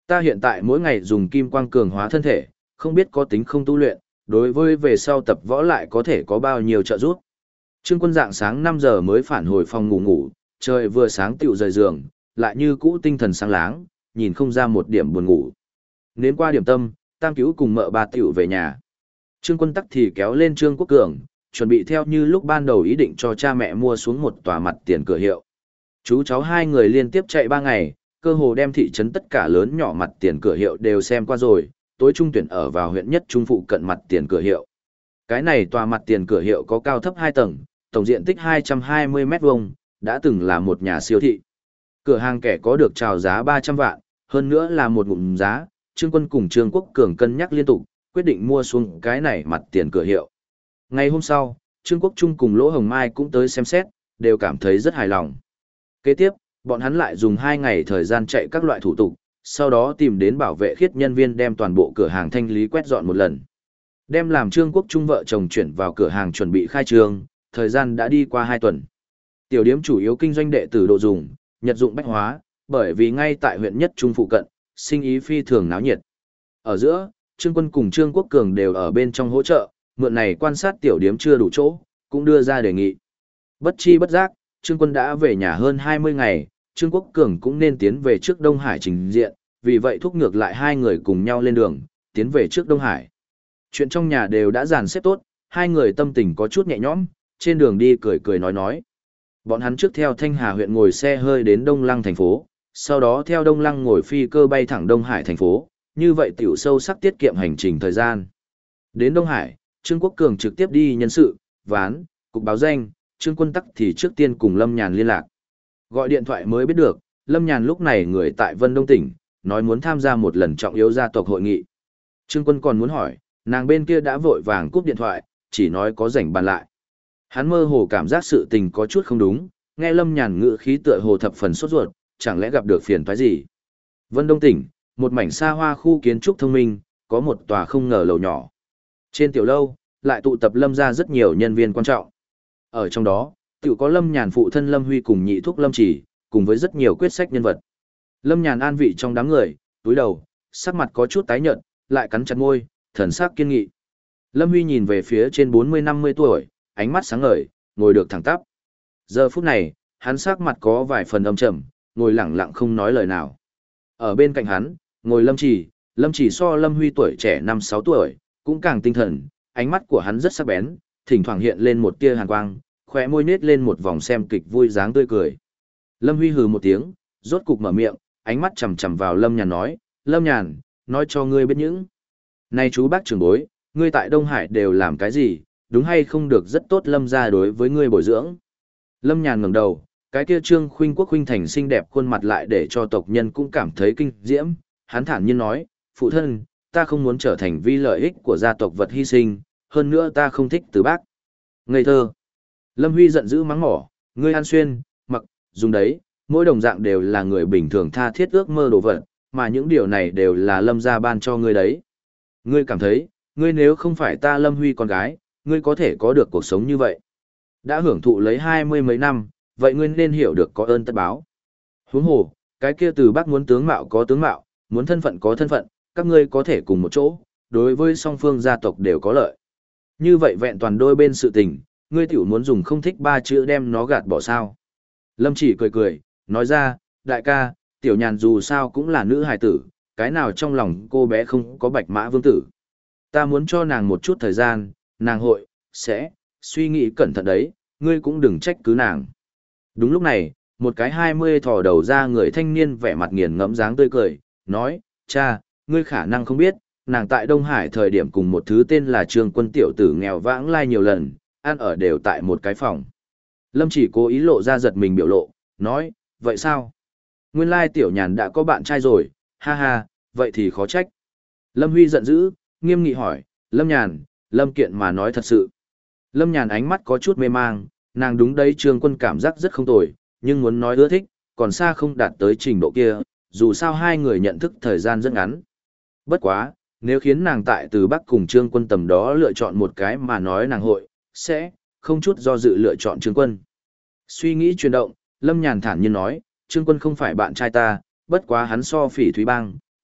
Ta hiện tại mỗi ngày dùng kim quang cường hóa thân thể, không biết có tính không tu luyện, đối với về sau tập võ lại có thể có bao nhiêu trợ giúp. Trương Quân dạng sáng 5 giờ mới phản hồi phòng ngủ, trời vừa sáng tựu rời giường, lại như cũ tinh thần sáng láng, nhìn không ra một điểm buồn ngủ. Nến qua điểm tâm, Tam Cứu cùng mợ bà tựu về nhà. Trương Quân tắc thì kéo lên Trương Quốc Cường, chuẩn bị theo như lúc ban đầu ý định cho cha mẹ mua xuống một tòa mặt tiền cửa hiệu. Chú cháu hai người liên tiếp chạy 3 ngày, cơ hồ đem thị trấn tất cả lớn nhỏ mặt tiền cửa hiệu đều xem qua rồi, tối trung tuyển ở vào huyện nhất trung phụ cận mặt tiền cửa hiệu. Cái này tòa mặt tiền cửa hiệu có cao thấp 2 tầng, tổng diện tích 220 mét vuông, đã từng là một nhà siêu thị. Cửa hàng kẻ có được chào giá 300 vạn, hơn nữa là một ngụm giá, Trương Quân cùng Trương Quốc Cường cân nhắc liên tục, quyết định mua xuống cái này mặt tiền cửa hiệu. Ngày hôm sau, Trương Quốc Trung cùng Lỗ Hồng Mai cũng tới xem xét, đều cảm thấy rất hài lòng. Kế tiếp, bọn hắn lại dùng 2 ngày thời gian chạy các loại thủ tục, sau đó tìm đến bảo vệ khiết nhân viên đem toàn bộ cửa hàng thanh lý quét dọn một lần. Đem làm Trương Quốc Trung vợ chồng chuyển vào cửa hàng chuẩn bị khai trương, thời gian đã đi qua 2 tuần. Tiểu điếm chủ yếu kinh doanh đệ tử đồ dùng, nhật dụng bách hóa, bởi vì ngay tại huyện nhất trung phụ cận, sinh ý phi thường náo nhiệt. Ở giữa, Trương Quân cùng Trương Quốc Cường đều ở bên trong hỗ trợ, mượn này quan sát tiểu điếm chưa đủ chỗ, cũng đưa ra đề nghị. Bất chi bất giác, Trương Quân đã về nhà hơn 20 ngày, Trương Quốc Cường cũng nên tiến về trước Đông Hải trình diện, vì vậy thúc ngược lại hai người cùng nhau lên đường, tiến về trước Đông Hải. Chuyện trong nhà đều đã dàn xếp tốt, hai người tâm tình có chút nhẹ nhõm, trên đường đi cười cười nói. Bọn hắn trước theo Thanh Hà huyện ngồi xe hơi đến Đông Lăng thành phố, sau đó theo Đông Lăng ngồi phi cơ bay thẳng Đông Hải thành phố, như vậy tiểu sâu sắc tiết kiệm hành trình thời gian. Đến Đông Hải, Trương Quốc Cường trực tiếp đi nhân sự, ván, cục báo danh, Trương Quân tắc thì trước tiên cùng Lâm Nhàn liên lạc. Gọi điện thoại mới biết được, Lâm Nhàn lúc này người tại Vân Đông tỉnh, nói muốn tham gia một lần trọng yếu gia tộc hội nghị. Trương Quân còn muốn hỏi, nàng bên kia đã vội vàng cúp điện thoại, chỉ nói có rảnh bàn lại. Hắn mơ hồ cảm giác sự tình có chút không đúng, nghe Lâm Nhàn ngữ khí tựa hồ thập phần sốt ruột, chẳng lẽ gặp được phiền toái gì. Vân Đông tỉnh, một mảnh xa hoa khu kiến trúc thông minh, có một tòa không ngờ lầu nhỏ. Trên tiểu lâu, lại tụ tập Lâm ra rất nhiều nhân viên quan trọng. Ở trong đó, tiểu có Lâm Nhàn phụ thân Lâm Huy cùng nhị thúc Lâm Chỉ, cùng với rất nhiều quyết sách nhân vật. Lâm Nhàn an vị trong đám người, túi đầu, sắc mặt có chút tái nhợt, lại cắn chặt môi, thần sắc kiên nghị. Lâm Huy nhìn về phía trên 40-50 tuổi, ánh mắt sáng ngời, ngồi được thẳng tắp. Giờ phút này, hắn sắc mặt có vài phần âm trầm, ngồi lặng lặng không nói lời nào. Ở bên cạnh hắn, ngồi Lâm Chỉ so Lâm Huy tuổi trẻ 5-6 tuổi, cũng càng tinh thần, ánh mắt của hắn rất sắc bén, thỉnh thoảng hiện lên một tia hàn quang, khóe môi nết lên một vòng xem kịch vui dáng tươi cười. Lâm Huy hừ một tiếng, rốt cục mở miệng, ánh mắt chằm chằm vào Lâm Nhàn nói, Lâm Nhàn, nói cho ngươi biết những. Này chú bác trưởng bối, ngươi tại Đông Hải đều làm cái gì, đúng hay không được rất tốt Lâm ra đối với ngươi bồi dưỡng. Lâm Nhàn ngẩng đầu, cái kia Trương Khuynh Quốc Khuynh Thành xinh đẹp khuôn mặt lại để cho tộc nhân cũng cảm thấy kinh diễm, hắn thản nhiên nói, phụ thân, ta không muốn trở thành vì lợi ích của gia tộc vật hy sinh, hơn nữa ta không thích Từ Bác. Ngây thơ. Lâm Huy giận dữ mắng mỏ, ngươi ăn xuyên, mặc, dùng đấy, mỗi đồng dạng đều là người bình thường tha thiết ước mơ đồ vật, mà những điều này đều là Lâm gia ban cho ngươi đấy. Ngươi cảm thấy, ngươi nếu không phải ta Lâm Huy con gái, ngươi có thể có được cuộc sống như vậy. Đã hưởng thụ lấy 20 mấy năm, vậy ngươi nên hiểu được có ơn tất báo. Huống hồ, cái kia Từ Bác muốn tướng mạo có tướng mạo, muốn thân phận có thân phận, các ngươi có thể cùng một chỗ, đối với song phương gia tộc đều có lợi. Như vậy vẹn toàn đôi bên sự tình, ngươi tiểu muốn dùng không thích 3 chữ đem nó gạt bỏ sao. Lâm Chỉ cười, nói ra, đại ca, tiểu Nhàn dù sao cũng là nữ hài tử, cái nào trong lòng cô bé không có bạch mã vương tử. Ta muốn cho nàng một chút thời gian, nàng hội, sẽ, suy nghĩ cẩn thận đấy, ngươi cũng đừng trách cứ nàng. Đúng lúc này, một cái 20 thò đầu ra người thanh niên vẻ mặt nghiền ngẫm dáng tươi cười, nói, cha, ngươi khả năng không biết, nàng tại Đông Hải thời điểm cùng một thứ tên là Trương Quân tiểu tử nghèo vãng lai nhiều lần, ăn ở đều tại một cái phòng. Lâm Chỉ cố ý lộ ra giật mình biểu lộ, nói, vậy sao? Nguyên lai tiểu Nhàn đã có bạn trai rồi, ha ha, vậy thì khó trách. Lâm Huy giận dữ, nghiêm nghị hỏi, Lâm Nhàn, Lâm Kiện mà nói thật sự. Lâm Nhàn ánh mắt có chút mê mang, nàng đúng đấy Trương Quân cảm giác rất không tồi, nhưng muốn nói ưa thích, còn xa không đạt tới trình độ kia, dù sao hai người nhận thức thời gian rất ngắn. Bất quá, nếu khiến nàng tại Từ Bắc cùng Trương Quân tầm đó lựa chọn một cái mà nói nàng hội, sẽ, không chút do dự lựa chọn Trương Quân. Suy nghĩ chuyển động, Lâm Nhàn thản nhiên nói, Trương Quân không phải bạn trai ta, bất quá hắn so Phỉ Thúy Bang,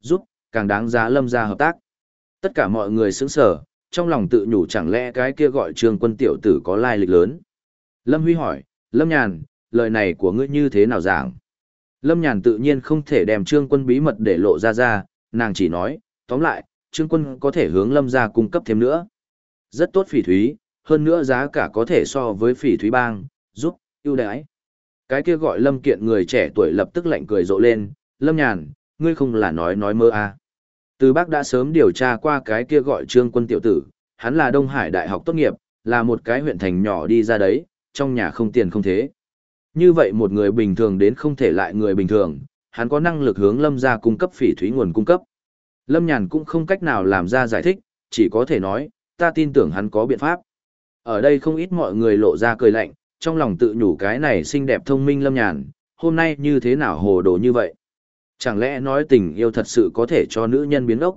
giúp, càng đáng giá Lâm gia hợp tác. Tất cả mọi người sững sờ, trong lòng tự nhủ chẳng lẽ cái kia gọi Trương Quân tiểu tử có lai lịch lớn. Lâm Huy hỏi, Lâm Nhàn, lời này của ngươi như thế nào giảng? Lâm Nhàn tự nhiên không thể đem Trương Quân bí mật để lộ ra, nàng chỉ nói, tóm lại, Trương Quân có thể hướng Lâm gia cung cấp thêm nữa. Rất tốt phỉ thúy, hơn nữa giá cả có thể so với phỉ thúy bang, giúp, ưu đãi. Cái kia gọi Lâm Kiện người trẻ tuổi lập tức lạnh cười rộ lên, Lâm Nhàn, ngươi không là nói mơ à. Từ Bác đã sớm điều tra qua cái kia gọi Trương Quân tiểu tử, hắn là Đông Hải Đại học tốt nghiệp, là một cái huyện thành nhỏ đi ra đấy, trong nhà không tiền không thế. Như vậy một người bình thường đến không thể lại người bình thường, hắn có năng lực hướng Lâm gia cung cấp phỉ thúy nguồn cung cấp. Lâm Nhàn cũng không cách nào làm ra giải thích, chỉ có thể nói, ta tin tưởng hắn có biện pháp. Ở đây không ít mọi người lộ ra cười lạnh, trong lòng tự nhủ cái này xinh đẹp thông minh Lâm Nhàn, hôm nay như thế nào hồ đồ như vậy? Chẳng lẽ nói tình yêu thật sự có thể cho nữ nhân biến ốc?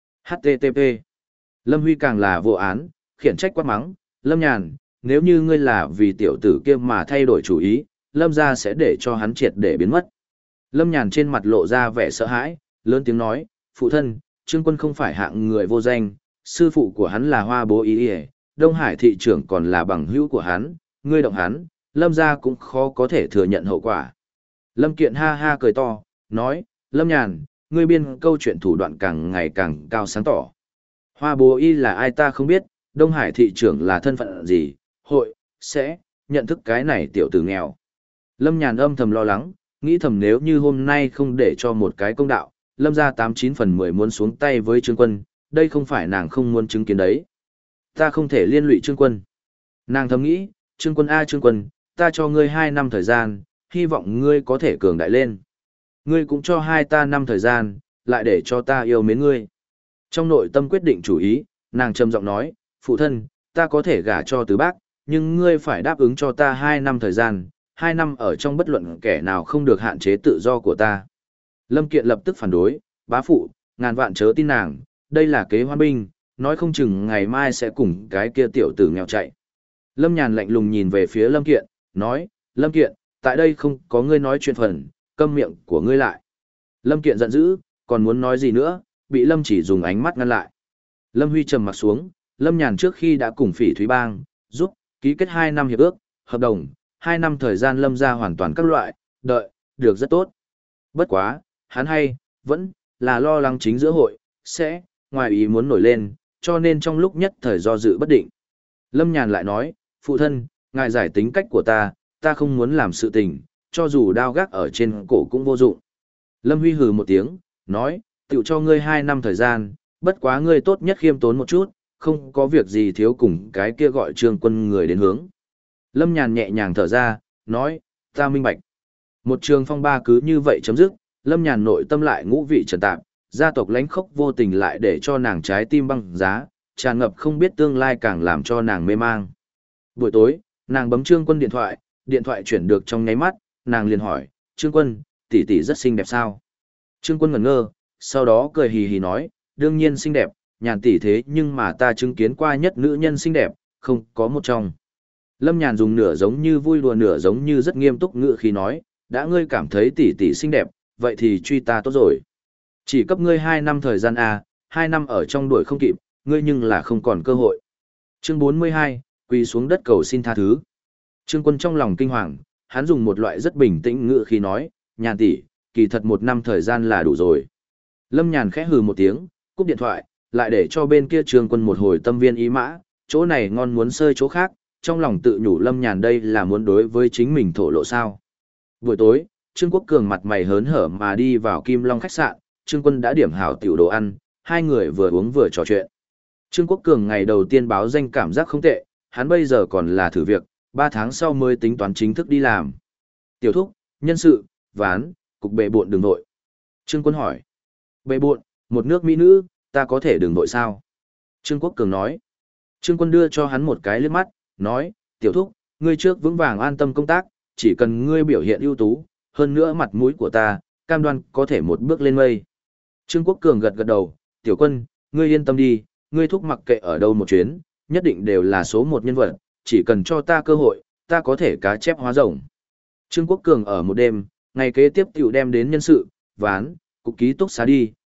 HTTP. Lâm Huy càng là vô án, khiển trách quát mắng, Lâm Nhàn, nếu như ngươi là vì tiểu tử kia mà thay đổi chủ ý, Lâm gia sẽ để cho hắn triệt để biến mất. Lâm Nhàn trên mặt lộ ra vẻ sợ hãi, lớn tiếng nói, phụ thân, Trương Quân không phải hạng người vô danh, sư phụ của hắn là Hoa Bố Ý Ý, Đông Hải thị trưởng còn là bằng hữu của hắn, ngươi động hắn, Lâm gia cũng khó có thể thừa nhận hậu quả. Lâm Kiện ha ha cười to, nói, Lâm Nhàn, ngươi biên câu chuyện thủ đoạn càng ngày càng cao sáng tỏ. Hoa Bố Y là ai ta không biết, Đông Hải thị trưởng là thân phận gì, hội, sẽ, nhận thức cái này tiểu tử nghèo. Lâm Nhàn âm thầm lo lắng, nghĩ thầm nếu như hôm nay không để cho một cái công đạo, Lâm gia 89/10 muốn xuống tay với Trương Quân, đây không phải nàng không muốn chứng kiến đấy. Ta không thể liên lụy Trương Quân. Nàng thầm nghĩ, Trương Quân a Trương Quân, ta cho ngươi 2 năm thời gian, hy vọng ngươi có thể cường đại lên. Ngươi cũng cho hai ta năm thời gian, lại để cho ta yêu mến ngươi. Trong nội tâm quyết định chủ ý, nàng trầm giọng nói, phụ thân, ta có thể gả cho Từ Bác, nhưng ngươi phải đáp ứng cho ta 2 năm thời gian, 2 năm ở trong bất luận kẻ nào không được hạn chế tự do của ta. Lâm Kiện lập tức phản đối, bá phụ, ngàn vạn chớ tin nàng, đây là kế hoan binh, nói không chừng ngày mai sẽ cùng cái kia tiểu tử nghèo chạy. Lâm Nhàn lạnh lùng nhìn về phía Lâm Kiện, nói, Lâm Kiện, tại đây không có ngươi nói chuyện phần, câm miệng của ngươi lại. Lâm Kiện giận dữ, còn muốn nói gì nữa, bị Lâm Chỉ dùng ánh mắt ngăn lại. Lâm Huy trầm mặt xuống, Lâm Nhàn trước khi đã cùng Phỉ Thúy Bang, giúp, ký kết 2 năm hiệp ước, hợp đồng, 2 năm thời gian Lâm ra hoàn toàn các loại, đợi, được rất tốt. Bất quá, hắn vẫn là lo lắng chính giữa hội, sẽ, ngoài ý muốn nổi lên, cho nên trong lúc nhất thời do dự bất định. Lâm Nhàn lại nói, phụ thân, ngài giải tính cách của ta không muốn làm sự tình, cho dù đao gác ở trên cổ cũng vô dụng. Lâm Huy hừ một tiếng, nói, tiểu cho ngươi 2 năm thời gian, bất quá ngươi tốt nhất khiêm tốn một chút, không có việc gì thiếu cùng cái kia gọi Trương Quân người đến hướng. Lâm Nhàn nhẹ nhàng thở ra, nói, ta minh bạch. Một trường phong ba cứ như vậy chấm dứt, Lâm Nhàn nội tâm lại ngũ vị trần tạp, gia tộc lánh khốc vô tình lại để cho nàng trái tim băng giá, tràn ngập không biết tương lai càng làm cho nàng mê mang. Buổi tối, nàng bấm Trương Quân điện thoại chuyển được trong nháy mắt, nàng liền hỏi, Trương Quân, tỷ tỷ rất xinh đẹp sao? Trương Quân ngẩn ngơ, sau đó cười hì hì nói, đương nhiên xinh đẹp, Nhàn tỷ thế nhưng mà ta chứng kiến qua nhất nữ nhân xinh đẹp, không có một trong. Lâm Nhàn dùng nửa giống như vui đùa nửa giống như rất nghiêm túc ngữ khí nói, đã ngươi cảm thấy tỷ tỷ xinh đẹp, vậy thì truy ta tốt rồi. Chỉ cấp ngươi 2 năm thời gian à, 2 năm ở trong đuổi không kịp, ngươi nhưng là không còn cơ hội. Chương 42, quỳ xuống đất cầu xin tha thứ. Trương Quân trong lòng kinh hoàng, hắn dùng một loại rất bình tĩnh ngữ khí nói, Nhàn tỷ, kỳ thật 1 năm thời gian là đủ rồi. Lâm Nhàn khẽ hừ một tiếng, cúp điện thoại, lại để cho bên kia Trương Quân một hồi tâm viên ý mã, chỗ này ngon muốn sơi chỗ khác, trong lòng tự nhủ Lâm Nhàn đây là muốn đối với chính mình thổ lộ sao. Buổi tối, Trương Quốc Cường mặt mày hớn hở mà đi vào Kim Long khách sạn, Trương Quân đã điểm hảo tiểu đồ ăn, hai người vừa uống vừa trò chuyện. Trương Quốc Cường ngày đầu tiên báo danh cảm giác không tệ, hắn bây giờ còn là thử việc, 3 tháng sau mới tính toán chính thức đi làm. Tiểu thúc, nhân sự, ván, cục bệ buộn đừng nội. Trương Quân hỏi. Bệ buộn, một nước mỹ nữ, ta có thể đừng nội sao? Trương Quốc Cường nói. Trương Quân đưa cho hắn một cái liếc mắt, nói, tiểu thúc, ngươi trước vững vàng an tâm công tác, chỉ cần ngươi biểu hiện ưu tú, hơn nữa mặt mũi của ta, cam đoan có thể một bước lên mây. Trương Quốc Cường gật gật đầu, tiểu Quân, ngươi yên tâm đi, ngươi thúc mặc kệ ở đâu một chuyến, nhất định đều là số 1 nhân vật, chỉ cần cho ta cơ hội, ta có thể cá chép hóa rồng. Trương Quốc Cường ở một đêm, ngày kế tiếp tiểu đem đến nhân sự, ván, cục ký túc xá đi,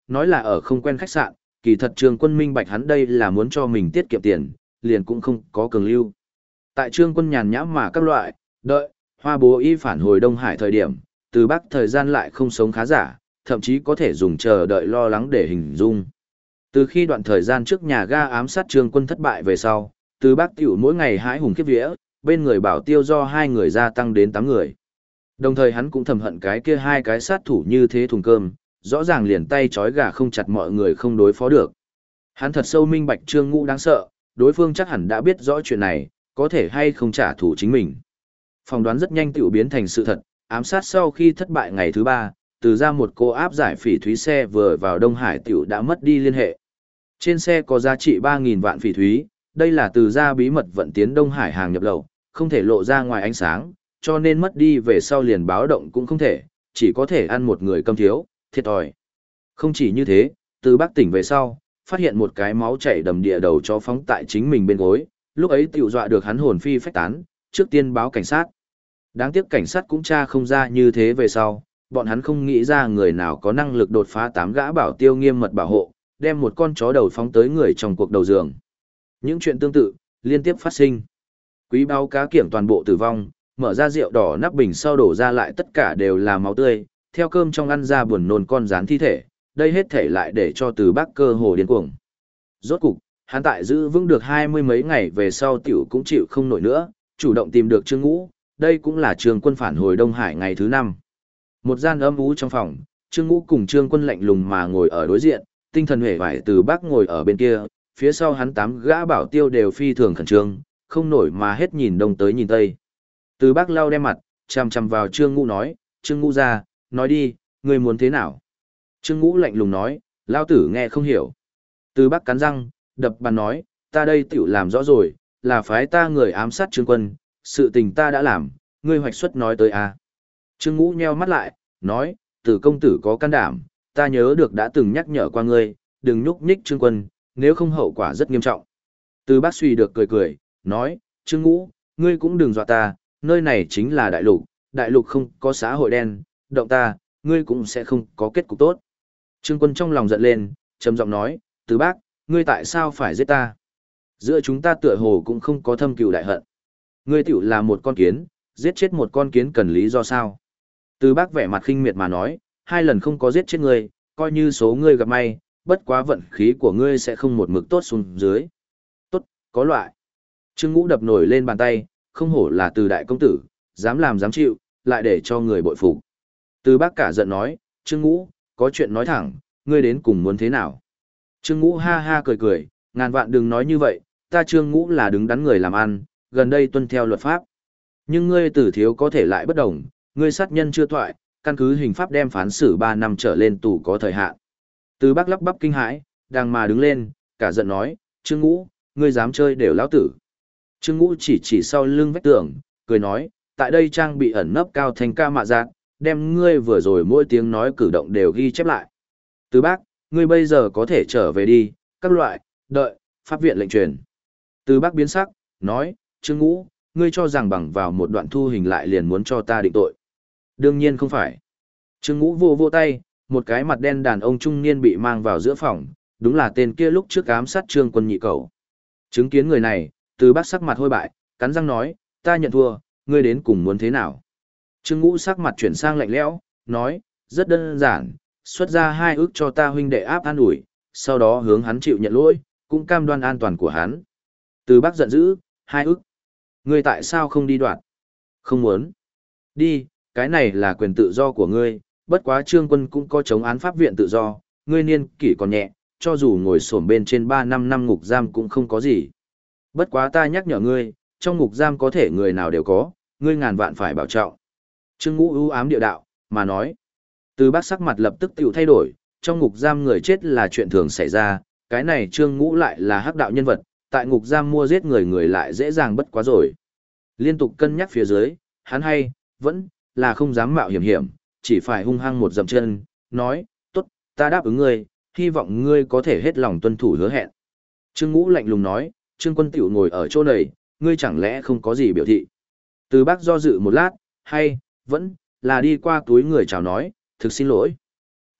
nói là ở không quen khách sạn, kỳ thật Trương Quân minh bạch hắn đây là muốn cho mình tiết kiệm tiền, liền cũng không có cường lưu. Tại Trương Quân nhàn nhã mà các loại, đợi, Hoa Bố Y phản hồi Đông Hải thời điểm, Từ Bắc thời gian lại không sống khá giả, thậm chí có thể dùng chờ đợi lo lắng để hình dung. Từ khi đoạn thời gian trước nhà ga ám sát Trương Quân thất bại về sau, Từ Bắc tiểu mỗi ngày hãi hùng khiếp vía, bên người bảo tiêu do 2 người gia tăng đến 8 người. Đồng thời hắn cũng thầm hận cái kia 2 cái sát thủ như thế thùng cơm, rõ ràng liền tay trói gà không chặt mọi người không đối phó được. Hắn thật sâu minh bạch Trương Ngũ đáng sợ, đối phương chắc hẳn đã biết rõ chuyện này, có thể hay không trả thù chính mình. Phỏng đoán rất nhanh tiểu biến thành sự thật, ám sát sau khi thất bại ngày thứ 3, Từ ra một cô áp giải phỉ thúy xe vừa vào Đông Hải tiểu đã mất đi liên hệ. Trên xe có giá trị 3.000 vạn phỉ thúy, đây là Từ ra bí mật vận tiến Đông Hải hàng nhập lậu, không thể lộ ra ngoài ánh sáng, cho nên mất đi về sau liền báo động cũng không thể, chỉ có thể ăn một người câm thiếu, thiệt thòi. Không chỉ như thế, Từ Bắc tỉnh về sau, phát hiện một cái máu chảy đầm địa đầu chó phóng tại chính mình bên gối, lúc ấy tiểu dọa được hắn hồn phi phách tán, trước tiên báo cảnh sát. Đáng tiếc cảnh sát cũng tra không ra như thế về sau, bọn hắn không nghĩ ra người nào có năng lực đột phá 8 gã bảo tiêu nghiêm mật bảo hộ, đem một con chó đầu phóng tới người trong cuộc đầu giường. Những chuyện tương tự, liên tiếp phát sinh. Quý báo cá kiểm toàn bộ tử vong, mở ra rượu đỏ nắp bình sau đổ ra lại tất cả đều là máu tươi, theo cơm trong ăn ra buồn nôn con rán thi thể, đây hết thể lại để cho Từ Bắc cơ hồ điên cuồng. Rốt cục, hắn tại giữ vững được 20 mấy ngày về sau tiểu cũng chịu không nổi nữa, chủ động tìm được Trương Ngũ, đây cũng là Trương Quân phản hồi Đông Hải ngày thứ 5. Một gian âm u trong phòng, Trương Ngũ cùng Trương Quân lạnh lùng mà ngồi ở đối diện, tinh thần hề vải Từ Bắc ngồi ở bên kia, phía sau hắn 8 gã bảo tiêu đều phi thường khẩn trương, không nổi mà hết nhìn đông tới nhìn tây. Từ Bắc lau đem mặt, chằm chằm vào Trương Ngũ nói, Trương Ngũ ra, nói đi, ngươi muốn thế nào? Trương Ngũ lạnh lùng nói, lao tử nghe không hiểu. Từ Bắc cắn răng, đập bàn nói, ta đây tiểu làm rõ rồi, là phái ta người ám sát Trương Quân, sự tình ta đã làm, ngươi hoạch xuất nói tới à. Trương Ngũ nheo mắt lại, nói, Từ công tử có can đảm, ta nhớ được đã từng nhắc nhở qua ngươi, đừng nhúc nhích Trương Quân, nếu không hậu quả rất nghiêm trọng. Từ Bắc suy được cười cười, nói, Trương Ngũ, ngươi cũng đừng dọa ta, nơi này chính là đại lục không có xã hội đen, động ta, ngươi cũng sẽ không có kết cục tốt. Trương Quân trong lòng giận lên, trầm giọng nói, Từ Bắc, ngươi tại sao phải giết ta? Giữa chúng ta tựa hồ cũng không có thâm cừu đại hận. Ngươi tiểu là một con kiến, giết chết một con kiến cần lý do sao? Từ Bắc vẻ mặt khinh miệt mà nói, 2 lần không có giết chết ngươi, coi như số ngươi gặp may, bất quá vận khí của ngươi sẽ không một mực tốt xuống dưới. Tốt, có loại. Trương Ngũ đập nổi lên bàn tay, không hổ là Từ đại công tử, dám làm dám chịu, lại để cho người bội phục. Từ Bắc cả giận nói, Trương Ngũ, có chuyện nói thẳng, ngươi đến cùng muốn thế nào? Trương Ngũ ha ha cười cười, ngàn vạn đừng nói như vậy, ta Trương Ngũ là đứng đắn người làm ăn, gần đây tuân theo luật pháp. Nhưng ngươi Tử thiếu có thể lại bất đồng, ngươi sát nhân chưa thoại, căn cứ hình pháp đem phán xử 3 năm trở lên tù có thời hạn. Từ Bắc lắp bắp kinh hãi, đang mà đứng lên, cả giận nói, Trương Ngũ, ngươi dám chơi đều lão tử. Trương Ngũ chỉ sau lưng vách tường, cười nói, tại đây trang bị ẩn nấp cao thành ca mạ giác, đem ngươi vừa rồi mỗi tiếng nói cử động đều ghi chép lại. Từ Bắc, ngươi bây giờ có thể trở về đi, các loại, đợi, pháp viện lệnh truyền. Từ Bắc biến sắc, nói, Trương Ngũ, ngươi cho rằng bằng vào một đoạn thu hình lại liền muốn cho ta định tội. Đương nhiên không phải. Trương Ngũ vô tay, một cái mặt đen đàn ông trung niên bị mang vào giữa phòng, đúng là tên kia lúc trước ám sát Trương Quân nhị cẩu. Chứng kiến người này, Từ Bắc sắc mặt hôi bại, cắn răng nói, ta nhận thua, ngươi đến cùng muốn thế nào? Trương Ngũ sắc mặt chuyển sang lạnh lẽo, nói, rất đơn giản, xuất ra 2 ức cho ta huynh đệ áp an ủi, sau đó hướng hắn chịu nhận lỗi, cũng cam đoan an toàn của hắn. Từ Bắc giận dữ, 2 ức. Ngươi tại sao không đi đoạt? Không muốn. Đi, cái này là quyền tự do của ngươi, bất quá Trương Quân cũng có chống án pháp viện tự do, ngươi niên kỷ còn nhẹ, cho dù ngồi xổm bên trên 3-5 năm ngục giam cũng không có gì. Bất quá ta nhắc nhở ngươi, trong ngục giam có thể người nào đều có, ngươi ngàn vạn phải bảo trọng. Trương Ngũ ưu ám địa đạo, mà nói. Từ Bắc sắc mặt lập tức tiểu thay đổi, trong ngục giam người chết là chuyện thường xảy ra, cái này Trương Ngũ lại là hắc đạo nhân vật, tại ngục giam mua giết người lại dễ dàng bất quá rồi. Liên tục cân nhắc phía dưới, hắn vẫn là không dám mạo hiểm, chỉ phải hung hăng một dậm chân, nói, tốt, ta đáp ứng ngươi, hy vọng ngươi có thể hết lòng tuân thủ hứa hẹn. Trương Ngũ lạnh lùng nói, Trương Quân tiểu ngồi ở chỗ này, ngươi chẳng lẽ không có gì biểu thị. Từ Bắc do dự một lát, vẫn là đi qua túi người chào nói, thực xin lỗi.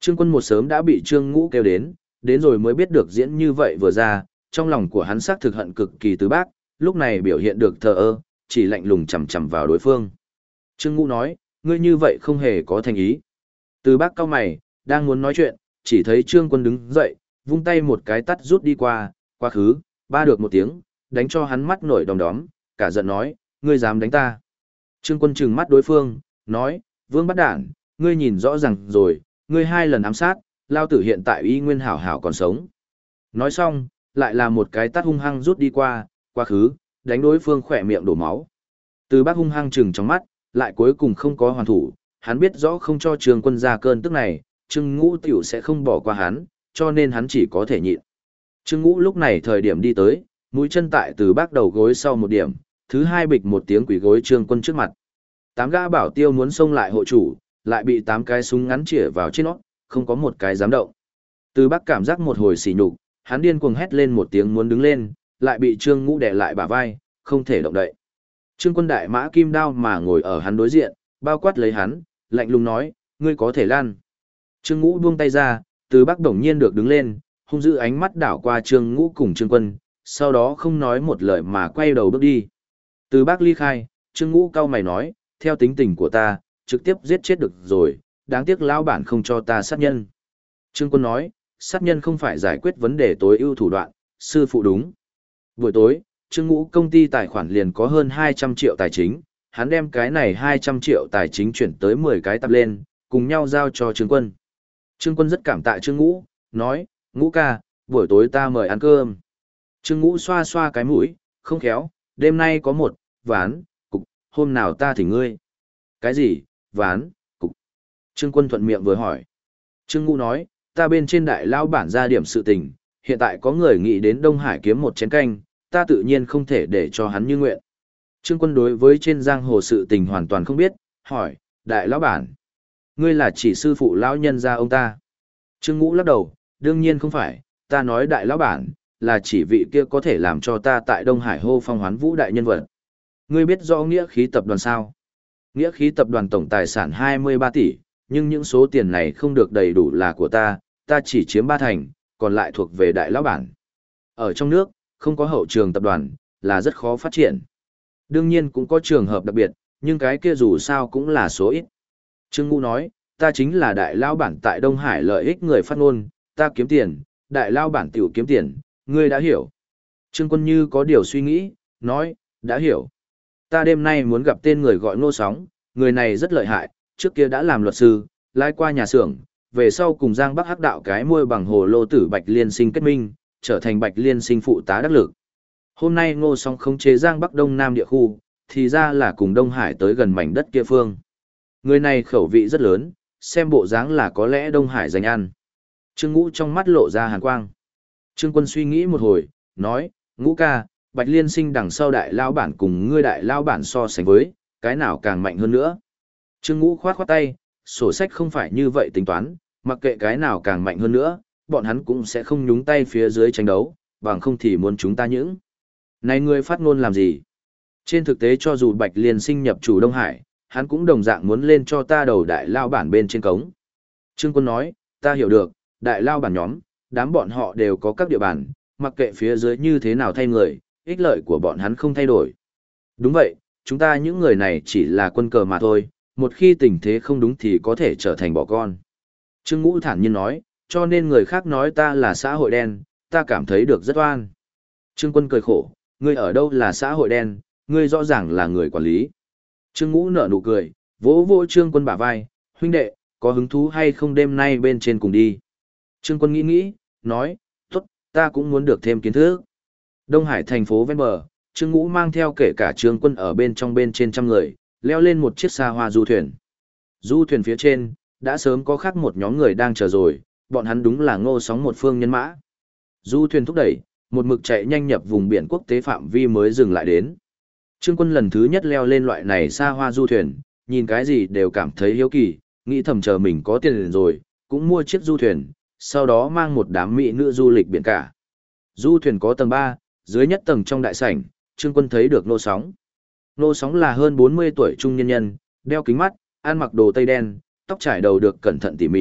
Trương Quân một sớm đã bị Trương Ngũ kêu đến rồi mới biết được diễn như vậy vừa ra, trong lòng của hắn xác thực hận cực kỳ Từ Bác, lúc này biểu hiện được thờ ơ, chỉ lạnh lùng chằm chằm vào đối phương. Trương Ngũ nói, ngươi như vậy không hề có thành ý. Từ Bác cau mày, đang muốn nói chuyện, chỉ thấy Trương Quân đứng dậy, vung tay một cái tắt rút đi qua, quá khứ, ba được một tiếng, đánh cho hắn mắt nổi đom đóm, cả giận nói, ngươi dám đánh ta. Trương Quân trừng mắt đối phương, nói, Vương Bắt Đản, ngươi nhìn rõ ràng rồi, ngươi 2 lần ám sát, lao tử hiện tại y nguyên hảo hảo còn sống. Nói xong, lại là một cái tát hung hăng rút đi qua, quá khứ, đánh đối phương khỏe miệng đổ máu. Từ Bác hung hăng trừng trong mắt, lại cuối cùng không có hoàn thủ, hắn biết rõ không cho Trương Quân ra cơn tức này, Trương Ngũ tiểu sẽ không bỏ qua hắn, cho nên hắn chỉ có thể nhịn. Trương Ngũ lúc này thời điểm đi tới, mũi chân tại Từ Bác đầu gối sau một điểm, thứ hai bịch một tiếng quỷ gối Trương Quân trước mặt. 8 gã bảo tiêu muốn xông lại hộ chủ, lại bị 8 cái súng ngắn chĩa vào trên nó, không có một cái dám động. Từ Bác cảm giác một hồi sỉ nhục, hắn điên cuồng hét lên một tiếng muốn đứng lên, lại bị Trương Ngũ đè lại bả vai, không thể động đậy. Trương Quân đại mã kim đao mà ngồi ở hắn đối diện, bao quát lấy hắn, lạnh lùng nói, ngươi có thể lan. Trương Ngũ buông tay ra, Từ Bác đống nhiên được đứng lên, hung dữ ánh mắt đảo qua Trương Ngũ cùng Trương Quân, sau đó không nói một lời mà quay đầu bước đi. Từ Bác ly khai, Trương Ngũ cau mày nói, theo tính tình của ta, trực tiếp giết chết được rồi, đáng tiếc lão bản không cho ta sát nhân. Trương Quân nói, sát nhân không phải giải quyết vấn đề tối ưu thủ đoạn, sư phụ đúng. Buổi tối, Trương Ngũ công ty tài khoản liền có hơn 200 triệu tài chính, hắn đem cái này 200 triệu tài chính chuyển tới 10 cái tập lên, cùng nhau giao cho Trương Quân. Trương Quân rất cảm tạ Trương Ngũ, nói, Ngũ ca, buổi tối ta mời ăn cơm. Trương Ngũ xoa xoa cái mũi, không khéo, đêm nay có một, ván, cục, hôm nào ta thỉnh ngươi. Cái gì, ván, cục? Trương Quân thuận miệng vừa hỏi. Trương Ngũ nói, ta bên trên đại lao bản ra điểm sự tình, hiện tại có người nghĩ đến Đông Hải kiếm một chén canh, ta tự nhiên không thể để cho hắn như nguyện. Trương Quân đối với trên giang hồ sự tình hoàn toàn không biết, hỏi, đại lão bản, ngươi là chỉ sư phụ lão nhân gia ông ta. Trương Ngũ lắc đầu, đương nhiên không phải, ta nói đại lão bản, là chỉ vị kia có thể làm cho ta tại Đông Hải hô phong hoán vũ đại nhân vật. Ngươi biết rõ nghĩa khí tập đoàn sao? Nghĩa khí tập đoàn tổng tài sản 23 tỷ, nhưng những số tiền này không được đầy đủ là của ta chỉ chiếm 3 thành, còn lại thuộc về đại lão bản. Ở trong nước, không có hậu trường tập đoàn, là rất khó phát triển. Đương nhiên cũng có trường hợp đặc biệt, nhưng cái kia dù sao cũng là số ít. Trương Ngũ nói, ta chính là đại lão bản tại Đông Hải lợi ích người phát ngôn, ta kiếm tiền, đại lão bản tiểu kiếm tiền, ngươi đã hiểu. Trương Quân như có điều suy nghĩ, nói, đã hiểu. Ta đêm nay muốn gặp tên người gọi Ngô Sóng, người này rất lợi hại, trước kia đã làm luật sư, lái qua nhà xưởng, về sau cùng Giang Bắc Hắc đạo cái môi bằng hồ lô tử Bạch Liên Sinh kết minh, trở thành Bạch Liên Sinh phụ tá đắc lực. Hôm nay Ngô Sóng khống chế Giang Bắc Đông Nam địa khu, thì ra là cùng Đông Hải tới gần mảnh đất kia phương. Người này khẩu vị rất lớn, xem bộ dáng là có lẽ Đông Hải dành ăn. Trương Ngũ trong mắt lộ ra hàn quang. Trương Quân suy nghĩ một hồi, nói, Ngũ ca, Bạch Liên Sinh đằng sau đại lao bản cùng ngươi đại lao bản so sánh với, cái nào càng mạnh hơn nữa. Trương Ngũ khoát khoát tay, sổ sách không phải như vậy tính toán, mặc kệ cái nào càng mạnh hơn nữa, bọn hắn cũng sẽ không nhúng tay phía dưới tranh đấu, bằng không thì muốn chúng ta những. Này ngươi phát ngôn làm gì? Trên thực tế cho dù Bạch Liên Sinh nhập chủ Đông Hải, hắn cũng đồng dạng muốn lên cho ta đầu đại lao bản bên trên cống. Trương Quân nói, ta hiểu được, đại lao bản nhóm, đám bọn họ đều có các địa bàn, mặc kệ phía dưới như thế nào thay người, ích lợi của bọn hắn không thay đổi. Đúng vậy, chúng ta những người này chỉ là quân cờ mà thôi, một khi tình thế không đúng thì có thể trở thành bỏ con. Trương Ngũ thản nhiên nói, cho nên người khác nói ta là xã hội đen, ta cảm thấy được rất oan. Trương Quân cười khổ, ngươi ở đâu là xã hội đen, ngươi rõ ràng là người quản lý. Trương Ngũ nở nụ cười, vỗ vỗ Trương Quân bả vai, huynh đệ, có hứng thú hay không đêm nay bên trên cùng đi. Trương Quân nghĩ nghĩ, nói, tốt, ta cũng muốn được thêm kiến thức. Đông Hải thành phố ven bờ, Trương Ngũ mang theo kể cả Trương Quân ở bên trong bên trên trăm người, leo lên một chiếc xa hoa du thuyền. Du thuyền phía trên, đã sớm có khác một nhóm người đang chờ rồi, bọn hắn đúng là Ngô Sóng một phương nhân mã. Du thuyền thúc đẩy, một mực chạy nhanh nhập vùng biển quốc tế phạm vi mới dừng lại đến. Trương Quân lần thứ nhất leo lên loại này xa hoa du thuyền, nhìn cái gì đều cảm thấy hiếu kỳ, nghĩ thầm chờ mình có tiền rồi, cũng mua chiếc du thuyền, sau đó mang một đám mỹ nữ du lịch biển cả. Du thuyền có tầng 3, dưới nhất tầng trong đại sảnh, Trương Quân thấy được Ngô Sóng. Ngô Sóng là hơn 40 tuổi trung nhân nhân, đeo kính mắt, ăn mặc đồ tây đen, tóc trải đầu được cẩn thận tỉ mỉ,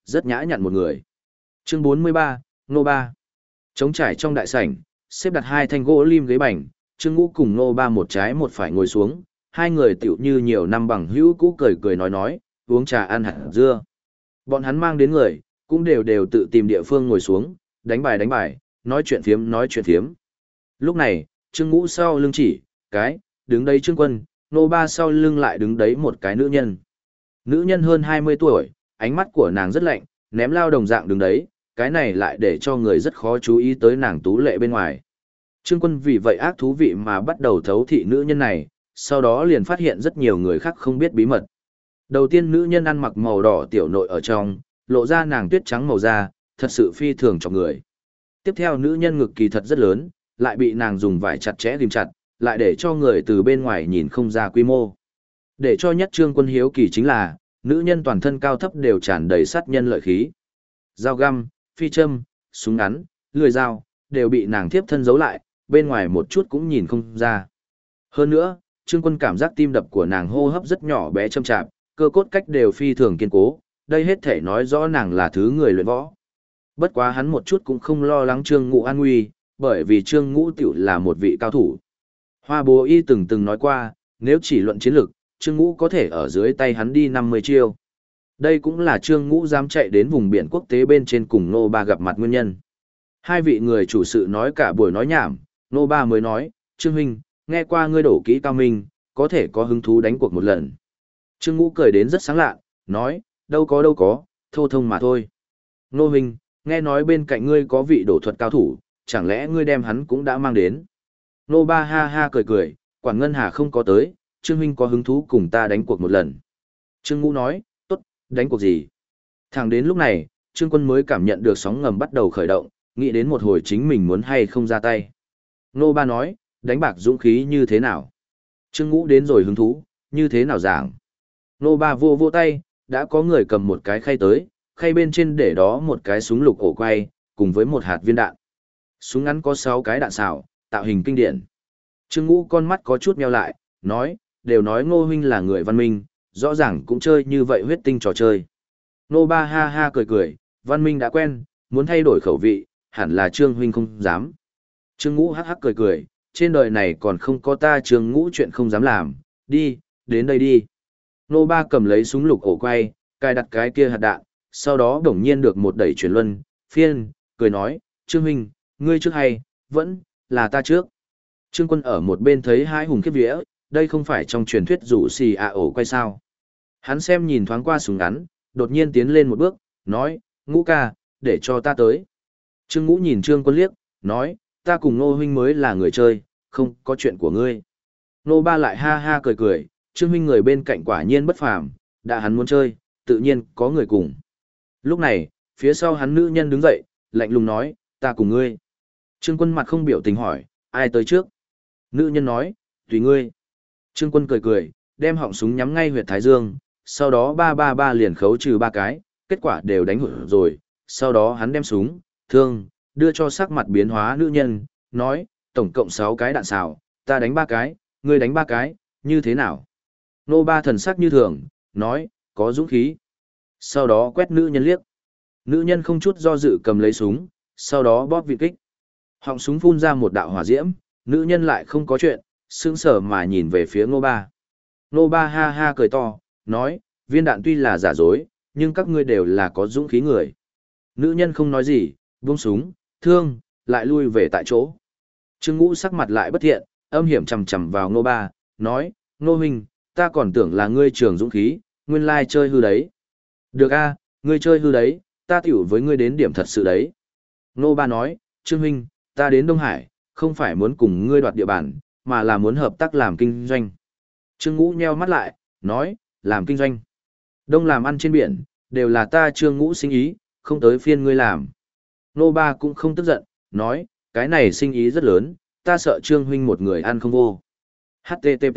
rất nhã nhặn một người. Chương 43, Nô Ba. Trống trải trong đại sảnh, xếp đặt hai thanh gỗ lim ghế bành, Trương Ngũ cùng Nô Ba một trái một phải ngồi xuống, hai người tựu như nhiều năm bằng hữu cũ cười cười nói, uống trà ăn hạt dưa. Bọn hắn mang đến người, cũng đều tự tìm địa phương ngồi xuống, đánh bài, nói chuyện phiếm. Lúc này, Trương Ngũ sau lưng chỉ, đứng đấy Trương Quân, Nô Ba sau lưng lại đứng đấy một cái nữ nhân. Nữ nhân hơn 20 tuổi, ánh mắt của nàng rất lạnh, ném lao đồng dạng đứng đấy, cái này lại để cho người rất khó chú ý tới nàng tú lệ bên ngoài. Trương Quân vì vậy ác thú vị mà bắt đầu thấu thị nữ nhân này, sau đó liền phát hiện rất nhiều người khác không biết bí mật. Đầu tiên nữ nhân ăn mặc màu đỏ tiểu nội ở trong, lộ ra nàng tuyết trắng màu da, thật sự phi thường cho người. Tiếp theo nữ nhân ngực kỳ thật rất lớn, lại bị nàng dùng vải chặt chẽ ghim chặt, lại để cho người từ bên ngoài nhìn không ra quy mô. Để cho nhất Trương Quân hiếu kỳ chính là, nữ nhân toàn thân cao thấp đều tràn đầy sát nhân lợi khí. Dao găm, phi châm, súng ngắn, lưỡi dao, đều bị nàng thiếp thân giấu lại, bên ngoài một chút cũng nhìn không ra. Hơn nữa, Trương Quân cảm giác tim đập của nàng hô hấp rất nhỏ bé chậm chạp, cơ cốt cách đều phi thường kiên cố, đây hết thể nói rõ nàng là thứ người luyện võ. Bất quá hắn một chút cũng không lo lắng Trương Ngũ an nguy, bởi vì Trương Ngũ tiểu là một vị cao thủ. Hoa Bố Y từng nói qua, nếu chỉ luận chiến lực, Trương Ngũ có thể ở dưới tay hắn đi 50 chiêu. Đây cũng là Trương Ngũ dám chạy đến vùng biển quốc tế bên trên cùng Nô Ba gặp mặt nguyên nhân. Hai vị người chủ sự nói cả buổi nói nhảm, Nô Ba mới nói, Trương Huynh, nghe qua ngươi đổ kỹ cao minh, có thể có hứng thú đánh cuộc một lần. Trương Ngũ cười đến rất sáng lạ, nói, đâu có, thô thông mà thôi. Nô Huynh, nghe nói bên cạnh ngươi có vị đổ thuật cao thủ, chẳng lẽ ngươi đem hắn cũng đã mang đến. Nô Ba ha ha cười, Quản Ngân Hà không có tới, Trương Huynh có hứng thú cùng ta đánh cuộc một lần. Trương Ngũ nói, tốt, đánh cuộc gì? Thẳng đến lúc này, Trương Quân mới cảm nhận được sóng ngầm bắt đầu khởi động, nghĩ đến một hồi chính mình muốn hay không ra tay. Nô Ba nói, đánh bạc dũng khí như thế nào? Trương Ngũ đến rồi hứng thú, như thế nào giảng? Nô Ba vô tay, đã có người cầm một cái khay tới, khay bên trên để đó một cái súng lục ổ quay, cùng với một hạt viên đạn. Súng ngắn có 6 cái đạn xảo, tạo hình kinh điển. Trương Ngũ con mắt có chút meo lại, nói, đều nói Ngô Huynh là người văn minh, rõ ràng cũng chơi như vậy huyết tinh trò chơi. Nô Ba ha ha cười, văn minh đã quen, muốn thay đổi khẩu vị, hẳn là Trương Huynh không dám. Trương Ngũ hắc hắc cười, trên đời này còn không có ta Trương Ngũ chuyện không dám làm, đi, đến đây đi. Nô Ba cầm lấy súng lục ổ quay, cài đặt cái kia hạt đạn, sau đó đột nhiên được một đẩy chuyển luân, phiên, cười nói, Trương Huynh, ngươi trước hay, vẫn là ta trước. Trương Quân ở một bên thấy hai hùng khiếp vía, đây không phải trong truyền thuyết rủ xì ổ quay sao. Hắn xem nhìn thoáng qua súng ngắn, đột nhiên tiến lên một bước, nói, Ngũ ca, để cho ta tới. Trương Ngũ nhìn Trương Quân liếc, nói, ta cùng Nô Huynh mới là người chơi, không có chuyện của ngươi. Nô Ba lại ha ha cười, Trương Huynh người bên cạnh quả nhiên bất phàm, đã hắn muốn chơi, tự nhiên có người cùng. Lúc này, phía sau hắn nữ nhân đứng dậy, lạnh lùng nói, ta cùng ngươi. Trương Quân mặt không biểu tình hỏi, ai tới trước? Nữ nhân nói, tùy ngươi. Trương Quân cười, đem họng súng nhắm ngay huyệt thái dương, sau đó ba liền khấu trừ 3 cái, kết quả đều đánh hụt rồi, sau đó hắn đem súng, thương, đưa cho sắc mặt biến hóa nữ nhân, nói, tổng cộng 6 cái đạn xào, ta đánh 3 cái, ngươi đánh 3 cái, như thế nào? Nô Ba thần sắc như thường, nói, có dũng khí. Sau đó quét nữ nhân liếc. Nữ nhân không chút do dự cầm lấy súng, sau đó bóp vị kích. Họng súng phun ra một đạo hỏa diễm, nữ nhân lại không có chuyện, sững sờ mà nhìn về phía Nô Ba. Nô Ba ha ha cười to, nói, viên đạn tuy là giả dối, nhưng các ngươi đều là có dũng khí người. Nữ nhân không nói gì, buông súng, thương, lại lui về tại chỗ. Trương Ngũ sắc mặt lại bất thiện, âm hiểm chằm vào Nô Ba, nói, Nô Huynh, ta còn tưởng là ngươi trường dũng khí, nguyên lai chơi hư đấy. Được a, ngươi chơi hư đấy, ta tiểu với ngươi đến điểm thật sự đấy. Nô Ba nói, Trương Huynh, ta đến Đông Hải, không phải muốn cùng ngươi đoạt địa bàn, mà là muốn hợp tác làm kinh doanh. Trương Ngũ nheo mắt lại, nói, làm kinh doanh. Đông làm ăn trên biển, đều là ta Trương Ngũ sinh ý, không tới phiên ngươi làm. Nô Ba cũng không tức giận, nói, cái này sinh ý rất lớn, ta sợ Trương Huynh một người ăn không vô. HTTP.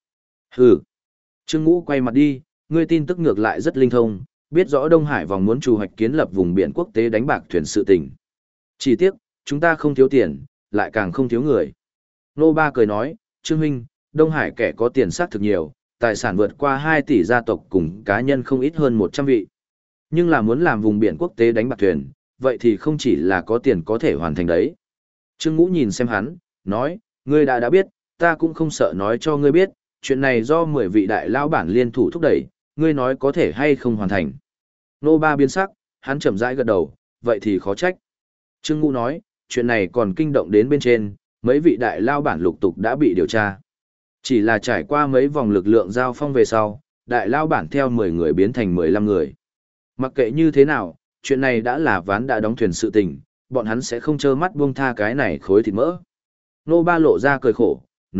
Hừ. Trương Ngũ quay mặt đi, ngươi tin tức ngược lại rất linh thông, biết rõ Đông Hải vòng muốn chủ hoạch kiến lập vùng biển quốc tế đánh bạc thuyền sự tình. Chỉ tiếc, chúng ta không thiếu tiền, lại càng không thiếu người. Nô Ba cười nói, Trương Huynh, Đông Hải kẻ có tiền xác thực nhiều, tài sản vượt qua 2 tỷ gia tộc cùng cá nhân không ít hơn 100 vị. Nhưng là muốn làm vùng biển quốc tế đánh bạc thuyền, vậy thì không chỉ là có tiền có thể hoàn thành đấy. Trương Ngũ nhìn xem hắn, nói, ngươi đã biết, ta cũng không sợ nói cho ngươi biết, chuyện này do 10 vị đại lao bản liên thủ thúc đẩy, ngươi nói có thể hay không hoàn thành. Nô Ba biến sắc, hắn chậm rãi gật đầu, vậy thì khó trách. Trương Ngũ nói, chuyện này còn kinh động đến bên trên, mấy vị đại lao bản lục tục đã bị điều tra. Chỉ là trải qua mấy vòng lực lượng giao phong về sau, đại lao bản theo 10 người biến thành 15 người. Mặc kệ như thế nào, chuyện này đã là ván đã đóng thuyền sự tình, bọn hắn sẽ không trơ mắt buông tha cái này khối thịt mỡ. Nô Ba lộ ra cười khổ,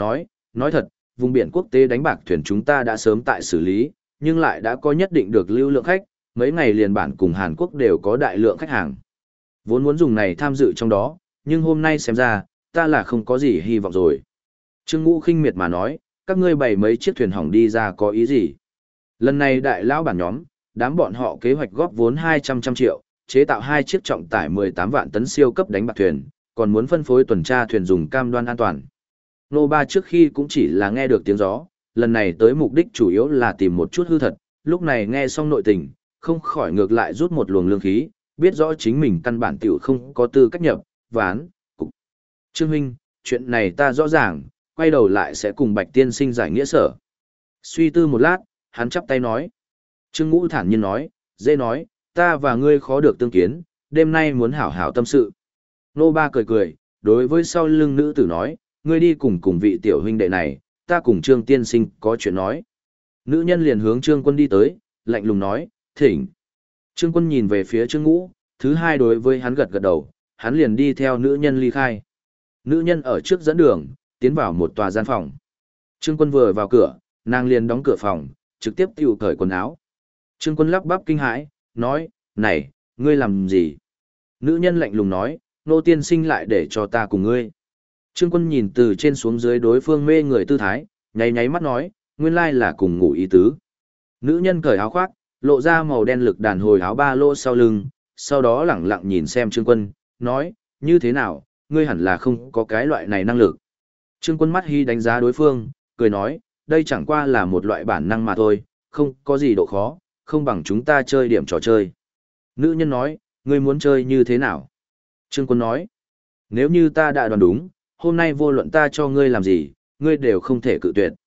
nói thật, vùng biển quốc tế đánh bạc thuyền chúng ta đã sớm tại xử lý, nhưng lại đã có nhất định được lưu lượng khách, mấy ngày liền bản cùng Hàn Quốc đều có đại lượng khách hàng. Vốn muốn dùng này tham dự trong đó, nhưng hôm nay xem ra, ta là không có gì hy vọng rồi. Trương Ngũ khinh miệt mà nói, các ngươi bày mấy chiếc thuyền hỏng đi ra có ý gì? Lần này đại lão bản nhóm, đám bọn họ kế hoạch góp vốn 200 triệu, chế tạo 2 chiếc trọng tải 18 vạn tấn siêu cấp đánh bạc thuyền, còn muốn phân phối tuần tra thuyền dùng cam đoan an toàn. Nô Ba trước khi cũng chỉ là nghe được tiếng gió, lần này tới mục đích chủ yếu là tìm một chút hư thật, lúc này nghe xong nội tình, không khỏi ngược lại rút một luồng lương khí, biết rõ chính mình căn bản tiểu không có tư cách nhập, ván, cục. Trương huynh, chuyện này ta rõ ràng, quay đầu lại sẽ cùng Bạch tiên sinh giải nghĩa sở. Suy tư một lát, hắn chắp tay nói. Trương Ngũ thản nhiên nói, dễ nói, ta và ngươi khó được tương kiến, đêm nay muốn hảo hảo tâm sự. Nô Ba cười cười, đối với sau lưng nữ tử nói, ngươi đi cùng vị tiểu huynh đệ này, ta cùng Trương tiên sinh có chuyện nói. Nữ nhân liền hướng Trương Quân đi tới, lạnh lùng nói, thỉnh. Trương Quân nhìn về phía Trương Ngũ, thứ hai đối với hắn gật gật đầu, hắn liền đi theo nữ nhân ly khai. Nữ nhân ở trước dẫn đường, tiến vào một tòa gian phòng. Trương Quân vừa vào cửa, nàng liền đóng cửa phòng, trực tiếp tiêu cởi quần áo. Trương Quân lắp bắp kinh hãi, nói, này, ngươi làm gì? Nữ nhân lạnh lùng nói, nô tiên sinh lại để cho ta cùng ngươi. Trương Quân nhìn từ trên xuống dưới đối phương mê người tư thái, nháy nháy mắt nói, nguyên lai là cùng ngủ ý tứ. Nữ nhân cởi áo khoác, lộ ra màu đen lực đàn hồi áo ba lô sau lưng, sau đó lẳng lặng nhìn xem Trương Quân, nói, như thế nào, ngươi hẳn là không có cái loại này năng lực. Trương Quân mắt hi đánh giá đối phương, cười nói, đây chẳng qua là một loại bản năng mà thôi, không có gì độ khó, không bằng chúng ta chơi điểm trò chơi. Nữ nhân nói, ngươi muốn chơi như thế nào? Trương Quân nói, nếu như ta đã đoán đúng, hôm nay vô luận ta cho ngươi làm gì, ngươi đều không thể cự tuyệt.